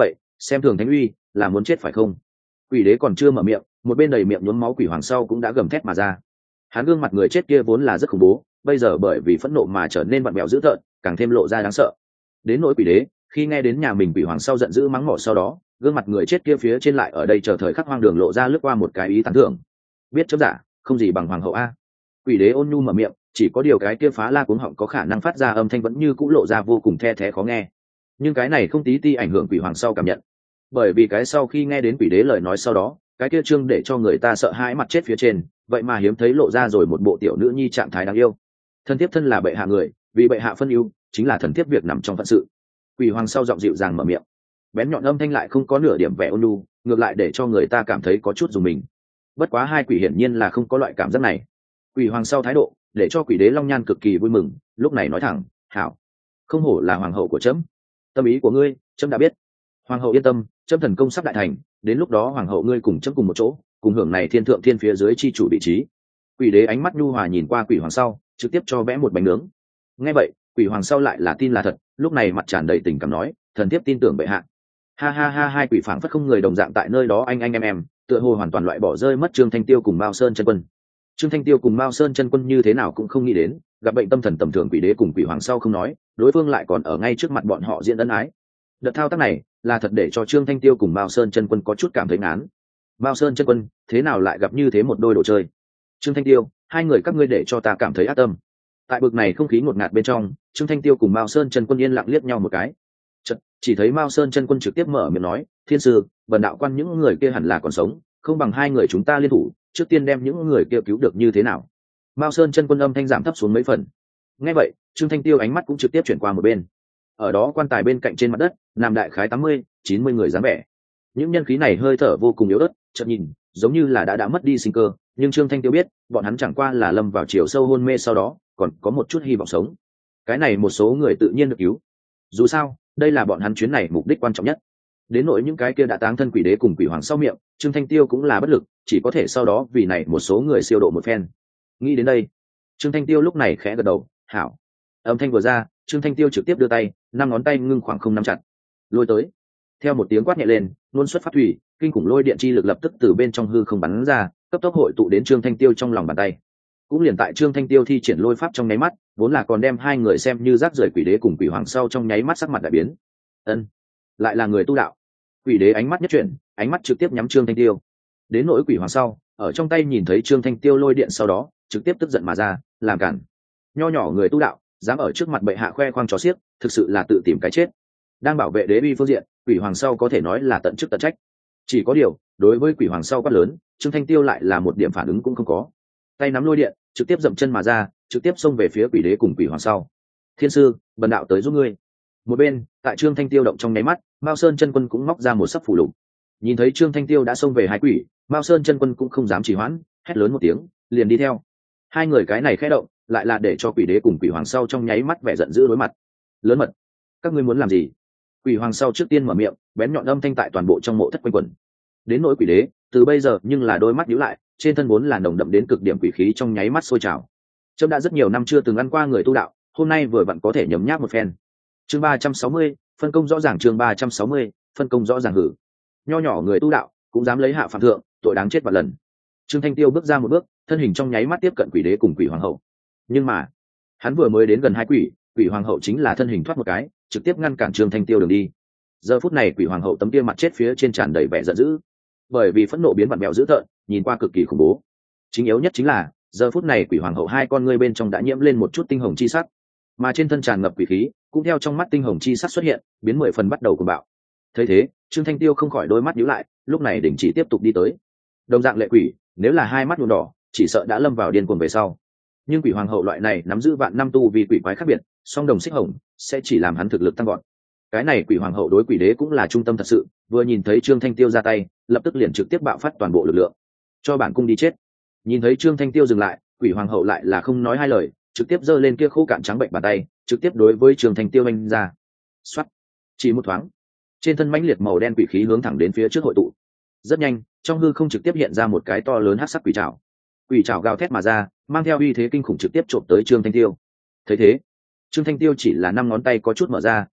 xem thường thánh uy là muốn chết phải không? Quỷ đế còn chưa mở miệng, một bên đầy miệng nhuốm máu quỷ hoàng sau cũng đã gầm thét mà ra. Hắn gương mặt người chết kia vốn là rất khủng bố, bây giờ bởi vì phẫn nộ mà trở nên vặn vẹo dữ tợn, càng thêm lộ ra đáng sợ. Đến nỗi quỷ đế, khi nghe đến nhà mình quỷ hoàng sau giận dữ mắng mỏ, sau đó gương mặt người chết kia phía trên lại ở đây chờ thời khắc hoang đường lộ ra lướt qua một cái ý tán thưởng. Biết chấm giả không gì bằng hoàng hậu a. Quỷ đế ôn nhu mở miệng, chỉ có điều cái kia phá la cuống họng có khả năng phát ra âm thanh vẫn như cũ lộ ra vô cùng the thé khó nghe, nhưng cái này không tí ti ảnh hưởng quỷ hoàng sau cảm nhận, bởi vì cái sau khi nghe đến quỷ đế lời nói sau đó, cái kia trương để cho người ta sợ hãi mặt chết phía trên vậy mà hiếm thấy lộ ra rồi một bộ tiểu nữ nhi trạng thái đáng yêu. Thân thiếp thân là bệ hạ người, vì bệ hạ phân ưu chính là thần thiếp việc nằm trong phận sự. Quỷ hoàng sau giọng dịu dàng mở miệng, bén nhọn âm thanh lại không có nửa điểm vẻ ôn nhu, ngược lại để cho người ta cảm thấy có chút dùng mình. Bất quá hai quỷ hiển nhiên là không có loại cảm giác này. Quỷ hoàng sau thái độ để cho quỷ đế Long Nhan cực kỳ vui mừng, lúc này nói thẳng, hảo, không hổ là hoàng hậu của trẫm, tâm ý của ngươi trẫm đã biết. Hoàng hậu yên tâm, trẫm thần công sắp đại thành, đến lúc đó hoàng hậu ngươi cùng trẫm cùng một chỗ, cùng hưởng này thiên thượng thiên phía dưới chi chủ vị trí. Quỷ đế ánh mắt nhu hòa nhìn qua quỷ hoàng sau, trực tiếp cho vẽ một bánh nướng. Nghe vậy, quỷ hoàng sau lại là tin là thật, lúc này mặt tràn đầy tình cảm nói, thần thiếp tin tưởng bệ hạ. Ha ha ha, hai quỷ phảng phất không người đồng dạng tại nơi đó anh anh em em, tựa hồ hoàn toàn loại bỏ rơi mất Trương Thanh Tiêu cùng Mao Sơn chân quân. Trương Thanh Tiêu cùng Mao Sơn chân quân như thế nào cũng không nghĩ đến, gặp bệnh tâm thần tầm thường quỷ đế cùng quỷ hoàng sau không nói, đối phương lại còn ở ngay trước mặt bọn họ diễn ân ái. Đợt thao tác này là thật để cho Trương Thanh Tiêu cùng Mao Sơn chân quân có chút cảm thấy ngán. Mao Sơn chân quân, thế nào lại gặp như thế một đôi đồ chơi? Trương Thanh Tiêu, hai người các ngươi để cho ta cảm thấy ác tâm. Tại bực này không khí ngột ngạt bên trong, Trương Thanh Tiêu cùng Mao Sơn chân quân yên lặng liếc nhau một cái. Chật, chỉ thấy Mao Sơn chân quân trực tiếp mở miệng nói, thiên sư, bần đạo quan những người kia hẳn là còn sống, không bằng hai người chúng ta liên thủ, trước tiên đem những người kia cứu được như thế nào? Mao Sơn chân quân âm thanh giảm thấp xuống mấy phần. Nghe vậy, Trương Thanh Tiêu ánh mắt cũng trực tiếp chuyển qua một bên. Ở đó quan tài bên cạnh trên mặt đất, nằm đại khái tám mươi, chín mươi người dáng vẻ. Những nhân khí này hơi thở vô cùng yếu ớt, chợt nhìn, giống như là đã đã mất đi sinh cơ, nhưng Trương Thanh Tiêu biết, bọn hắn chẳng qua là lâm vào chiều sâu hôn mê, sau đó còn có một chút hy vọng sống. Cái này một số người tự nhiên được cứu. Dù sao, đây là bọn hắn chuyến này mục đích quan trọng nhất. Đến nỗi những cái kia đã táng thân quỷ đế cùng quỷ hoàng sau miệng, Trương Thanh Tiêu cũng là bất lực, chỉ có thể sau đó vì này một số người siêu độ một phen. Nghĩ đến đây, Trương Thanh Tiêu lúc này khẽ gật đầu, hảo. Âm thanh vừa ra, Trương Thanh Tiêu trực tiếp đưa tay, năm ngón tay ngưng khoảng không nắm chặt, lôi tới. Theo một tiếng quát nhẹ lên, luôn xuất phát thủy, kinh khủng lôi điện chi lực lập tức từ bên trong hư không bắn ra, cấp tốc hội tụ đến Trương Thanh Tiêu trong lòng bàn tay. Cũng liền tại Trương Thanh Tiêu thi triển lôi pháp trong nháy mắt, vốn là còn đem hai người xem như rác rưởi quỷ đế cùng quỷ hoàng sau trong nháy mắt sắc mặt đại biến. Ân, lại là người tu đạo. Quỷ đế ánh mắt nhất chuyển, ánh mắt trực tiếp nhắm Trương Thanh Tiêu. Đến nỗi quỷ hoàng sau, ở trong tay nhìn thấy Trương Thanh Tiêu lôi điện sau đó, trực tiếp tức giận mà ra, làm cản. Nho nhỏ người tu đạo, dám ở trước mặt bệ hạ khoe khoang trò xiếc, thực sự là tự tìm cái chết. Đang bảo vệ đế uy phương diện, quỷ hoàng sau có thể nói là tận chức tận trách. Chỉ có điều, đối với quỷ hoàng sau quát lớn, Trương Thanh Tiêu lại là một điểm phản ứng cũng không có. Tay nắm lôi điện, trực tiếp dậm chân mà ra, trực tiếp xông về phía quỷ đế cùng quỷ hoàng sau. Thiên sư, bần đạo tới giúp ngươi. Một bên, tại Trương Thanh Tiêu động trong nháy mắt, Mao Sơn chân quân cũng móc ra một sấp phù lục. Nhìn thấy Trương Thanh Tiêu đã xông về hai quỷ, Mao Sơn chân quân cũng không dám trì hoãn, hét lớn một tiếng, liền đi theo. Hai người cái này khẽ động, lại là để cho quỷ đế cùng quỷ hoàng sau trong nháy mắt vẻ giận dữ đối mặt. Lớn mật, các ngươi muốn làm gì? Quỷ hoàng sau trước tiên mở miệng, bén nhọn âm thanh tại toàn bộ trong mộ thất quanh quẩn. Đến nỗi quỷ đế, từ bây giờ nhưng là đôi mắt nhíu lại, trên thân vốn là nồng đậm đến cực điểm quỷ khí trong nháy mắt sôi trào. Trâm đã rất nhiều năm chưa từng ăn qua người tu đạo, hôm nay vừa vặn có thể nhấm nháp một phen. Chương ba trăm sáu mươi, phân công rõ ràng. Chương ba trăm sáu mươi, phân công rõ ràng hử. Nho nhỏ người tu đạo cũng dám lấy hạ phạm thượng, tội đáng chết vạn lần. Trương Thanh Tiêu bước ra một bước, thân hình trong nháy mắt tiếp cận quỷ đế cùng quỷ hoàng hậu. Nhưng mà, hắn vừa mới đến gần hai quỷ, quỷ hoàng hậu chính là thân hình thoát một cái, trực tiếp ngăn cản Trương Thanh Tiêu đường đi. Giờ phút này quỷ hoàng hậu tấm kia mặt chết phía trên tràn đầy vẻ giận dữ, bởi vì phẫn nộ biến vặn bèo dữ tợn, nhìn qua cực kỳ khủng bố. Chính yếu nhất chính là, giờ phút này quỷ hoàng hậu hai con ngươi bên trong đã nhiễm lên một chút tinh hồng chi sắc, mà trên thân tràn ngập quỷ khí, cũng theo trong mắt tinh hồng chi sắc xuất hiện, biến mười phần bắt đầu cuồng bạo. Thấy thế, Trương Thanh Tiêu không khỏi đôi mắt nhíu lại, lúc này đình chỉ tiếp tục đi tới. Đồng dạng lệ quỷ, nếu là hai mắt nhuộm đỏ, chỉ sợ đã lâm vào điên cuồng về sau. Nhưng quỷ hoàng hậu loại này nắm giữ vạn năm tu vì quỷ quái khác biệt, song đồng xích hồng sẽ chỉ làm hắn thực lực tăng gọn. Cái này quỷ hoàng hậu đối quỷ đế cũng là trung tâm thật sự, vừa nhìn thấy Trương Thanh Tiêu ra tay, lập tức liền trực tiếp bạo phát toàn bộ lực lượng, cho bản cung đi chết. Nhìn thấy Trương Thanh Tiêu dừng lại, quỷ hoàng hậu lại là không nói hai lời, trực tiếp giơ lên kia khô cạn trắng bệnh bàn tay, trực tiếp đối với Trương Thanh Tiêu anh ra. Xoát, chỉ một thoáng, trên thân mãnh liệt màu đen quỷ khí hướng thẳng đến phía trước hội tụ. Rất nhanh, trong hư không trực tiếp hiện ra một cái to lớn hắc sắc quỷ trảo. Quỷ trảo gào thét mà ra, mang theo uy thế kinh khủng trực tiếp trộm tới Trương Thanh Tiêu. Thấy thế, Trương Thanh Tiêu chỉ là năm ngón tay có chút mở ra,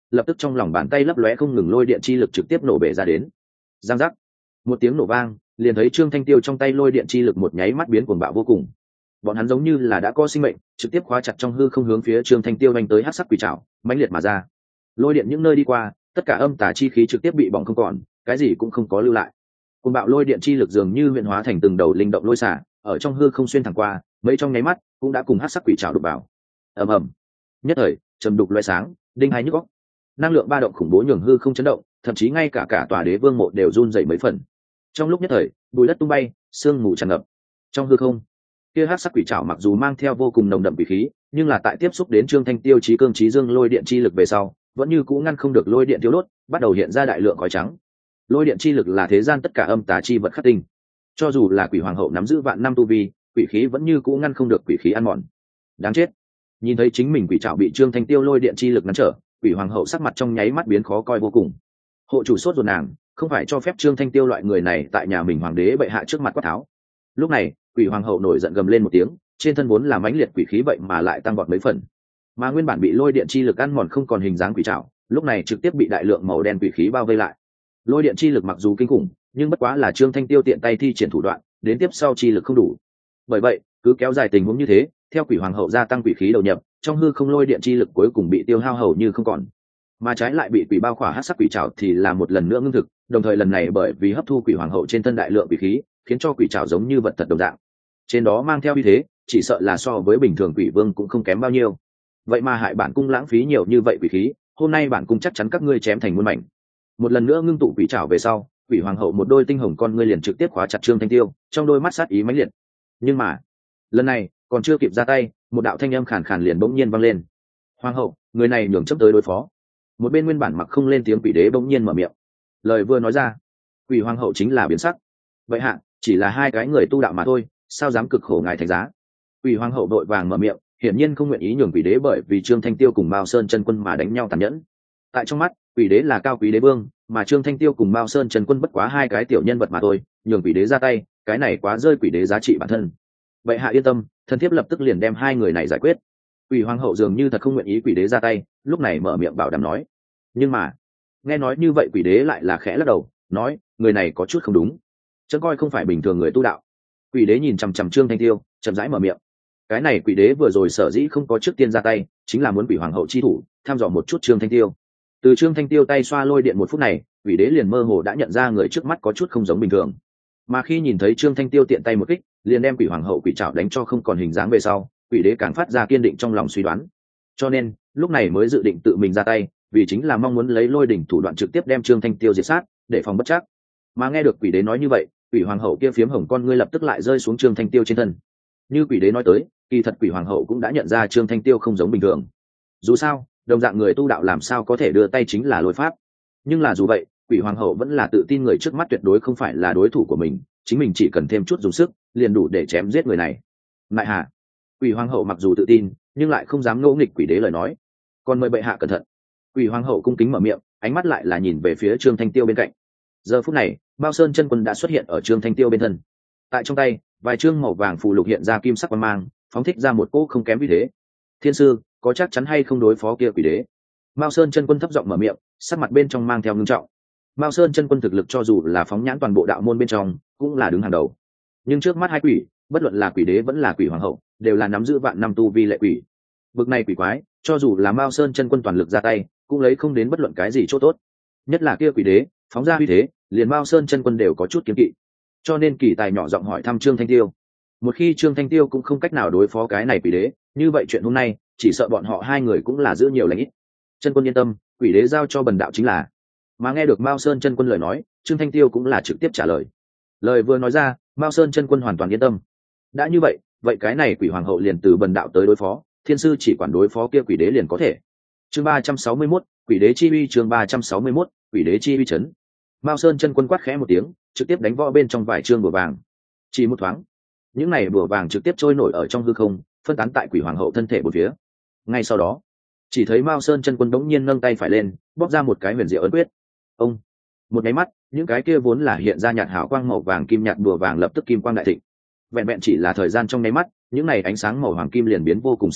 lập tức trong lòng bàn tay lấp lóe không ngừng lôi điện chi lực trực tiếp nổ bể ra đến. Giang giác, một tiếng nổ vang, liền thấy Trương Thanh Tiêu trong tay lôi điện chi lực một nháy mắt biến cuồng bạo vô cùng. Bọn hắn giống như là đã có sinh mệnh, trực tiếp khóa chặt trong hư không hướng phía Trương Thanh Tiêu đánh tới hắc sắc quỷ trảo, mãnh liệt mà ra. Lôi điện những nơi đi qua, tất cả âm tà chi khí trực tiếp bị bỏng không còn, cái gì cũng không có lưu lại. Cuồng bạo lôi điện chi lực dường như huyền hóa thành từng đầu linh động lôi xả, ở trong hư không xuyên thẳng qua, mấy trong nháy mắt cũng đã cùng hắc sắc quỷ trảo đụng vào. Ầm ầm, nhất thời trầm đục loé sáng, đinh hai nhức óc. Năng lượng ba động khủng bố nhường hư không chấn động, thậm chí ngay cả cả tòa đế vương mộ đều run rẩy mấy phần. Trong lúc nhất thời, bụi đất tung bay, sương mù tràn ngập. Trong hư không, kia hắc sắc quỷ trảo mặc dù mang theo vô cùng nồng đậm quỷ khí, nhưng là tại tiếp xúc đến Trương Thanh Tiêu chí cương chí dương lôi điện chi lực về sau, vẫn như cũ ngăn không được lôi điện tiêu đốt, bắt đầu hiện ra đại lượng khói trắng. Lôi điện chi lực là thế gian tất cả âm tà chi vật khắc tinh, cho dù là quỷ hoàng hậu nắm giữ vạn năm tu vi, quỷ khí vẫn như cũ ngăn không được quỷ khí ăn mòn. Đáng chết! Nhìn thấy chính mình quỷ trảo bị Trương Thanh Tiêu lôi điện chi lực ngăn trở, quỷ hoàng hậu sắc mặt trong nháy mắt biến khó coi vô cùng. Hộ chủ sốt ruột nàng, không phải cho phép Trương Thanh Tiêu loại người này tại nhà mình hoàng đế bệ hạ trước mặt quát tháo. Lúc này, quỷ hoàng hậu nổi giận gầm lên một tiếng, trên thân vốn là mãnh liệt quỷ khí vậy mà lại tăng vọt mấy phần. Mà nguyên bản bị lôi điện chi lực ăn mòn không còn hình dáng quỷ trảo, lúc này trực tiếp bị đại lượng màu đen quỷ khí bao vây lại. Lôi điện chi lực mặc dù kinh khủng, nhưng bất quá là Trương Thanh Tiêu tiện tay thi triển thủ đoạn, đến tiếp sau chi lực không đủ. Bởi vậy, cứ kéo dài tình huống như thế, theo quỷ hoàng hậu gia tăng quỷ khí đầu nhập, trong hư không lôi điện chi lực cuối cùng bị tiêu hao hầu như không còn. Mà trái lại bị quỷ bao khỏa hắc sắc quỷ trảo thì là một lần nữa ngưng thực, đồng thời lần này bởi vì hấp thu quỷ hoàng hậu trên thân đại lượng quỷ khí, khiến cho quỷ trảo giống như vật thật đồng dạng. Trên đó mang theo uy thế, chỉ sợ là so với bình thường quỷ vương cũng không kém bao nhiêu. Vậy mà hại bản cung lãng phí nhiều như vậy quỷ khí, hôm nay bản cung chắc chắn các ngươi chém thành muôn mảnh. Một lần nữa ngưng tụ quỷ trảo về sau, quỷ hoàng hậu một đôi tinh hồng con ngươi liền trực tiếp khóa chặt Trương Thanh Tiêu, trong đôi mắt sát ý mãnh liệt. Nhưng mà, lần này, còn chưa kịp ra tay, một đạo thanh âm khàn khàn liền bỗng nhiên vang lên. Hoàng hậu, người này nhường chấp tới đối phó. Một bên nguyên bản mặc không lên tiếng quỷ đế bỗng nhiên mở miệng. Lời vừa nói ra, quỷ hoàng hậu chính là biến sắc. Vậy hạ, chỉ là hai cái người tu đạo mà thôi, sao dám cực khổ ngài thành giá? Quỷ hoàng hậu đội vàng mở miệng, hiển nhiên không nguyện ý nhường quỷ đế bởi vì Trương Thanh Tiêu cùng Mao Sơn chân quân mà đánh nhau tàn nhẫn. Tại trong mắt, quỷ đế là cao quý đế vương, mà Trương Thanh Tiêu cùng Mao Sơn chân quân bất quá hai cái tiểu nhân vật mà thôi, nhường quỷ đế ra tay, cái này quá rơi quỷ đế giá trị bản thân. Vậy hạ yên tâm, thần thiếp lập tức liền đem hai người này giải quyết. Quỷ hoàng hậu dường như thật không nguyện ý quỷ đế ra tay, lúc này mở miệng bảo đảm nói. Nhưng mà, nghe nói như vậy quỷ đế lại là khẽ lắc đầu, nói, người này có chút không đúng, chớ coi không phải bình thường người tu đạo. Quỷ đế nhìn chằm chằm Trương Thanh Tiêu, chậm rãi mở miệng. Cái này quỷ đế vừa rồi sở dĩ không có trước tiên ra tay, chính là muốn quỷ hoàng hậu chi thủ, tham dò một chút Trương Thanh Tiêu. Từ Trương Thanh Tiêu tay xoa lôi điện một phút này, quỷ đế liền mơ hồ đã nhận ra người trước mắt có chút không giống bình thường. Mà khi nhìn thấy Trương Thanh Tiêu tiện tay một kích, liền đem quỷ hoàng hậu quỷ trảo đánh cho không còn hình dáng về sau, quỷ đế càng phát ra kiên định trong lòng suy đoán. Cho nên, lúc này mới dự định tự mình ra tay, vì chính là mong muốn lấy lôi đỉnh thủ đoạn trực tiếp đem Trương Thanh Tiêu diệt sát, để phòng bất trắc. Mà nghe được quỷ đế nói như vậy, quỷ hoàng hậu kia phiếm hồng con ngươi lập tức lại rơi xuống Trương Thanh Tiêu trên thân. Như quỷ đế nói tới, kỳ thật quỷ hoàng hậu cũng đã nhận ra Trương Thanh Tiêu không giống bình thường. Dù sao, đồng dạng người tu đạo làm sao có thể đưa tay chính là lôi pháp. Nhưng là dù vậy, quỷ hoàng hậu vẫn là tự tin người trước mắt tuyệt đối không phải là đối thủ của mình, chính mình chỉ cần thêm chút dùng sức, liền đủ để chém giết người này. Mại hạ, quỷ hoàng hậu mặc dù tự tin, nhưng lại không dám ngỗ nghịch quỷ đế lời nói. Còn mời bệ hạ cẩn thận. Quỷ hoàng hậu cung kính mở miệng, ánh mắt lại là nhìn về phía Trương Thanh Tiêu bên cạnh. Giờ phút này, Mao Sơn chân quân đã xuất hiện ở Trương Thanh Tiêu bên thân. Tại trong tay, vài trương màu vàng phù lục hiện ra kim sắc quang mang, phóng thích ra một cỗ không kém uy thế. Thiên sư, có chắc chắn hay không đối phó kia quỷ đế? Mao Sơn chân quân thấp giọng mở miệng, sắc mặt bên trong mang theo ngưng trọng. Mao Sơn chân quân thực lực cho dù là phóng nhãn toàn bộ đạo môn bên trong, cũng là đứng hàng đầu. Nhưng trước mắt hai quỷ, bất luận là quỷ đế vẫn là quỷ hoàng hậu, đều là nắm giữ vạn năm tu vi lệ quỷ. Bực này quỷ quái, cho dù là Mao Sơn chân quân toàn lực ra tay, cũng lấy không đến bất luận cái gì chỗ tốt. Nhất là kia quỷ đế, phóng ra uy thế, liền Mao Sơn chân quân đều có chút kiêng kỵ. Cho nên kỳ tài nhỏ giọng hỏi thăm Trương Thanh Tiêu. Một khi Trương Thanh Tiêu cũng không cách nào đối phó cái này quỷ đế, như vậy chuyện hôm nay, chỉ sợ bọn họ hai người cũng là giữ nhiều lãnh ít. Chân quân yên tâm, quỷ đế giao cho bần đạo chính là. Mà nghe được Mao Sơn chân quân lời nói, Trương Thanh Tiêu cũng là trực tiếp trả lời. Lời vừa nói ra, Mao Sơn chân quân hoàn toàn yên tâm. Đã như vậy, vậy cái này quỷ hoàng hậu liền từ bần đạo tới đối phó, thiên sư chỉ quản đối phó kia quỷ đế liền có thể. Chương ba trăm sáu mươi mốt, quỷ đế chi uy. Chương ba trăm sáu mươi mốt, quỷ đế chi uy chấn. Mao Sơn chân quân quát khẽ một tiếng, trực tiếp đánh võ bên trong vải trương bùa vàng. Chỉ một thoáng, những này bùa vàng trực tiếp trôi nổi ở trong hư không, phân tán tại quỷ hoàng hậu thân thể bốn phía. Ngay sau đó, chỉ thấy Mao Sơn chân quân đống nhiên nâng tay phải lên, bóp ra một cái huyền diệu ấn quyết. Ông, một cái mắt, những cái kia vốn là hiện ra nhạt hào quang màu vàng kim nhạt bùa vàng lập tức kim quang đại thịnh. Vẹn vẹn chỉ là thời gian trong nháy mắt, những này ánh sáng màu hoàng kim liền biến vô cùng sáng chói,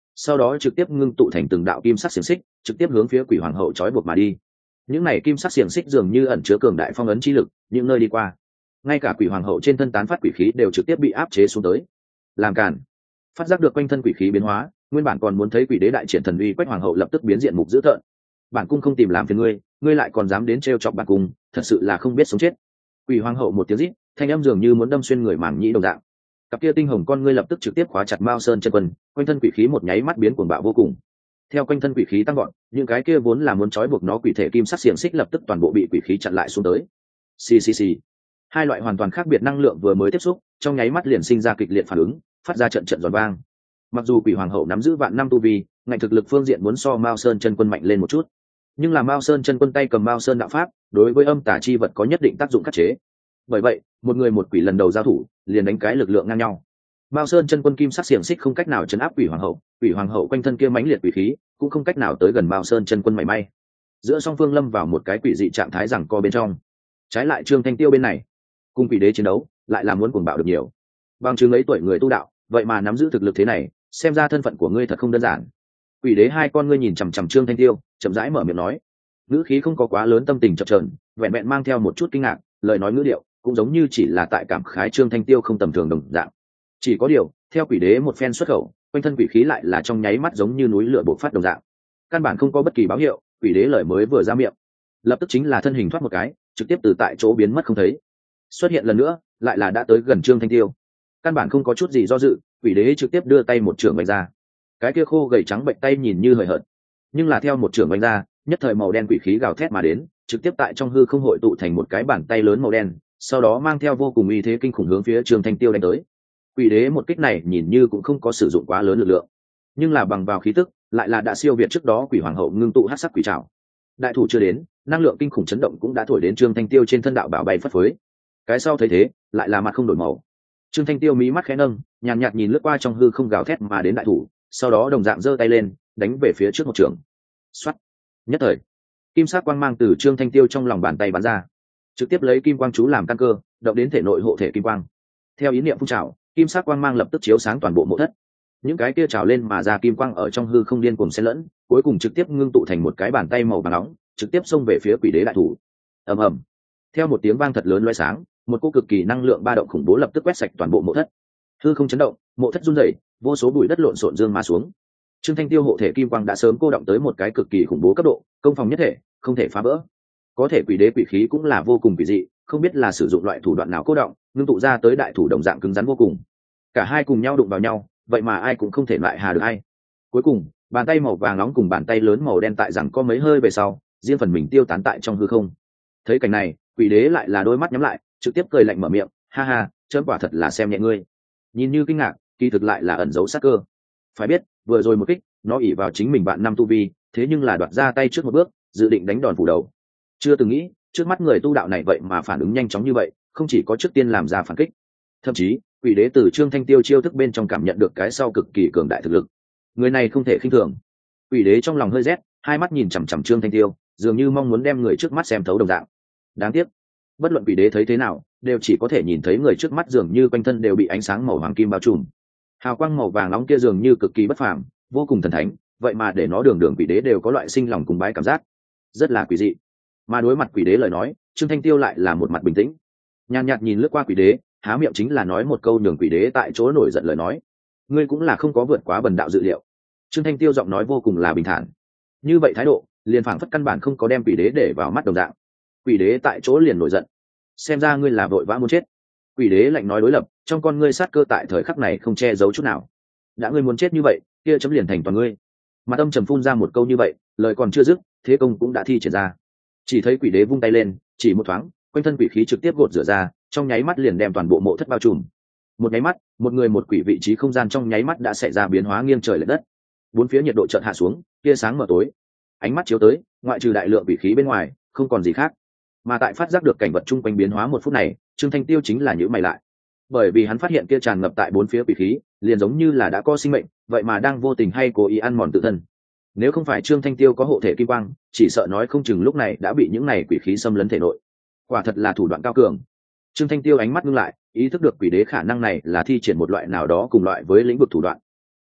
sau đó trực tiếp ngưng tụ thành từng đạo kim sắc xiềng xích trực tiếp hướng phía quỷ hoàng hậu trói buộc mà đi. Những này kim sắc xiềng xích dường như ẩn chứa cường đại phong ấn chi lực, những nơi đi qua ngay cả quỷ hoàng hậu trên thân tán phát quỷ khí đều trực tiếp bị áp chế xuống tới. Làm cản. Phát giác được quanh thân quỷ khí biến hóa, nguyên bản còn muốn thấy quỷ đế đại triển thần uy Quách hoàng hậu lập tức biến diện mục dữ tợn. Bản cung không tìm làm phiền ngươi, ngươi lại còn dám đến trêu chọc bản cung, thật sự là không biết sống chết. Quỷ hoàng hậu một tiếng rít, thanh âm dường như muốn đâm xuyên người màng nhĩ đồng dạng. Cặp kia tinh hồng con ngươi lập tức trực tiếp khóa chặt Mao Sơn chân quân, quanh thân quỷ khí một nháy mắt biến cuồng bạo vô cùng. Theo quanh thân quỷ khí tăng gọn, những cái kia vốn là muốn trói buộc nó quỷ thể kim sắc xiềng xích lập tức toàn bộ bị quỷ khí chặn lại xuống tới. Xì xì xì. Hai loại hoàn toàn khác biệt năng lượng vừa mới tiếp xúc, trong nháy mắt liền sinh ra kịch liệt phản ứng, phát ra trận trận giòn vang. Mặc dù quỷ hoàng hậu nắm giữ vạn năm tu vi, ngạnh thực lực phương diện muốn so Mao Sơn chân quân mạnh lên một chút, nhưng là Mao Sơn chân quân tay cầm Mao Sơn đạo pháp, đối với âm tà chi vật có nhất định tác dụng khắc chế. Bởi vậy, một người một quỷ lần đầu giao thủ, liền đánh cái lực lượng ngang nhau. Mao Sơn chân quân kim sắc xiềng xích không cách nào chấn áp quỷ hoàng hậu, quỷ hoàng hậu quanh thân kia mãnh liệt quỷ khí, cũng không cách nào tới gần Mao Sơn chân quân mảy may. Giữa song phương lâm vào một cái quỷ dị trạng thái rằng co bên trong. Trái lại Trương Thanh Tiêu bên này, cùng quỷ đế chiến đấu, lại là muốn cuồng bạo được nhiều. Bằng chứng ấy tuổi người tu đạo, vậy mà nắm giữ thực lực thế này, xem ra thân phận của ngươi thật không đơn giản. Quỷ đế hai con ngươi nhìn chằm chằm Trương Thanh Tiêu, chậm rãi mở miệng nói, ngữ khí không có quá lớn tâm tình chập chờn, vẹn vẹn mang theo một chút kinh ngạc, lời nói ngữ điệu cũng giống như chỉ là tại cảm khái Trương Thanh Tiêu không tầm thường đồng dạng. Chỉ có điều, theo quỷ đế một phen xuất khẩu, quanh thân quỷ khí lại là trong nháy mắt giống như núi lửa bộc phát đồng dạng. Căn bản không có bất kỳ báo hiệu, quỷ đế lời mới vừa ra miệng, lập tức chính là thân hình thoát một cái, trực tiếp từ tại chỗ biến mất không thấy. Xuất hiện lần nữa, lại là đã tới gần Trương Thanh Tiêu. Căn bản không có chút gì do dự, quỷ đế trực tiếp đưa tay một trường vạch ra. Cái kia khô gầy trắng bệnh tay nhìn như hời hợt, nhưng là theo một trường vạch ra, nhất thời màu đen quỷ khí gào thét mà đến, trực tiếp tại trong hư không hội tụ thành một cái bàn tay lớn màu đen, sau đó mang theo vô cùng uy thế kinh khủng hướng phía Trương Thanh Tiêu đánh tới. Quỷ đế một kích này nhìn như cũng không có sử dụng quá lớn lực lượng, nhưng là bằng vào khí tức, lại là đã siêu việt trước đó quỷ hoàng hậu ngưng tụ hắc sắc quỷ trảo. Đại thủ chưa đến, năng lượng kinh khủng chấn động cũng đã thổi đến Trương Thanh Tiêu trên thân đạo bảo bay phất phới. Cái sau thấy thế, lại là mặt không đổi màu. Trương Thanh Tiêu mí mắt khẽ nâng, nhàn nhạt nhìn lướt qua trong hư không gào thét mà đến đại thủ, sau đó đồng dạng giơ tay lên, đánh về phía trước một trường. Soát. Nhất thời, kim sắc quang mang từ Trương Thanh Tiêu trong lòng bàn tay bắn ra, trực tiếp lấy kim quang chú làm căn cơ, động đến thể nội hộ thể kim quang. Theo ý niệm phun trào, kim sắc quang mang lập tức chiếu sáng toàn bộ mộ thất. Những cái kia trào lên mà ra kim quang ở trong hư không điên cuồng xen lẫn, cuối cùng trực tiếp ngưng tụ thành một cái bàn tay màu vàng nóng, trực tiếp xông về phía quỷ đế đại thủ. Ầm ầm. Theo một tiếng vang thật lớn lóe sáng, một cô cực kỳ năng lượng ba động khủng bố lập tức quét sạch toàn bộ mộ thất. Hư không chấn động, mộ thất rung rẩy, vô số bụi đất lộn xộn dương mà xuống. Trương Thanh Tiêu hộ thể kim quang đã sớm cô động tới một cái cực kỳ khủng bố cấp độ, công phòng nhất thể, không thể phá vỡ. Có thể quỷ đế quỷ khí cũng là vô cùng quỷ dị, không biết là sử dụng loại thủ đoạn nào cô động, ngưng tụ ra tới đại thủ đồng dạng cứng rắn vô cùng. Cả hai cùng nhau đụng vào nhau, vậy mà ai cũng không thể lại hà được ai. Cuối cùng, bàn tay màu vàng nóng cùng bàn tay lớn màu đen tại rằng có mấy hơi về sau, riêng phần mình tiêu tán tại trong hư không. Thấy cảnh này, quỷ đế lại là đôi mắt nhắm lại, trực tiếp cười lạnh mở miệng, ha ha, chớm quả thật là xem nhẹ ngươi. Nhìn như kinh ngạc, kỳ thực lại là ẩn giấu sát cơ. Phải biết, vừa rồi một kích, nó ỷ vào chính mình bạn năm tu vi, thế nhưng là đoạt ra tay trước một bước, dự định đánh đòn phủ đầu. Chưa từng nghĩ, trước mắt người tu đạo này vậy mà phản ứng nhanh chóng như vậy, không chỉ có trước tiên làm ra phản kích, thậm chí quỷ đế từ Trương Thanh Tiêu chiêu thức bên trong cảm nhận được cái sau cực kỳ cường đại thực lực. Người này không thể khinh thường. Quỷ đế trong lòng hơi rét, hai mắt nhìn chằm chằm Trương Thanh Tiêu, dường như mong muốn đem người trước mắt xem thấu đồng dạng. Đáng tiếc, bất luận quỷ đế thấy thế nào, đều chỉ có thể nhìn thấy người trước mắt dường như quanh thân đều bị ánh sáng màu hoàng kim bao trùm. Hào quang màu vàng nóng kia dường như cực kỳ bất phàm, vô cùng thần thánh, vậy mà để nó đường đường quỷ đế đều có loại sinh lòng cùng bái cảm giác, rất là quỷ dị. Mà đối mặt quỷ đế lời nói, Trương Thanh Tiêu lại là một mặt bình tĩnh, nhàn nhạt nhìn lướt qua quỷ đế, há miệng chính là nói một câu nhường quỷ đế tại chỗ nổi giận lời nói. Ngươi cũng là không có vượt quá bần đạo dự liệu. Trương Thanh Tiêu giọng nói vô cùng là bình thản, như vậy thái độ liền phảng phất căn bản không có đem quỷ đế để vào mắt đồng dạng. Quỷ đế tại chỗ liền nổi giận, xem ra ngươi là vội vã muốn chết. Quỷ đế lạnh nói đối lập, trong con ngươi sát cơ tại thời khắc này không che giấu chút nào. Đã ngươi muốn chết như vậy, kia chấm liền thành toàn ngươi. Mà Tâm trầm phun ra một câu như vậy, lời còn chưa dứt, thế công cũng đã thi triển ra. Chỉ thấy quỷ đế vung tay lên, chỉ một thoáng, quanh thân quỷ khí trực tiếp gột rửa ra, trong nháy mắt liền đem toàn bộ mộ thất bao trùm. Một nháy mắt, một người một quỷ vị trí không gian trong nháy mắt đã xảy ra biến hóa nghiêng trời lệch đất. Bốn phía nhiệt độ chợt hạ xuống, tia sáng mở tối. Ánh mắt chiếu tới, ngoại trừ đại lượng quỷ khí bên ngoài, không còn gì khác. Mà tại phát giác được cảnh vật chung quanh biến hóa một phút này, Trương Thanh Tiêu chính là nhíu mày lại. Bởi vì hắn phát hiện kia tràn ngập tại bốn phía quỷ khí, liền giống như là đã có sinh mệnh, vậy mà đang vô tình hay cố ý ăn mòn tự thân. Nếu không phải Trương Thanh Tiêu có hộ thể kim quang, chỉ sợ nói không chừng lúc này đã bị những này quỷ khí xâm lấn thể nội. Quả thật là thủ đoạn cao cường. Trương Thanh Tiêu ánh mắt ngưng lại, ý thức được quỷ đế khả năng này là thi triển một loại nào đó cùng loại với lĩnh vực thủ đoạn.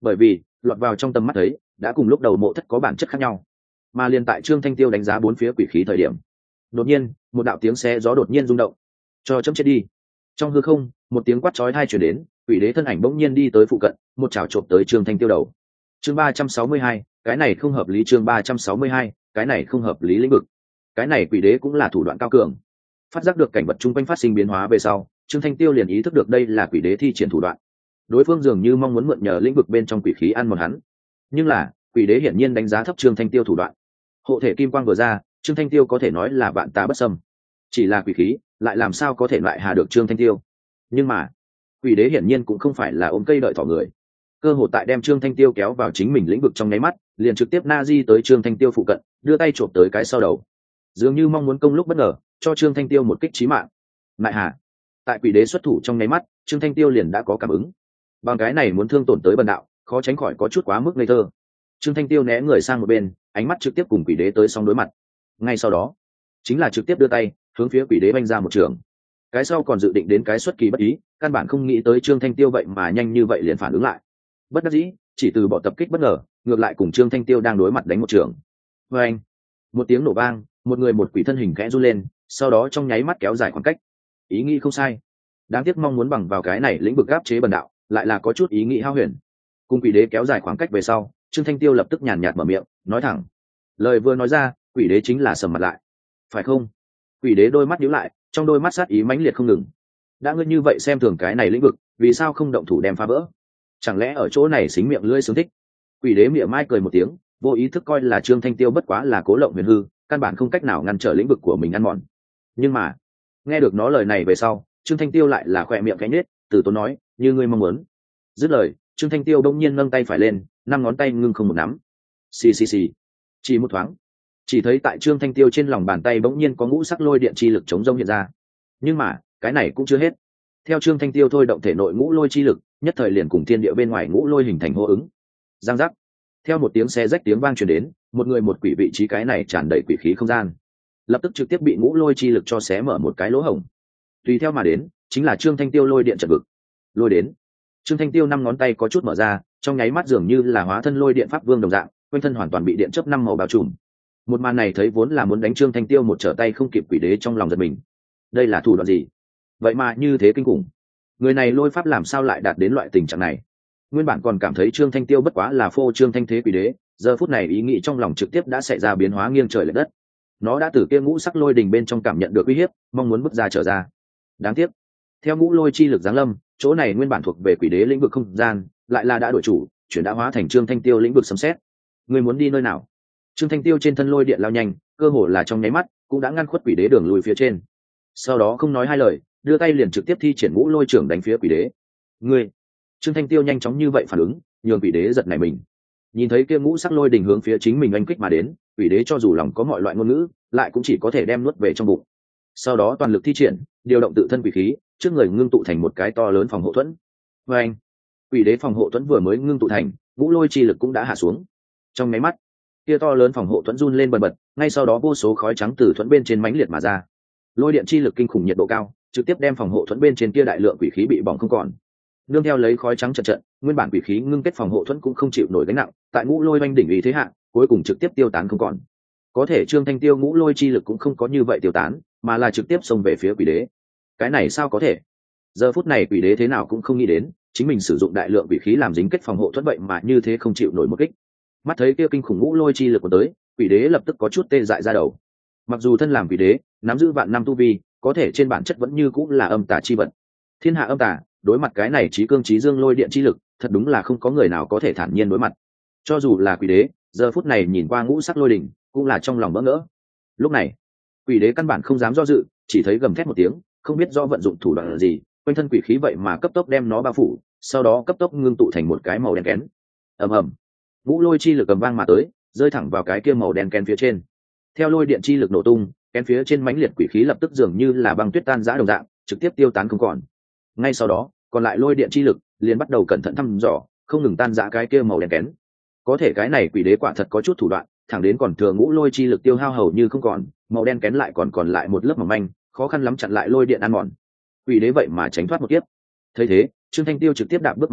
bởi vì lọt vào trong tầm mắt thấy đã cùng lúc đầu mộ thất có bản chất khác nhau. Mà liền tại Trương Thanh Tiêu đánh giá bốn phía quỷ khí thời điểm, đột nhiên một đạo tiếng xé gió đột nhiên rung động. Cho chấm chết đi. Trong hư không một tiếng quát chói tai truyền đến, quỷ đế thân ảnh bỗng nhiên đi tới phụ cận, một chảo chộp tới Trương Thanh Tiêu đầu. Chương ba trăm sáu mươi hai, cái này không hợp lý. Chương ba trăm sáu mươi hai, cái này không hợp lý. Lĩnh vực, cái này quỷ đế cũng là thủ đoạn cao cường. Phát giác được cảnh vật chung quanh phát sinh biến hóa về sau, Trương Thanh Tiêu liền ý thức được đây là quỷ đế thi triển thủ đoạn. Đối phương dường như mong muốn mượn nhờ lĩnh vực bên trong quỷ khí ăn một hắn, nhưng là quỷ đế hiển nhiên đánh giá thấp Trương Thanh Tiêu thủ đoạn. Hộ thể kim quang vừa ra, Trương Thanh Tiêu có thể nói là vạn tà bất xâm, chỉ là quỷ khí lại làm sao có thể loại hà được Trương Thanh Tiêu. Nhưng mà quỷ đế hiển nhiên cũng không phải là ôm cây đợi thỏ người, cơ hội tại đem Trương Thanh Tiêu kéo vào chính mình lĩnh vực trong nháy mắt, liền trực tiếp na di tới Trương Thanh Tiêu phụ cận, đưa tay chộp tới cái sau đầu, dường như mong muốn công lúc bất ngờ cho Trương Thanh Tiêu một kích chí mạng. Mại hà, tại quỷ đế xuất thủ trong nháy mắt, Trương Thanh Tiêu liền đã có cảm ứng, bằng cái này muốn thương tổn tới bần đạo, khó tránh khỏi có chút quá mức ngây thơ. Trương Thanh Tiêu né người sang một bên, ánh mắt trực tiếp cùng quỷ đế tới song đối mặt. Ngay sau đó chính là trực tiếp đưa tay hướng phía quỷ đế vanh ra một trường. Cái sau còn dự định đến cái xuất kỳ bất ý, căn bản không nghĩ tới Trương Thanh Tiêu vậy mà nhanh như vậy liền phản ứng lại. Bất đắc dĩ chỉ từ bỏ tập kích bất ngờ, ngược lại cùng Trương Thanh Tiêu đang đối mặt đánh một trường. Với anh một tiếng nổ vang, một người một quỷ thân hình khẽ run lên, sau đó trong nháy mắt kéo dài khoảng cách. Ý nghĩ không sai, đáng tiếc mong muốn bằng vào cái này lĩnh vực áp chế bần đạo lại là có chút ý nghĩ hao huyền. Cùng quỷ đế kéo dài khoảng cách về sau, Trương Thanh Tiêu lập tức nhàn nhạt mở miệng nói thẳng. Lời vừa nói ra, quỷ đế chính là sầm mặt lại. Phải không? Quỷ đế đôi mắt nhíu lại, trong đôi mắt sát ý mãnh liệt không ngừng. Đã ngươi như vậy xem thường cái này lĩnh vực, vì sao không động thủ đem phá vỡ? Chẳng lẽ ở chỗ này xính miệng lưỡi sướng thích? Quỷ đế mỉa mai cười một tiếng, vô ý thức coi là Trương Thanh Tiêu bất quá là cố lộng huyền hư, căn bản không cách nào ngăn trở lĩnh vực của mình ăn mòn. Nhưng mà nghe được nó lời này về sau, Trương Thanh Tiêu lại là khỏe miệng cánh nết, từ tốn nói, như ngươi mong muốn. Dứt lời, Trương Thanh Tiêu đông nhiên nâng tay phải lên, năm ngón tay ngưng không một nắm. Xì xì xì. Chỉ một thoáng, chỉ thấy tại Trương Thanh Tiêu trên lòng bàn tay bỗng nhiên có ngũ sắc lôi điện chi lực chống rông hiện ra. Nhưng mà cái này cũng chưa hết. Theo Trương Thanh Tiêu thôi động thể nội ngũ lôi chi lực, nhất thời liền cùng thiên địa bên ngoài ngũ lôi hình thành hô ứng. Giang giác. Theo một tiếng xé rách tiếng vang truyền đến, một người một quỷ vị trí cái này tràn đầy quỷ khí không gian, lập tức trực tiếp bị ngũ lôi chi lực cho xé mở một cái lỗ hổng. Tùy theo mà đến chính là Trương Thanh Tiêu lôi điện trận vực. Lôi đến, Trương Thanh Tiêu năm ngón tay có chút mở ra, trong nháy mắt dường như là hóa thân lôi điện pháp vương đồng dạng, quanh thân hoàn toàn bị điện chớp năm màu bao trùm. Một màn này thấy vốn là muốn đánh Trương Thanh Tiêu một trở tay không kịp quỷ đế trong lòng giật mình. Đây là thủ đoạn gì? Vậy mà như thế kinh khủng. Người này lôi pháp làm sao lại đạt đến loại tình trạng này? Nguyên bản còn cảm thấy Trương Thanh Tiêu bất quá là phô trương thanh thế quỷ đế, giờ phút này ý nghĩ trong lòng trực tiếp đã xảy ra biến hóa nghiêng trời lệch đất. Nó đã từ kia ngũ sắc lôi đình bên trong cảm nhận được uy hiếp, mong muốn bước ra trở ra. Đáng tiếc, theo ngũ lôi chi lực giáng lâm, chỗ này nguyên bản thuộc về quỷ đế lĩnh vực không gian, lại là đã đổi chủ, chuyển đã hóa thành Trương Thanh Tiêu lĩnh vực sấm sét. Người muốn đi nơi nào? Trương Thanh Tiêu trên thân lôi điện lao nhanh, cơ hồ là trong nháy mắt cũng đã ngăn khuất quỷ đế đường lùi phía trên. Sau đó không nói hai lời, đưa tay liền trực tiếp thi triển ngũ lôi trưởng đánh phía quỷ đế. Ngươi! Trương Thanh Tiêu nhanh chóng như vậy phản ứng, nhường quỷ đế giật nảy mình. Nhìn thấy kia ngũ sắc lôi đình hướng phía chính mình oanh kích mà đến, quỷ đế cho dù lòng có mọi loại ngôn ngữ, lại cũng chỉ có thể đem nuốt về trong bụng. Sau đó toàn lực thi triển, điều động tự thân quỷ khí, trước người ngưng tụ thành một cái to lớn phòng hộ thuẫn. Và anh, quỷ đế phòng hộ thuẫn vừa mới ngưng tụ thành, ngũ lôi chi lực cũng đã hạ xuống. Trong máy mắt, kia to lớn phòng hộ thuẫn run lên bần bật, ngay sau đó vô số khói trắng từ thuẫn bên trên mãnh liệt mà ra. Lôi điện chi lực kinh khủng nhiệt độ cao, trực tiếp đem phòng hộ thuẫn bên trên kia đại lượng quỷ khí bị bỏng không còn. Nương theo lấy khói trắng trận trận, nguyên bản quỷ khí ngưng kết phòng hộ thuẫn cũng không chịu nổi gánh nặng, tại ngũ lôi oanh đỉnh ý thế hạ, cuối cùng trực tiếp tiêu tán không còn. Có thể Trương Thanh Tiêu ngũ lôi chi lực cũng không có như vậy tiêu tán, mà là trực tiếp xông về phía quỷ đế. Cái này sao có thể? Giờ phút này quỷ đế thế nào cũng không nghĩ đến, chính mình sử dụng đại lượng quỷ khí làm dính kết phòng hộ thuẫn vậy mà như thế không chịu nổi một kích. Mắt thấy kia kinh khủng ngũ lôi chi lực của tới, quỷ đế lập tức có chút tê dại ra đầu. Mặc dù thân làm quỷ đế, nắm giữ vạn năm tu vi, có thể trên bản chất vẫn như cũng là âm tà chi vật. Thiên hạ âm tà, đối mặt cái này chí cương chí dương lôi điện chi lực, thật đúng là không có người nào có thể thản nhiên đối mặt. Cho dù là quỷ đế, giờ phút này nhìn qua ngũ sắc lôi đỉnh, cũng là trong lòng bỡ ngỡ. Lúc này, quỷ đế căn bản không dám do dự, chỉ thấy gầm thét một tiếng, không biết do vận dụng thủ đoạn gì, quanh thân quỷ khí vậy mà cấp tốc đem nó bao phủ, sau đó cấp tốc ngưng tụ thành một cái màu đen kén. Ầm ầm, ngũ lôi chi lực cầm vang mà tới, rơi thẳng vào cái kia màu đen kén phía trên. Theo lôi điện chi lực nổ tung, kén phía trên mãnh liệt quỷ khí lập tức dường như là băng tuyết tan rã đồng dạng, trực tiếp tiêu tán không còn. Ngay sau đó, còn lại lôi điện chi lực liền bắt đầu cẩn thận thăm dò, không ngừng tan rã cái kia màu đen kén. Có thể cái này quỷ đế quả thật có chút thủ đoạn, thẳng đến còn thừa ngũ lôi chi lực tiêu hao hầu như không còn, màu đen kén lại còn còn lại một lớp mỏng manh, khó khăn lắm chặn lại lôi điện ăn mòn. Quỷ đế vậy mà tránh thoát một kiếp. Thấy thế, Trương Thanh Tiêu trực tiếp đạp bước mà lên,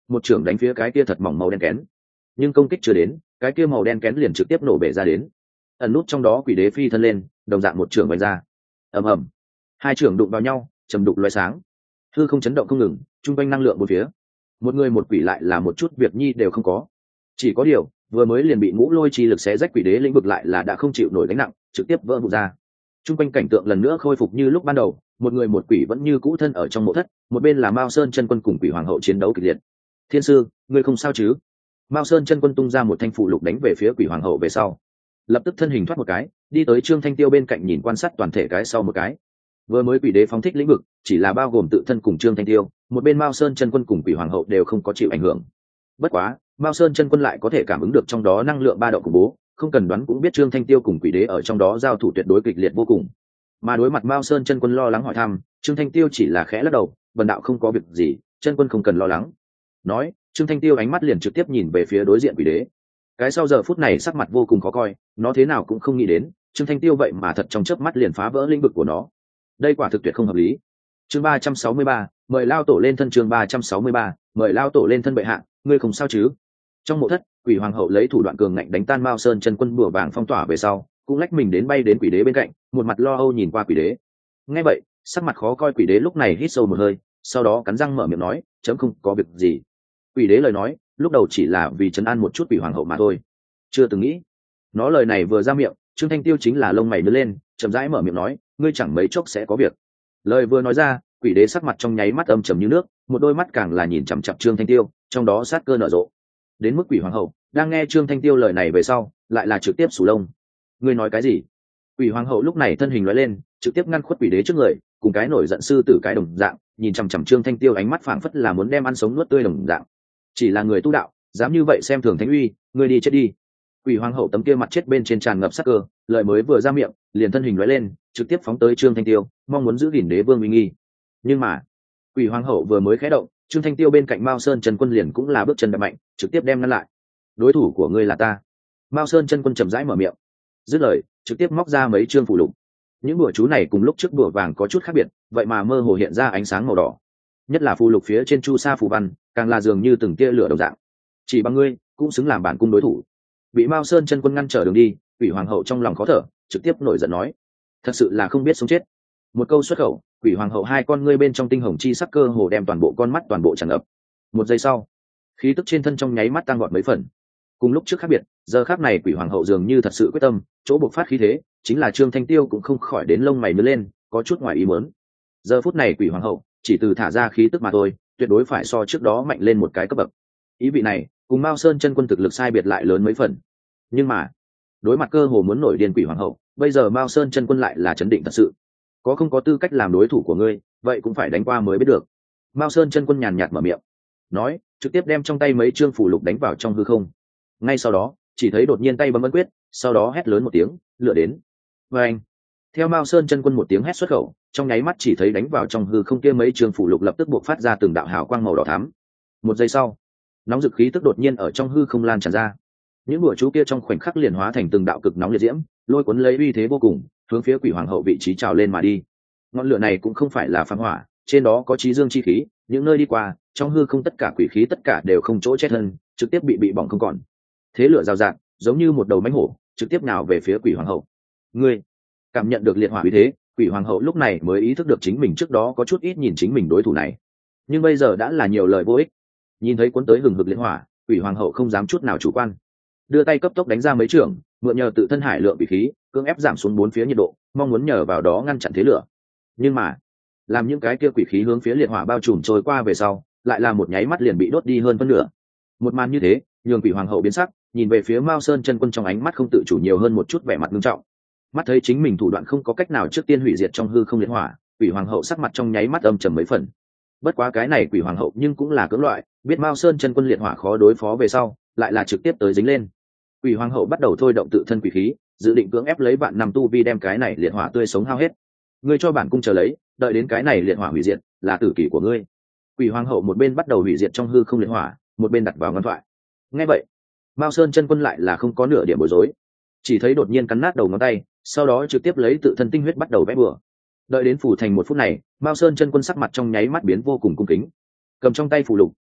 một trưởng đánh phía cái kia thật mỏng màu đen kén, nhưng công kích chưa đến, cái kia màu đen kén liền trực tiếp nổ bể ra đến. Ẩn nút trong đó quỷ đế phi thân lên, đồng dạng một trưởng vạch ra. Ầm ầm, hai trưởng đụng vào nhau, trầm đục loé sáng, hư không chấn động không ngừng, trung quanh năng lượng bốn phía. Một người một quỷ lại là một chút việc nhi đều không có. Chỉ có điều, vừa mới liền bị ngũ lôi chi lực xé rách quỷ đế lĩnh vực lại là đã không chịu nổi gánh nặng, trực tiếp vỡ vụn ra. Trung quanh cảnh tượng lần nữa khôi phục như lúc ban đầu, một người một quỷ vẫn như cũ thân ở trong mộ thất, một bên là Mao Sơn chân quân cùng quỷ hoàng hậu chiến đấu kịch liệt. Thiên sư, ngươi không sao chứ? Mao Sơn chân quân tung ra một thanh phụ lục đánh về phía quỷ hoàng hậu về sau, lập tức thân hình thoát một cái, đi tới Trương Thanh Tiêu bên cạnh nhìn quan sát toàn thể cái sau một cái. Vừa mới quỷ đế phóng thích lĩnh vực, chỉ là bao gồm tự thân cùng Trương Thanh Tiêu, một bên Mao Sơn chân quân cùng quỷ hoàng hậu đều không có chịu ảnh hưởng. Bất quá, Mao Sơn chân quân lại có thể cảm ứng được trong đó năng lượng ba động khủng bố, không cần đoán cũng biết Trương Thanh Tiêu cùng quỷ đế ở trong đó giao thủ tuyệt đối kịch liệt vô cùng. Mà đối mặt Mao Sơn chân quân lo lắng hỏi thăm, Trương Thanh Tiêu chỉ là khẽ lắc đầu, "Vân đạo không có việc gì, chân quân không cần lo lắng." Nói, Trương Thanh Tiêu ánh mắt liền trực tiếp nhìn về phía đối diện quỷ đế. Cái sau giờ phút này sắc mặt vô cùng khó coi, nó thế nào cũng không nghĩ đến, Trương Thanh Tiêu vậy mà thật trong chớp mắt liền phá vỡ lĩnh vực của nó. Đây quả thực tuyệt không hợp lý. Chương ba trăm sáu mươi ba, mời lao tổ lên thân. Chương ba trăm sáu mươi ba, mời lao tổ lên thân. Bệ hạ, ngươi không sao chứ? Trong mộ thất, quỷ hoàng hậu lấy thủ đoạn cường ngạnh đánh tan Mao Sơn chân quân bùa vàng phong tỏa về sau, cũng lách mình đến bay đến quỷ đế bên cạnh, một mặt lo âu nhìn qua quỷ đế. Nghe vậy, sắc mặt khó coi quỷ đế lúc này hít sâu một hơi, sau đó cắn răng mở miệng nói, chấm không có việc gì. Quỷ đế lời nói, lúc đầu chỉ là vì trấn an một chút quỷ hoàng hậu mà thôi, chưa từng nghĩ. Nó lời này vừa ra miệng, Trương Thanh Tiêu chính là lông mày nhướng lên, chậm rãi mở miệng nói, ngươi chẳng mấy chốc sẽ có việc. Lời vừa nói ra, quỷ đế sắc mặt trong nháy mắt âm trầm như nước, một đôi mắt càng là nhìn chằm chằm Trương Thanh Tiêu, trong đó sát cơ nở rộ. Đến mức quỷ hoàng hậu đang nghe Trương Thanh Tiêu lời này về sau, lại là trực tiếp sù lông. Ngươi nói cái gì? Quỷ hoàng hậu lúc này thân hình lóe lên, trực tiếp ngăn khuất quỷ đế trước người, cùng cái nổi giận sư tử cái đồng dạng, nhìn chằm chằm Trương Thanh Tiêu ánh mắt phảng phất là muốn đem ăn sống nuốt tươi đồng dạng. Chỉ là người tu đạo, dám như vậy xem thường thánh uy, ngươi đi chết đi. Quỷ hoàng hậu tấm kia mặt chết bên trên tràn ngập sát cơ, lời mới vừa ra miệng, liền thân hình lóe lên, trực tiếp phóng tới Trương Thanh Tiêu, mong muốn giữ gìn đế vương uy nghi. Nhưng mà, quỷ hoàng hậu vừa mới khẽ động, Trương Thanh Tiêu bên cạnh Mao Sơn chân quân liền cũng là bước chân đập mạnh, trực tiếp đem ngăn lại. Đối thủ của ngươi là ta. Mao Sơn chân quân chậm rãi mở miệng, dứt lời, trực tiếp móc ra mấy chương phù lục. Những bùa chú này cùng lúc trước bùa vàng có chút khác biệt, vậy mà mơ hồ hiện ra ánh sáng màu đỏ. Nhất là phù lục phía trên chu sa phù văn, càng là dường như từng tia lửa đồng dạng. Chỉ bằng ngươi, cũng xứng làm bản cung đối thủ. Bị Mao Sơn chân quân ngăn trở đường đi, quỷ hoàng hậu trong lòng khó thở, trực tiếp nổi giận nói, thật sự là không biết sống chết. Một câu xuất khẩu, quỷ hoàng hậu hai con ngươi bên trong tinh hồng chi sắc cơ hồ đem toàn bộ con mắt toàn bộ tràn ngập. Một giây sau, khí tức trên thân trong nháy mắt tăng gọn mấy phần. Cùng lúc trước khác biệt, giờ khác này quỷ hoàng hậu dường như thật sự quyết tâm, chỗ bộc phát khí thế, chính là Trương Thanh Tiêu cũng không khỏi đến lông mày nhướng lên, có chút ngoài ý muốn. Giờ phút này quỷ hoàng hậu chỉ từ thả ra khí tức mà thôi, tuyệt đối phải so trước đó mạnh lên một cái cấp bậc. Ý vị này, cùng Mao Sơn chân quân thực lực sai biệt lại lớn mấy phần. Nhưng mà, đối mặt cơ hồ muốn nổi điên quỷ hoàng hậu, bây giờ Mao Sơn chân quân lại là chấn định thật sự. Có không có tư cách làm đối thủ của ngươi, vậy cũng phải đánh qua mới biết được. Mao Sơn chân quân nhàn nhạt mở miệng, nói, trực tiếp đem trong tay mấy chương phù lục đánh vào trong hư không. Ngay sau đó, chỉ thấy đột nhiên tay bấm ấn quyết, sau đó hét lớn một tiếng, lửa đến. Và anh, theo Mao Sơn chân quân một tiếng hét xuất khẩu, trong nháy mắt chỉ thấy đánh vào trong hư không kia mấy chương phù lục lập tức bộc phát ra từng đạo hào quang màu đỏ thắm. Một giây sau, nóng dực khí tức đột nhiên ở trong hư không lan tràn ra. Những bùa chú kia trong khoảnh khắc liền hóa thành từng đạo cực nóng liệt diễm, lôi cuốn lấy uy thế vô cùng, hướng phía quỷ hoàng hậu vị trí trào lên mà đi. Ngọn lửa này cũng không phải là phàm hỏa, trên đó có chí dương chi khí, những nơi đi qua, trong hư không tất cả quỷ khí tất cả đều không chỗ chết thân, trực tiếp bị bị bỏng không còn. Thế lửa rào rạt, giống như một đầu mãnh hổ, trực tiếp nào về phía quỷ hoàng hậu. Ngươi cảm nhận được liệt hỏa uy thế, quỷ hoàng hậu lúc này mới ý thức được chính mình trước đó có chút ít nhìn chính mình đối thủ này, nhưng bây giờ đã là nhiều lời vô ích. Nhìn thấy cuốn tới hừng hực liệt hỏa, quỷ hoàng hậu không dám chút nào chủ quan, đưa tay cấp tốc đánh ra mấy trường, mượn nhờ tự thân hải lượng bị khí, cưỡng ép giảm xuống bốn phía nhiệt độ, mong muốn nhờ vào đó ngăn chặn thế lửa. Nhưng mà, làm những cái kia quỷ khí hướng phía liệt hỏa bao trùm trôi qua về sau, lại là một nháy mắt liền bị đốt đi hơn phân nửa. Một màn như thế, nhường quỷ hoàng hậu biến sắc, nhìn về phía Mao Sơn chân quân trong ánh mắt không tự chủ nhiều hơn một chút vẻ mặt nghiêm trọng. Mắt thấy chính mình thủ đoạn không có cách nào trước tiên hủy diệt trong hư không liệt hỏa, quỷ hoàng hậu sắc mặt trong nháy mắt âm trầm mấy phần. Bất quá cái này quỷ hoàng hậu nhưng cũng là cưỡng loại, biết Mao Sơn chân quân liệt hỏa khó đối phó về sau, lại là trực tiếp tới dính lên. Quỷ hoàng hậu bắt đầu thôi động tự thân quỷ khí, dự định cưỡng ép lấy vạn năm tu vi đem cái này liệt hỏa tươi sống hao hết. Ngươi cho bản cung chờ lấy, đợi đến cái này liệt hỏa hủy diệt, là tử kỷ của ngươi. Quỷ hoàng hậu một bên bắt đầu hủy diệt trong hư không liệt hỏa, một bên đặt vào ngân thoại. Nghe vậy, Mao Sơn chân quân lại là không có nửa điểm bối rối, chỉ thấy đột nhiên cắn nát đầu ngón tay, sau đó trực tiếp lấy tự thân tinh huyết bắt đầu vẽ bừa. Đợi đến phủ thành một phút này, Mao Sơn chân quân sắc mặt trong nháy mắt biến vô cùng cung kính, cầm trong tay phù lục,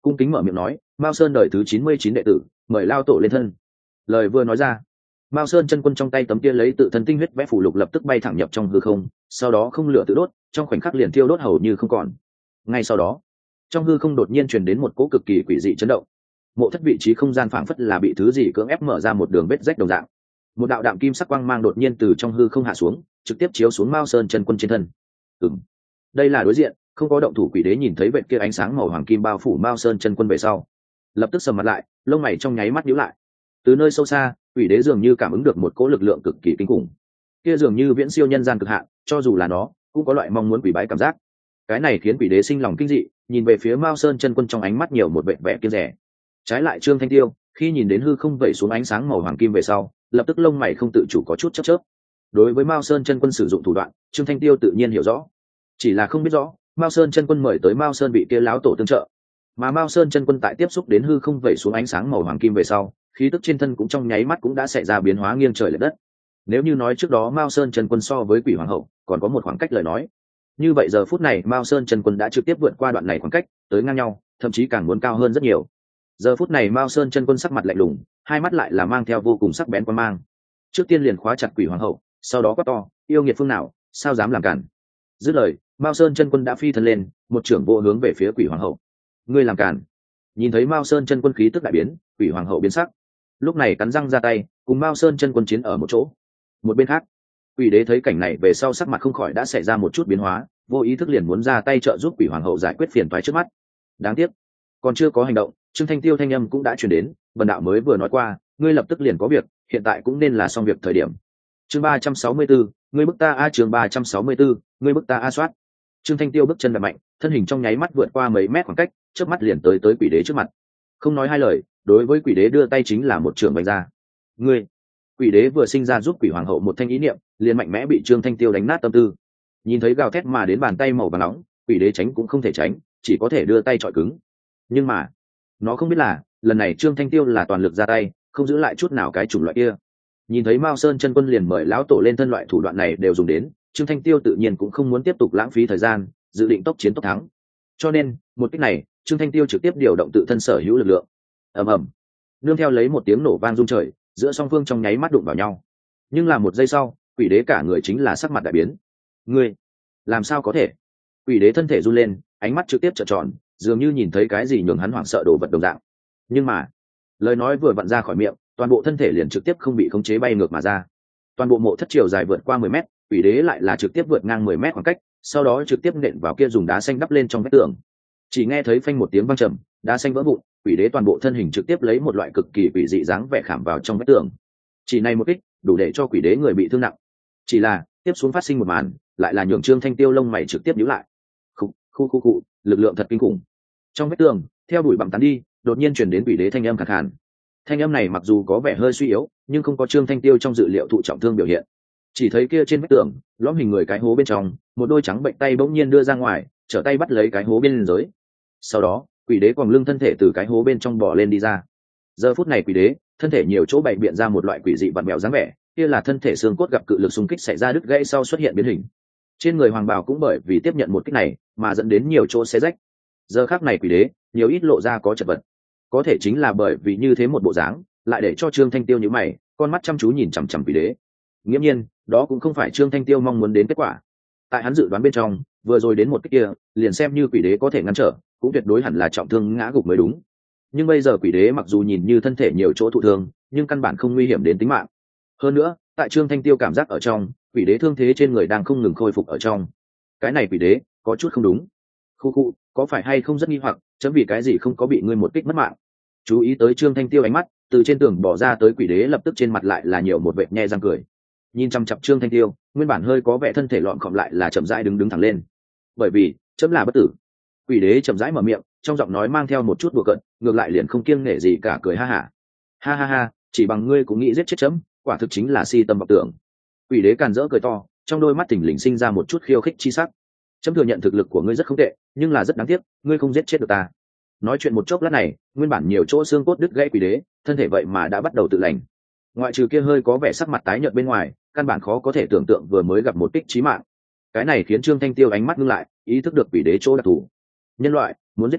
cung kính mở miệng nói, Mao Sơn đời thứ chín mươi chín đệ tử, mời lao tổ lên thân. Lời vừa nói ra, Mao Sơn chân quân trong tay tấm kia lấy tự thân tinh huyết vẽ phù lục lập tức bay thẳng nhập trong hư không, sau đó không lửa tự đốt, trong khoảnh khắc liền thiêu đốt hầu như không còn. Ngay sau đó, trong hư không đột nhiên truyền đến một cỗ cực kỳ quỷ dị chấn động. Mộ thất vị trí không gian phảng phất là bị thứ gì cưỡng ép mở ra một đường vết rách đồng dạng. Một đạo đạm kim sắc quang mang đột nhiên từ trong hư không hạ xuống, trực tiếp chiếu xuống Mao Sơn chân quân trên thân. Ừm, đây là đối diện, không có động thủ quỷ đế nhìn thấy vệt kia ánh sáng màu hoàng kim bao phủ Mao Sơn chân quân về sau, lập tức sầm mặt lại, lông mày trong nháy mắt nhíu lại. Từ nơi sâu xa, quỷ đế dường như cảm ứng được một cỗ lực lượng cực kỳ kinh khủng. Kia dường như viễn siêu nhân gian cực hạn, cho dù là nó, cũng có loại mong muốn quỷ bái cảm giác. Cái này khiến quỷ đế sinh lòng kinh dị, nhìn về phía Mao Sơn chân quân trong ánh mắt nhiều một vẻ vẻ kiêng dè. Trái lại Trương Thanh Tiêu, khi nhìn đến hư không vẩy xuống ánh sáng màu hoàng kim về sau, lập tức lông mày không tự chủ có chút chớp chớp. Đối với Mao Sơn chân quân sử dụng thủ đoạn, Trương Thanh Tiêu tự nhiên hiểu rõ, chỉ là không biết rõ Mao Sơn chân quân mời tới Mao Sơn bị kia láo tổ tương trợ, mà Mao Sơn chân quân tại tiếp xúc đến hư không vẩy xuống ánh sáng màu hoàng kim về sau, khí tức trên thân cũng trong nháy mắt cũng đã xảy ra biến hóa nghiêng trời lệch đất. Nếu như nói trước đó Mao Sơn chân quân so với Quỷ Hoàng hậu còn có một khoảng cách lời nói, như vậy giờ phút này Mao Sơn chân quân đã trực tiếp vượt qua đoạn này khoảng cách, tới ngang nhau, thậm chí càng muốn cao hơn rất nhiều. Giờ phút này Mao Sơn chân quân sắc mặt lạnh lùng, hai mắt lại là mang theo vô cùng sắc bén quan mang. Trước tiên liền khóa chặt Quỷ Hoàng hậu, sau đó quát to, yêu nghiệt phương nào, sao dám làm cản. Dứt lời, Mao Sơn chân quân đã phi thân lên, một trưởng vô hướng về phía Quỷ Hoàng hậu. Ngươi làm cản. Nhìn thấy Mao Sơn chân quân khí tức đại biến, Quỷ Hoàng hậu biến sắc, lúc này cắn răng ra tay, cùng Mao Sơn chân quân chiến ở một chỗ. Một bên khác, Quỷ đế thấy cảnh này về sau sắc mặt không khỏi đã xảy ra một chút biến hóa, vô ý thức liền muốn ra tay trợ giúp Quỷ Hoàng hậu giải quyết phiền toái trước mắt. Đáng tiếc, còn chưa có hành động, Trương Thanh Tiêu thanh âm cũng đã truyền đến, Vân đạo mới vừa nói qua, ngươi lập tức liền có việc, hiện tại cũng nên là xong việc thời điểm. Chương ba trăm sáu mươi tư, ngươi bức ta a chương ba trăm sáu mươi tư, ngươi bức ta a soát. Trương Thanh Tiêu bước chân đập mạnh, thân hình trong nháy mắt vượt qua mấy mét khoảng cách, chớp mắt liền tới tới Quỷ đế trước mặt. Không nói hai lời, đối với Quỷ đế đưa tay chính là một trường vạch ra. Ngươi! Quỷ đế vừa sinh ra giúp Quỷ Hoàng hậu một thanh ý niệm, liền mạnh mẽ bị Trương Thanh Tiêu đánh nát tâm tư. Nhìn thấy gào thét mà đến bàn tay màu vàng nóng, Quỷ đế tránh cũng không thể tránh, chỉ có thể đưa tay chọi cứng. Nhưng mà, nó không biết là, lần này Trương Thanh Tiêu là toàn lực ra tay, không giữ lại chút nào cái chủng loại kia. Nhìn thấy Mao Sơn chân quân liền mời lão tổ lên thân, loại thủ đoạn này đều dùng đến, Trương Thanh Tiêu tự nhiên cũng không muốn tiếp tục lãng phí thời gian, dự định tốc chiến tốc thắng. Cho nên, một kích này, Trương Thanh Tiêu trực tiếp điều động tự thân sở hữu lực lượng. Ầm ầm. Nương theo lấy một tiếng nổ vang rung trời, giữa song phương trong nháy mắt đụng vào nhau. Nhưng là một giây sau, Quỷ đế cả người chính là sắc mặt đại biến. Ngươi, làm sao có thể? Quỷ đế thân thể run lên, ánh mắt trực tiếp trợn tròn, dường như nhìn thấy cái gì nhường hắn hoảng sợ đồ vật đồng dạng. Nhưng mà, lời nói vừa vặn ra khỏi miệng, toàn bộ thân thể liền trực tiếp không bị khống chế bay ngược mà ra. Toàn bộ mộ thất chiều dài vượt qua mười mét, Quỷ đế lại là trực tiếp vượt ngang mười mét khoảng cách, sau đó trực tiếp nện vào kia dùng đá xanh đắp lên trong vách tường. Chỉ nghe thấy phanh một tiếng vang trầm, đá xanh vỡ vụn, Quỷ đế toàn bộ thân hình trực tiếp lấy một loại cực kỳ quỷ dị dáng vẻ khảm vào trong vách tường. Chỉ này một kích, đủ để cho Quỷ đế người bị thương nặng. Chỉ là, tiếp xuống phát sinh một màn, lại là nhường Trương Thanh Tiêu lông mày trực tiếp nhíu lại. Khu khu khu khu, lực lượng thật kinh khủng. Trong vách tường, theo đuổi bặm tán đi, đột nhiên truyền đến Quỷ đế thanh âm khàn khàn. Thanh âm này mặc dù có vẻ hơi suy yếu, nhưng không có Trương Thanh Tiêu trong dự liệu thụ trọng thương biểu hiện. Chỉ thấy kia trên vách tường, lõm hình người cái hố bên trong, một đôi trắng bệnh tay bỗng nhiên đưa ra ngoài, trở tay bắt lấy cái hố bên dưới. Sau đó, Quỷ đế quàng lưng thân thể từ cái hố bên trong bò lên đi ra. Giờ phút này Quỷ đế, thân thể nhiều chỗ bày biện ra một loại quỷ dị vặn vẹo dáng vẻ, kia là thân thể xương cốt gặp cự lực xung kích xảy ra đứt gãy sau xuất hiện biến hình. Trên người hoàng bào cũng bởi vì tiếp nhận một kích này mà dẫn đến nhiều chỗ xé rách. Giờ khắc này Quỷ đế, nhiều ít lộ ra có chật vật. Có thể chính là bởi vì như thế một bộ dáng, lại để cho Trương Thanh Tiêu nhíu mày, con mắt chăm chú nhìn chằm chằm Quỷ đế. Nghiễm nhiên, đó cũng không phải Trương Thanh Tiêu mong muốn đến kết quả. Tại hắn dự đoán bên trong, vừa rồi đến một kích kia, liền xem như Quỷ đế có thể ngăn trở, cũng tuyệt đối hẳn là trọng thương ngã gục mới đúng. Nhưng bây giờ Quỷ đế mặc dù nhìn như thân thể nhiều chỗ thụ thương, nhưng căn bản không nguy hiểm đến tính mạng. Hơn nữa, tại Trương Thanh Tiêu cảm giác ở trong, Quỷ đế thương thế trên người đang không ngừng khôi phục ở trong. Cái này Quỷ đế có chút không đúng. Khu khu, có phải hay không rất nghi hoặc, chấm vì cái gì không có bị ngươi một kích mất mạng. Chú ý tới Trương Thanh Tiêu ánh mắt, từ trên tường bỏ ra tới Quỷ đế lập tức trên mặt lại là nhiều một vệt nhe răng cười. Nhìn chăm chăm Trương Thanh Tiêu, nguyên bản hơi có vẻ thân thể lọn khọm lại là chậm rãi đứng đứng thẳng lên. Bởi vì, chấm là bất tử. Quỷ đế chậm rãi mở miệng, trong giọng nói mang theo một chút đùa cợt, ngược lại liền không kiêng nể gì cả cười ha hả. Ha ha ha, chỉ bằng ngươi cũng nghĩ giết chết chấm, quả thực chính là si tâm vọng tưởng. Quỷ đế càn rỡ cười to, trong đôi mắt thỉnh lình sinh ra một chút khiêu khích chi sắc. Chấm thừa nhận thực lực của ngươi rất không tệ, nhưng là rất đáng tiếc, ngươi không giết chết được ta. Nói chuyện một chốc lát này, nguyên bản nhiều chỗ xương cốt đứt gãy Quỷ đế, thân thể vậy mà đã bắt đầu tự lành. Ngoại trừ kia hơi có vẻ sắc mặt tái nhợt bên ngoài, căn bản khó có thể tưởng tượng vừa mới gặp một kích chí mạng. Cái này khiến Trương Thanh Tiêu ánh mắt ngưng lại, ý thức được Quỷ đế chỗ đặc thù. Nhân loại muốn giết ta,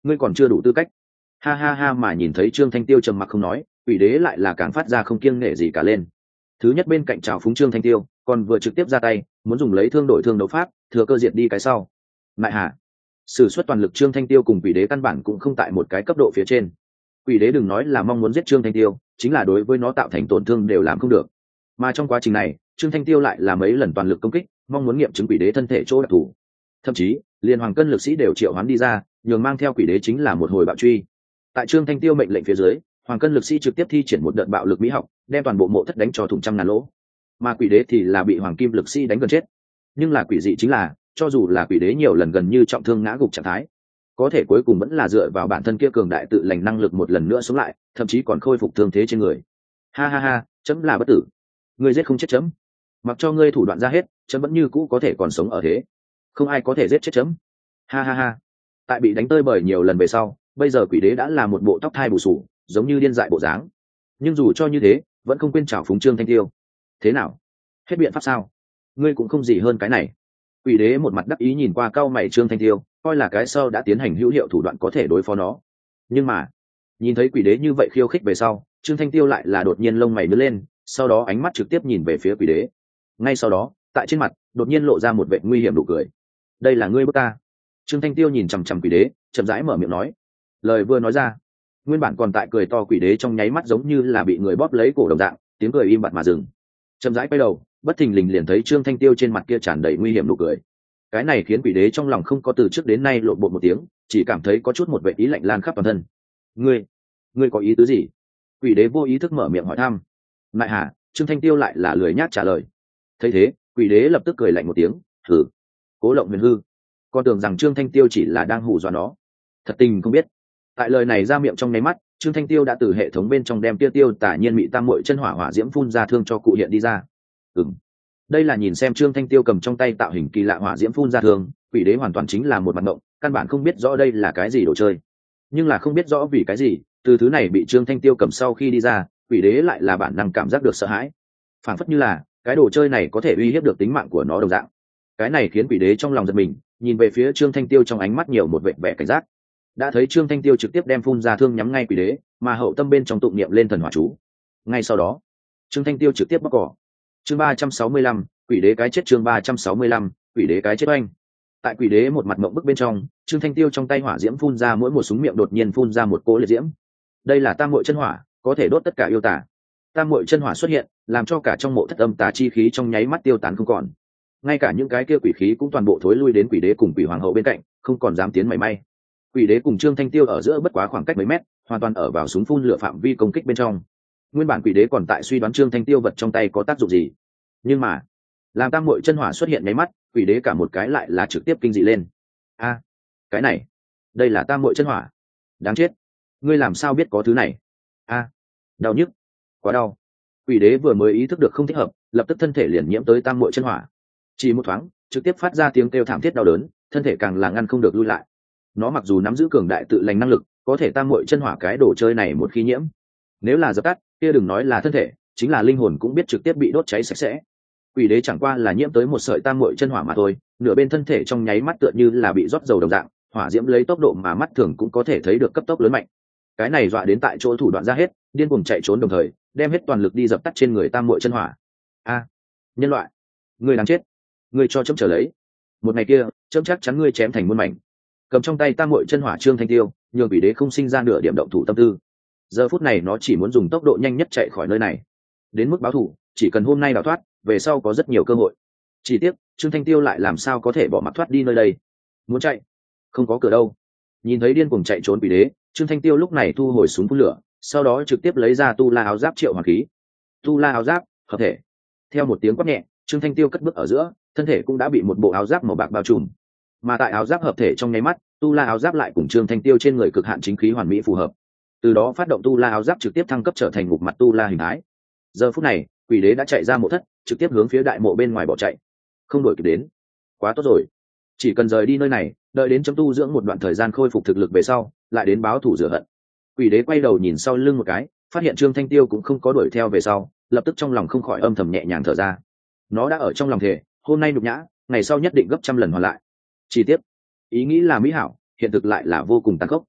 ngươi còn chưa đủ tư cách. Ha ha ha, mà nhìn thấy Trương Thanh Tiêu trầm mặc không nói, quỷ đế lại là càng phát ra không kiêng nể gì cả lên. Thứ nhất bên cạnh trào phúng Trương Thanh Tiêu, còn vừa trực tiếp ra tay muốn dùng lấy thương đổi thương đấu pháp, thừa cơ diệt đi cái sau. Mại hạ sử xuất toàn lực Trương Thanh Tiêu cùng quỷ đế căn bản cũng không tại một cái cấp độ phía trên. Quỷ đế đừng nói là mong muốn giết Trương Thanh Tiêu, chính là đối với nó tạo thành tổn thương đều làm không được. Mà trong quá trình này Trương Thanh Tiêu lại là mấy lần toàn lực công kích, mong muốn nghiệm chứng quỷ đế thân thể chỗ đặc thù. Thậm chí liền hoàng cân lực sĩ đều triệu hoán đi ra, nhường mang theo quỷ đế chính là một hồi bạo truy. Tại Trương Thanh Tiêu mệnh lệnh phía dưới, hoàng cân lực sĩ trực tiếp thi triển một đợt bạo lực mỹ học, đem toàn bộ mộ thất đánh cho thủng trăm ngàn lỗ. Mà quỷ đế thì là bị hoàng kim lực sĩ đánh gần chết. Nhưng là quỷ dị chính là, cho dù là quỷ đế nhiều lần gần như trọng thương ngã gục trạng thái, có thể cuối cùng vẫn là dựa vào bản thân kia cường đại tự lành năng lực một lần nữa sống lại, thậm chí còn khôi phục thương thế trên người. Ha ha ha, chấm là bất tử, ngươi giết không chết chấm, mặc cho ngươi thủ đoạn ra hết, chấm vẫn như cũ có thể còn sống ở thế, không ai có thể giết chết chấm. Ha ha ha. Tại bị đánh tơi bời nhiều lần về sau, bây giờ quỷ đế đã là một bộ tóc thai bù sù, giống như điên dại bộ dáng. Nhưng dù cho như thế, vẫn không quên chào phúng Trương Thanh Tiêu. Thế nào, hết biện pháp sao? Ngươi cũng không gì hơn cái này. Quỷ đế một mặt đắc ý nhìn qua cau mày Trương Thanh Tiêu, coi là cái sau đã tiến hành hữu hiệu thủ đoạn có thể đối phó nó. Nhưng mà nhìn thấy quỷ đế như vậy khiêu khích về sau, Trương Thanh Tiêu lại là đột nhiên lông mày nhướng lên, sau đó ánh mắt trực tiếp nhìn về phía quỷ đế. Ngay sau đó tại trên mặt đột nhiên lộ ra một vẻ nguy hiểm nụ cười. Đây là ngươi bức ta? Trương Thanh Tiêu nhìn chằm chằm quỷ đế, chậm rãi mở miệng nói. Lời vừa nói ra, nguyên bản còn tại cười to quỷ đế trong nháy mắt giống như là bị người bóp lấy cổ đồng dạng, tiếng cười im bặt mà dừng. Chậm rãi quay đầu, bất thình lình liền thấy Trương Thanh Tiêu trên mặt kia tràn đầy nguy hiểm nụ cười. Cái này khiến quỷ đế trong lòng không có từ trước đến nay lộn bột một tiếng, chỉ cảm thấy có chút một vệ ý lạnh lan khắp toàn thân. Ngươi, ngươi có ý tứ gì? Quỷ đế vô ý thức mở miệng hỏi thăm. Lại hả? Trương Thanh Tiêu lại là lười nhác trả lời. Thấy thế, quỷ đế lập tức cười lạnh một tiếng, thử. Cố Lộng Huyền hư, con tưởng rằng Trương Thanh Tiêu chỉ là đang hù dọa nó, thật tình không biết. Tại lời này ra miệng trong nháy mắt, Trương Thanh Tiêu đã từ hệ thống bên trong đem tiêu tiêu tả nhiên mị tam muội chân hỏa hỏa diễm phun ra thương cho cụ hiện đi ra. Ừm, đây là nhìn xem Trương Thanh Tiêu cầm trong tay tạo hình kỳ lạ hỏa diễm phun ra thương, quỷ đế hoàn toàn chính là một mặt mộng, căn bản không biết rõ đây là cái gì đồ chơi. Nhưng là không biết rõ vì cái gì, từ thứ này bị Trương Thanh Tiêu cầm sau khi đi ra, quỷ đế lại là bản năng cảm giác được sợ hãi, phảng phất như là cái đồ chơi này có thể uy hiếp được tính mạng của nó đồng dạng. Cái này khiến quỷ đế trong lòng giật mình, nhìn về phía Trương Thanh Tiêu trong ánh mắt nhiều một vẻ vẻ cảnh giác. Đã thấy Trương Thanh Tiêu trực tiếp đem phun ra thương nhắm ngay quỷ đế, mà hậu tâm bên trong tụng niệm lên thần hỏa chú. Ngay sau đó, Trương Thanh Tiêu trực tiếp bóc cỏ. Chương ba trăm sáu mươi lăm, quỷ đế cái chết. Chương ba trăm sáu mươi lăm, quỷ đế cái chết oanh. Tại quỷ đế một mặt mộng bức bên trong, Trương Thanh Tiêu trong tay hỏa diễm phun ra, mỗi một súng miệng đột nhiên phun ra một cỗ liệt diễm. Đây là tam muội chân hỏa, có thể đốt tất cả yêu tà. Tam muội chân hỏa xuất hiện, làm cho cả trong mộ thất âm tà chi khí trong nháy mắt tiêu tán không còn. Ngay cả những cái kia quỷ khí cũng toàn bộ thối lui đến quỷ đế cùng quỷ hoàng hậu bên cạnh, không còn dám tiến mảy may. Quỷ đế cùng Trương Thanh Tiêu ở giữa bất quá khoảng cách mấy mét, hoàn toàn ở vào súng phun lửa phạm vi công kích bên trong. Nguyên bản quỷ đế còn tại suy đoán Trương Thanh Tiêu vật trong tay có tác dụng gì, nhưng mà làm tam muội chân hỏa xuất hiện mấy mắt, quỷ đế cả một cái lại là trực tiếp kinh dị lên. A, cái này, đây là tam muội chân hỏa. Đáng chết, ngươi làm sao biết có thứ này? A, đau nhức, quá đau. Quỷ đế vừa mới ý thức được không thích hợp, lập tức thân thể liền nhiễm tới tam muội chân hỏa. Chỉ một thoáng, trực tiếp phát ra tiếng kêu thảm thiết đau đớn, thân thể càng là ngăn không được lui lại. Nó mặc dù nắm giữ cường đại tự lành năng lực, có thể tam muội chân hỏa cái đồ chơi này một khi nhiễm, nếu là dập tắt, kia đừng nói là thân thể, chính là linh hồn cũng biết trực tiếp bị đốt cháy sạch sẽ. Quỷ đế chẳng qua là nhiễm tới một sợi tam muội chân hỏa mà thôi, nửa bên thân thể trong nháy mắt tựa như là bị rót dầu đồng dạng, hỏa diễm lấy tốc độ mà mắt thường cũng có thể thấy được cấp tốc lớn mạnh. Cái này dọa đến tại chỗ thủ đoạn ra hết, điên cuồng chạy trốn đồng thời, đem hết toàn lực đi dập tắt trên người tam muội chân hỏa. A, nhân loại, ngươi đáng chết, ngươi cho chấm trở lấy. Một ngày kia, chấm chắc chắn ngươi chém thành muôn mảnh. Cầm trong tay tam muội chân hỏa Trương Thanh Tiêu, nhường quỷ đế không sinh ra nửa điểm động thủ tâm tư. Giờ phút này nó chỉ muốn dùng tốc độ nhanh nhất chạy khỏi nơi này. Đến mức báo thù, chỉ cần hôm nay đào thoát, về sau có rất nhiều cơ hội. Chỉ tiếc, Trương Thanh Tiêu lại làm sao có thể bỏ mặc thoát đi nơi đây. Muốn chạy, không có cửa đâu. Nhìn thấy điên cuồng chạy trốn quỷ đế, Trương Thanh Tiêu lúc này thu hồi súng phun lửa, sau đó trực tiếp lấy ra tu la áo giáp triệu hoàn khí. Tu la áo giáp, hợp thể. Theo một tiếng quát nhẹ, Trương Thanh Tiêu cất bước ở giữa, thân thể cũng đã bị một bộ áo giáp màu bạc bao trùm. Mà tại áo giáp hợp thể trong nháy mắt, tu la áo giáp lại cùng Trương Thanh Tiêu trên người cực hạn chính khí hoàn mỹ phù hợp. Từ đó phát động tu la áo giáp trực tiếp thăng cấp trở thành ngục mặt tu la hình thái. Giờ phút này, quỷ đế đã chạy ra mộ thất, trực tiếp hướng phía đại mộ bên ngoài bỏ chạy. Không đuổi kịp đến, quá tốt rồi. Chỉ cần rời đi nơi này, đợi đến chấm tu dưỡng một đoạn thời gian khôi phục thực lực về sau, lại đến báo thù rửa hận. Quỷ đế quay đầu nhìn sau lưng một cái, phát hiện Trương Thanh Tiêu cũng không có đuổi theo về sau, lập tức trong lòng không khỏi âm thầm nhẹ nhàng thở ra. Nó đã ở trong lòng thề, hôm nay nhục nhã, ngày sau nhất định gấp trăm lần hoàn lại. Chi tiết, ý nghĩ là mỹ hảo, hiện thực lại là vô cùng tàn khốc.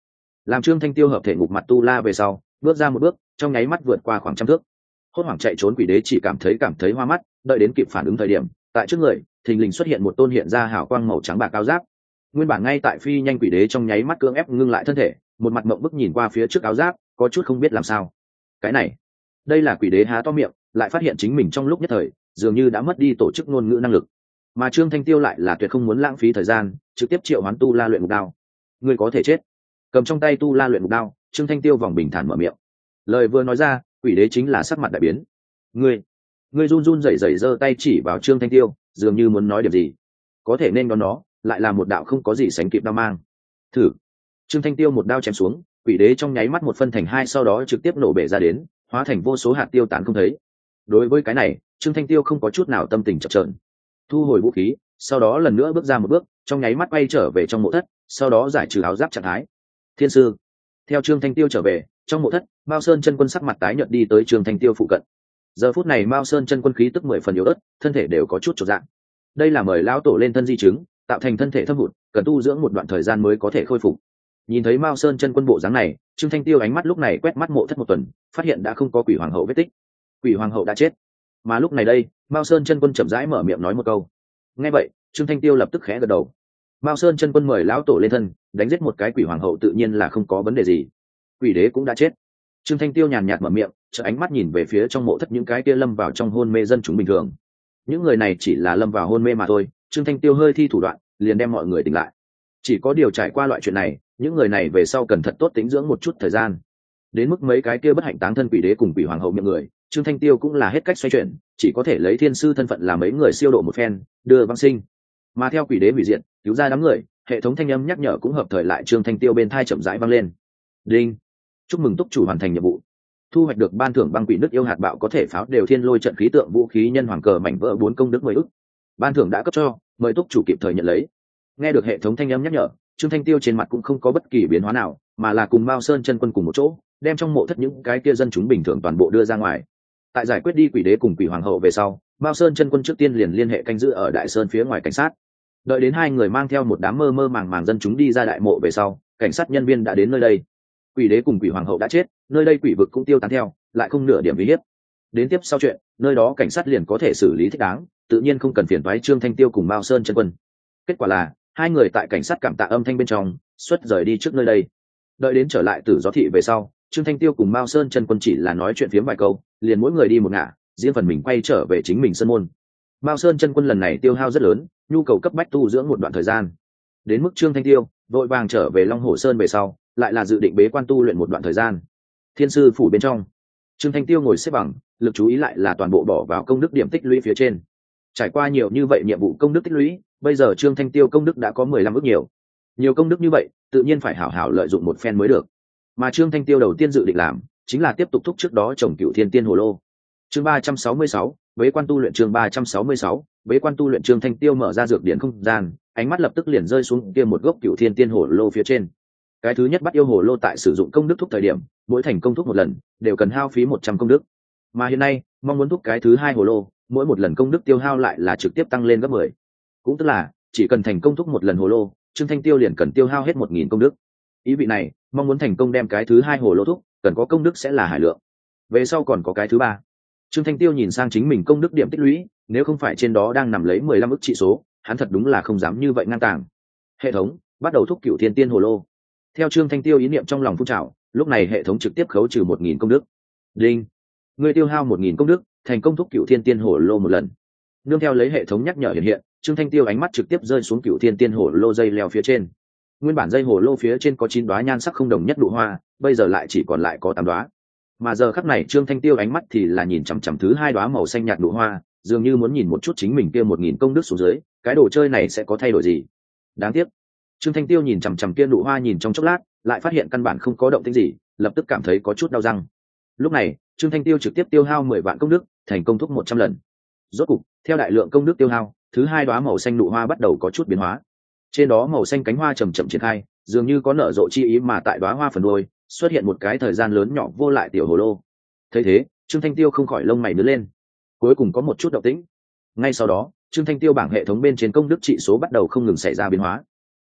làm Trương Thanh Tiêu hợp thể ngục mặt tu la về sau bước ra một bước, trong nháy mắt vượt qua khoảng trăm thước. Hốt hoảng chạy trốn quỷ đế chỉ cảm thấy cảm thấy hoa mắt, đợi đến kịp phản ứng thời điểm, tại trước người thình lình xuất hiện một tôn hiện ra hào quang màu trắng bạc áo giáp. Nguyên bản ngay tại phi nhanh quỷ đế trong nháy mắt cưỡng ép ngưng lại thân thể, một mặt mộng bức nhìn qua phía trước áo giáp, có chút không biết làm sao. Cái này, đây là quỷ đế há to miệng, lại phát hiện chính mình trong lúc nhất thời dường như đã mất đi tổ chức ngôn ngữ năng lực. Mà Trương Thanh Tiêu lại là tuyệt không muốn lãng phí thời gian, trực tiếp triệu hoán tu la luyện ngục đao. Ngươi có thể chết. Cầm trong tay tu la luyện ngục đao, Trương Thanh Tiêu vòng bình thản mở miệng. Lời vừa nói ra, quỷ đế chính là sắc mặt đại biến. Ngươi, ngươi run run rẩy rẩy giơ tay chỉ vào Trương Thanh Tiêu, dường như muốn nói điều gì. Có thể nên đón nó, lại là một đạo không có gì sánh kịp đao mang. Thử. Trương Thanh Tiêu một đao chém xuống, quỷ đế trong nháy mắt một phân thành hai, sau đó trực tiếp nổ bể ra đến, hóa thành vô số hạt tiêu tán không thấy. Đối với cái này, Trương Thanh Tiêu không có chút nào tâm tình chập chờn, thu hồi vũ khí, sau đó lần nữa bước ra một bước, trong nháy mắt quay trở về trong mộ thất, sau đó giải trừ áo giáp trạng thái. Thiên sư. Theo Trương Thanh Tiêu trở về, trong mộ thất, Mao Sơn chân quân sắc mặt tái nhợt đi tới Trương Thanh Tiêu phụ cận. Giờ phút này Mao Sơn chân quân khí tức mười phần yếu ớt, thân thể đều có chút chột dạng. Đây là mời lão tổ lên thân di chứng, tạo thành thân thể thâm hụt, cần tu dưỡng một đoạn thời gian mới có thể khôi phục. Nhìn thấy Mao Sơn chân quân bộ dáng này, Trương Thanh Tiêu ánh mắt lúc này quét mắt mộ thất một tuần, phát hiện đã không có quỷ hoàng hậu vết tích. Quỷ hoàng hậu đã chết. Mà lúc này đây, Mao Sơn chân quân chậm rãi mở miệng nói một câu. Nghe vậy, Trương Thanh Tiêu lập tức khẽ gật đầu. Mao Sơn chân quân mời lão tổ lên thân, đánh giết một cái quỷ hoàng hậu tự nhiên là không có vấn đề gì. Quỷ đế cũng đã chết. Trương Thanh Tiêu nhàn nhạt mở miệng, chợ ánh mắt nhìn về phía trong mộ thất những cái kia lâm vào trong hôn mê dân chúng bình thường. Những người này chỉ là lâm vào hôn mê mà thôi. Trương Thanh Tiêu hơi thi thủ đoạn, liền đem mọi người tỉnh lại. Chỉ có điều trải qua loại chuyện này, những người này về sau cần thật tốt tĩnh dưỡng một chút thời gian. Đến mức mấy cái kia bất hạnh táng thân quỷ đế cùng quỷ hoàng hậu miệng người, Trương Thanh Tiêu cũng là hết cách xoay chuyển, chỉ có thể lấy thiên sư thân phận làm mấy người siêu độ một phen, đưa vãng sinh. Mà theo quỷ đế hủy diệt, cứu ra đám người, hệ thống thanh âm nhắc nhở cũng hợp thời lại Trương Thanh Tiêu bên thai chậm rãi vang lên. Đinh, chúc mừng túc chủ hoàn thành nhiệm vụ, thu hoạch được ban thưởng băng quỷ nước yêu hạt bạo có thể pháo đều thiên lôi trận khí tượng vũ khí nhân hoàng cờ mảnh vỡ bốn công đức mười ức. Ban thưởng đã cấp cho, mời túc chủ kịp thời nhận lấy. Nghe được hệ thống thanh âm nhắc nhở, Trương Thanh Tiêu trên mặt cũng không có bất kỳ biến hóa nào, mà là cùng Mao Sơn chân quân cùng một chỗ, đem trong mộ thất những cái kia dân chúng bình thường toàn bộ đưa ra ngoài. Tại giải quyết đi quỷ đế cùng quỷ hoàng hậu về sau, Mao Sơn chân quân trước tiên liền liên hệ canh giữ ở đại sơn phía ngoài cảnh sát. Đợi đến hai người mang theo một đám mơ mơ màng màng dân chúng đi ra đại mộ về sau, cảnh sát nhân viên đã đến nơi đây. Quỷ đế cùng quỷ hoàng hậu đã chết, nơi đây quỷ vực cũng tiêu tán theo, lại không nửa điểm uy hiếp. Đến tiếp sau chuyện, nơi đó cảnh sát liền có thể xử lý thích đáng, tự nhiên không cần phiền toái Trương Thanh Tiêu cùng Mao Sơn chân quân. Kết quả là hai người tại cảnh sát cảm tạ âm thanh bên trong xuất rời đi trước nơi đây. Đợi đến trở lại Tử Gió thị về sau, Trương Thanh Tiêu cùng Mao Sơn chân quân chỉ là nói chuyện phiếm vài câu, liền mỗi người đi một ngả, riêng phần mình quay trở về chính mình sân môn. Mao Sơn chân quân lần này tiêu hao rất lớn, nhu cầu cấp bách tu dưỡng một đoạn thời gian. Đến mức Trương Thanh Tiêu vội vàng trở về Long Hồ Sơn về sau, lại là dự định bế quan tu luyện một đoạn thời gian. Thiên sư phủ bên trong, Trương Thanh Tiêu ngồi xếp bằng, lực chú ý lại là toàn bộ bỏ vào công đức điểm tích lũy phía trên. Trải qua nhiều như vậy nhiệm vụ công đức tích lũy, bây giờ Trương Thanh Tiêu công đức đã có mười lăm ức nhiều. Nhiều công đức như vậy, tự nhiên phải hảo hảo lợi dụng một phen mới được. Mà Trương Thanh Tiêu đầu tiên dự định làm, chính là tiếp tục thúc trước đó trồng Cửu Thiên Tiên Hồ Lô. Chương ba trăm sáu mươi sáu, bế quan tu luyện chương ba trăm sáu mươi sáu, bế quan tu luyện Trương Thanh Tiêu mở ra dược điển không gian, ánh mắt lập tức liền rơi xuống kia một gốc Cửu Thiên Tiên Hồ Lô phía trên. Cái thứ nhất bắt yêu hồ lô tại sử dụng công đức thúc thời điểm, mỗi thành công thúc một lần, đều cần hao phí một trăm công đức. Mà hiện nay, mong muốn thúc cái thứ hai hồ lô, mỗi một lần công đức tiêu hao lại là trực tiếp tăng lên gấp mười. Cũng tức là, chỉ cần thành công thúc một lần hồ lô, Trương Thanh Tiêu liền cần tiêu hao hết một nghìn công đức. Ý vị này, mong muốn thành công đem cái thứ hai hồ lô thúc, cần có công đức sẽ là hải lượng. Về sau còn có cái thứ ba. Trương Thanh Tiêu nhìn sang chính mình công đức điểm tích lũy, nếu không phải trên đó đang nằm lấy mười lăm ức trị số, hắn thật đúng là không dám như vậy ngang tàng. Hệ thống bắt đầu thúc Cửu Thiên Tiên Hồ Lô. Theo Trương Thanh Tiêu ý niệm trong lòng phun trào, lúc này hệ thống trực tiếp khấu trừ một nghìn công đức. Đinh, ngươi tiêu hao một nghìn công đức, thành công thúc Cửu Thiên Tiên Hồ Lô một lần. Nương theo lấy hệ thống nhắc nhở hiện hiện, Trương Thanh Tiêu ánh mắt trực tiếp rơi xuống Cửu Thiên Tiên Hồ Lô dây leo phía trên. Nguyên bản dây hồ lô phía trên có chín đóa nhan sắc không đồng nhất nụ hoa, bây giờ lại chỉ còn lại có tám đóa. Mà giờ khắc này Trương Thanh Tiêu ánh mắt thì là nhìn chằm chằm thứ hai đóa màu xanh nhạt nụ hoa, dường như muốn nhìn một chút chính mình kia một nghìn công đức xuống dưới, cái đồ chơi này sẽ có thay đổi gì. Đáng tiếc, Trương Thanh Tiêu nhìn chằm chằm kia nụ hoa nhìn trong chốc lát, lại phát hiện căn bản không có động tĩnh gì, lập tức cảm thấy có chút đau răng. Lúc này, Trương Thanh Tiêu trực tiếp tiêu hao mười vạn công đức, thành công thúc một trăm lần. Rốt cục, theo đại lượng công đức tiêu hao, thứ hai đóa màu xanh nụ hoa bắt đầu có chút biến hóa. Trên đó màu xanh cánh hoa chậm chậm triển khai, dường như có nở rộ chi ý, mà tại đóa hoa phần đuôi xuất hiện một cái thời gian lớn nhỏ vô lại tiểu hồ lô. Thấy thế, Trương Thanh Tiêu không khỏi lông mày nhướng lên. Cuối cùng có một chút động tĩnh. Ngay sau đó, Trương Thanh Tiêu bảng hệ thống bên trên công đức trị số bắt đầu không ngừng xảy ra biến hóa.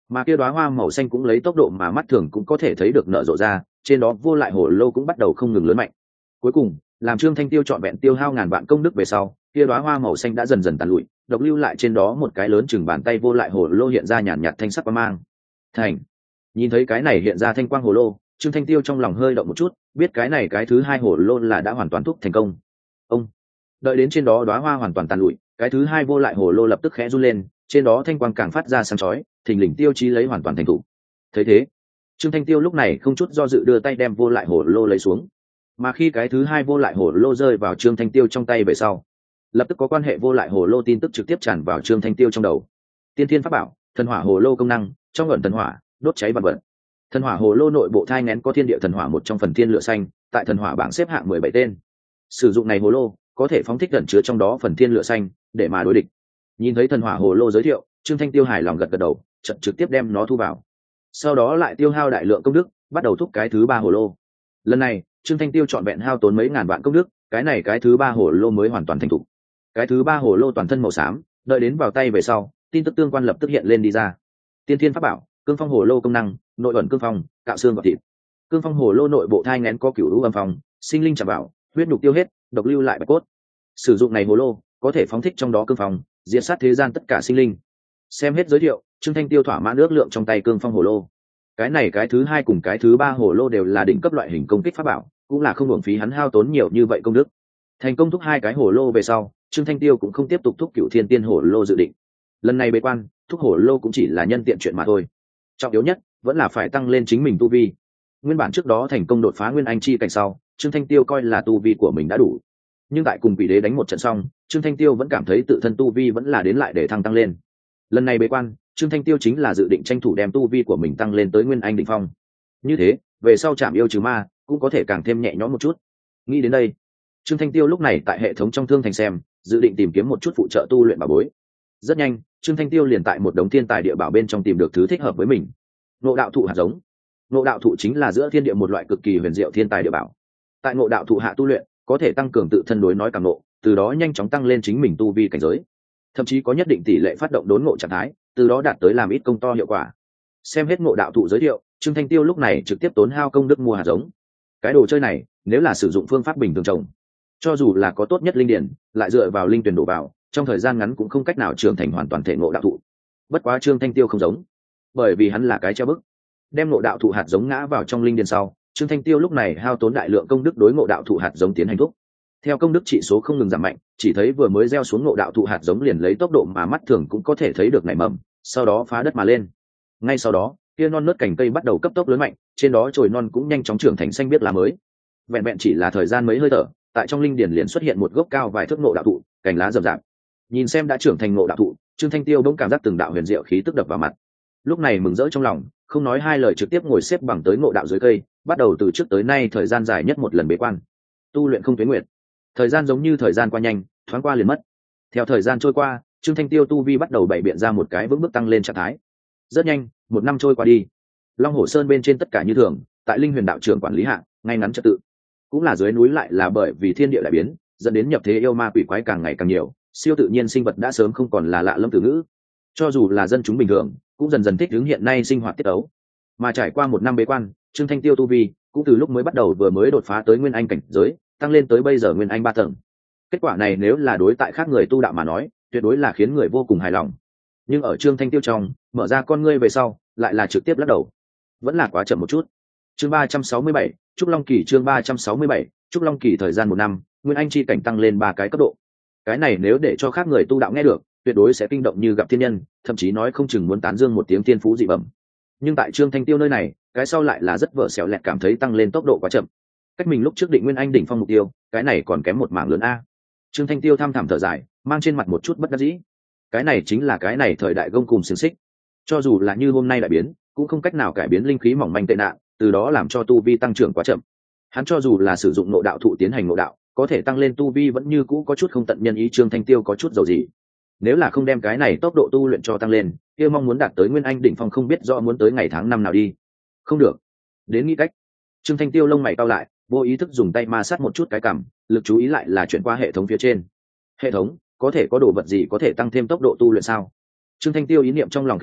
mà kia đóa hoa màu xanh cũng lấy tốc độ mà mắt thường cũng có thể thấy được nở rộ ra, trên đó vô lại hồ lô cũng bắt đầu không ngừng lớn mạnh. Cuối cùng, làm Trương Thanh Tiêu chọn vẹn tiêu hao ngàn vạn công đức về sau, kia đóa hoa màu xanh đã dần dần tàn lụi, độc lưu lại trên đó một cái lớn chừng bàn tay vô lại hồ lô hiện ra nhàn nhạt thanh sắc quang mang. Thành. Nhìn thấy cái này hiện ra thanh quang hồ lô, Trương Thanh Tiêu trong lòng hơi động một chút, biết cái này cái thứ hai hồ lô là đã hoàn toàn thúc thành công. Ông. Đợi đến trên đó đóa hoa hoàn toàn tàn lụi, cái thứ hai vô lại hồ lô lập tức khẽ run lên, trên đó thanh quang càng phát ra sáng chói, thình lình tiêu chí lấy hoàn toàn thành thủ. Thấy thế, Trương Thanh Tiêu lúc này không chút do dự đưa tay đem vô lại hồ lô lấy xuống. Mà khi cái thứ hai vô lại hồ lô rơi vào Trương Thanh Tiêu trong tay về sau, lập tức có quan hệ vô lại hồ lô tin tức trực tiếp tràn vào Trương Thanh Tiêu trong đầu. Tiên thiên pháp bảo, thần hỏa hồ lô công năng, trong luận thần hỏa, đốt cháy vạn vật. Thần hỏa hồ lô nội bộ thai nghén có thiên địa thần hỏa một trong phần thiên lửa xanh, tại thần hỏa bảng xếp hạng mười bảy tên. Sử dụng này hồ lô, có thể phóng thích ẩn chứa trong đó phần thiên lửa xanh để mà đối địch. Nhìn thấy thần hỏa hồ lô giới thiệu, Trương Thanh Tiêu hài lòng gật gật đầu, chợt trực tiếp đem nó thu vào. Sau đó lại tiêu hao đại lượng công đức, bắt đầu thúc cái thứ ba hồ lô. Lần này, Trương Thanh Tiêu chọn vẹn hao tốn mấy ngàn vạn công đức, cái này cái thứ ba hồ lô mới hoàn toàn thành thục. Cái thứ ba hồ lô toàn thân màu xám, đợi đến vào tay về sau, tin tức tương quan lập tức hiện lên đi ra. Tiên thiên pháp bảo, cương phong hồ lô công năng, nội ẩn cương phong, cạo xương và thịt. Cương phong hồ lô nội bộ thai nghén có cửu lũ âm phong, sinh linh chạm bảo, huyết nhục tiêu hết, độc lưu lại bạch cốt. Sử dụng này hồ lô, có thể phóng thích trong đó cương phong, diệt sát thế gian tất cả sinh linh. Xem hết giới thiệu, Trương Thanh Tiêu thỏa mãn ước lượng trong tay cương phong hồ lô. Cái này cái thứ hai cùng cái thứ ba hồ lô đều là đỉnh cấp loại hình công kích pháp bảo, cũng là không hưởng phí hắn hao tốn nhiều như vậy công đức. Thành công thúc hai cái hồ lô về sau, Trương Thanh Tiêu cũng không tiếp tục thúc Cửu Thiên Tiên hồ lô dự định. Lần này bế quan, thúc hồ lô cũng chỉ là nhân tiện chuyện mà thôi. Trọng yếu nhất vẫn là phải tăng lên chính mình tu vi. Nguyên bản trước đó thành công đột phá nguyên anh chi cảnh sau, Trương Thanh Tiêu coi là tu vi của mình đã đủ. Nhưng tại cùng Quỷ Đế đánh một trận xong, Trương Thanh Tiêu vẫn cảm thấy tự thân tu vi vẫn là đến lại để thăng tăng lên. Lần này bế quan, Trương Thanh Tiêu chính là dự định tranh thủ đem tu vi của mình tăng lên tới nguyên anh đỉnh phong. Như thế, về sau chạm yêu trừ ma cũng có thể càng thêm nhẹ nhõm một chút. Nghĩ đến đây, Trương Thanh Tiêu lúc này tại hệ thống trong thương thành xem, dự định tìm kiếm một chút phụ trợ tu luyện bảo bối. Rất nhanh, Trương Thanh Tiêu liền tại một đống thiên tài địa bảo bên trong tìm được thứ thích hợp với mình. Ngộ đạo thụ hạt giống. Ngộ đạo thụ chính là giữa thiên địa một loại cực kỳ huyền diệu thiên tài địa bảo. Tại ngộ đạo thụ hạ tu luyện, có thể tăng cường tự thân đối nói càng ngộ, từ đó nhanh chóng tăng lên chính mình tu vi cảnh giới. Thậm chí có nhất định tỷ lệ phát động đốn ngộ trạng thái, từ đó đạt tới làm ít công to hiệu quả. Xem hết ngộ đạo thụ giới thiệu, Trương Thanh Tiêu lúc này trực tiếp tốn hao công đức mua hạt giống. Cái đồ chơi này, nếu là sử dụng phương pháp bình thường trồng, cho dù là có tốt nhất linh điển, lại dựa vào linh tuyển đổ vào, trong thời gian ngắn cũng không cách nào trưởng thành hoàn toàn thể ngộ đạo thụ. Bất quá Trương Thanh Tiêu không giống, bởi vì hắn là cái treo bức. Đem ngộ đạo thụ hạt giống ngã vào trong linh điển sau, Trương Thanh Tiêu lúc này hao tốn đại lượng công đức đối ngộ đạo thụ hạt giống tiến hành thúc. Theo công đức trị số không ngừng giảm mạnh, chỉ thấy vừa mới gieo xuống ngộ đạo thụ hạt giống liền lấy tốc độ mà mắt thường cũng có thể thấy được nảy mầm, sau đó phá đất mà lên. Ngay sau đó, kia non nớt cành cây bắt đầu cấp tốc lớn mạnh, trên đó chồi non cũng nhanh chóng trưởng thành xanh biếc lá mới. Vẹn vẹn chỉ là thời gian mấy hơi thở, tại trong linh điển liền xuất hiện một gốc cao vài thước ngộ đạo thụ, cành lá rậm rạp. Nhìn xem đã trưởng thành ngộ đạo thụ, Trương Thanh Tiêu bỗng cảm giác từng đạo huyền diệu khí tức đập vào mặt. Lúc này mừng rỡ trong lòng, không nói hai lời trực tiếp ngồi xếp bằng tới ngộ đạo dưới cây, bắt đầu từ trước tới nay thời gian dài nhất một lần bế quan. Tu luyện không tuế nguyệt. Thời gian giống như thời gian qua nhanh, thoáng qua liền mất. Theo thời gian trôi qua, Trương Thanh Tiêu tu vi bắt đầu bày biện ra một cái vững bước tăng lên trạng thái. Rất nhanh, một năm trôi qua đi. Long Hổ Sơn bên trên tất cả như thường, tại Linh Huyền đạo trưởng quản lý hạ, ngay ngắn trật tự. Cũng là dưới núi lại là bởi vì thiên địa đại biến, dẫn đến nhập thế yêu ma quỷ quái càng ngày càng nhiều, siêu tự nhiên sinh vật đã sớm không còn là lạ lâm từ ngữ. Cho dù là dân chúng bình thường, cũng dần dần thích ứng hiện nay sinh hoạt tiết ấu. Mà trải qua một năm bế quan, Trương Thanh Tiêu tu vi cũng từ lúc mới bắt đầu vừa mới đột phá tới nguyên anh cảnh giới, tăng lên tới bây giờ nguyên anh ba tầng. Kết quả này nếu là đối tại khác người tu đạo mà nói, tuyệt đối là khiến người vô cùng hài lòng. Nhưng ở Trương Thanh Tiêu trong, mở ra con ngươi về sau, lại là trực tiếp lắc đầu. Vẫn là quá chậm một chút. Chương ba trăm sáu mươi bảy, Trúc Long Kỳ chương ba trăm sáu mươi bảy, Trúc Long Kỳ thời gian một năm, nguyên anh chi cảnh tăng lên ba cái cấp độ. Cái này nếu để cho khác người tu đạo nghe được, tuyệt đối sẽ kinh động như gặp thiên nhân, thậm chí nói không chừng muốn tán dương một tiếng thiên phú dị bẩm. Nhưng tại Trương Thanh Tiêu nơi này, cái sau lại là rất vợ xẻo lẹt cảm thấy tăng lên tốc độ quá chậm. Cách mình lúc trước định nguyên anh đỉnh phong mục tiêu, cái này còn kém một mảng lớn a. Trương Thanh Tiêu tham thảm thở dài, mang trên mặt một chút bất đắc dĩ. Cái này chính là cái này thời đại gông cùng xiềng xích. Cho dù là như hôm nay đại biến, cũng không cách nào cải biến linh khí mỏng manh tệ nạn, từ đó làm cho tu vi tăng trưởng quá chậm. Hắn cho dù là sử dụng nội đạo thụ tiến hành nội đạo, có thể tăng lên tu vi vẫn như cũ có chút không tận nhân ý. Trương Thanh Tiêu có chút dầu gì. Nếu là không đem cái này tốc độ tu luyện cho tăng lên, kia mong muốn đạt tới nguyên anh đỉnh phong không biết rõ muốn tới ngày tháng năm nào đi. Không được, đến nghĩ cách. Trương Thanh Tiêu lông mày cau lại, vô ý thức dùng tay ma sát một chút cái cằm, lực chú ý lại là chuyển qua hệ thống phía trên. Hệ thống, có thể có đồ vật gì có thể tăng thêm tốc độ tu luyện sao? Trương Thanh Tiêu ý niệm trong lòng khẽ động,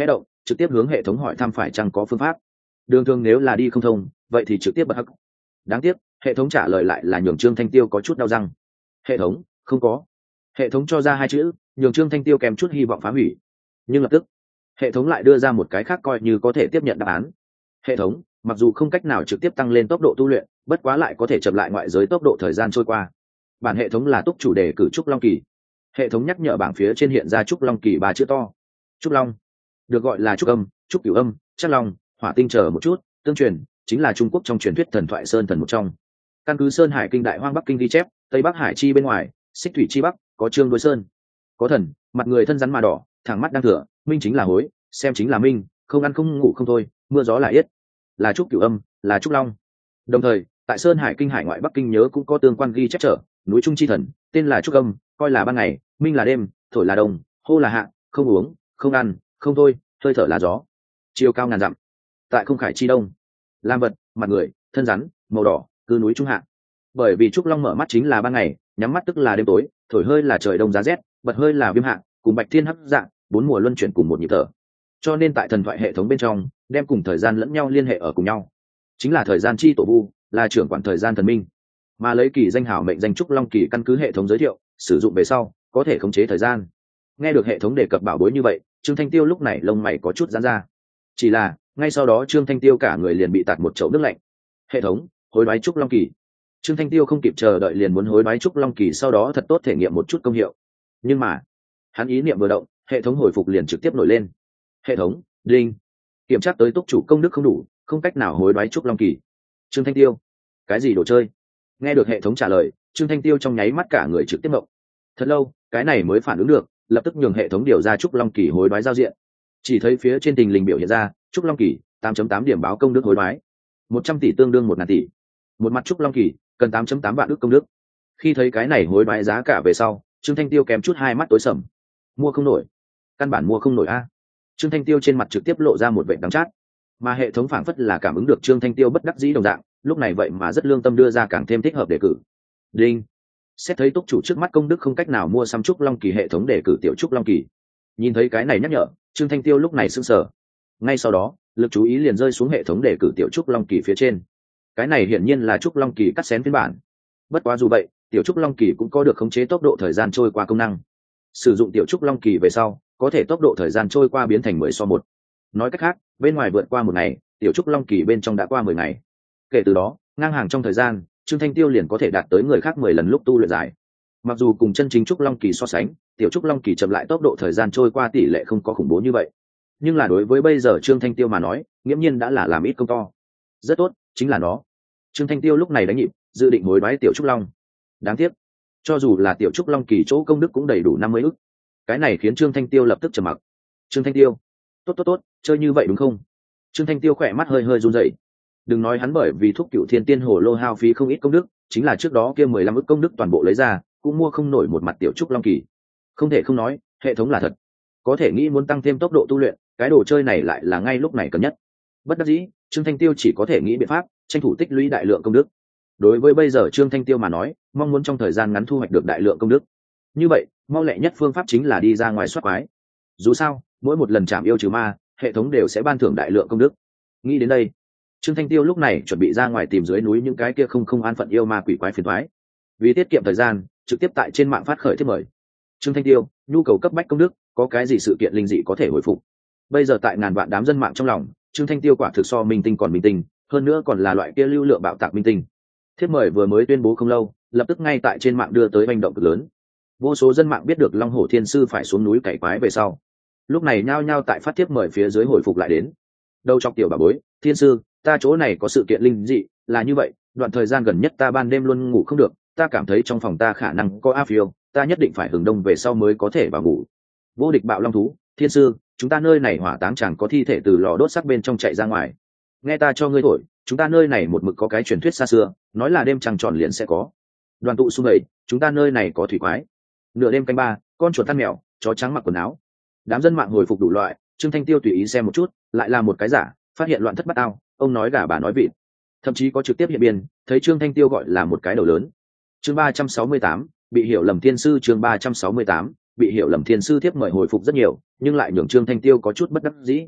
trực tiếp hướng hệ thống hỏi thăm phải chăng có phương pháp. Đường thường nếu là đi không thông vậy thì trực tiếp bật hắc. Đáng tiếc hệ thống trả lời lại là nhường Trương Thanh Tiêu có chút đau răng. Hệ thống không có. Hệ thống cho ra hai chữ nhường Trương Thanh Tiêu kèm chút hy vọng phá hủy, nhưng lập tức hệ thống lại đưa ra một cái khác coi như có thể tiếp nhận đáp án. Hệ thống mặc dù không cách nào trực tiếp tăng lên tốc độ tu luyện, bất quá lại có thể chậm lại ngoại giới tốc độ thời gian trôi qua. Bản hệ thống là túc chủ đề cử Trúc Long Kỳ. Hệ thống nhắc nhở bảng phía trên hiện ra Trúc Long Kỳ ba chữ to. Trúc Long được gọi là Trúc Âm, Trúc Cửu Âm, Trắc Long, Hỏa Tinh chờ một chút, tương truyền chính là Trung Quốc trong truyền thuyết thần thoại sơn thần một trong. Căn cứ Sơn Hải Kinh Đại Hoang Bắc Kinh ghi chép, Tây Bắc Hải chi bên ngoài, Xích Thủy chi bắc, có Trương đối sơn. Có thần, mặt người thân rắn mà đỏ, thẳng mắt đang thừa, minh chính là hối, xem chính là minh, không ăn không ngủ không thôi, mưa gió là yết. Là Trúc Cửu Âm, là Trúc Long. Đồng thời, tại Sơn Hải Kinh hải ngoại Bắc Kinh nhớ cũng có tương quan ghi chép trở, núi Trung chi thần, tên là Trúc Âm, coi là ban ngày, minh là đêm, thổi là đông, hô là hạ, không uống, không ăn, không thôi, hơi thở là gió. Chiều cao ngàn dặm. Tại không khải chi đông, lam vật, mặt người, thân rắn, màu đỏ, cư núi trung hạ. Bởi vì Trúc Long mở mắt chính là ban ngày, nhắm mắt tức là đêm tối, thổi hơi là trời đông giá rét, bật hơi là viêm hạ, cùng bạch thiên hấp dạng, bốn mùa luân chuyển cùng một nhịp thở. Cho nên tại thần thoại hệ thống bên trong, đem cùng thời gian lẫn nhau liên hệ ở cùng nhau, chính là thời gian chi tổ vu, là trưởng quản thời gian thần minh. Mà lấy kỳ danh hảo mệnh danh Trúc Long Kỳ căn cứ hệ thống giới thiệu, sử dụng về sau có thể khống chế thời gian. Nghe được hệ thống đề cập bảo bối như vậy, Trương Thanh Tiêu lúc này lông mày có chút giãn ra. Chỉ là ngay sau đó Trương Thanh Tiêu cả người liền bị tạt một chậu nước lạnh. Hệ thống hối đoái Trúc Long Kỳ. Trương Thanh Tiêu không kịp chờ đợi liền muốn hối đoái Trúc Long Kỳ, sau đó thật tốt thể nghiệm một chút công hiệu. Nhưng mà hắn ý niệm vừa động, hệ thống hồi phục liền trực tiếp nổi lên. Hệ thống đinh, kiểm tra tới túc chủ công đức không đủ, không cách nào hối đoái Trúc Long Kỳ. Trương Thanh Tiêu, cái gì đồ chơi? Nghe được hệ thống trả lời, Trương Thanh Tiêu trong nháy mắt cả người trực tiếp mộng. Thật lâu cái này mới phản ứng được, lập tức nhường hệ thống điều ra Trúc Long Kỳ hối đoái giao diện. Chỉ thấy phía trên tình lình biểu hiện ra Trúc Long Kỳ tám chấm tám điểm báo công đức hối đoái, một trăm tỷ tương đương một ngàn tỷ. Một mặt Trúc Long Kỳ cần tám chấm tám vạn ức công đức. Khi thấy cái này hối đoái giá cả về sau, Trương Thanh Tiêu kém chút hai mắt tối sầm. Mua không nổi, căn bản mua không nổi a. Trương Thanh Tiêu trên mặt trực tiếp lộ ra một vẻ đắng chát, mà hệ thống phảng phất là cảm ứng được Trương Thanh Tiêu bất đắc dĩ đồng dạng, lúc này vậy mà rất lương tâm đưa ra càng thêm thích hợp đề cử. Đinh, xét thấy túc chủ trước mắt công đức không cách nào mua sắm Trúc Long Kỳ, hệ thống đề cử tiểu Trúc Long Kỳ. Nhìn thấy cái này nhắc nhở, Trương Thanh Tiêu lúc này sững sờ. Ngay sau đó lực chú ý liền rơi xuống hệ thống đề cử tiểu Trúc Long Kỳ phía trên. Cái này hiển nhiên là Trúc Long Kỳ cắt xén phiên bản. Bất quá dù vậy, tiểu Trúc Long Kỳ cũng có được khống chế tốc độ thời gian trôi qua công năng. Sử dụng tiểu Trúc Long Kỳ về sau, có thể tốc độ thời gian trôi qua biến thành mười so một. Nói cách khác, bên ngoài vượt qua một ngày, tiểu Trúc Long Kỳ bên trong đã qua mười ngày. Kể từ đó, ngang hàng trong thời gian, Trương Thanh Tiêu liền có thể đạt tới người khác mười lần lúc tu luyện dài. Mặc dù cùng chân chính Trúc Long Kỳ so sánh, tiểu Trúc Long Kỳ chậm lại tốc độ thời gian trôi qua tỷ lệ không có khủng bố như vậy, nhưng là đối với bây giờ Trương Thanh Tiêu mà nói, nghiễm nhiên đã là làm ít công to. Rất tốt, chính là nó. Trương Thanh Tiêu lúc này đánh nhịp, dự định hối đoái tiểu Trúc Long. Đáng tiếc, cho dù là tiểu Trúc Long Kỳ chỗ công đức cũng đầy đủ năm mươi ức. Cái này khiến Trương Thanh Tiêu lập tức trầm mặc. Trương Thanh Tiêu, tốt tốt tốt, chơi như vậy đúng không? Trương Thanh Tiêu khỏe mắt hơi hơi run rẩy. Đừng nói hắn bởi vì thuốc Cựu Thiên Tiên Hồ Lô hao phí không ít công đức, chính là trước đó kia mười lăm ức công đức toàn bộ lấy ra, cũng mua không nổi một mặt tiểu Trúc Long Kỳ. Không thể không nói, hệ thống là thật. Có thể nghĩ muốn tăng thêm tốc độ tu luyện, cái đồ chơi này lại là ngay lúc này cần nhất. Bất đắc dĩ, Trương Thanh Tiêu chỉ có thể nghĩ biện pháp tranh thủ tích lũy đại lượng công đức. Đối với bây giờ Trương Thanh Tiêu mà nói, mong muốn trong thời gian ngắn thu hoạch được đại lượng công đức, như vậy mau lẹ nhất phương pháp chính là đi ra ngoài soát quái. Dù sao mỗi một lần chạm yêu trừ ma, hệ thống đều sẽ ban thưởng đại lượng công đức. Nghĩ đến đây, Trương Thanh Tiêu lúc này chuẩn bị ra ngoài tìm dưới núi những cái kia không không an phận yêu ma quỷ quái phiền toái. Vì tiết kiệm thời gian, trực tiếp tại trên mạng phát khởi thiết mời. Trương Thanh Tiêu nhu cầu cấp bách công đức, có cái gì sự kiện linh dị có thể hồi phục. Bây giờ tại ngàn vạn đám dân mạng trong lòng, Trương Thanh Tiêu quả thực so minh tinh còn minh tinh, hơn nữa còn là loại kia lưu lượng bạo tạc minh tinh. Thiết mời vừa mới tuyên bố không lâu, lập tức ngay tại trên mạng đưa tới hành động cực lớn. Vô số dân mạng biết được Long Hổ Thiên Sư phải xuống núi cày quái về sau, lúc này nhao nhao tại phát thiết mời phía dưới hồi phục lại đến. Đầu chọc tiểu bà bối, Thiên Sư, ta chỗ này có sự kiện linh dị, là như vậy, đoạn thời gian gần nhất ta ban đêm luôn ngủ không được, ta cảm thấy trong phòng ta khả năng có áp phiêu, ta nhất định phải hừng đông về sau mới có thể vào ngủ. Vô địch bạo long thú, Thiên Sư, chúng ta nơi này hỏa táng chẳng có thi thể từ lò đốt xác bên trong chạy ra ngoài. Nghe ta cho ngươi thổi, chúng ta nơi này một mực có cái truyền thuyết xa xưa, nói là đêm trăng tròn liền sẽ có đoàn tụ xung vầy, chúng ta nơi này có thủy quái. Nửa đêm canh ba, con chuột ăn mèo, chó trắng mặc quần áo. Đám dân mạng hồi phục đủ loại, Trương Thanh Tiêu tùy ý xem một chút, lại là một cái giả, phát hiện loạn thất bát ao, ông nói gà bà nói vịt, thậm chí có trực tiếp hiện biên, thấy Trương Thanh Tiêu gọi là một cái đầu lớn. Chương ba trăm sáu mươi tám, bị hiểu lầm Thiên Sư. Chương ba trăm sáu mươi tám, bị hiểu lầm Thiên Sư. Tiếp mời hồi phục rất nhiều, nhưng lại nhường Trương Thanh Tiêu có chút bất đắc dĩ.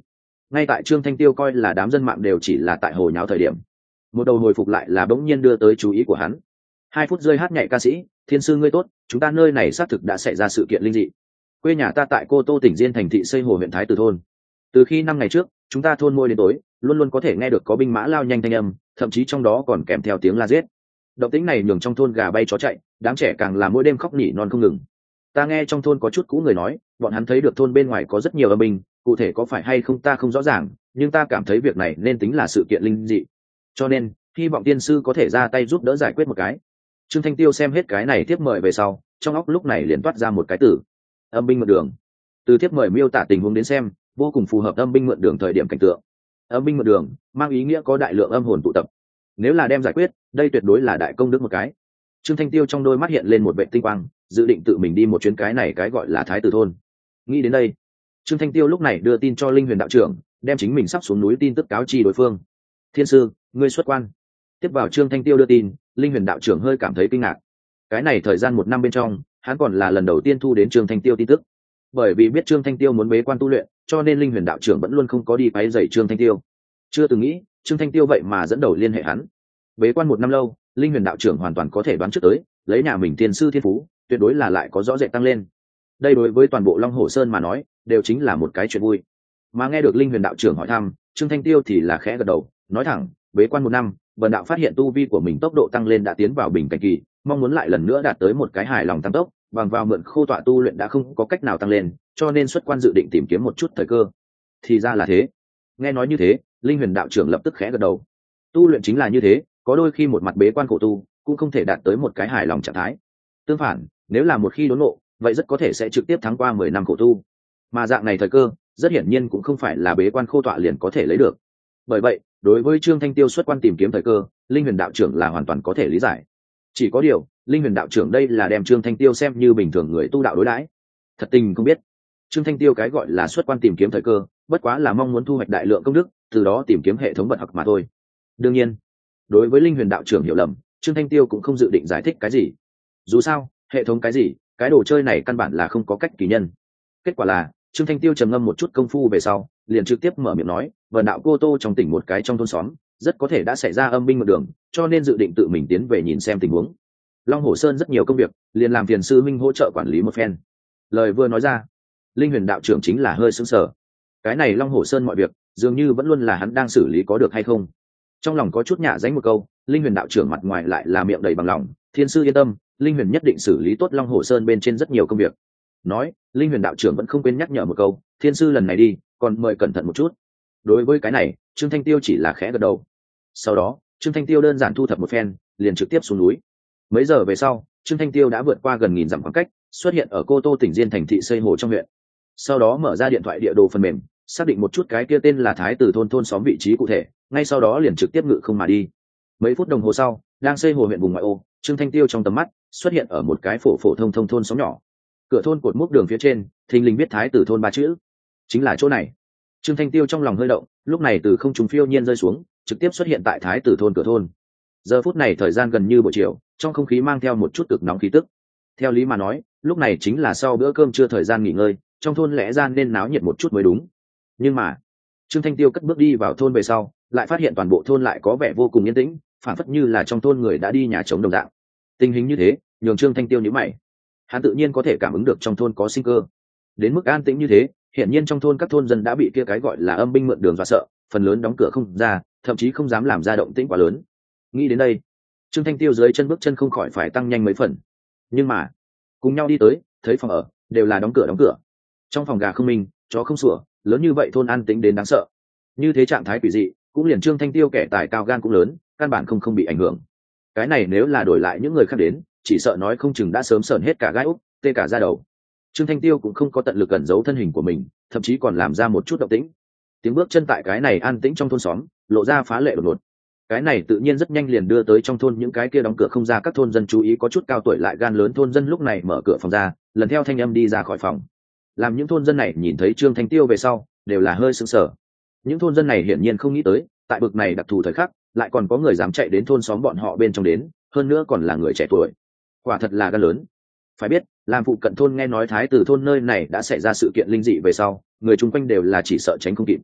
Ngay tại Trương Thanh Tiêu coi là đám dân mạng đều chỉ là tại hồi nháo thời điểm, một đầu hồi phục lại là bỗng nhiên đưa tới chú ý của hắn. Hai phút rơi hát nhảy ca sĩ, thiên sư ngươi tốt, chúng ta nơi này xác thực đã xảy ra sự kiện linh dị. Quê nhà ta tại Cô Tô tỉnh Diên thành thị Xây Hồ huyện Thái Từ thôn. Từ khi năm ngày trước, chúng ta thôn môi đến tối, luôn luôn có thể nghe được có binh mã lao nhanh thanh âm, thậm chí trong đó còn kèm theo tiếng la giết. Động tĩnh này nhường trong thôn gà bay chó chạy, đám trẻ càng là mỗi đêm khóc nỉ non không ngừng. Ta nghe trong thôn có chút cũ người nói, bọn hắn thấy được thôn bên ngoài có rất nhiều âm binh, cụ thể có phải hay không ta không rõ ràng, nhưng ta cảm thấy việc này nên tính là sự kiện linh dị. Cho nên, hy vọng tiên sư có thể ra tay giúp đỡ giải quyết một cái. Trương Thanh Tiêu xem hết cái này tiếp mời về sau, trong óc lúc này liền toát ra một cái từ: âm binh mượn đường. Từ tiếp mời miêu tả tình huống đến xem, vô cùng phù hợp âm binh mượn đường thời điểm cảnh tượng. Âm binh mượn đường mang ý nghĩa có đại lượng âm hồn tụ tập, nếu là đem giải quyết, đây tuyệt đối là đại công đức một cái. Trương Thanh Tiêu trong đôi mắt hiện lên một vệ tinh quang, dự định tự mình đi một chuyến cái này cái gọi là Thái Tử thôn. Nghĩ đến đây, Trương Thanh Tiêu lúc này đưa tin cho Linh Huyền đạo trưởng, đem chính mình sắp xuống núi tin tức cáo chi đối phương. Thiên sư, ngươi xuất quan. Tiếp vào Trương Thanh Tiêu đưa tin, Linh Huyền đạo trưởng hơi cảm thấy kinh ngạc. Cái này thời gian một năm bên trong, hắn còn là lần đầu tiên thu đến Trương Thanh Tiêu tin tức. Bởi vì biết Trương Thanh Tiêu muốn bế quan tu luyện, cho nên Linh Huyền đạo trưởng vẫn luôn không có đi quấy rầy Trương Thanh Tiêu. Chưa từng nghĩ, Trương Thanh Tiêu vậy mà dẫn đầu liên hệ hắn. Bế quan một năm lâu, Linh Huyền đạo trưởng hoàn toàn có thể đoán trước tới, lấy nhà mình thiên sư thiên phú, tuyệt đối là lại có rõ rệt tăng lên. Đây đối với toàn bộ Long Hồ Sơn mà nói, đều chính là một cái chuyện vui. Mà nghe được Linh Huyền đạo trưởng hỏi thăm, Trương Thanh Tiêu thì là khẽ gật đầu, nói thẳng, bế quan một năm, Bần đạo phát hiện tu vi của mình tốc độ tăng lên đã tiến vào bình cảnh kỳ, mong muốn lại lần nữa đạt tới một cái hài lòng tăng tốc, bằng vào mượn khô tọa tu luyện đã không có cách nào tăng lên, cho nên xuất quan dự định tìm kiếm một chút thời cơ. Thì ra là thế. Nghe nói như thế, Linh Huyền đạo trưởng lập tức khẽ gật đầu. Tu luyện chính là như thế, có đôi khi một mặt bế quan khổ tu, cũng không thể đạt tới một cái hài lòng trạng thái. Tương phản, nếu là một khi đốn ngộ, vậy rất có thể sẽ trực tiếp thắng qua mười năm khổ tu. Mà dạng này thời cơ, rất hiển nhiên cũng không phải là bế quan khô tọa liền có thể lấy được. Bởi vậy, đối với Trương Thanh Tiêu xuất quan tìm kiếm thời cơ, Linh Huyền đạo trưởng là hoàn toàn có thể lý giải. Chỉ có điều, Linh Huyền đạo trưởng đây là đem Trương Thanh Tiêu xem như bình thường người tu đạo đối đãi. Thật tình không biết, Trương Thanh Tiêu cái gọi là xuất quan tìm kiếm thời cơ, bất quá là mong muốn thu hoạch đại lượng công đức, từ đó tìm kiếm hệ thống vận học mà thôi. Đương nhiên, đối với Linh Huyền đạo trưởng hiểu lầm, Trương Thanh Tiêu cũng không dự định giải thích cái gì. Dù sao, hệ thống cái gì, cái đồ chơi này căn bản là không có cách kỳ nhân. Kết quả là, Trương Thanh Tiêu trầm ngâm một chút công phu về sau, liền trực tiếp mở miệng nói, vần đạo Cô Tô trong tỉnh một cái trong thôn xóm, rất có thể đã xảy ra âm binh một đường, cho nên dự định tự mình tiến về nhìn xem tình huống. Long Hồ Sơn rất nhiều công việc, liền làm phiền sư minh hỗ trợ quản lý một phen. Lời vừa nói ra, Linh Huyền đạo trưởng chính là hơi sững sờ. Cái này Long Hồ Sơn mọi việc, dường như vẫn luôn là hắn đang xử lý có được hay không. Trong lòng có chút nhả dánh một câu, Linh Huyền đạo trưởng mặt ngoài lại là miệng đầy bằng lòng, thiên sư yên tâm, Linh Huyền nhất định xử lý tốt Long Hồ Sơn bên trên rất nhiều công việc. Nói, Linh Huyền đạo trưởng vẫn không quên nhắc nhở một câu, thiên sư lần này đi, còn mời cẩn thận một chút. Đối với cái này, Trương Thanh Tiêu chỉ là khẽ gật đầu. Sau đó, Trương Thanh Tiêu đơn giản thu thập một phen, liền trực tiếp xuống núi. Mấy giờ về sau, Trương Thanh Tiêu đã vượt qua gần nghìn dặm khoảng cách, xuất hiện ở Cô Tô tỉnh Diên thành thị Xây Hồ trong huyện. Sau đó mở ra điện thoại địa đồ phần mềm, xác định một chút cái kia tên là Thái Tử thôn thôn xóm vị trí cụ thể, ngay sau đó liền trực tiếp ngự không mà đi. Mấy phút đồng hồ sau, đang Xây Hồ huyện vùng ngoại ô, Trương Thanh Tiêu trong tầm mắt xuất hiện ở một cái phổ phổ thông thông thôn xóm nhỏ. Cửa thôn cột mốc đường phía trên, thình lình viết Thái Tử thôn ba chữ. Chính là chỗ này. Trương Thanh Tiêu trong lòng hơi động, lúc này từ không trung phiêu nhiên rơi xuống, trực tiếp xuất hiện tại Thái Tử thôn cửa thôn. Giờ phút này thời gian gần như buổi chiều, trong không khí mang theo một chút cực nóng khí tức. Theo lý mà nói, lúc này chính là sau bữa cơm trưa thời gian nghỉ ngơi, trong thôn lẽ ra nên náo nhiệt một chút mới đúng. Nhưng mà, Trương Thanh Tiêu cất bước đi vào thôn về sau, lại phát hiện toàn bộ thôn lại có vẻ vô cùng yên tĩnh, phản phất như là trong thôn người đã đi nhà trống đồng dạng. Tình hình như thế, nhường Trương Thanh Tiêu nhíu mày. Hắn tự nhiên có thể cảm ứng được trong thôn có sinh cơ. Đến mức an tĩnh như thế, hiển nhiên trong thôn các thôn dân đã bị kia cái gọi là âm binh mượn đường dọa sợ, phần lớn đóng cửa không ra, thậm chí không dám làm ra động tĩnh quá lớn. Nghĩ đến đây, Trương Thanh Tiêu dưới chân bước chân không khỏi phải tăng nhanh mấy phần. Nhưng mà, cùng nhau đi tới, thấy phòng ở đều là đóng cửa đóng cửa. Trong phòng gà không minh, chó không sủa, lớn như vậy thôn an tĩnh đến đáng sợ. Như thế trạng thái quỷ dị, cũng liền Trương Thanh Tiêu kẻ tài cao gan cũng lớn, căn bản không không bị ảnh hưởng. Cái này nếu là đổi lại những người khác đến, chỉ sợ nói không chừng đã sớm sởn hết cả gai úc, tê cả da đầu. Trương Thanh Tiêu cũng không có tận lực ẩn giấu thân hình của mình, thậm chí còn làm ra một chút động tĩnh. Tiếng bước chân tại cái này an tĩnh trong thôn xóm, lộ ra phá lệ đột ngột. Cái này tự nhiên rất nhanh liền đưa tới trong thôn những cái kia đóng cửa không ra các thôn dân chú ý, có chút cao tuổi lại gan lớn thôn dân lúc này mở cửa phòng ra, lần theo thanh âm đi ra khỏi phòng. Làm những thôn dân này nhìn thấy Trương Thanh Tiêu về sau, đều là hơi sững sờ. Những thôn dân này hiển nhiên không nghĩ tới, tại bực này đặc thù thời khắc, lại còn có người dám chạy đến thôn xóm bọn họ bên trong đến, hơn nữa còn là người trẻ tuổi. Quả thật là gan lớn. Phải biết, làm phụ cận thôn nghe nói Thái Tử thôn nơi này đã xảy ra sự kiện linh dị về sau, người chung quanh đều là chỉ sợ tránh không kịp.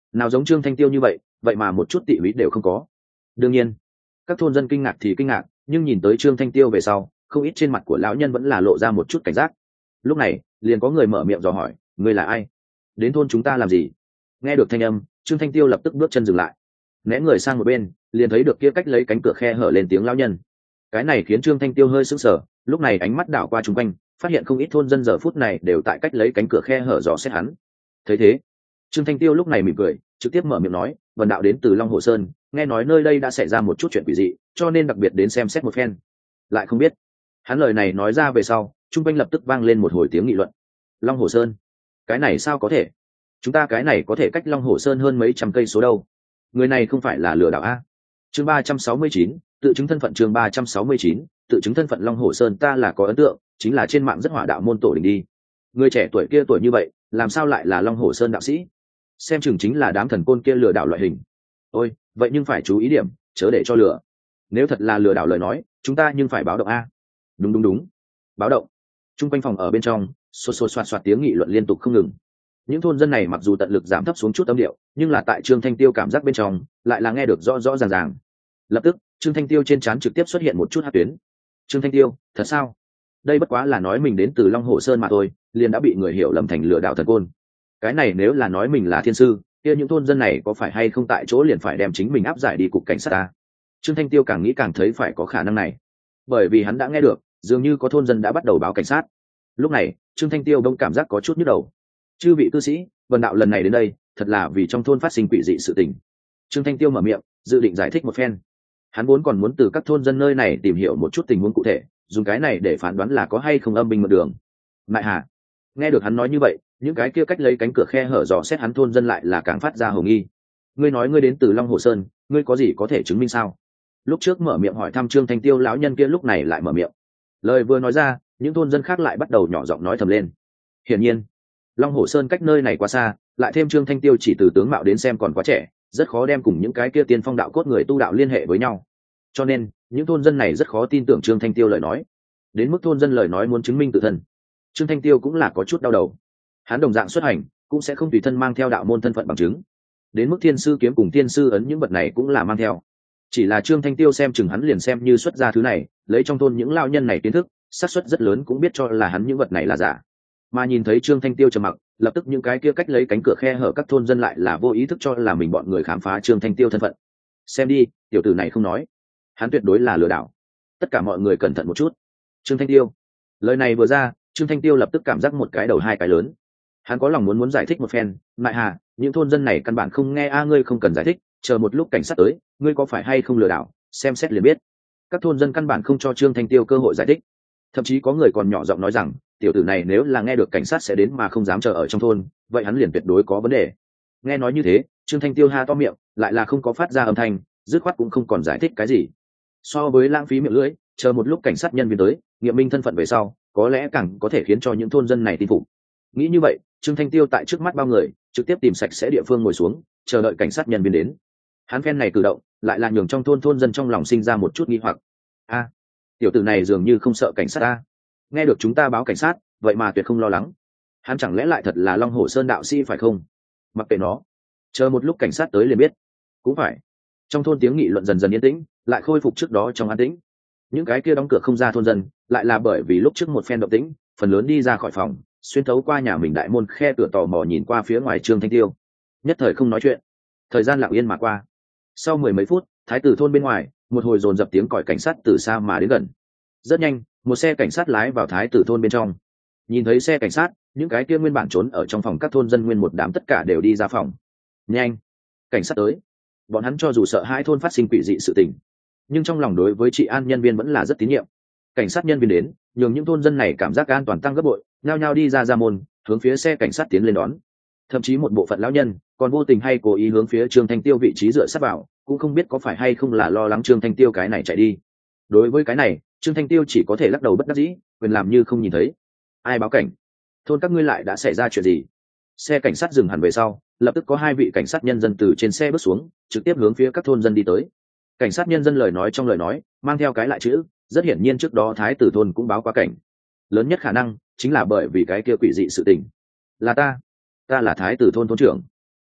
nào giống Trương Thanh Tiêu như vậy, vậy mà một chút tị húy đều không có. Đương nhiên, các thôn dân kinh ngạc thì kinh ngạc, nhưng nhìn tới Trương Thanh Tiêu về sau, không ít trên mặt của lão nhân vẫn là lộ ra một chút cảnh giác. Lúc này, liền có người mở miệng dò hỏi, ngươi là ai? Đến thôn chúng ta làm gì? Nghe được thanh âm, Trương Thanh Tiêu lập tức bước chân dừng lại, né người sang một bên, liền thấy được kia cách lấy cánh cửa khe hở lên tiếng lão nhân. Cái này khiến Trương Thanh Tiêu hơi sững sờ, lúc này ánh mắt đảo qua xung quanh, phát hiện không ít thôn dân giờ phút này đều tại cách lấy cánh cửa khe hở dò xét hắn. Thấy thế, Trương Thanh Tiêu lúc này mỉm cười, trực tiếp mở miệng nói, "Vân đạo đến từ Long Hồ Sơn, nghe nói nơi đây đã xảy ra một chút chuyện quỷ dị, cho nên đặc biệt đến xem xét một phen." Lại không biết, hắn lời này nói ra về sau, xung quanh lập tức vang lên một hồi tiếng nghị luận. Long Hồ Sơn? Cái này sao có thể? Chúng ta cái này có thể cách Long Hồ Sơn hơn mấy trăm cây số đâu. Người này không phải là lừa đảo a? Chương ba trăm sáu mươi chín, tự chứng thân phận. Chương ba trăm sáu mươi chín, tự chứng thân phận. Long Hồ Sơn ta là có ấn tượng, chính là trên mạng rất hỏa đạo môn tổ đình đi. Người trẻ tuổi kia tuổi như vậy, làm sao lại là Long Hồ Sơn đạo sĩ? Xem chừng chính là đám thần côn kia lừa đảo loại hình. Ôi, vậy nhưng phải chú ý điểm, chớ để cho lừa. Nếu thật là lừa đảo lời nói, chúng ta nhưng phải báo động a. Đúng đúng đúng, báo động. Trung quanh phòng ở bên trong, xô xô xoạt xoạt tiếng nghị luận liên tục không ngừng. Những thôn dân này mặc dù tận lực giảm thấp xuống chút âm điệu, nhưng là tại Trương Thanh Tiêu cảm giác bên trong, lại là nghe được rõ rõ ràng ràng. Lập tức, Trương Thanh Tiêu trên trán trực tiếp xuất hiện một chút hắc tuyến. Trương Thanh Tiêu, thật sao? Đây bất quá là nói mình đến từ Long Hồ Sơn mà thôi, liền đã bị người hiểu lầm thành lừa đảo thần côn. Cái này nếu là nói mình là thiên sư, kia những thôn dân này có phải hay không tại chỗ liền phải đem chính mình áp giải đi cục cảnh sát ta? Trương Thanh Tiêu càng nghĩ càng thấy phải có khả năng này, bởi vì hắn đã nghe được, dường như có thôn dân đã bắt đầu báo cảnh sát. Lúc này, Trương Thanh Tiêu đông cảm giác có chút nhức đầu. Chư vị cư sĩ, Vân đạo lần này đến đây, thật là vì trong thôn phát sinh quỷ dị sự tình. Trương Thanh Tiêu mở miệng, dự định giải thích một phen. Hắn vốn còn muốn từ các thôn dân nơi này tìm hiểu một chút tình huống cụ thể, dùng cái này để phán đoán là có hay không âm binh mượn đường. Mại Hà, nghe được hắn nói như vậy, những cái kia cách lấy cánh cửa khe hở dò xét hắn thôn dân lại là càng phát ra hồ nghi. Ngươi nói ngươi đến từ Long Hồ Sơn, ngươi có gì có thể chứng minh sao? Lúc trước mở miệng hỏi thăm Trương Thanh Tiêu lão nhân kia lúc này lại mở miệng. Lời vừa nói ra, những thôn dân khác lại bắt đầu nhỏ giọng nói thầm lên. Hiển nhiên, Long Hồ Sơn cách nơi này quá xa, lại thêm Trương Thanh Tiêu chỉ từ tướng mạo đến xem còn quá trẻ, rất khó đem cùng những cái kia tiên phong đạo cốt người tu đạo liên hệ với nhau. Cho nên, những thôn dân này rất khó tin tưởng Trương Thanh Tiêu lời nói. Đến mức thôn dân lời nói muốn chứng minh tự thân, Trương Thanh Tiêu cũng là có chút đau đầu. Hắn đồng dạng xuất hành, cũng sẽ không tùy thân mang theo đạo môn thân phận bằng chứng. Đến mức thiên sư kiếm cùng thiên sư ấn những vật này cũng là mang theo. Chỉ là Trương Thanh Tiêu xem chừng hắn liền xem như xuất ra thứ này, lấy trong thôn những lao nhân này kiến thức, xác suất rất lớn cũng biết cho là hắn những vật này là giả. Mà nhìn thấy Trương Thanh Tiêu trầm mặc, lập tức những cái kia cách lấy cánh cửa khe hở các thôn dân lại là vô ý thức cho là mình bọn người khám phá Trương Thanh Tiêu thân phận. Xem đi, tiểu tử này không nói, hắn tuyệt đối là lừa đảo. Tất cả mọi người cẩn thận một chút. Trương Thanh Tiêu, lời này vừa ra, Trương Thanh Tiêu lập tức cảm giác một cái đầu hai cái lớn. Hắn có lòng muốn muốn giải thích một phen, Mại Hà, những thôn dân này căn bản không nghe a, ngươi không cần giải thích, chờ một lúc cảnh sát tới, ngươi có phải hay không lừa đảo, xem xét liền biết. Các thôn dân căn bản không cho Trương Thanh Tiêu cơ hội giải thích, thậm chí có người còn nhỏ giọng nói rằng, tiểu tử này nếu là nghe được cảnh sát sẽ đến mà không dám chờ ở trong thôn, vậy hắn liền tuyệt đối có vấn đề. Nghe nói như thế, Trương Thanh Tiêu ha to miệng, lại là không có phát ra âm thanh, dứt khoát cũng không còn giải thích cái gì. So với lãng phí miệng lưỡi, chờ một lúc cảnh sát nhân viên tới, nghiệm minh thân phận về sau, có lẽ càng có thể khiến cho những thôn dân này tin phục. Nghĩ như vậy, Trương Thanh Tiêu tại trước mắt bao người, trực tiếp tìm sạch sẽ địa phương ngồi xuống, chờ đợi cảnh sát nhân viên đến. Hắn phen này cử động, lại là nhường trong thôn thôn dân trong lòng sinh ra một chút nghi hoặc. A, tiểu tử này dường như không sợ cảnh sát a. Nghe được chúng ta báo cảnh sát, vậy mà tuyệt không lo lắng. Hắn chẳng lẽ lại thật là Long Hồ Sơn đạo sĩ phải không? Mặc kệ nó, chờ một lúc cảnh sát tới liền biết. Cũng phải. Trong thôn tiếng nghị luận dần dần yên tĩnh, lại khôi phục trước đó trong an tĩnh. Những cái kia đóng cửa không ra thôn dân, lại là bởi vì lúc trước một phen động tĩnh, phần lớn đi ra khỏi phòng, xuyên thấu qua nhà mình đại môn khe cửa tò mò nhìn qua phía ngoài Trương Thanh Tiêu. Nhất thời không nói chuyện. Thời gian lặng yên mà qua. Sau mười mấy phút, thái tử thôn bên ngoài, một hồi dồn dập tiếng còi cảnh sát từ xa mà đến gần. Rất nhanh, một xe cảnh sát lái vào thái tử thôn bên trong. Nhìn thấy xe cảnh sát, những cái kia nguyên bản trốn ở trong phòng các thôn dân nguyên một đám tất cả đều đi ra phòng. Nhanh, cảnh sát tới. Bọn hắn cho dù sợ hãi thôn phát sinh quỷ dị sự tình, nhưng trong lòng đối với trị an nhân viên vẫn là rất tín nhiệm. Cảnh sát nhân viên đến, nhường những thôn dân này cảm giác an toàn tăng gấp bội, nhao nhao đi ra ra môn, hướng phía xe cảnh sát tiến lên đón. Thậm chí một bộ phận lão nhân còn vô tình hay cố ý hướng phía Trương Thanh Tiêu vị trí dựa sát vào, cũng không biết có phải hay không là lo lắng Trương Thanh Tiêu cái này chạy đi. Đối với cái này, Trương Thanh Tiêu chỉ có thể lắc đầu bất đắc dĩ, quyền làm như không nhìn thấy. Ai báo cảnh? Thôn các ngươi lại đã xảy ra chuyện gì? Xe cảnh sát dừng hẳn về sau, lập tức có hai vị cảnh sát nhân dân từ trên xe bước xuống, trực tiếp hướng phía các thôn dân đi tới. Cảnh sát nhân dân lời nói trong lời nói, mang theo cái lại chữ, rất hiển nhiên trước đó thái tử thôn cũng báo qua cảnh. Lớn nhất khả năng chính là bởi vì cái kia quỷ dị sự tình. Là ta, ta là thái tử thôn thôn trưởng.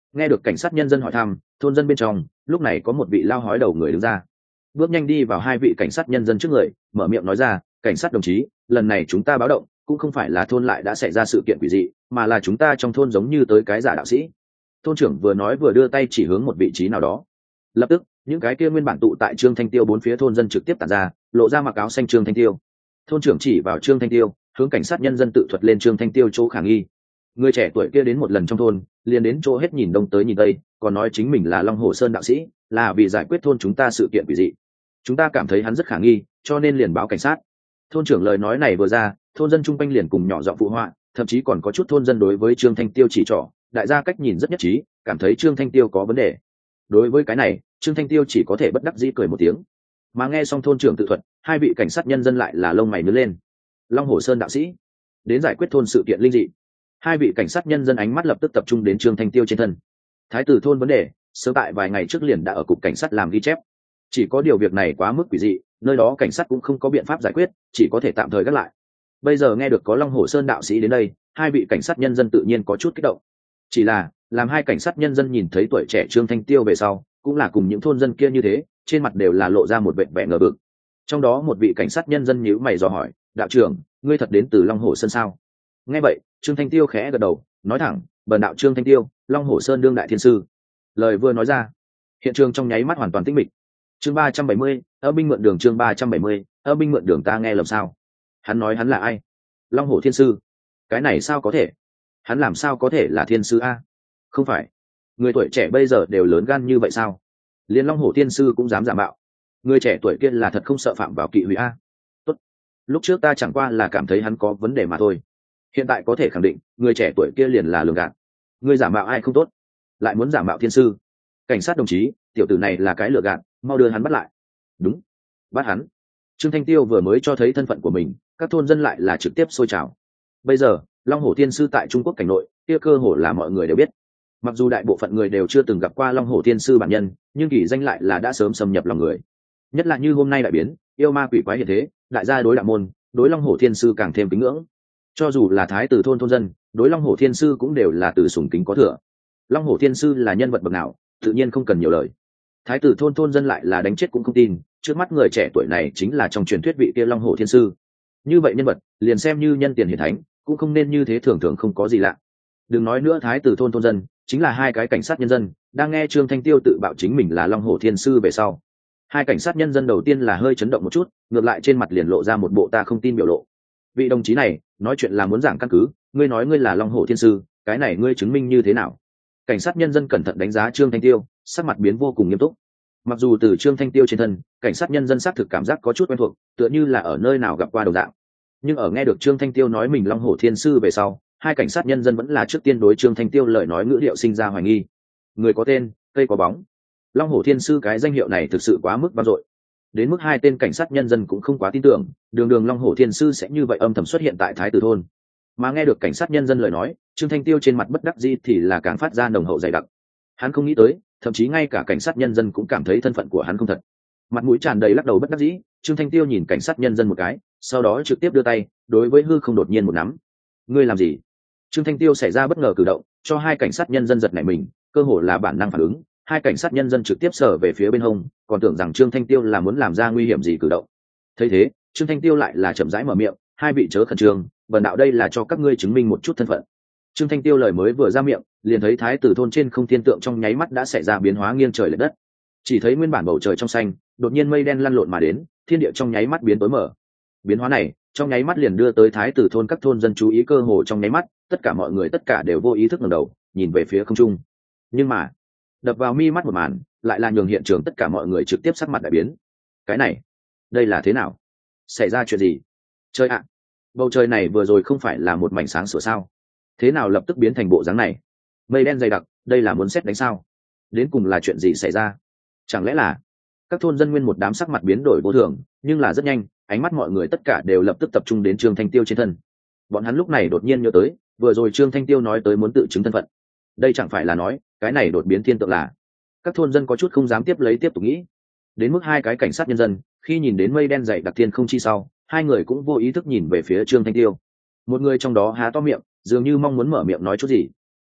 Nghe được cảnh sát nhân dân hỏi thăm, thôn dân bên trong lúc này có một vị lao hói đầu người đứng ra, bước nhanh đi vào hai vị cảnh sát nhân dân trước người, mở miệng nói ra: cảnh sát đồng chí, lần này chúng ta báo động cũng không phải là thôn lại đã xảy ra sự kiện quỷ dị, mà là chúng ta trong thôn giống như tới cái giả đạo sĩ. Thôn trưởng vừa nói vừa đưa tay chỉ hướng một vị trí nào đó. Lập tức những cái kia nguyên bản tụ tại Trương Thanh Tiêu bốn phía thôn dân trực tiếp tản ra, lộ ra mặc áo xanh Trương Thanh Tiêu. Thôn trưởng chỉ vào Trương Thanh Tiêu, hướng cảnh sát nhân dân tự thuật lên Trương Thanh Tiêu chỗ khả nghi. Người trẻ tuổi kia đến một lần trong thôn, liền đến chỗ hết nhìn đông tới nhìn tây, còn nói chính mình là Long Hồ Sơn đạo sĩ, là vì giải quyết thôn chúng ta sự kiện quỷ dị. Chúng ta cảm thấy hắn rất khả nghi, cho nên liền báo cảnh sát. Thôn trưởng lời nói này vừa ra, thôn dân chung quanh liền cùng nhỏ giọng phụ họa, thậm chí còn có chút thôn dân đối với Trương Thanh Tiêu chỉ trỏ, đại gia cách nhìn rất nhất trí, cảm thấy Trương Thanh Tiêu có vấn đề. Đối với cái này, Trương Thanh Tiêu chỉ có thể bất đắc dĩ cười một tiếng. Mà nghe xong thôn trưởng tự thuật, hai vị cảnh sát nhân dân lại là lông mày nhướng lên. Long Hồ Sơn đạo sĩ đến giải quyết thôn sự kiện linh dị. Hai vị cảnh sát nhân dân ánh mắt lập tức tập trung đến Trương Thanh Tiêu trên thân. Thái tử thôn vấn đề sớm tại vài ngày trước liền đã ở cục cảnh sát làm ghi chép, chỉ có điều việc này quá mức quỷ dị, nơi đó cảnh sát cũng không có biện pháp giải quyết, chỉ có thể tạm thời gác lại. Bây giờ nghe được có Long Hồ Sơn đạo sĩ đến đây, hai vị cảnh sát nhân dân tự nhiên có chút kích động. Chỉ là làm hai cảnh sát nhân dân nhìn thấy tuổi trẻ Trương Thanh Tiêu về sau, cũng là cùng những thôn dân kia như thế, trên mặt đều là lộ ra một vẻ vẻ ngờ vực. Trong đó một vị cảnh sát nhân dân nhíu mày dò hỏi: đạo trưởng, ngươi thật đến từ Long Hồ Sơn sao? Nghe vậy, Trương Thanh Tiêu khẽ gật đầu, nói thẳng: bần đạo Trương Thanh Tiêu, Long Hồ Sơn đương đại thiên sư. Lời vừa nói ra, hiện trường trong nháy mắt hoàn toàn tĩnh mịch. Chương ba trăm bảy mươi, âm binh mượn đường. Chương ba trăm bảy mươi, âm binh mượn đường. Ta nghe lầm sao? Hắn nói hắn là ai? Long Hồ thiên sư? Cái này sao có thể? Hắn làm sao có thể là thiên sư a? Không phải, người tuổi trẻ bây giờ đều lớn gan như vậy sao? Liên Long Hồ thiên sư cũng dám giả mạo? Người trẻ tuổi kia là thật không sợ phạm vào kỵ hủy a? Tốt, lúc trước ta chẳng qua là cảm thấy hắn có vấn đề mà thôi. Hiện tại có thể khẳng định, người trẻ tuổi kia liền là lường gạt. Người giả mạo ai không tốt, lại muốn giả mạo thiên sư? Cảnh sát đồng chí, tiểu tử này là cái lừa gạt, mau đưa hắn bắt lại. Đúng, bắt hắn. Trương Thanh Tiêu vừa mới cho thấy thân phận của mình, các thôn dân lại là trực tiếp sôi trào. Bây giờ Long Hổ Thiên Sư tại Trung Quốc cảnh nội, kia cơ hồ là mọi người đều biết. Mặc dù đại bộ phận người đều chưa từng gặp qua Long Hổ Thiên Sư bản nhân, nhưng kỳ danh lại là đã sớm xâm nhập lòng người. Nhất là như hôm nay đại biến, yêu ma quỷ quái hiện thế, đại gia đối đạo môn, đối Long Hổ Thiên Sư càng thêm kính ngưỡng. Cho dù là thái tử thôn thôn dân, đối Long Hổ Thiên Sư cũng đều là từ sùng kính có thừa. Long Hổ Thiên Sư là nhân vật bậc nào, tự nhiên không cần nhiều lời. Thái tử thôn thôn dân lại là đánh chết cũng không tin, trước mắt người trẻ tuổi này chính là trong truyền thuyết vị kia Long Hổ Thiên Sư. Như vậy nhân vật, liền xem như nhân tiền hiển thánh, cũng không nên như thế, thường thường không có gì lạ. Đừng nói nữa thái tử thôn thôn dân, chính là hai cái cảnh sát nhân dân, đang nghe Trương Thanh Tiêu tự bạo chính mình là Long Hổ Thiên Sư về sau. Hai cảnh sát nhân dân đầu tiên là hơi chấn động một chút, ngược lại trên mặt liền lộ ra một bộ ta không tin biểu lộ. Vị đồng chí này, nói chuyện là muốn giảng căn cứ, ngươi nói ngươi là Long Hổ Thiên Sư, cái này ngươi chứng minh như thế nào? Cảnh sát nhân dân cẩn thận đánh giá Trương Thanh Tiêu, sắc mặt biến vô cùng nghiêm túc. Mặc dù từ Trương Thanh Tiêu trên thân, cảnh sát nhân dân xác thực cảm giác có chút quen thuộc, tựa như là ở nơi nào gặp qua đồng dạng. Nhưng ở nghe được Trương Thanh Tiêu nói mình Long Hổ Thiên Sư về sau, hai cảnh sát nhân dân vẫn là trước tiên đối Trương Thanh Tiêu lời nói ngữ điệu sinh ra hoài nghi. Người có tên, cây có bóng. Long Hổ Thiên Sư cái danh hiệu này thực sự quá mức vang dội. Đến mức hai tên cảnh sát nhân dân cũng không quá tin tưởng, đường đường Long Hổ Thiên Sư sẽ như vậy âm thầm xuất hiện tại Thái Tử thôn. Mà nghe được cảnh sát nhân dân lời nói, Trương Thanh Tiêu trên mặt bất đắc dĩ thì là càng phát ra nồng hậu dày đặc. Hắn không nghĩ tới, thậm chí ngay cả cảnh sát nhân dân cũng cảm thấy thân phận của hắn không thật. Mặt mũi tràn đầy lắc đầu bất đắc dĩ, Trương Thanh Tiêu nhìn cảnh sát nhân dân một cái, sau đó trực tiếp đưa tay đối với hư không đột nhiên một nắm. Ngươi làm gì? Trương Thanh Tiêu xảy ra bất ngờ cử động, cho hai cảnh sát nhân dân giật nảy mình, cơ hồ là bản năng phản ứng. Hai cảnh sát nhân dân trực tiếp sờ về phía bên hông, còn tưởng rằng Trương Thanh Tiêu là muốn làm ra nguy hiểm gì cử động. Thấy thế, Trương Thanh Tiêu lại là chậm rãi mở miệng, hai vị chớ khẩn trương, bần đạo đây là cho các ngươi chứng minh một chút thân phận. Trương Thanh Tiêu lời mới vừa ra miệng, liền thấy thái tử thôn trên không thiên tượng trong nháy mắt đã xảy ra biến hóa nghiêng trời lệch đất. Chỉ thấy nguyên bản bầu trời trong xanh, đột nhiên mây đen lăn lộn mà đến, thiên địa trong nháy mắt biến tối mở. Biến hóa này, trong nháy mắt liền đưa tới thái tử thôn các thôn dân chú ý, cơ hồ trong nháy mắt, tất cả mọi người tất cả đều vô ý thức ngẩng đầu, nhìn về phía không trung. Nhưng mà, đập vào mi mắt một màn, lại là nhường hiện trường tất cả mọi người trực tiếp sắc mặt đại biến. Cái này, đây là thế nào? Xảy ra chuyện gì? Trời ạ, bầu trời này vừa rồi không phải là một mảnh sáng sủa sao? Thế nào lập tức biến thành bộ dáng này? Mây đen dày đặc, đây là muốn sét đánh sao? Đến cùng là chuyện gì xảy ra? Chẳng lẽ là... Các thôn dân nguyên một đám sắc mặt biến đổi vô thường, nhưng là rất nhanh, ánh mắt mọi người tất cả đều lập tức tập trung đến Trương Thanh Tiêu trên thân. Bọn hắn lúc này đột nhiên nhớ tới, vừa rồi Trương Thanh Tiêu nói tới muốn tự chứng thân phận. Đây chẳng phải là nói, cái này đột biến thiên tượng là... Các thôn dân có chút không dám tiếp lấy tiếp tục nghĩ. Đến mức hai cái cảnh sát nhân dân, khi nhìn đến mây đen dày đặc thiên không chi sau, hai người cũng vô ý thức nhìn về phía Trương Thanh Tiêu. Một người trong đó há to miệng, dường như mong muốn mở miệng nói chút gì.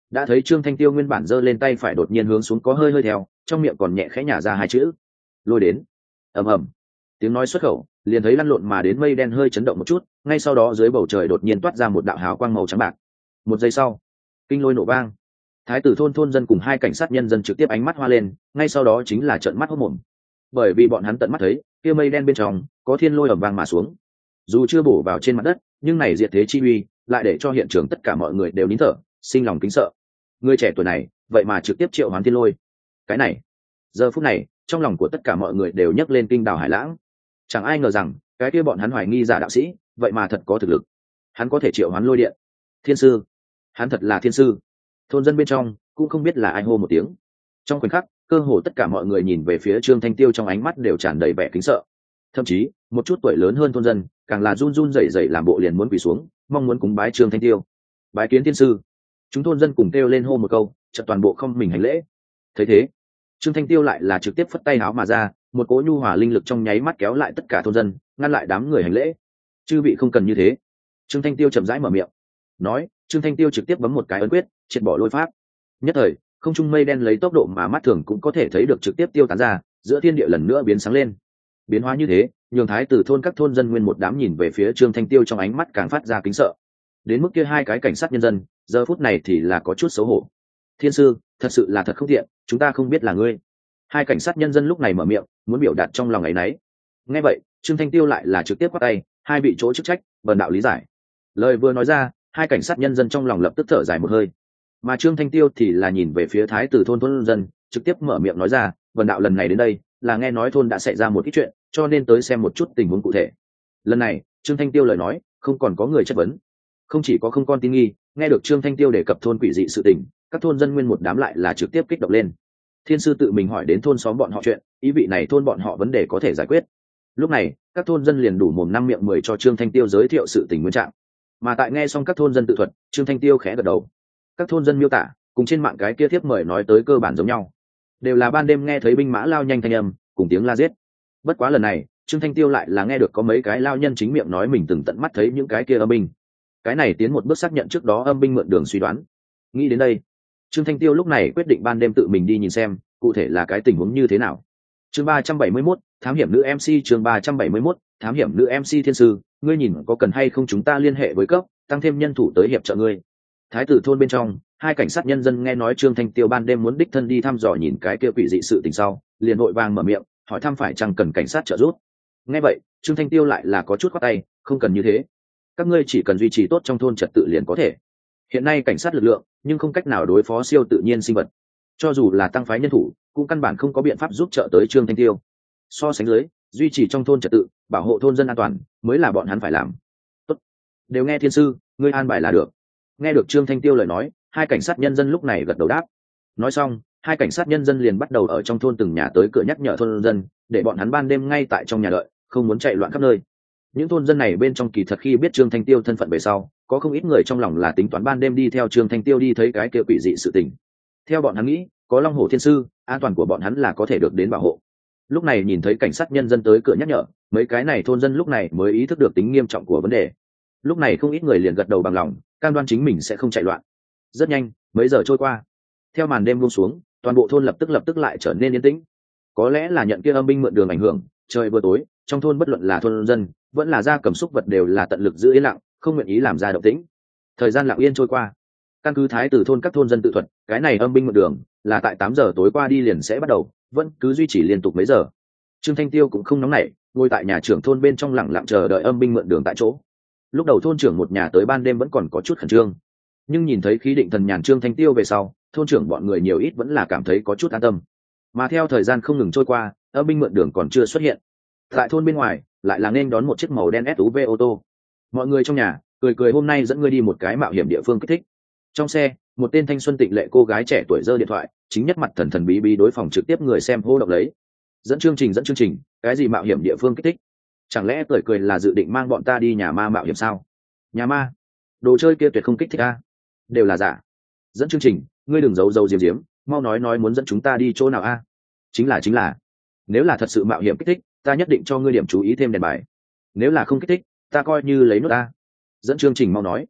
đã thấy Trương Thanh Tiêu nguyên bản giơ lên tay phải đột nhiên hướng xuống có hơi hơi theo, trong miệng còn nhẹ khẽ nhả ra hai chữ: lôi đến. Ầm ầm. Tiếng nói xuất khẩu, liền thấy lăn lộn mà đến mây đen hơi chấn động một chút, ngay sau đó dưới bầu trời đột nhiên toát ra một đạo hào quang màu trắng bạc. Một giây sau, kinh lôi nổ vang. Thái tử thôn thôn dân cùng hai cảnh sát nhân dân trực tiếp ánh mắt hoa lên, ngay sau đó chính là trợn mắt hốt mồm. Bởi vì bọn hắn tận mắt thấy, kia mây đen bên trong có thiên lôi ầm vang mà xuống. Dù chưa bổ vào trên mặt đất, nhưng này diệt thế chi uy, lại để cho hiện trường tất cả mọi người đều nín thở, sinh lòng kính sợ. Người trẻ tuổi này, vậy mà trực tiếp triệu hoán thiên lôi. Cái này, giờ phút này, trong lòng của tất cả mọi người đều nhấc lên kinh đào hải lãng. Chẳng ai ngờ rằng, cái kia bọn hắn hoài nghi giả đạo sĩ, vậy mà thật có thực lực. Hắn có thể triệu hoán lôi điện. Thiên sư, hắn thật là thiên sư. Thôn dân bên trong cũng không biết là ai hô một tiếng. Trong khoảnh khắc, cơ hồ tất cả mọi người nhìn về phía Trương Thanh Tiêu trong ánh mắt đều tràn đầy vẻ kính sợ. Thậm chí, một chút tuổi lớn hơn thôn dân, càng là run run rẩy rẩy làm bộ liền muốn quỳ xuống, mong muốn cúng bái Trương Thanh Tiêu. Bái kiến thiên sư. Chúng thôn dân cùng kêu lên hô một câu, chợt toàn bộ không mình hành lễ. Thấy thế, Trương Thanh Tiêu lại là trực tiếp phất tay áo mà ra, một cỗ nhu hòa linh lực trong nháy mắt kéo lại tất cả thôn dân, ngăn lại đám người hành lễ. Chư vị không cần như thế. Trương Thanh Tiêu chậm rãi mở miệng, nói. Trương Thanh Tiêu trực tiếp bấm một cái ấn quyết, triệt bỏ lôi pháp. Nhất thời, không trung mây đen lấy tốc độ mà mắt thường cũng có thể thấy được trực tiếp tiêu tán ra, giữa thiên địa lần nữa biến sáng lên. Biến hóa như thế, nhường thái tử thôn các thôn dân nguyên một đám nhìn về phía Trương Thanh Tiêu trong ánh mắt càng phát ra kính sợ. Đến mức kia hai cái cảnh sát nhân dân, giờ phút này thì là có chút xấu hổ. Thiên sư, thật sự là thật không tiện, chúng ta không biết là ngươi. Hai cảnh sát nhân dân lúc này mở miệng, muốn biểu đạt trong lòng ấy nấy. Nghe vậy, Trương Thanh Tiêu lại là trực tiếp quát tay, hai bị chỗ chức trách, bần đạo lý giải. Lời vừa nói ra, hai cảnh sát nhân dân trong lòng lập tức thở dài một hơi. Mà Trương Thanh Tiêu thì là nhìn về phía thái tử thôn thôn dân, trực tiếp mở miệng nói ra, bần đạo lần này đến đây là nghe nói thôn đã xảy ra một ít chuyện, cho nên tới xem một chút tình huống cụ thể. Lần này, Trương Thanh Tiêu lời nói, không còn có người chất vấn. Không chỉ có không con tin nghi, nghe được Trương Thanh Tiêu đề cập thôn quỷ dị sự tình, các thôn dân nguyên một đám lại là trực tiếp kích động lên. Thiên sư tự mình hỏi đến thôn xóm bọn họ chuyện, ý vị này thôn bọn họ vấn đề có thể giải quyết. Lúc này, các thôn dân liền đủ mồm năm miệng mười cho Trương Thanh Tiêu giới thiệu sự tình nguyên trạng. Mà tại nghe xong các thôn dân tự thuật, Trương Thanh Tiêu khẽ gật đầu. Các thôn dân miêu tả, cùng trên mạng cái kia thiếp mời nói tới cơ bản giống nhau, đều là ban đêm nghe thấy binh mã lao nhanh thanh âm, cùng tiếng la giết. Bất quá lần này, Trương Thanh Tiêu lại là nghe được có mấy cái lao nhân chính miệng nói mình từng tận mắt thấy những cái kia âm binh. Cái này tiến một bước xác nhận trước đó âm binh mượn đường suy đoán. Nghĩ đến đây, Trương Thanh Tiêu lúc này quyết định ban đêm tự mình đi nhìn xem, cụ thể là cái tình huống như thế nào. Chương ba trăm bảy mươi mốt, thám hiểm nữ em xê. Chương ba trăm bảy mươi mốt, thám hiểm nữ em xê. Thiên sư, ngươi nhìn có cần hay không chúng ta liên hệ với cấp, tăng thêm nhân thủ tới hiệp trợ ngươi. Thái tử thôn bên trong, hai cảnh sát nhân dân nghe nói Trương Thanh Tiêu ban đêm muốn đích thân đi thăm dò nhìn cái kia quỷ dị sự tình sau, liền vội vàng mở miệng, hỏi thăm phải chăng cần cảnh sát trợ giúp. Nghe vậy, Trương Thanh Tiêu lại là có chút khoát tay, không cần như thế. Các ngươi chỉ cần duy trì tốt trong thôn trật tự liền có thể. Hiện nay cảnh sát lực lượng, nhưng không cách nào đối phó siêu tự nhiên sinh vật. Cho dù là tăng phái nhân thủ, cũng căn bản không có biện pháp giúp trợ tới Trương Thanh Tiêu. So sánh dưới, duy trì trong thôn trật tự, bảo hộ thôn dân an toàn, mới là bọn hắn phải làm. Tốt, đều nghe thiên sư, ngươi an bài là được. Nghe được Trương Thanh Tiêu lời nói, hai cảnh sát nhân dân lúc này gật đầu đáp. Nói xong, hai cảnh sát nhân dân liền bắt đầu ở trong thôn từng nhà tới cửa nhắc nhở thôn dân, để bọn hắn ban đêm ngay tại trong nhà đợi, không muốn chạy loạn khắp nơi. Những thôn dân này bên trong kỳ thật khi biết Trương Thanh Tiêu thân phận về sau, có không ít người trong lòng là tính toán ban đêm đi theo Trương Thanh Tiêu đi thấy cái kia quỷ dị sự tình. Theo bọn hắn nghĩ, có Long Hổ Thiên sư, an toàn của bọn hắn là có thể được đến bảo hộ. Lúc này nhìn thấy cảnh sát nhân dân tới cửa nhắc nhở, mấy cái này thôn dân lúc này mới ý thức được tính nghiêm trọng của vấn đề. Lúc này không ít người liền gật đầu bằng lòng, cam đoan chính mình sẽ không chạy loạn. Rất nhanh, mấy giờ trôi qua, theo màn đêm buông xuống, toàn bộ thôn lập tức lập tức lại trở nên yên tĩnh. Có lẽ là nhận kia âm binh mượn đường ảnh hưởng, trời vừa tối, trong thôn bất luận là thôn dân, vẫn là gia cầm súc vật đều là tận lực giữ yên lặng, không nguyện ý làm ra động tĩnh. Thời gian lặng yên trôi qua, căn cứ thái tử thôn các thôn dân tự thuật, cái này âm binh mượn đường là tại tám giờ tối qua đi liền sẽ bắt đầu, vẫn cứ duy trì liên tục mấy giờ. Trương Thanh Tiêu cũng không nóng nảy, ngồi tại nhà trưởng thôn bên trong lặng lặng chờ đợi âm binh mượn đường tại chỗ. Lúc đầu thôn trưởng một nhà tới ban đêm vẫn còn có chút khẩn trương, nhưng nhìn thấy khí định thần nhàn Trương Thanh Tiêu về sau, thôn trưởng bọn người nhiều ít vẫn là cảm thấy có chút an tâm. Mà theo thời gian không ngừng trôi qua, âm binh mượn đường còn chưa xuất hiện. Tại thôn bên ngoài lại là nên đón một chiếc màu đen ét u vê ô tô. Mọi người trong nhà cười cười, hôm nay dẫn ngươi đi một cái mạo hiểm địa phương kích thích. Trong xe, một tên thanh xuân tịnh lệ cô gái trẻ tuổi giơ điện thoại, chính nhất mặt thần thần bí bí đối phòng trực tiếp người xem hô động lấy. Dẫn chương trình dẫn chương trình, cái gì mạo hiểm địa phương kích thích? Chẳng lẽ cười cười là dự định mang bọn ta đi nhà ma mạo hiểm sao? Nhà ma? Đồ chơi kia tuyệt không kích thích a, đều là giả. Dẫn chương trình, ngươi đừng giấu giấu diếm diếm, mau nói nói muốn dẫn chúng ta đi chỗ nào a? Chính là chính là, nếu là thật sự mạo hiểm kích thích, ta nhất định cho ngươi điểm chú ý thêm đèn bài. Nếu là không kích thích, ta coi như lấy nốt a. Dẫn chương trình mau nói.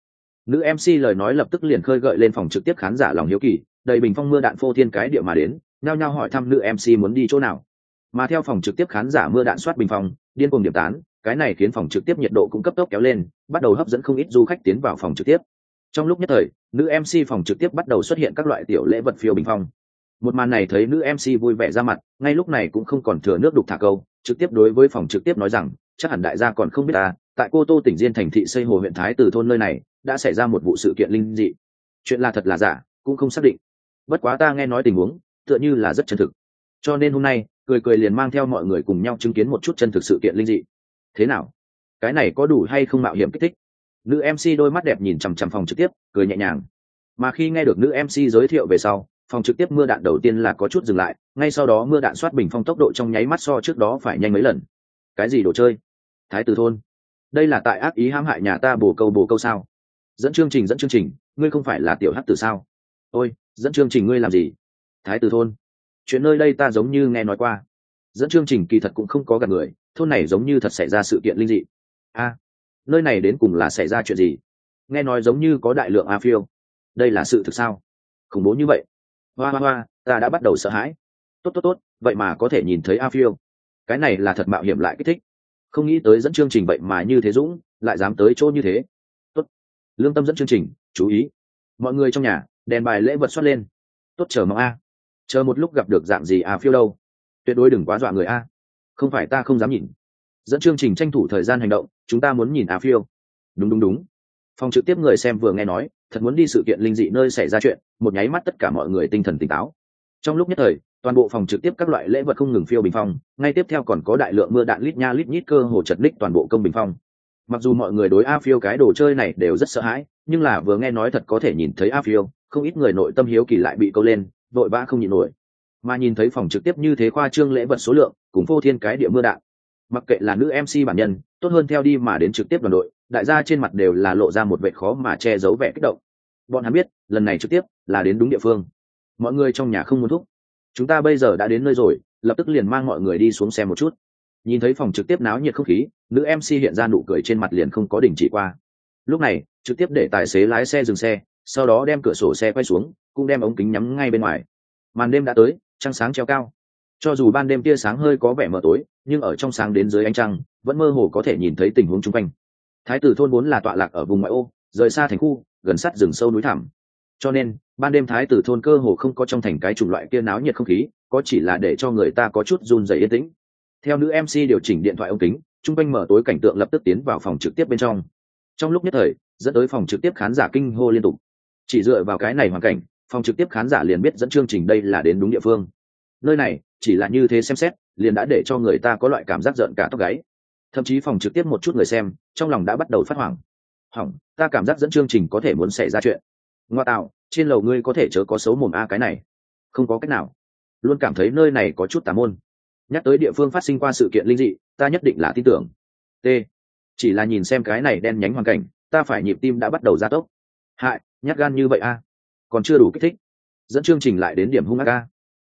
Nữ em xê lời nói lập tức liền khơi gợi lên phòng trực tiếp khán giả lòng hiếu kỳ, đầy bình phong mưa đạn phô thiên cái địa mà đến, nhao nhao hỏi thăm nữ em xê muốn đi chỗ nào. Mà theo phòng trực tiếp khán giả mưa đạn soát bình phong, điên cuồng điểm tán, cái này khiến phòng trực tiếp nhiệt độ cũng cấp tốc kéo lên, bắt đầu hấp dẫn không ít du khách tiến vào phòng trực tiếp. Trong lúc nhất thời, nữ em xê phòng trực tiếp bắt đầu xuất hiện các loại tiểu lễ vật phiếu bình phong. Một màn này thấy nữ em xê vui vẻ ra mặt, ngay lúc này cũng không còn thừa nước đục thả câu, trực tiếp đối với phòng trực tiếp nói rằng, chắc hẳn đại gia còn không biết ta, tại Cô Tô tỉnh Diên thành thị Xây Hồ huyện Thái Từ thôn nơi này, đã xảy ra một vụ sự kiện linh dị. Chuyện là thật là giả, cũng không xác định. Bất quá ta nghe nói tình huống, tựa như là rất chân thực. Cho nên hôm nay, cười cười liền mang theo mọi người cùng nhau chứng kiến một chút chân thực sự kiện linh dị. Thế nào? Cái này có đủ hay không mạo hiểm kích thích? Nữ em xê đôi mắt đẹp nhìn chằm chằm phòng trực tiếp, cười nhẹ nhàng. Mà khi nghe được nữ em xê giới thiệu về sau, phòng trực tiếp mưa đạn đầu tiên là có chút dừng lại, ngay sau đó mưa đạn soát bình phong tốc độ trong nháy mắt so trước đó phải nhanh mấy lần. Cái gì đồ chơi? Thái Từ thôn? Đây là tại ác ý hãm hại nhà ta bồ câu bồ câu sao? Dẫn chương trình dẫn chương trình, ngươi không phải là tiểu hắc tử sao? Ôi, dẫn chương trình ngươi làm gì? Thái Từ thôn? Chuyện nơi đây ta giống như nghe nói qua. Dẫn chương trình kỳ thật cũng không có gạt người, thôn này giống như thật xảy ra sự kiện linh dị. A, nơi này đến cùng là xảy ra chuyện gì? Nghe nói giống như có đại lượng a phiêu. Đây là sự thực sao? Khủng bố như vậy? Hoa hoa hoa, ta đã bắt đầu sợ hãi. Tốt tốt tốt, vậy mà có thể nhìn thấy a phiêu. Cái này là thật mạo hiểm lại kích thích. Không nghĩ tới dẫn chương trình vậy mà như thế dũng, lại dám tới chỗ như thế. Tốt. Lương tâm dẫn chương trình, chú ý. Mọi người trong nhà, đèn bài lễ vật xuất lên. Tốt, chờ mong a. Chờ một lúc gặp được dạng gì a phiêu đâu. Tuyệt đối đừng quá dọa người a. Không phải ta không dám nhìn. Dẫn chương trình tranh thủ thời gian hành động, chúng ta muốn nhìn a phiêu. Đúng đúng đúng. Phòng trực tiếp người xem vừa nghe nói, thật muốn đi sự kiện linh dị nơi xảy ra chuyện, một nháy mắt tất cả mọi người tinh thần tỉnh táo. Trong lúc nhất thời, toàn bộ phòng trực tiếp các loại lễ vật không ngừng phiêu bình phong, ngay tiếp theo còn có đại lượng mưa đạn lít nha lít nhít cơ hồ chật ních toàn bộ công bình phong. Mặc dù mọi người đối a phiêu cái đồ chơi này đều rất sợ hãi, nhưng là vừa nghe nói thật có thể nhìn thấy a phiêu, không ít người nội tâm hiếu kỳ lại bị câu lên, vội vã không nhịn nổi. Mà nhìn thấy phòng trực tiếp như thế khoa trương lễ vật số lượng, cùng phô thiên cái địa mưa đạn, mặc kệ là nữ em xê bản nhân, tốt hơn theo đi mà đến trực tiếp đoàn đội, đại gia trên mặt đều là lộ ra một vẻ khó mà che giấu vẻ kích động. Bọn hắn biết, lần này trực tiếp là đến đúng địa phương. Mọi người trong nhà không muốn thúc. Chúng ta bây giờ đã đến nơi rồi, lập tức liền mang mọi người đi xuống xem một chút. Nhìn thấy phòng trực tiếp náo nhiệt không khí, nữ em xê hiện ra nụ cười trên mặt liền không có đình chỉ qua. Lúc này, trực tiếp để tài xế lái xe dừng xe, sau đó đem cửa sổ xe quay xuống, cũng đem ống kính nhắm ngay bên ngoài. Màn đêm đã tới, trăng sáng treo cao. Cho dù ban đêm tia sáng hơi có vẻ mờ tối, nhưng ở trong sáng đến dưới ánh trăng, vẫn mơ hồ có thể nhìn thấy tình huống xung quanh. Thái Tử thôn vốn là tọa lạc ở vùng ngoại ô, rời xa thành khu, gần sát rừng sâu núi thẳm. Cho nên, ban đêm Thái Tử thôn cơ hồ không có trong thành cái chủng loại kia náo nhiệt không khí, có chỉ là để cho người ta có chút run rẩy yên tĩnh. Theo nữ em xê điều chỉnh điện thoại ống kính, trung quanh mở tối cảnh tượng lập tức tiến vào phòng trực tiếp bên trong. Trong lúc nhất thời, dẫn tới phòng trực tiếp khán giả kinh hô liên tục. Chỉ dựa vào cái này hoàn cảnh, phòng trực tiếp khán giả liền biết dẫn chương trình đây là đến đúng địa phương. Nơi này, chỉ là như thế xem xét, liền đã để cho người ta có loại cảm giác giận cả tóc gáy. Thậm chí phòng trực tiếp một chút người xem, trong lòng đã bắt đầu phát hoảng. Hỏng, ta cảm giác dẫn chương trình có thể muốn xảy ra chuyện. Ngoa tạo, trên lầu ngươi có thể chớ có xấu mồm a cái này. Không có cách nào. Luôn cảm thấy nơi này có chút tà môn. Nhắc tới địa phương phát sinh qua sự kiện linh dị, ta nhất định là tin tưởng. T. Chỉ là nhìn xem cái này đen nhánh hoàn cảnh, ta phải nhịp tim đã bắt đầu gia tốc. Hại, nhát gan như vậy a, còn chưa đủ kích thích. Dẫn chương trình lại đến điểm hung ác a.